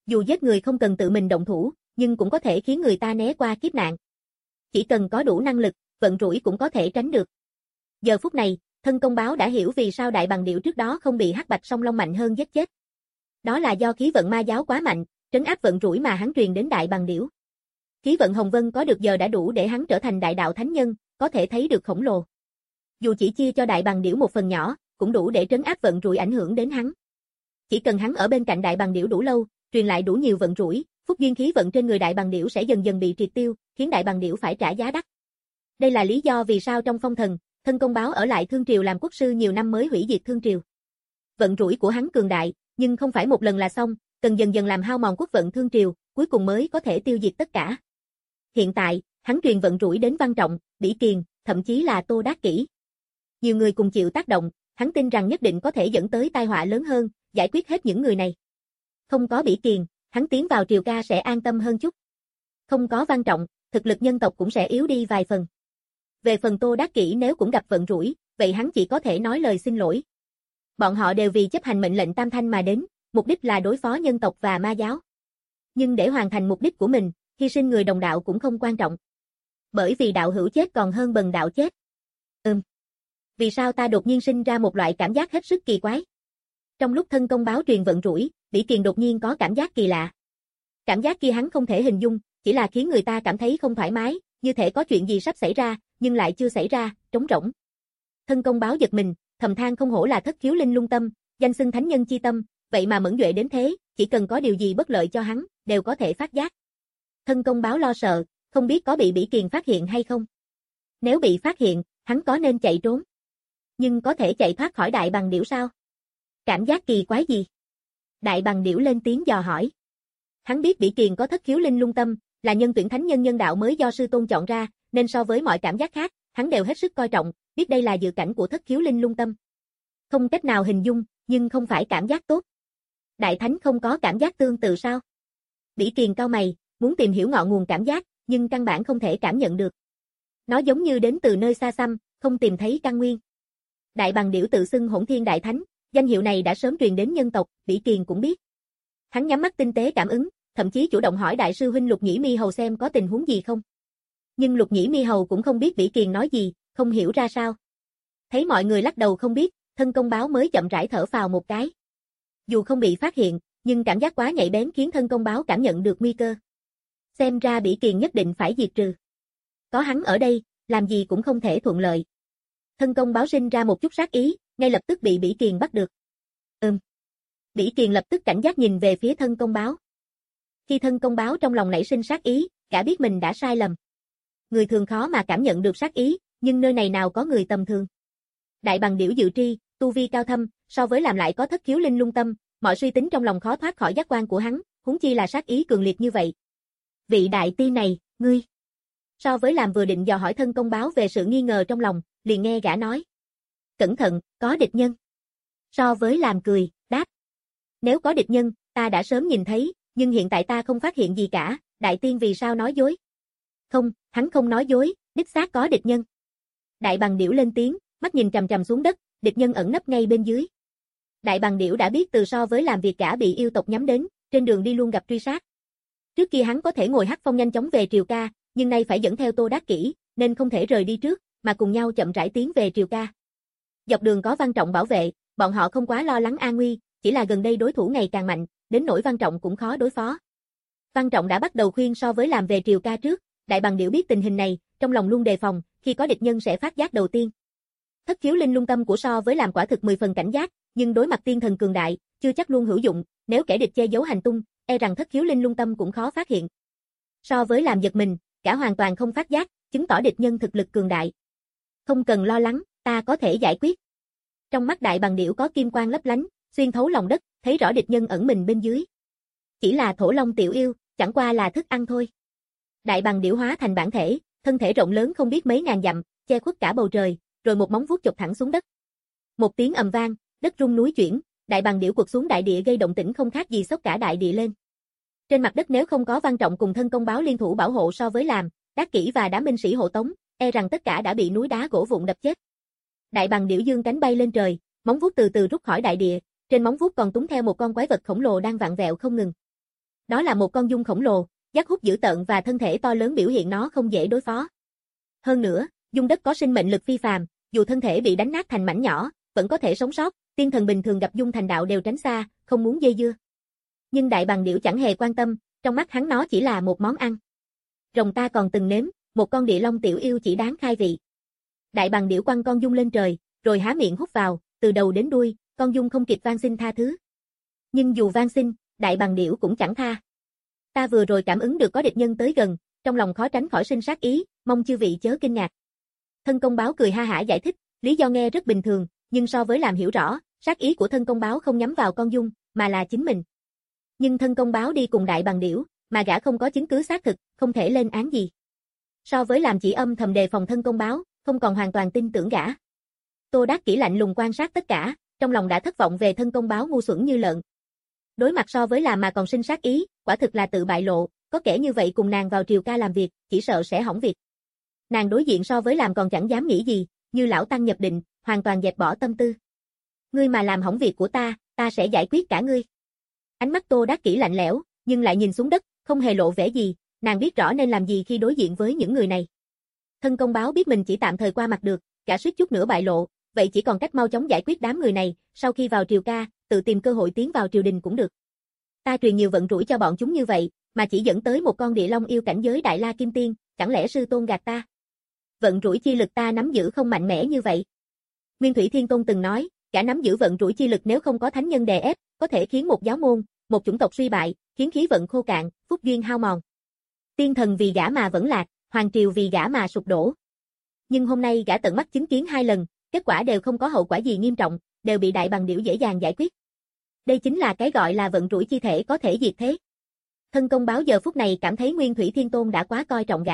Dù giết người không cần tự mình động thủ, nhưng cũng có thể khiến người ta né qua kiếp nạn. Chỉ cần có đủ năng lực, vận rủi cũng có thể tránh được. Giờ phút này, thân công báo đã hiểu vì sao đại bằng điểu trước đó không bị hắc bạch song long mạnh hơn giết chết. Đó là do khí vận ma giáo quá mạnh, trấn áp vận rủi mà hắn truyền đến đại bằng điểu. Khí vận Hồng Vân có được giờ đã đủ để hắn trở thành đại đạo thánh nhân, có thể thấy được khổng lồ. Dù chỉ chia cho đại bằng điểu một phần nhỏ, cũng đủ để trấn áp vận rủi ảnh hưởng đến hắn. Chỉ cần hắn ở bên cạnh đại bằng điểu đủ lâu, truyền lại đủ nhiều vận rủi, phúc duyên khí vận trên người đại bằng điểu sẽ dần dần bị triệt tiêu, khiến đại bằng điểu phải trả giá đắt. Đây là lý do vì sao trong phong thần, thân công báo ở lại Thương Triều làm quốc sư nhiều năm mới hủy diệt Thương Triều. Vận rủi của hắn cường đại, nhưng không phải một lần là xong, cần dần dần làm hao mòn quốc vận Thương Triều, cuối cùng mới có thể tiêu diệt tất cả. Hiện tại, hắn truyền vận rủi đến Văn Trọng, Bỉ Kiền, thậm chí là Tô Đát Kỷ. Nhiều người cùng chịu tác động, hắn tin rằng nhất định có thể dẫn tới tai họa lớn hơn, giải quyết hết những người này. Không có Bỉ Kiền, hắn tiến vào triều ca sẽ an tâm hơn chút. Không có Văn Trọng, thực lực nhân tộc cũng sẽ yếu đi vài phần. Về phần Tô Đát Kỷ nếu cũng gặp vận rủi, vậy hắn chỉ có thể nói lời xin lỗi. Bọn họ đều vì chấp hành mệnh lệnh Tam Thanh mà đến, mục đích là đối phó nhân tộc và ma giáo. Nhưng để hoàn thành mục đích của mình, hy sinh người đồng đạo cũng không quan trọng. Bởi vì đạo hữu chết còn hơn bần đạo chết. Ừm. Vì sao ta đột nhiên sinh ra một loại cảm giác hết sức kỳ quái? Trong lúc thân công báo truyền vận rủi, Bỉ Kiền đột nhiên có cảm giác kỳ lạ. Cảm giác kia hắn không thể hình dung, chỉ là khiến người ta cảm thấy không thoải mái, như thể có chuyện gì sắp xảy ra, nhưng lại chưa xảy ra, trống rỗng. Thân công báo giật mình, thầm than không hổ là thất khiếu linh lung tâm, danh xưng thánh nhân chi tâm, vậy mà mẫn duệ đến thế, chỉ cần có điều gì bất lợi cho hắn, đều có thể phát giác. Thân công báo lo sợ, không biết có bị Bỉ Kiền phát hiện hay không. Nếu bị phát hiện, hắn có nên chạy trốn. Nhưng có thể chạy thoát khỏi đại bằng điểu sao? Cảm giác kỳ quái gì? Đại bằng điểu lên tiếng dò hỏi. Hắn biết Bỉ Kiền có thất khiếu linh lung tâm, là nhân tuyển thánh nhân nhân đạo mới do sư tôn chọn ra, nên so với mọi cảm giác khác, hắn đều hết sức coi trọng, biết đây là dự cảnh của thất khiếu linh lung tâm. Không cách nào hình dung, nhưng không phải cảm giác tốt. Đại thánh không có cảm giác tương tự sao? Bỉ Kiền cau mày, muốn tìm hiểu ngọn nguồn cảm giác, nhưng căn bản không thể cảm nhận được. Nó giống như đến từ nơi xa xăm, không tìm thấy căn nguyên. Đại bằng điểu tự xưng Hỗn Thiên Đại Thánh, danh hiệu này đã sớm truyền đến nhân tộc, Bỉ Kiền cũng biết. Hắn nhắm mắt tinh tế cảm ứng, thậm chí chủ động hỏi đại sư huynh Lục Nhĩ Mi Hầu xem có tình huống gì không. Nhưng Lục Nhĩ Mi Hầu cũng không biết Bỉ Kiền nói gì, không hiểu ra sao. Thấy mọi người lắc đầu không biết, thân công báo mới chậm rãi thở phào một cái. Dù không bị phát hiện, nhưng cảm giác quá nhạy bén khiến thân công báo cảm nhận được nguy cơ. Xem ra Bỉ Kiền nhất định phải diệt trừ. Có hắn ở đây, làm gì cũng không thể thuận lợi. Thân công báo sinh ra một chút sát ý, ngay lập tức bị Bỉ Kiền bắt được. Ừm. Bỉ Kiền lập tức cảnh giác nhìn về phía thân công báo. Khi thân công báo trong lòng nảy sinh sát ý, gã biết mình đã sai lầm. Người thường khó mà cảm nhận được sát ý, nhưng nơi này nào có người tầm thường. Đại bằng điểu dự tri, tu vi cao thâm, so với làm lại có thất khiếu linh lung tâm, mọi suy tính trong lòng khó thoát khỏi giác quan của hắn, huống chi là sát ý cường liệt như vậy. Vị đại tiên này, ngươi. So với làm vừa định dò hỏi thân công báo về sự nghi ngờ trong lòng, liền nghe gã nói. Cẩn thận, có địch nhân. So với làm cười, đáp. Nếu có địch nhân, ta đã sớm nhìn thấy, nhưng hiện tại ta không phát hiện gì cả, đại tiên vì sao nói dối? Không, hắn không nói dối, đích xác có địch nhân. Đại bằng điểu lên tiếng, mắt nhìn trầm trầm xuống đất, địch nhân ẩn nấp ngay bên dưới. Đại bằng điểu đã biết từ so với làm việc cả bị yêu tộc nhắm đến, trên đường đi luôn gặp truy sát. Trước kia hắn có thể ngồi hắc phong nhanh chóng về Triều Ca, nhưng nay phải dẫn theo Tô Đát Kỷ, nên không thể rời đi trước, mà cùng nhau chậm rãi tiến về Triều Ca. Dọc đường có Văn Trọng bảo vệ, bọn họ không quá lo lắng an nguy, chỉ là gần đây đối thủ ngày càng mạnh, đến nỗi Văn Trọng cũng khó đối phó. Văn Trọng đã bắt đầu khuyên so với làm về Triều Ca trước, đại bằng điểu biết tình hình này, trong lòng luôn đề phòng, khi có địch nhân sẽ phát giác đầu tiên. Thất khiếu linh lung tâm của so với làm quả thực mười phần cảnh giác, nhưng đối mặt tiên thần cường đại, chưa chắc luôn hữu dụng, nếu kẻ địch che giấu hành tung, e rằng thất khiếu linh lung tâm cũng khó phát hiện. So với làm giật mình, cả hoàn toàn không phát giác, chứng tỏ địch nhân thực lực cường đại. Không cần lo lắng, ta có thể giải quyết. Trong mắt đại bằng điểu có kim quang lấp lánh, xuyên thấu lòng đất, thấy rõ địch nhân ẩn mình bên dưới. Chỉ là thổ long tiểu yêu, chẳng qua là thức ăn thôi. Đại bằng điểu hóa thành bản thể, thân thể rộng lớn không biết mấy ngàn dặm, che khuất cả bầu trời, rồi một móng vuốt chộp thẳng xuống đất. Một tiếng ầm vang, đất rung núi chuyển, đại bằng điểu quật xuống đại địa gây động tĩnh không khác gì xốc cả đại địa lên. Trên mặt đất nếu không có Văn Trọng cùng thân công báo liên thủ bảo hộ so với làm, Đát Kỷ và đám binh sĩ hộ tống, e rằng tất cả đã bị núi đá gỗ vụn đập chết. Đại bằng điểu dương cánh bay lên trời, móng vuốt từ từ rút khỏi đại địa, trên móng vuốt còn túng theo một con quái vật khổng lồ đang vặn vẹo không ngừng. Đó là một con dung khổng lồ, giác hút dữ tợn và thân thể to lớn biểu hiện nó không dễ đối phó. Hơn nữa, dung đất có sinh mệnh lực phi phàm, dù thân thể bị đánh nát thành mảnh nhỏ, vẫn có thể sống sót, tiên thần bình thường gặp dung thành đạo đều tránh xa, không muốn dây dưa. Nhưng đại bàng điểu chẳng hề quan tâm, trong mắt hắn nó chỉ là một món ăn. Rồng ta còn từng nếm, một con địa long tiểu yêu chỉ đáng khai vị. Đại bàng điểu quăng con dung lên trời, rồi há miệng hút vào, từ đầu đến đuôi, con dung không kịp van xin tha thứ. Nhưng dù van xin, đại bàng điểu cũng chẳng tha. Ta vừa rồi cảm ứng được có địch nhân tới gần, trong lòng khó tránh khỏi sinh sát ý, mong chư vị chớ kinh ngạc. Thân công báo cười ha hả giải thích, lý do nghe rất bình thường, nhưng so với làm hiểu rõ, sát ý của thân công báo không nhắm vào con dung, mà là chính mình. Nhưng thân công báo đi cùng đại bàng điểu, mà gã không có chứng cứ xác thực, không thể lên án gì. So với làm chỉ âm thầm đề phòng thân công báo, không còn hoàn toàn tin tưởng gã. Tô Đắc Kỷ lạnh lùng quan sát tất cả, trong lòng đã thất vọng về thân công báo ngu xuẩn như lợn. Đối mặt so với làm mà còn sinh sát ý, quả thực là tự bại lộ, có kẻ như vậy cùng nàng vào triều ca làm việc, chỉ sợ sẽ hỏng việc. Nàng đối diện so với làm còn chẳng dám nghĩ gì, như lão tăng nhập định, hoàn toàn dẹp bỏ tâm tư. Ngươi mà làm hỏng việc của ta, ta sẽ giải quyết cả ngươi. Ánh mắt Tô Đắc Kỷ lạnh lẽo, nhưng lại nhìn xuống đất, không hề lộ vẻ gì, nàng biết rõ nên làm gì khi đối diện với những người này. Thân công báo biết mình chỉ tạm thời qua mặt được, cả suýt chút nữa bại lộ, vậy chỉ còn cách mau chóng giải quyết đám người này, sau khi vào triều ca, tự tìm cơ hội tiến vào triều đình cũng được. Ta truyền nhiều vận rủi cho bọn chúng như vậy, mà chỉ dẫn tới một con địa long yêu cảnh giới Đại La Kim Tiên, chẳng lẽ sư tôn gạt ta? Vận rủi chi lực ta nắm giữ không mạnh mẽ như vậy. Nguyên Thủy Thiên Tôn từng nói, cả nắm giữ vận rủi chi lực nếu không có thánh nhân đè ép, có thể khiến một giáo môn, một chủng tộc suy dại, khiến khí vận khô cạn, phúc duyên hao mòn. Tiên thần vì gã mà vẫn lạc, hoàng triều vì gã mà sụp đổ. Nhưng hôm nay gã tận mắt chứng kiến hai lần, kết quả đều không có hậu quả gì nghiêm trọng, đều bị đại bàng điểu dễ dàng giải quyết. Đây chính là cái gọi là vận rủi chi thể có thể diệt thế. Thân công báo giờ phút này cảm thấy Nguyên Thủy Thiên Tôn đã quá coi trọng gã.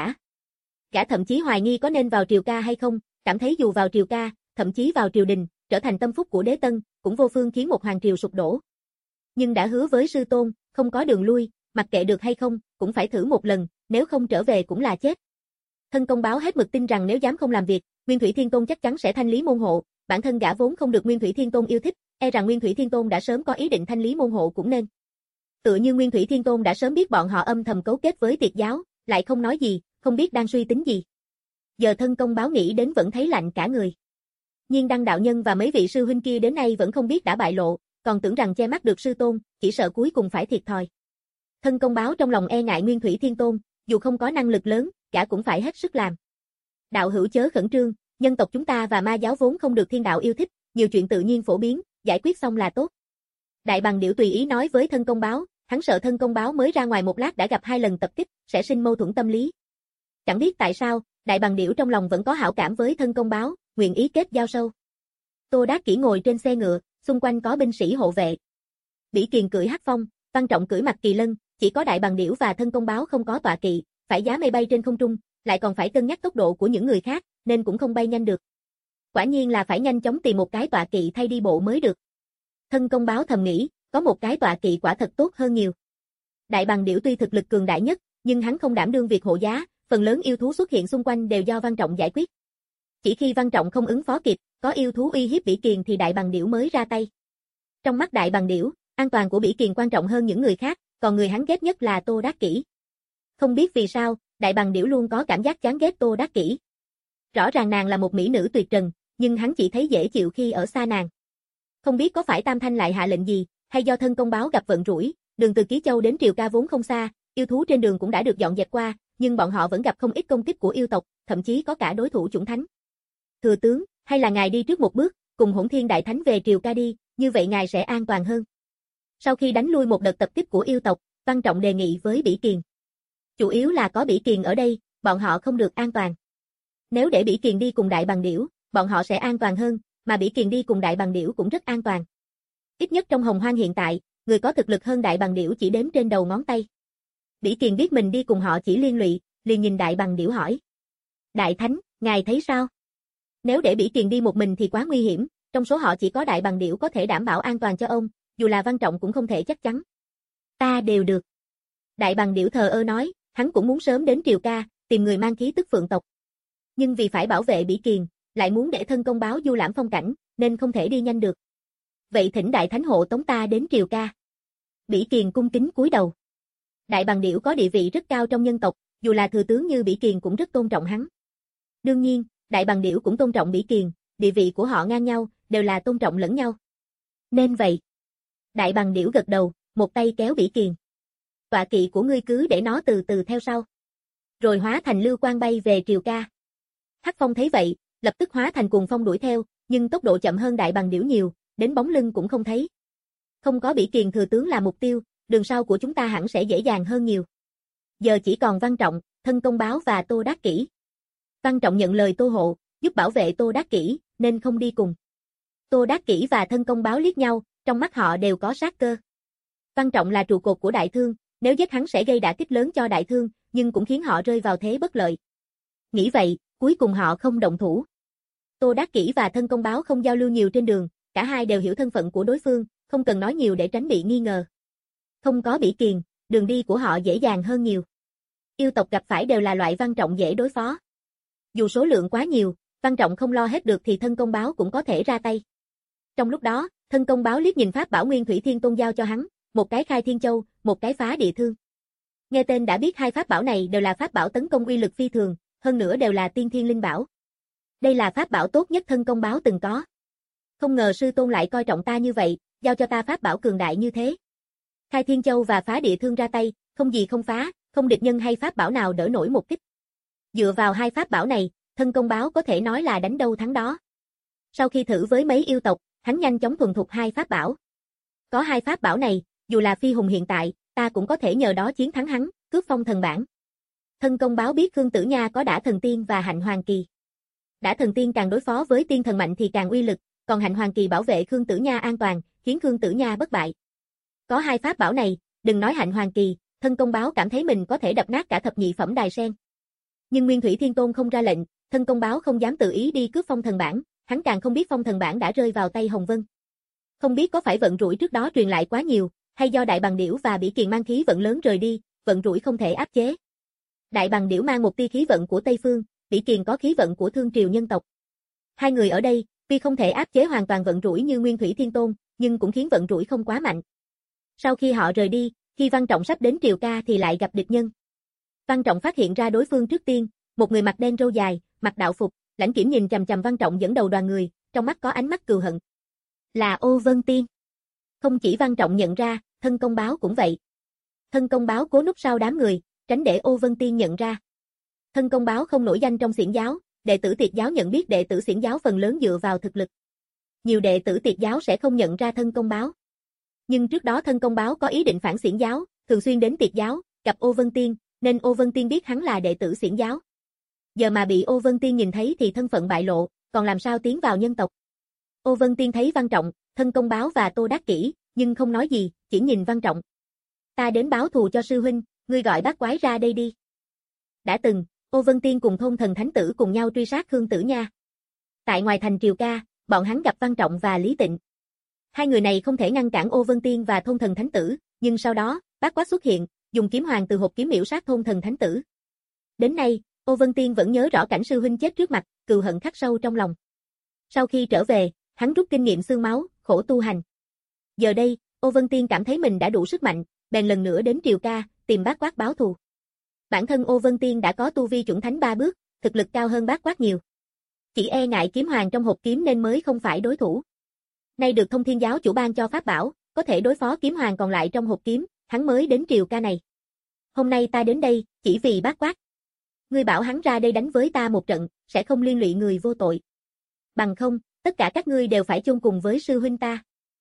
Gã thậm chí hoài nghi có nên vào triều ca hay không, cảm thấy dù vào triều ca, thậm chí vào triều đình, trở thành tâm phúc của đế tân, cũng vô phương khiến một hoàng triều sụp đổ. Nhưng đã hứa với sư tôn, không có đường lui, mặc kệ được hay không, cũng phải thử một lần, nếu không trở về cũng là chết. Thân công báo hết mực tin rằng nếu dám không làm việc, Nguyên Thủy Thiên Tôn chắc chắn sẽ thanh lý môn hộ, bản thân gã vốn không được Nguyên Thủy Thiên Tôn yêu thích, e rằng Nguyên Thủy Thiên Tôn đã sớm có ý định thanh lý môn hộ cũng nên. Tựa như Nguyên Thủy Thiên Tôn đã sớm biết bọn họ âm thầm cấu kết với Tiệt giáo, lại không nói gì, không biết đang suy tính gì. Giờ thân công báo nghĩ đến vẫn thấy lạnh cả người. Nhiên Đăng đạo nhân và mấy vị sư huynh kia đến nay vẫn không biết đã bại lộ, còn tưởng rằng che mắt được sư tôn, chỉ sợ cuối cùng phải thiệt thòi. Thân công báo trong lòng e ngại Nguyên Thủy Thiên Tôn, dù không có năng lực lớn, gã cũng phải hết sức làm. Đạo hữu chớ khẩn trương, nhân tộc chúng ta và ma giáo vốn không được thiên đạo yêu thích, nhiều chuyện tự nhiên phổ biến, giải quyết xong là tốt. Đại bàng điểu tùy ý nói với thân công báo, hắn sợ thân công báo mới ra ngoài một lát đã gặp hai lần tập kích, sẽ sinh mâu thuẫn tâm lý. Chẳng biết tại sao, đại bàng điểu trong lòng vẫn có hảo cảm với thân công báo, nguyện ý kết giao sâu. Tô Đắc Kỷ ngồi trên xe ngựa, xung quanh có binh sĩ hộ vệ. Bỉ Kiền cưỡi hắc phong, Văn Trọng cưỡi mặt kỳ lân, chỉ có đại bàng điểu và thân công báo không có tọa kỵ, phải giá mây bay trên không trung, lại còn phải cân nhắc tốc độ của những người khác, nên cũng không bay nhanh được. Quả nhiên là phải nhanh chóng tìm một cái tọa kỵ thay đi bộ mới được. Thân công báo thầm nghĩ, có một cái tọa kỵ quả thật tốt hơn nhiều. Đại bàng điểu tuy thực lực cường đại nhất, nhưng hắn không đảm đương việc hộ giá, phần lớn yêu thú xuất hiện xung quanh đều do Văn Trọng giải quyết. Chỉ khi Văn Trọng không ứng phó kịp, có yêu thú uy hiếp Bỉ Kiền thì đại bàng điểu mới ra tay. Trong mắt đại bàng điểu, an toàn của Bỉ Kiền quan trọng hơn những người khác, còn người hắn ghét nhất là Tô Đắc Kỷ. Không biết vì sao, đại bàng điểu luôn có cảm giác chán ghét Tô Đắc Kỷ. Rõ ràng nàng là một mỹ nữ tuyệt trần, nhưng hắn chỉ thấy dễ chịu khi ở xa nàng. Không biết có phải Tam Thanh lại hạ lệnh gì, hay do thân công báo gặp vận rủi, đường từ Ký Châu đến Triều Ca vốn không xa, yêu thú trên đường cũng đã được dọn dẹp qua, nhưng bọn họ vẫn gặp không ít công kích của yêu tộc, thậm chí có cả đối thủ chủng thánh. Thừa tướng, hay là ngài đi trước một bước, cùng Hỗn Thiên Đại Thánh về Triều Ca đi, như vậy ngài sẽ an toàn hơn. Sau khi đánh lui một đợt tập kích của yêu tộc, Văn Trọng đề nghị với Bỉ Kiền. Chủ yếu là có Bỉ Kiền ở đây, bọn họ không được an toàn. Nếu để Bỉ Kiền đi cùng đại bàng điểu, bọn họ sẽ an toàn hơn, mà Bỉ Kiền đi cùng đại bàng điểu cũng rất an toàn. Ít nhất trong Hồng Hoang hiện tại, người có thực lực hơn đại bàng điểu chỉ đếm trên đầu ngón tay. Bỉ Kiền biết mình đi cùng họ chỉ liên lụy, liền nhìn đại bàng điểu hỏi. Đại Thánh, ngài thấy sao? Nếu để Bỉ Kiền đi một mình thì quá nguy hiểm, trong số họ chỉ có đại bàng điểu có thể đảm bảo an toàn cho ông, dù là Văn Trọng cũng không thể chắc chắn. Ta đều được. Đại bàng điểu thờ ơ nói, hắn cũng muốn sớm đến Triều Ca, tìm người mang khí tức phượng tộc. Nhưng vì phải bảo vệ Bỉ Kiền, lại muốn để thân công báo du lãm phong cảnh, nên không thể đi nhanh được. Vậy thỉnh đại thánh hộ tống ta đến Triều Ca. Bỉ Kiền cung kính cúi đầu. Đại Bằng Điểu có địa vị rất cao trong nhân tộc, dù là thừa tướng như Bỉ Kiền cũng rất tôn trọng hắn. Đương nhiên, Đại Bằng Điểu cũng tôn trọng Bỉ Kiền, địa vị của họ ngang nhau, đều là tôn trọng lẫn nhau. Nên vậy. Đại Bằng Điểu gật đầu, một tay kéo Bỉ Kiền. Tọa kỵ của ngươi cứ để nó từ từ theo sau. Rồi hóa thành lưu quang bay về Triều Ca. Hắc Phong thấy vậy, lập tức hóa thành cuồng phong đuổi theo, nhưng tốc độ chậm hơn Đại Bằng Điểu nhiều, đến bóng lưng cũng không thấy. Không có Bỉ Kiền thừa tướng là mục tiêu, đường sau của chúng ta hẳn sẽ dễ dàng hơn nhiều. Giờ chỉ còn Văn Trọng, Thân Công Báo và Tô Đắc Kỷ. Văn Trọng nhận lời Tô hộ, giúp bảo vệ Tô Đắc Kỷ, nên không đi cùng. Tô Đắc Kỷ và Thân Công Báo liếc nhau, trong mắt họ đều có sát cơ. Văn Trọng là trụ cột của Đại Thương, nếu giết hắn sẽ gây đả kích lớn cho Đại Thương, nhưng cũng khiến họ rơi vào thế bất lợi. Nghĩ vậy, cuối cùng họ không động thủ. Tô Đắc Kỷ và Thân Công Báo không giao lưu nhiều trên đường, cả hai đều hiểu thân phận của đối phương, không cần nói nhiều để tránh bị nghi ngờ. Không có Bỉ Kiền, đường đi của họ dễ dàng hơn nhiều. Yêu tộc gặp phải đều là loại Văn Trọng dễ đối phó. Dù số lượng quá nhiều, Văn Trọng không lo hết được thì Thân Công Báo cũng có thể ra tay. Trong lúc đó, Thân Công Báo liếc nhìn pháp bảo Nguyên Thủy Thiên Tôn giao cho hắn, một cái khai thiên châu, một cái phá địa thương. Nghe tên đã biết hai pháp bảo này đều là pháp bảo tấn công uy lực phi thường, hơn nữa đều là tiên thiên linh bảo. Đây là pháp bảo tốt nhất Thân Công Báo từng có. Không ngờ sư tôn lại coi trọng ta như vậy, giao cho ta pháp bảo cường đại như thế. Khai thiên châu và phá địa thương ra tay, không gì không phá, không địch nhân hay pháp bảo nào đỡ nổi một kích. Dựa vào hai pháp bảo này, Thân Công Báo có thể nói là đánh đâu thắng đó. Sau khi thử với mấy yêu tộc, hắn nhanh chóng thuần thục hai pháp bảo. Có hai pháp bảo này, dù là phi hùng hiện tại, ta cũng có thể nhờ đó chiến thắng hắn, cướp phong thần bảng. Thân Công Báo biết Khương Tử Nha có Đả Thần Tiên và Hạnh Hoàng Kỳ. Đả Thần Tiên càng đối phó với tiên thần mạnh thì càng uy lực, còn Hạnh Hoàng Kỳ bảo vệ Khương Tử Nha an toàn, khiến Khương Tử Nha bất bại. Có hai pháp bảo này, đừng nói Hạnh Hoàng Kỳ, Thân Công Báo cảm thấy mình có thể đập nát cả thập nhị phẩm đài sen. Nhưng Nguyên Thủy Thiên Tôn không ra lệnh, Thân Công Báo không dám tự ý đi cướp phong thần bảng, hắn càng không biết phong thần bảng đã rơi vào tay Hồng Vân. Không biết có phải vận rủi trước đó truyền lại quá nhiều, hay do Đại Bằng Điểu và Bỉ Kiền mang khí vận lớn rời đi, vận rủi không thể áp chế. Đại Bằng Điểu mang một tia khí vận của Tây Phương, Bỉ Kiền có khí vận của Thương Triều nhân tộc. Hai người ở đây, tuy không thể áp chế hoàn toàn vận rủi như Nguyên Thủy Thiên Tôn, nhưng cũng khiến vận rủi không quá mạnh. Sau khi họ rời đi, khi Văn Trọng sắp đến Triều Ca thì lại gặp địch nhân. Văn Trọng phát hiện ra đối phương trước tiên, một người mặc đen râu dài, mặc đạo phục, lãnh kiểm nhìn chằm chằm Văn Trọng dẫn đầu đoàn người, trong mắt có ánh mắt cừu hận. Là Ô Vân Tiên. Không chỉ Văn Trọng nhận ra, Thân Công Báo cũng vậy. Thân Công Báo cố núp sau đám người, tránh để Ô Vân Tiên nhận ra. Thân Công Báo không nổi danh trong xiển giáo, đệ tử Tiệt giáo nhận biết đệ tử xiển giáo phần lớn dựa vào thực lực. Nhiều đệ tử Tiệt giáo sẽ không nhận ra Thân Công Báo. Nhưng trước đó Thân Công Báo có ý định phản xiển giáo, thường xuyên đến Tiệt giáo, gặp Ô Vân Tiên, nên Ô Vân Tiên biết hắn là đệ tử xiển giáo. Giờ mà bị Ô Vân Tiên nhìn thấy thì thân phận bại lộ, còn làm sao tiến vào nhân tộc. Ô Vân Tiên thấy Văn Trọng, Thân Công Báo và Tô Đắc Kỷ, nhưng không nói gì, chỉ nhìn Văn Trọng. Ta đến báo thù cho sư huynh, ngươi gọi bác quái ra đây đi. Đã từng, Ô Vân Tiên cùng thôn thần thánh tử cùng nhau truy sát Khương Tử Nha. Tại ngoài thành Triều Ca, bọn hắn gặp Văn Trọng và Lý Tịnh. Hai người này không thể ngăn cản Ô Vân Tiên và thôn thần thánh tử, nhưng sau đó, bác quái xuất hiện, dùng kiếm hoàng từ hộp kiếm miểu sát thôn thần thánh tử. Đến nay, Ô Vân Tiên vẫn nhớ rõ cảnh sư huynh chết trước mặt, cừu hận khắc sâu trong lòng. Sau khi trở về, hắn rút kinh nghiệm xương máu, khổ tu hành. Giờ đây, Ô Vân Tiên cảm thấy mình đã đủ sức mạnh, bèn lần nữa đến Triều Ca, tìm Bác Quát báo thù. Bản thân Ô Vân Tiên đã có tu vi chuẩn thánh ba bước, thực lực cao hơn Bác Quát nhiều. Chỉ e ngại kiếm hoàng trong hộp kiếm nên mới không phải đối thủ. Nay được Thông Thiên giáo chủ ban cho pháp bảo, có thể đối phó kiếm hoàng còn lại trong hộp kiếm, hắn mới đến Triều Ca này. Hôm nay ta đến đây, chỉ vì Bác Quát. Ngươi bảo hắn ra đây đánh với ta một trận, sẽ không liên lụy người vô tội. Bằng không, tất cả các ngươi đều phải chung cùng với sư huynh ta.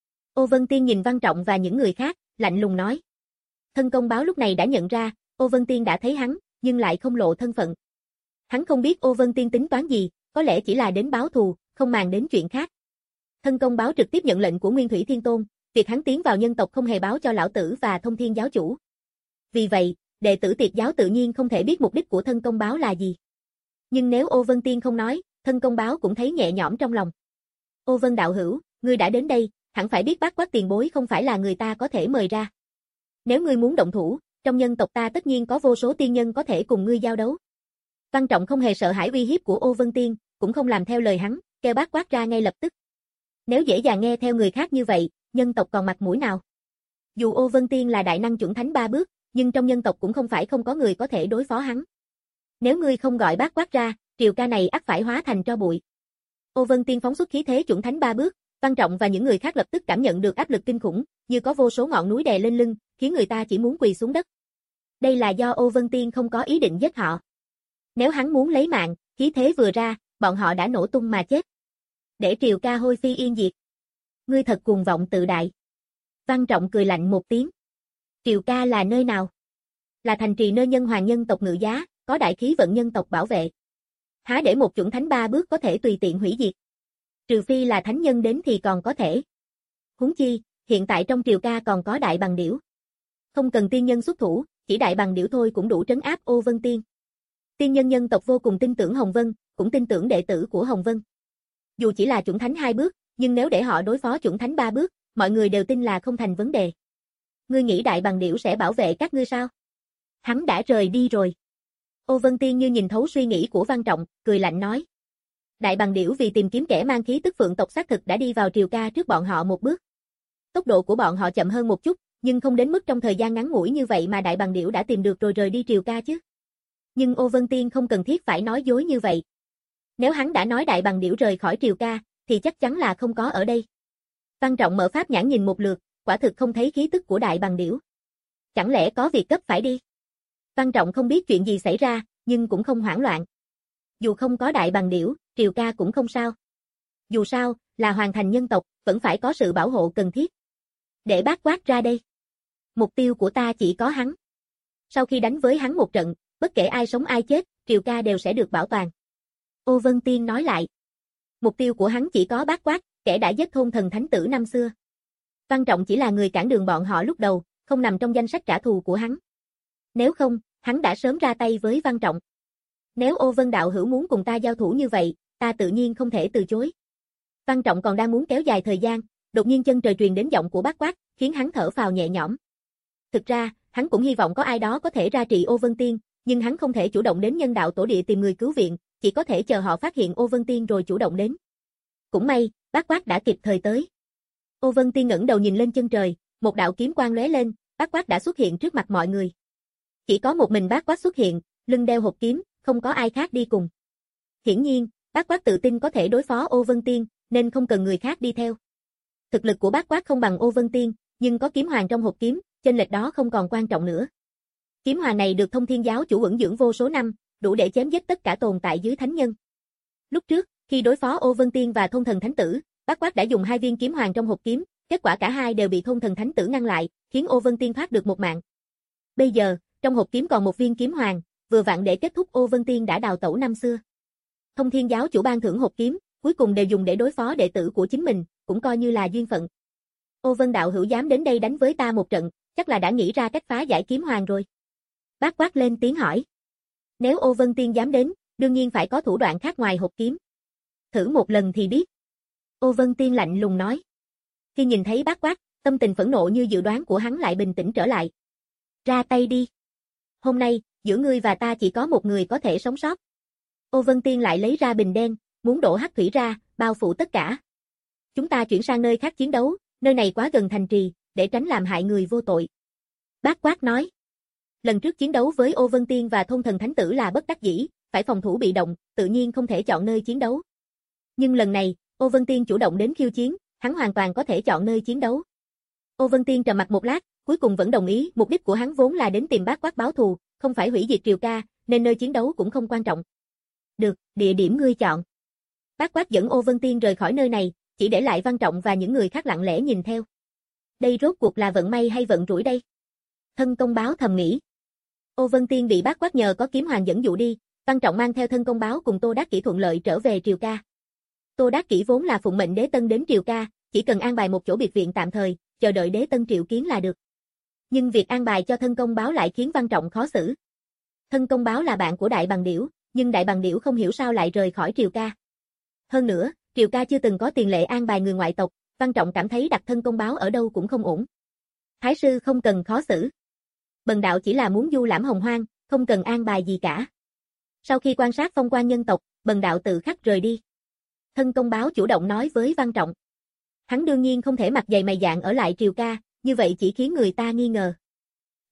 Ô Vân Tiên nhìn Văn Trọng và những người khác, lạnh lùng nói. Thân Công Báo lúc này đã nhận ra, Ô Vân Tiên đã thấy hắn, nhưng lại không lộ thân phận. Hắn không biết Ô Vân Tiên tính toán gì, có lẽ chỉ là đến báo thù, không màng đến chuyện khác. Thân Công Báo trực tiếp nhận lệnh của Nguyên Thủy Thiên Tôn, việc hắn tiến vào nhân tộc không hề báo cho lão tử và Thông Thiên giáo chủ. Vì vậy, đệ tử Tiệt giáo tự nhiên không thể biết mục đích của Thân Công Báo là gì. Nhưng nếu Ô Vân Tiên không nói, Thân Công Báo cũng thấy nhẹ nhõm trong lòng. Ô Vân đạo hữu, ngươi đã đến đây, hẳn phải biết Bác Quát tiền bối không phải là người ta có thể mời ra. Nếu ngươi muốn động thủ, trong nhân tộc ta tất nhiên có vô số tiên nhân có thể cùng ngươi giao đấu. Văn Trọng không hề sợ hãi uy hiếp của Ô Vân Tiên, cũng không làm theo lời hắn, kêu Bác Quát ra ngay lập tức. Nếu dễ dàng nghe theo người khác như vậy, nhân tộc còn mặt mũi nào? Dù Ô Vân Tiên là đại năng chuẩn thánh ba bước, nhưng trong nhân tộc cũng không phải không có người có thể đối phó hắn. Nếu ngươi không gọi Bát Quát ra, Triều Ca này ắt phải hóa thành tro bụi. Ô Vân Tiên phóng xuất khí thế chuẩn thánh ba bước, Văn Trọng và những người khác lập tức cảm nhận được áp lực kinh khủng, như có vô số ngọn núi đè lên lưng, khiến người ta chỉ muốn quỳ xuống đất. Đây là do Ô Vân Tiên không có ý định giết họ. Nếu hắn muốn lấy mạng, khí thế vừa ra, bọn họ đã nổ tung mà chết. Để Triều Ca hôi phi yên diệt. Ngươi thật cuồng vọng tự đại. Văn Trọng cười lạnh một tiếng. Triều Ca là nơi nào? Là thành trì nơi nhân hoàng nhân tộc ngự giá, có đại khí vận nhân tộc bảo vệ. Há để một chuẩn thánh ba bước có thể tùy tiện hủy diệt. Trừ phi là thánh nhân đến thì còn có thể. Huống chi, hiện tại trong Triều Ca còn có đại bằng điểu. Không cần tiên nhân xuất thủ, chỉ đại bằng điểu thôi cũng đủ trấn áp Ô Vân Tiên. Tiên nhân nhân tộc vô cùng tin tưởng Hồng Vân, cũng tin tưởng đệ tử của Hồng Vân. Dù chỉ là chuẩn thánh hai bước, nhưng nếu để họ đối phó chuẩn thánh ba bước, mọi người đều tin là không thành vấn đề. Ngươi nghĩ đại bằng điểu sẽ bảo vệ các ngươi sao? Hắn đã rời đi rồi. Ô Vân Tiên như nhìn thấu suy nghĩ của Văn Trọng, cười lạnh nói. Đại bằng điểu vì tìm kiếm kẻ mang khí tức phượng tộc xác thực đã đi vào Triều Ca trước bọn họ một bước. Tốc độ của bọn họ chậm hơn một chút, nhưng không đến mức trong thời gian ngắn ngủi như vậy mà đại bằng điểu đã tìm được rồi rời đi Triều Ca chứ. Nhưng Ô Vân Tiên không cần thiết phải nói dối như vậy. Nếu hắn đã nói đại bằng điểu rời khỏi Triều Ca, thì chắc chắn là không có ở đây. Văn Trọng mở pháp nhãn nhìn một lượt, quả thực không thấy khí tức của đại bằng điểu. Chẳng lẽ có việc cấp phải đi? Văn Trọng không biết chuyện gì xảy ra, nhưng cũng không hoảng loạn. Dù không có đại bằng điểu, Triều Ca cũng không sao. Dù sao, là hoàn thành nhân tộc, vẫn phải có sự bảo hộ cần thiết. Để Bát Quát ra đây. Mục tiêu của ta chỉ có hắn. Sau khi đánh với hắn một trận, bất kể ai sống ai chết, Triều Ca đều sẽ được bảo toàn. Ô Vân Tiên nói lại. Mục tiêu của hắn chỉ có Bát Quát, kẻ đã giết thôn thần thánh tử năm xưa. Văn Trọng chỉ là người cản đường bọn họ lúc đầu, không nằm trong danh sách trả thù của hắn. Nếu không, hắn đã sớm ra tay với Văn Trọng. Nếu Ô Vân đạo hữu muốn cùng ta giao thủ như vậy, ta tự nhiên không thể từ chối. Văn Trọng còn đang muốn kéo dài thời gian, đột nhiên chân trời truyền đến giọng của Bát Quát, khiến hắn thở phào nhẹ nhõm. Thực ra, hắn cũng hy vọng có ai đó có thể ra trị Ô Vân Tiên, nhưng hắn không thể chủ động đến nhân đạo tổ địa tìm người cứu viện, chỉ có thể chờ họ phát hiện Ô Vân Tiên rồi chủ động đến. Cũng may, Bát Quát đã kịp thời tới. Ô Vân Tiên ngẩng đầu nhìn lên chân trời, một đạo kiếm quang lóe lên, Bát Quát đã xuất hiện trước mặt mọi người. Chỉ có một mình Bát Quát xuất hiện, lưng đeo hộp kiếm, không có ai khác đi cùng. Hiển nhiên, Bát Quát tự tin có thể đối phó Ô Vân Tiên, nên không cần người khác đi theo. Thực lực của Bát Quát không bằng Ô Vân Tiên, nhưng có kiếm hoàng trong hộp kiếm, chênh lệch đó không còn quan trọng nữa. Kiếm hoàng này được Thông Thiên giáo chủ ẩn dưỡng vô số năm, đủ để chém giết tất cả tồn tại dưới thánh nhân. Lúc trước, khi đối phó Ô Vân Tiên và Thôn Thần Thánh Tử, Bát Quát đã dùng hai viên kiếm hoàng trong hộp kiếm, kết quả cả hai đều bị Thôn Thần Thánh Tử ngăn lại, khiến Ô Vân Tiên thoát được một mạng. Bây giờ, trong hộp kiếm còn một viên kiếm hoàng, vừa vặn để kết thúc Ô Vân Tiên đã đào tẩu năm xưa. Thông Thiên giáo chủ ban thưởng hộp kiếm, cuối cùng đều dùng để đối phó đệ tử của chính mình, cũng coi như là duyên phận. Ô Vân đạo hữu dám đến đây đánh với ta một trận, chắc là đã nghĩ ra cách phá giải kiếm hoàng rồi. Bát Quát lên tiếng hỏi. Nếu Ô Vân Tiên dám đến, đương nhiên phải có thủ đoạn khác ngoài hộp kiếm. Thử một lần thì biết. Ô Vân Tiên lạnh lùng nói. Khi nhìn thấy Bát Quát, tâm tình phẫn nộ như dự đoán của hắn lại bình tĩnh trở lại. Ra tay đi. Hôm nay, giữa ngươi và ta chỉ có một người có thể sống sót. Ô Vân Tiên lại lấy ra bình đen, muốn đổ hắc thủy ra, bao phủ tất cả. Chúng ta chuyển sang nơi khác chiến đấu, nơi này quá gần thành trì, để tránh làm hại người vô tội. Bát Quát nói. Lần trước chiến đấu với Ô Vân Tiên và Thôn Thần Thánh Tử là bất đắc dĩ, phải phòng thủ bị động, tự nhiên không thể chọn nơi chiến đấu. Nhưng lần này, Ô Vân Tiên chủ động đến khiêu chiến, hắn hoàn toàn có thể chọn nơi chiến đấu. Ô Vân Tiên trầm mặc một lát, cuối cùng vẫn đồng ý, mục đích của hắn vốn là đến tìm Bát Quát báo thù, không phải hủy diệt Triều Ca, nên nơi chiến đấu cũng không quan trọng. Được, địa điểm ngươi chọn. Bát Quát dẫn Ô Vân Tiên rời khỏi nơi này, chỉ để lại Văn Trọng và những người khác lặng lẽ nhìn theo. Đây rốt cuộc là vận may hay vận rủi đây? Thân công báo thầm nghĩ. Ô Vân Tiên bị Bát Quát nhờ có kiếm hoàng dẫn dụ đi, Văn Trọng mang theo thân công báo cùng Tô Đắc Kỷ thuận lợi trở về Triều Ca. Tô Đắc Kỷ vốn là phụng mệnh Đế Tân đến Triều Ca, chỉ cần an bài một chỗ biệt viện tạm thời, chờ đợi Đế Tân triệu kiến là được. Nhưng việc an bài cho thân công báo lại khiến Văn Trọng khó xử. Thân công báo là bạn của Đại Bằng Điểu, nhưng Đại Bằng Điểu không hiểu sao lại rời khỏi Triều Ca. Hơn nữa, Triều Ca chưa từng có tiền lệ an bài người ngoại tộc, Văn Trọng cảm thấy đặt thân công báo ở đâu cũng không ổn. Thái sư không cần khó xử. Bần đạo chỉ là muốn du lãm hồng hoang, không cần an bài gì cả. Sau khi quan sát phong quan nhân tộc, bần đạo tự khắc rời đi. Thân công báo chủ động nói với Văn Trọng. Hắn đương nhiên không thể mặc dày mày dạn ở lại Triều Ca, như vậy chỉ khiến người ta nghi ngờ.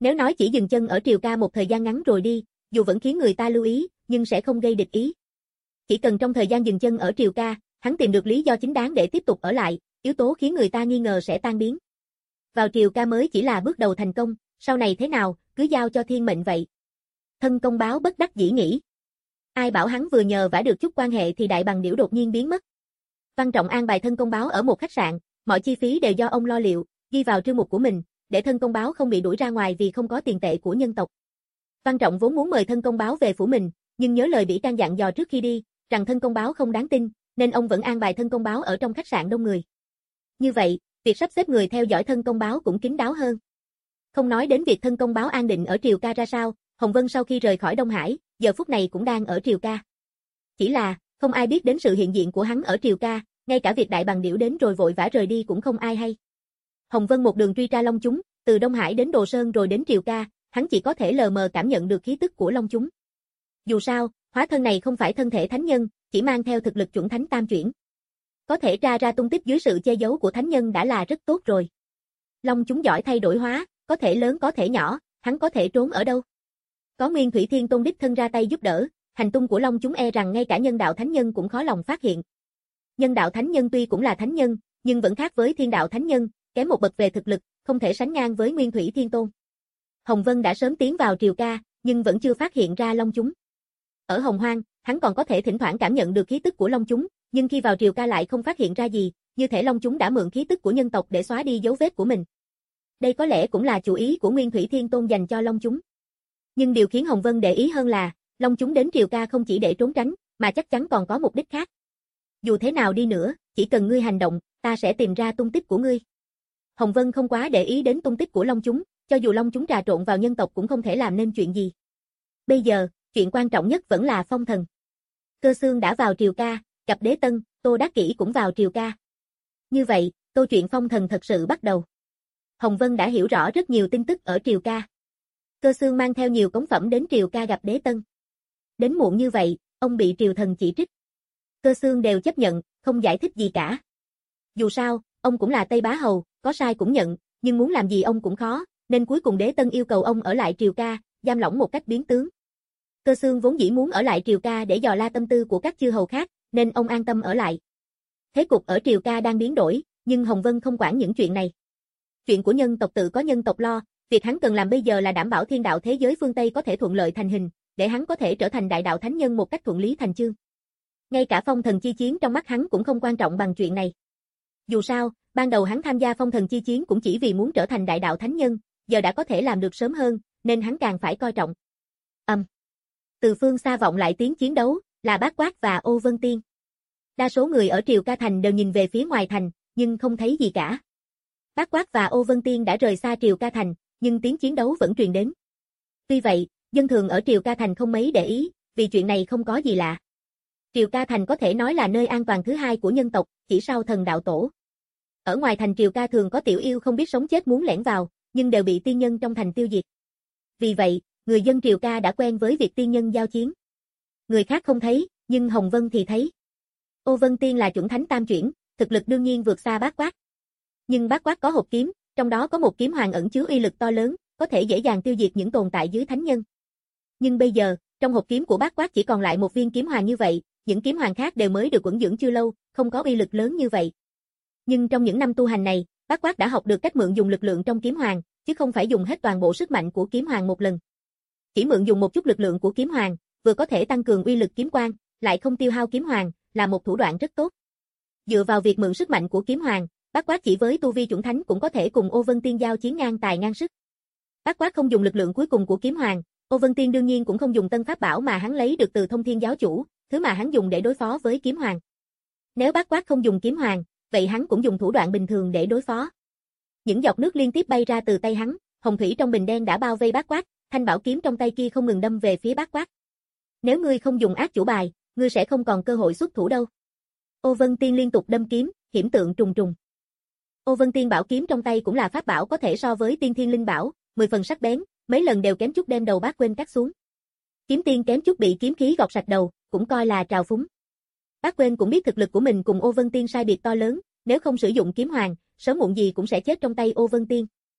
Nếu nói chỉ dừng chân ở Triều Ca một thời gian ngắn rồi đi, dù vẫn khiến người ta lưu ý, nhưng sẽ không gây địch ý. Chỉ cần trong thời gian dừng chân ở Triều Ca, hắn tìm được lý do chính đáng để tiếp tục ở lại, yếu tố khiến người ta nghi ngờ sẽ tan biến. Vào Triều Ca mới chỉ là bước đầu thành công, sau này thế nào, cứ giao cho thiên mệnh vậy. Thân công báo bất đắc dĩ nghĩ. Ai bảo hắn vừa nhờ vả được chút quan hệ thì đại bằng điểu đột nhiên biến mất. Văn Trọng an bài thân công báo ở một khách sạn, mọi chi phí đều do ông lo liệu, ghi vào trương mục của mình, để thân công báo không bị đuổi ra ngoài vì không có tiền tệ của nhân tộc. Văn Trọng vốn muốn mời thân công báo về phủ mình, nhưng nhớ lời Bỉ Trang dặn dò trước khi đi, rằng thân công báo không đáng tin, nên ông vẫn an bài thân công báo ở trong khách sạn đông người. Như vậy, việc sắp xếp người theo dõi thân công báo cũng kín đáo hơn. Không nói đến việc thân công báo an định ở Triều Ca ra sao, Hồng Vân sau khi rời khỏi Đông Hải, giờ phút này cũng đang ở Triều Ca. Chỉ là, không ai biết đến sự hiện diện của hắn ở Triều Ca, ngay cả việc đại bằng điểu đến rồi vội vã rời đi cũng không ai hay. Hồng Vân một đường truy tra Long chúng, từ Đông Hải đến Đồ Sơn rồi đến Triều Ca, hắn chỉ có thể lờ mờ cảm nhận được khí tức của Long chúng. Dù sao, hóa thân này không phải thân thể thánh nhân, chỉ mang theo thực lực chuẩn thánh tam chuyển. Có thể tra ra tung tích dưới sự che giấu của thánh nhân đã là rất tốt rồi. Long chúng giỏi thay đổi hóa, có thể lớn có thể nhỏ, hắn có thể trốn ở đâu? Có Nguyên Thủy Thiên Tôn đích thân ra tay giúp đỡ, hành tung của Long chúng e rằng ngay cả nhân đạo thánh nhân cũng khó lòng phát hiện. Nhân đạo thánh nhân tuy cũng là thánh nhân, nhưng vẫn khác với thiên đạo thánh nhân, kém một bậc về thực lực, không thể sánh ngang với Nguyên Thủy Thiên Tôn. Hồng Vân đã sớm tiến vào Triều Ca, nhưng vẫn chưa phát hiện ra Long chúng. Ở Hồng Hoang, hắn còn có thể thỉnh thoảng cảm nhận được khí tức của Long chúng, nhưng khi vào Triều Ca lại không phát hiện ra gì, như thể Long chúng đã mượn khí tức của nhân tộc để xóa đi dấu vết của mình. Đây có lẽ cũng là chủ ý của Nguyên Thủy Thiên Tôn dành cho Long chúng. Nhưng điều khiến Hồng Vân để ý hơn là, Long chúng đến Triều Ca không chỉ để trốn tránh, mà chắc chắn còn có mục đích khác. Dù thế nào đi nữa, chỉ cần ngươi hành động, ta sẽ tìm ra tung tích của ngươi. Hồng Vân không quá để ý đến tung tích của Long chúng, cho dù Long chúng trà trộn vào nhân tộc cũng không thể làm nên chuyện gì. Bây giờ, chuyện quan trọng nhất vẫn là Phong Thần. Cơ Xương đã vào Triều Ca, gặp Đế Tân, Tô Đắc Kỷ cũng vào Triều Ca. Như vậy, câu chuyện Phong Thần thật sự bắt đầu. Hồng Vân đã hiểu rõ rất nhiều tin tức ở Triều Ca. Cơ Xương mang theo nhiều cống phẩm đến Triều Ca gặp Đế Tân. Đến muộn như vậy, ông bị triều thần chỉ trích. Cơ Xương đều chấp nhận, không giải thích gì cả. Dù sao, ông cũng là Tây Bá Hầu, có sai cũng nhận, nhưng muốn làm gì ông cũng khó, nên cuối cùng Đế Tân yêu cầu ông ở lại Triều Ca, giam lỏng một cách biến tướng. Cơ Xương vốn dĩ muốn ở lại Triều Ca để dò la tâm tư của các chư hầu khác, nên ông an tâm ở lại. Thế cục ở Triều Ca đang biến đổi, nhưng Hồng Vân không quản những chuyện này. Chuyện của nhân tộc tự có nhân tộc lo, việc hắn cần làm bây giờ là đảm bảo thiên đạo thế giới phương Tây có thể thuận lợi thành hình, để hắn có thể trở thành đại đạo thánh nhân một cách thuận lý thành chương. Ngay cả Phong Thần chi chiến trong mắt hắn cũng không quan trọng bằng chuyện này. Dù sao, ban đầu hắn tham gia Phong Thần chi chiến cũng chỉ vì muốn trở thành đại đạo thánh nhân, giờ đã có thể làm được sớm hơn, nên hắn càng phải coi trọng. Âm. Um. Từ phương xa vọng lại tiếng chiến đấu, là Bát Quát và Ô Vân Tiên. Đa số người ở Triều Ca thành đều nhìn về phía ngoài thành, nhưng không thấy gì cả. Bát Quát và Ô Vân Tiên đã rời xa Triều Ca thành, nhưng tiếng chiến đấu vẫn truyền đến. Tuy vậy, dân thường ở Triều Ca thành không mấy để ý, vì chuyện này không có gì lạ. Triều Ca thành có thể nói là nơi an toàn thứ hai của nhân tộc, chỉ sau Thần Đạo Tổ. Ở ngoài thành Triều Ca thường có tiểu yêu không biết sống chết muốn lẻn vào, nhưng đều bị tiên nhân trong thành tiêu diệt. Vì vậy, người dân Triều Ca đã quen với việc tiên nhân giao chiến. Người khác không thấy, nhưng Hồng Vân thì thấy. Ô Vân Tiên là chuẩn thánh tam chuyển, thực lực đương nhiên vượt xa Bát Quát. Nhưng Bát Quát có hộp kiếm, trong đó có một kiếm hoàng ẩn chứa uy lực to lớn, có thể dễ dàng tiêu diệt những tồn tại dưới thánh nhân. Nhưng bây giờ, trong hộp kiếm của Bát Quát chỉ còn lại một viên kiếm hoàng như vậy, những kiếm hoàng khác đều mới được ẩn dưỡng chưa lâu, không có uy lực lớn như vậy. Nhưng trong những năm tu hành này, Bát Quát đã học được cách mượn dùng lực lượng trong kiếm hoàng, chứ không phải dùng hết toàn bộ sức mạnh của kiếm hoàng một lần. Chỉ mượn dùng một chút lực lượng của kiếm hoàng, vừa có thể tăng cường uy lực kiếm quang, lại không tiêu hao kiếm hoàng, là một thủ đoạn rất tốt. Dựa vào việc mượn sức mạnh của kiếm hoàng, Bát Quát chỉ với tu vi chuẩn thánh cũng có thể cùng Ô Vân Tiên giao chiến ngang tài ngang sức. Bát Quát không dùng lực lượng cuối cùng của kiếm hoàng, Ô Vân Tiên đương nhiên cũng không dùng tân pháp bảo mà hắn lấy được từ Thông Thiên giáo chủ, thứ mà hắn dùng để đối phó với kiếm hoàng. Nếu Bát Quát không dùng kiếm hoàng, vậy hắn cũng dùng thủ đoạn bình thường để đối phó. Những giọt nước liên tiếp bay ra từ tay hắn, hồng thủy trong bình đen đã bao vây Bát Quát, thanh bảo kiếm trong tay kia không ngừng đâm về phía Bát Quát. Nếu ngươi không dùng ác chủ bài, ngươi sẽ không còn cơ hội xuất thủ đâu. Ô Vân Tiên liên tục đâm kiếm, hiểm tượng trùng trùng. Ô Vân Tiên bảo kiếm trong tay cũng là pháp bảo có thể so với Tiên Thiên Linh Bảo, mười phần sắc bén, mấy lần đều kém chút đem đầu Bát Quên cắt xuống. Kiếm Tiên kém chút bị kiếm khí gọt sạch đầu, cũng coi là trào phúng. Bát Quên cũng biết thực lực của mình cùng Ô Vân Tiên sai biệt to lớn, nếu không sử dụng kiếm hoàng, sớm muộn gì cũng sẽ chết trong tay Ô Vân Tiên.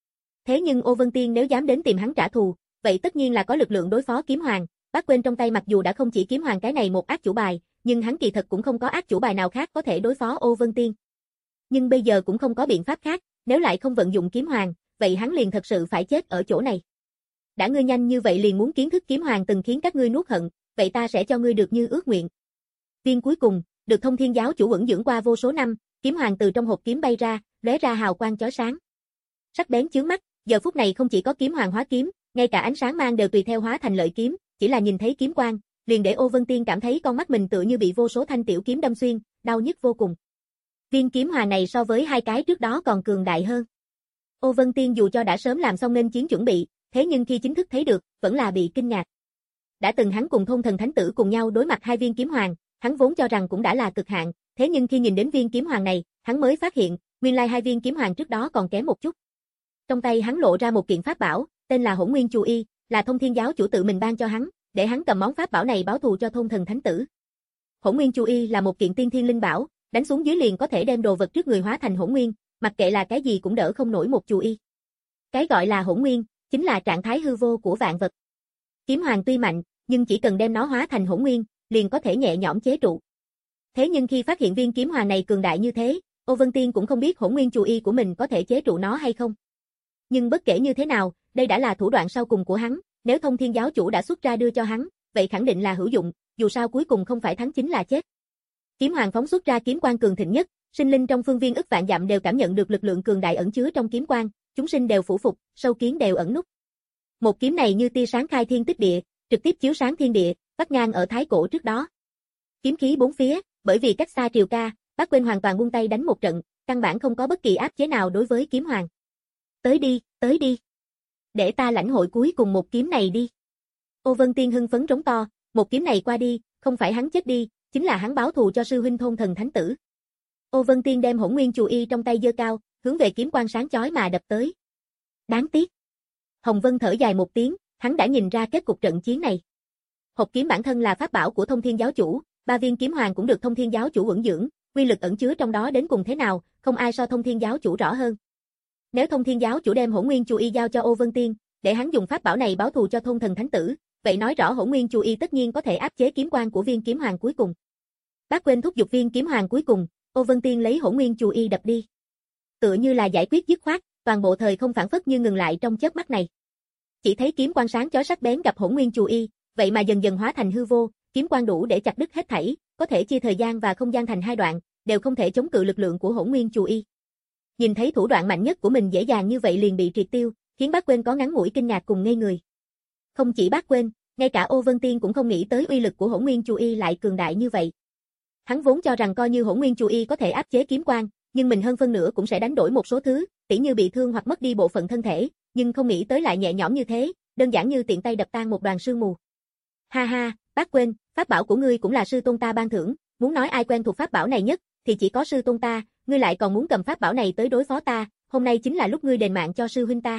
Thế nhưng Ô Vân Tiên nếu dám đến tìm hắn trả thù, vậy tất nhiên là có lực lượng đối phó kiếm hoàng. Bác quên trong tay mặc dù đã không chỉ kiếm hoàng cái này một ác chủ bài, nhưng hắn kỳ thật cũng không có ác chủ bài nào khác có thể đối phó Ô Vân Tiên. Nhưng bây giờ cũng không có biện pháp khác, nếu lại không vận dụng kiếm hoàng, vậy hắn liền thật sự phải chết ở chỗ này. Đã ngươi nhanh như vậy liền muốn kiến thức kiếm hoàng từng khiến các ngươi nuốt hận, vậy ta sẽ cho ngươi được như ước nguyện. Viên cuối cùng, được Thông Thiên giáo chủ ẩn dưỡng qua vô số năm, kiếm hoàng từ trong hộp kiếm bay ra, lóe ra hào quang chói sáng. Sắc bén chướng mắt, giờ phút này không chỉ có kiếm hoàng hóa kiếm, ngay cả ánh sáng mang đều tùy theo hóa thành lợi kiếm, chỉ là nhìn thấy kiếm quang, liền để Ô Vân Tiên cảm thấy con mắt mình tựa như bị vô số thanh tiểu kiếm đâm xuyên, đau nhức vô cùng. Viên kiếm hoàng này so với hai cái trước đó còn cường đại hơn. Ô Vân Tiên dù cho đã sớm làm xong nên chiến chuẩn bị, thế nhưng khi chính thức thấy được, vẫn là bị kinh ngạc. Đã từng hắn cùng Thôn Thần Thánh Tử cùng nhau đối mặt hai viên kiếm hoàng, hắn vốn cho rằng cũng đã là cực hạn, thế nhưng khi nhìn đến viên kiếm hoàng này, hắn mới phát hiện, nguyên lai hai viên kiếm hoàng trước đó còn kém một chút. Trong tay hắn lộ ra một kiện pháp bảo, tên là Hỗn Nguyên Chu Y, là Thông Thiên giáo chủ tự mình ban cho hắn, để hắn cầm món pháp bảo này báo thù cho Thôn Thần Thánh Tử. Hỗn Nguyên Chu Y là một kiện tiên thiên linh bảo, đánh xuống dưới liền có thể đem đồ vật trước người hóa thành hỗn nguyên, mặc kệ là cái gì cũng đỡ không nổi một Chu Y. Cái gọi là hỗn nguyên, chính là trạng thái hư vô của vạn vật. Kiếm hoàng tuy mạnh, nhưng chỉ cần đem nó hóa thành hỗn nguyên, liền có thể nhẹ nhõm chế trụ. Thế nhưng khi phát hiện viên kiếm hoàng này cường đại như thế, Ô Vân Tiên cũng không biết hỗn nguyên Chu Y của mình có thể chế trụ nó hay không. Nhưng bất kể như thế nào, đây đã là thủ đoạn sau cùng của hắn, nếu Thông Thiên giáo chủ đã xuất ra đưa cho hắn, vậy khẳng định là hữu dụng, dù sao cuối cùng không phải thắng chính là chết. Kiếm hoàng phóng xuất ra kiếm quang cường thịnh nhất, sinh linh trong phương viên ức vạn dặm đều cảm nhận được lực lượng cường đại ẩn chứa trong kiếm quang, chúng sinh đều phủ phục, sâu kiến đều ẩn núp. Một kiếm này như tia sáng khai thiên tích địa, trực tiếp chiếu sáng thiên địa, vắt ngang ở thái cổ trước đó. Kiếm khí bốn phía, bởi vì cách xa Triều Ca, Bác Quên hoàn toàn buông tay đánh một trận, căn bản không có bất kỳ áp chế nào đối với kiếm hoàng. Tới đi, tới đi. Để ta lãnh hội cuối cùng một kiếm này đi. Ô Vân Tiên hưng phấn trống to, một kiếm này qua đi, không phải hắn chết đi, chính là hắn báo thù cho sư huynh Thôn Thần Thánh Tử. Ô Vân Tiên đem Hỗn Nguyên Chu Y trong tay giơ cao, hướng về kiếm quang sáng chói mà đập tới. Đáng tiếc. Hồng Vân thở dài một tiếng, hắn đã nhìn ra kết cục trận chiến này. Hộp kiếm bản thân là pháp bảo của Thông Thiên giáo chủ, ba viên kiếm hoàng cũng được Thông Thiên giáo chủ ẩn dưỡng, quy lực ẩn chứa trong đó đến cùng thế nào, không ai so Thông Thiên giáo chủ rõ hơn. Nếu Thông Thiên giáo chủ đem Hỗn Nguyên Chu Y giao cho Ô Vân Tiên, để hắn dùng pháp bảo này báo thù cho Thôn Thần Thánh Tử, vậy nói rõ Hỗn Nguyên Chu Y tất nhiên có thể áp chế kiếm quang của viên kiếm hoàng cuối cùng. Bác Quên thúc giục viên kiếm hoàng cuối cùng, Ô Vân Tiên lấy Hỗn Nguyên Chu Y đập đi. Tựa như là giải quyết dứt khoát, toàn bộ thời không phản phất như ngừng lại trong chớp mắt này. Chỉ thấy kiếm quang sáng chói sắc bén gặp Hỗn Nguyên Chu Y, vậy mà dần dần hóa thành hư vô, kiếm quang đủ để chặt đứt hết thảy, có thể chia thời gian và không gian thành hai đoạn, đều không thể chống cự lực lượng của Hỗn Nguyên Chu Y. Nhìn thấy thủ đoạn mạnh nhất của mình dễ dàng như vậy liền bị triệt tiêu, khiến Bác Quên có ngắn ngủi kinh ngạc cùng ngây người. Không chỉ Bác Quên, ngay cả Ô Vân Tiên cũng không nghĩ tới uy lực của Hỗn Nguyên Chu Y lại cường đại như vậy. Hắn vốn cho rằng coi như Hỗn Nguyên Chu Y có thể áp chế kiếm quang, nhưng mình hơn phân nửa cũng sẽ đánh đổi một số thứ, tỉ như bị thương hoặc mất đi bộ phận thân thể, nhưng không nghĩ tới lại nhẹ nhõm như thế, đơn giản như tiện tay đập tan một đoàn sương mù. Ha ha, Bác Quên, pháp bảo của ngươi cũng là sư tôn ta ban thưởng, muốn nói ai quen thuộc pháp bảo này nhất, thì chỉ có sư tôn ta, ngươi lại còn muốn cầm pháp bảo này tới đối phó ta, hôm nay chính là lúc ngươi đền mạng cho sư huynh ta.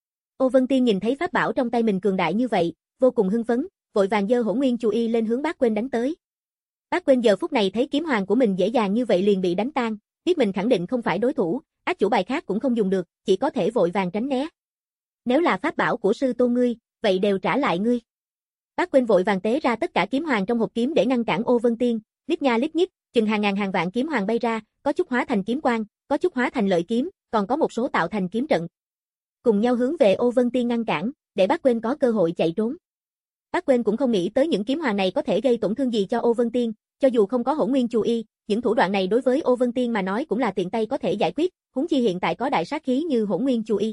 Ô Vân Tiên nhìn thấy pháp bảo trong tay mình cường đại như vậy, vô cùng hưng phấn, vội vàng giơ Hỗn Nguyên Chu Y lên hướng Bác Quên đánh tới. Bác Quên giờ phút này thấy kiếm hoàng của mình dễ dàng như vậy liền bị đánh tan, biết mình khẳng định không phải đối thủ, ác chủ bài khác cũng không dùng được, chỉ có thể vội vàng tránh né. Nếu là pháp bảo của sư tôn ngươi, vậy đều trả lại ngươi. Bác Quên vội vàng tế ra tất cả kiếm hoàng trong hộp kiếm để ngăn cản Ô Vân Tiên, lít nha lít nhít, chừng hàng ngàn hàng vạn kiếm hoàng bay ra, có chút hóa thành kiếm quang, có chút hóa thành lợi kiếm, còn có một số tạo thành kiếm trận. Cùng nhau hướng về Ô Vân Tiên ngăn cản, để Bác Quên có cơ hội chạy trốn. Bác Quên cũng không nghĩ tới những kiếm hoàng này có thể gây tổn thương gì cho Ô Vân Tiên, cho dù không có Hỗn Nguyên Chu Y, những thủ đoạn này đối với Ô Vân Tiên mà nói cũng là tiện tay có thể giải quyết, huống chi hiện tại có đại sát khí như Hỗn Nguyên Chu Y.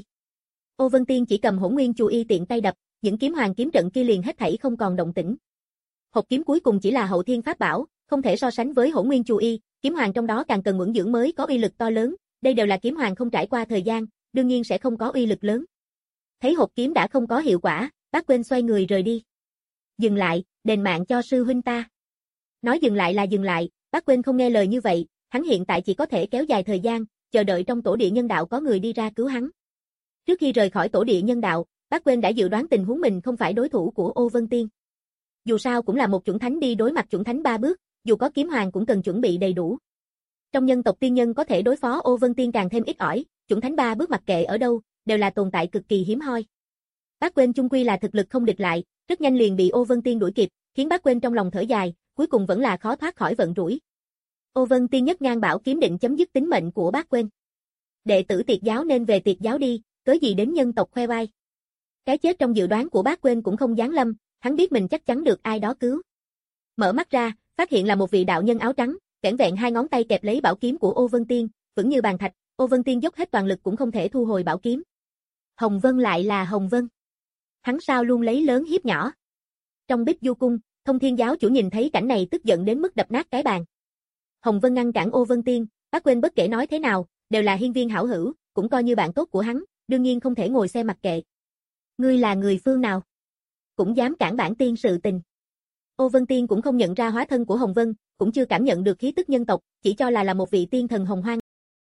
Ô Vân Tiên chỉ cầm Hỗn Nguyên Chu Y tiện tay đập, những kiếm hoàng kiếm trận kia liền hết thảy không còn động tĩnh. Hộp kiếm cuối cùng chỉ là hậu thiên pháp bảo, không thể so sánh với Hỗn Nguyên Chu Y, kiếm hoàng trong đó càng cần ẩn dưỡng mới có uy lực to lớn, đây đều là kiếm hoàng không trải qua thời gian, đương nhiên sẽ không có uy lực lớn. Thấy hộp kiếm đã không có hiệu quả, Bác Quên xoay người rời đi. Dừng lại, đền mạng cho sư huynh ta. Nói dừng lại là dừng lại, Bác Quên không nghe lời như vậy, hắn hiện tại chỉ có thể kéo dài thời gian, chờ đợi trong tổ địa nhân đạo có người đi ra cứu hắn. Trước khi rời khỏi tổ địa nhân đạo, Bác Quên đã dự đoán tình huống mình không phải đối thủ của Ô Vân Tiên. Dù sao cũng là một chuẩn thánh đi đối mặt chuẩn thánh ba bước, dù có kiếm hoàng cũng cần chuẩn bị đầy đủ. Trong nhân tộc tiên nhân có thể đối phó Ô Vân Tiên càng thêm ít ỏi, chuẩn thánh ba bước mặc kệ ở đâu, đều là tồn tại cực kỳ hiếm hoi. Bác Quên chung quy là thực lực không địch lại, rất nhanh liền bị Ô Vân Tiên đuổi kịp, khiến Bác Quên trong lòng thở dài, cuối cùng vẫn là khó thoát khỏi vận rủi. Ô Vân Tiên nhất ngang bảo kiếm định chấm dứt tính mệnh của Bác Quên. Đệ tử Tiệt giáo nên về Tiệt giáo đi, cớ gì đến nhân tộc khoe vai. Cái chết trong dự đoán của Bác Quên cũng không giáng lâm, hắn biết mình chắc chắn được ai đó cứu. Mở mắt ra, phát hiện là một vị đạo nhân áo trắng, vẻn vẹn hai ngón tay kẹp lấy bảo kiếm của Ô Vân Tiên, vững như bàn thạch, Ô Vân Tiên dốc hết toàn lực cũng không thể thu hồi bảo kiếm. Hồng Vân lại là Hồng Vân. Hắn sao luôn lấy lớn hiếp nhỏ. Trong Bích Du cung, Thông Thiên giáo chủ nhìn thấy cảnh này tức giận đến mức đập nát cái bàn. Hồng Vân ngăn cản Ô Vân Tiên, Bác Quên bất kể nói thế nào, đều là hiên viên hảo hữu, cũng coi như bạn tốt của hắn, đương nhiên không thể ngồi xem mặc kệ. Ngươi là người phương nào? Cũng dám cản bản tiên sự tình. Ô Vân Tiên cũng không nhận ra hóa thân của Hồng Vân, cũng chưa cảm nhận được khí tức nhân tộc, chỉ cho là là một vị tiên thần hồng hoang.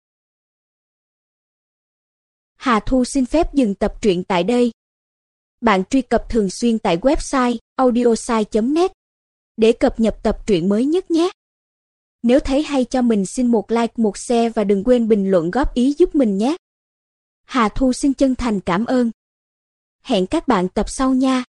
Hà Thu xin phép dừng tập truyện tại đây. Bạn truy cập thường xuyên tại website audiosai chấm net để cập nhật tập truyện mới nhất nhé. Nếu thấy hay cho mình xin một like, một share và đừng quên bình luận góp ý giúp mình nhé. Hà Thu xin chân thành cảm ơn. Hẹn các bạn tập sau nha.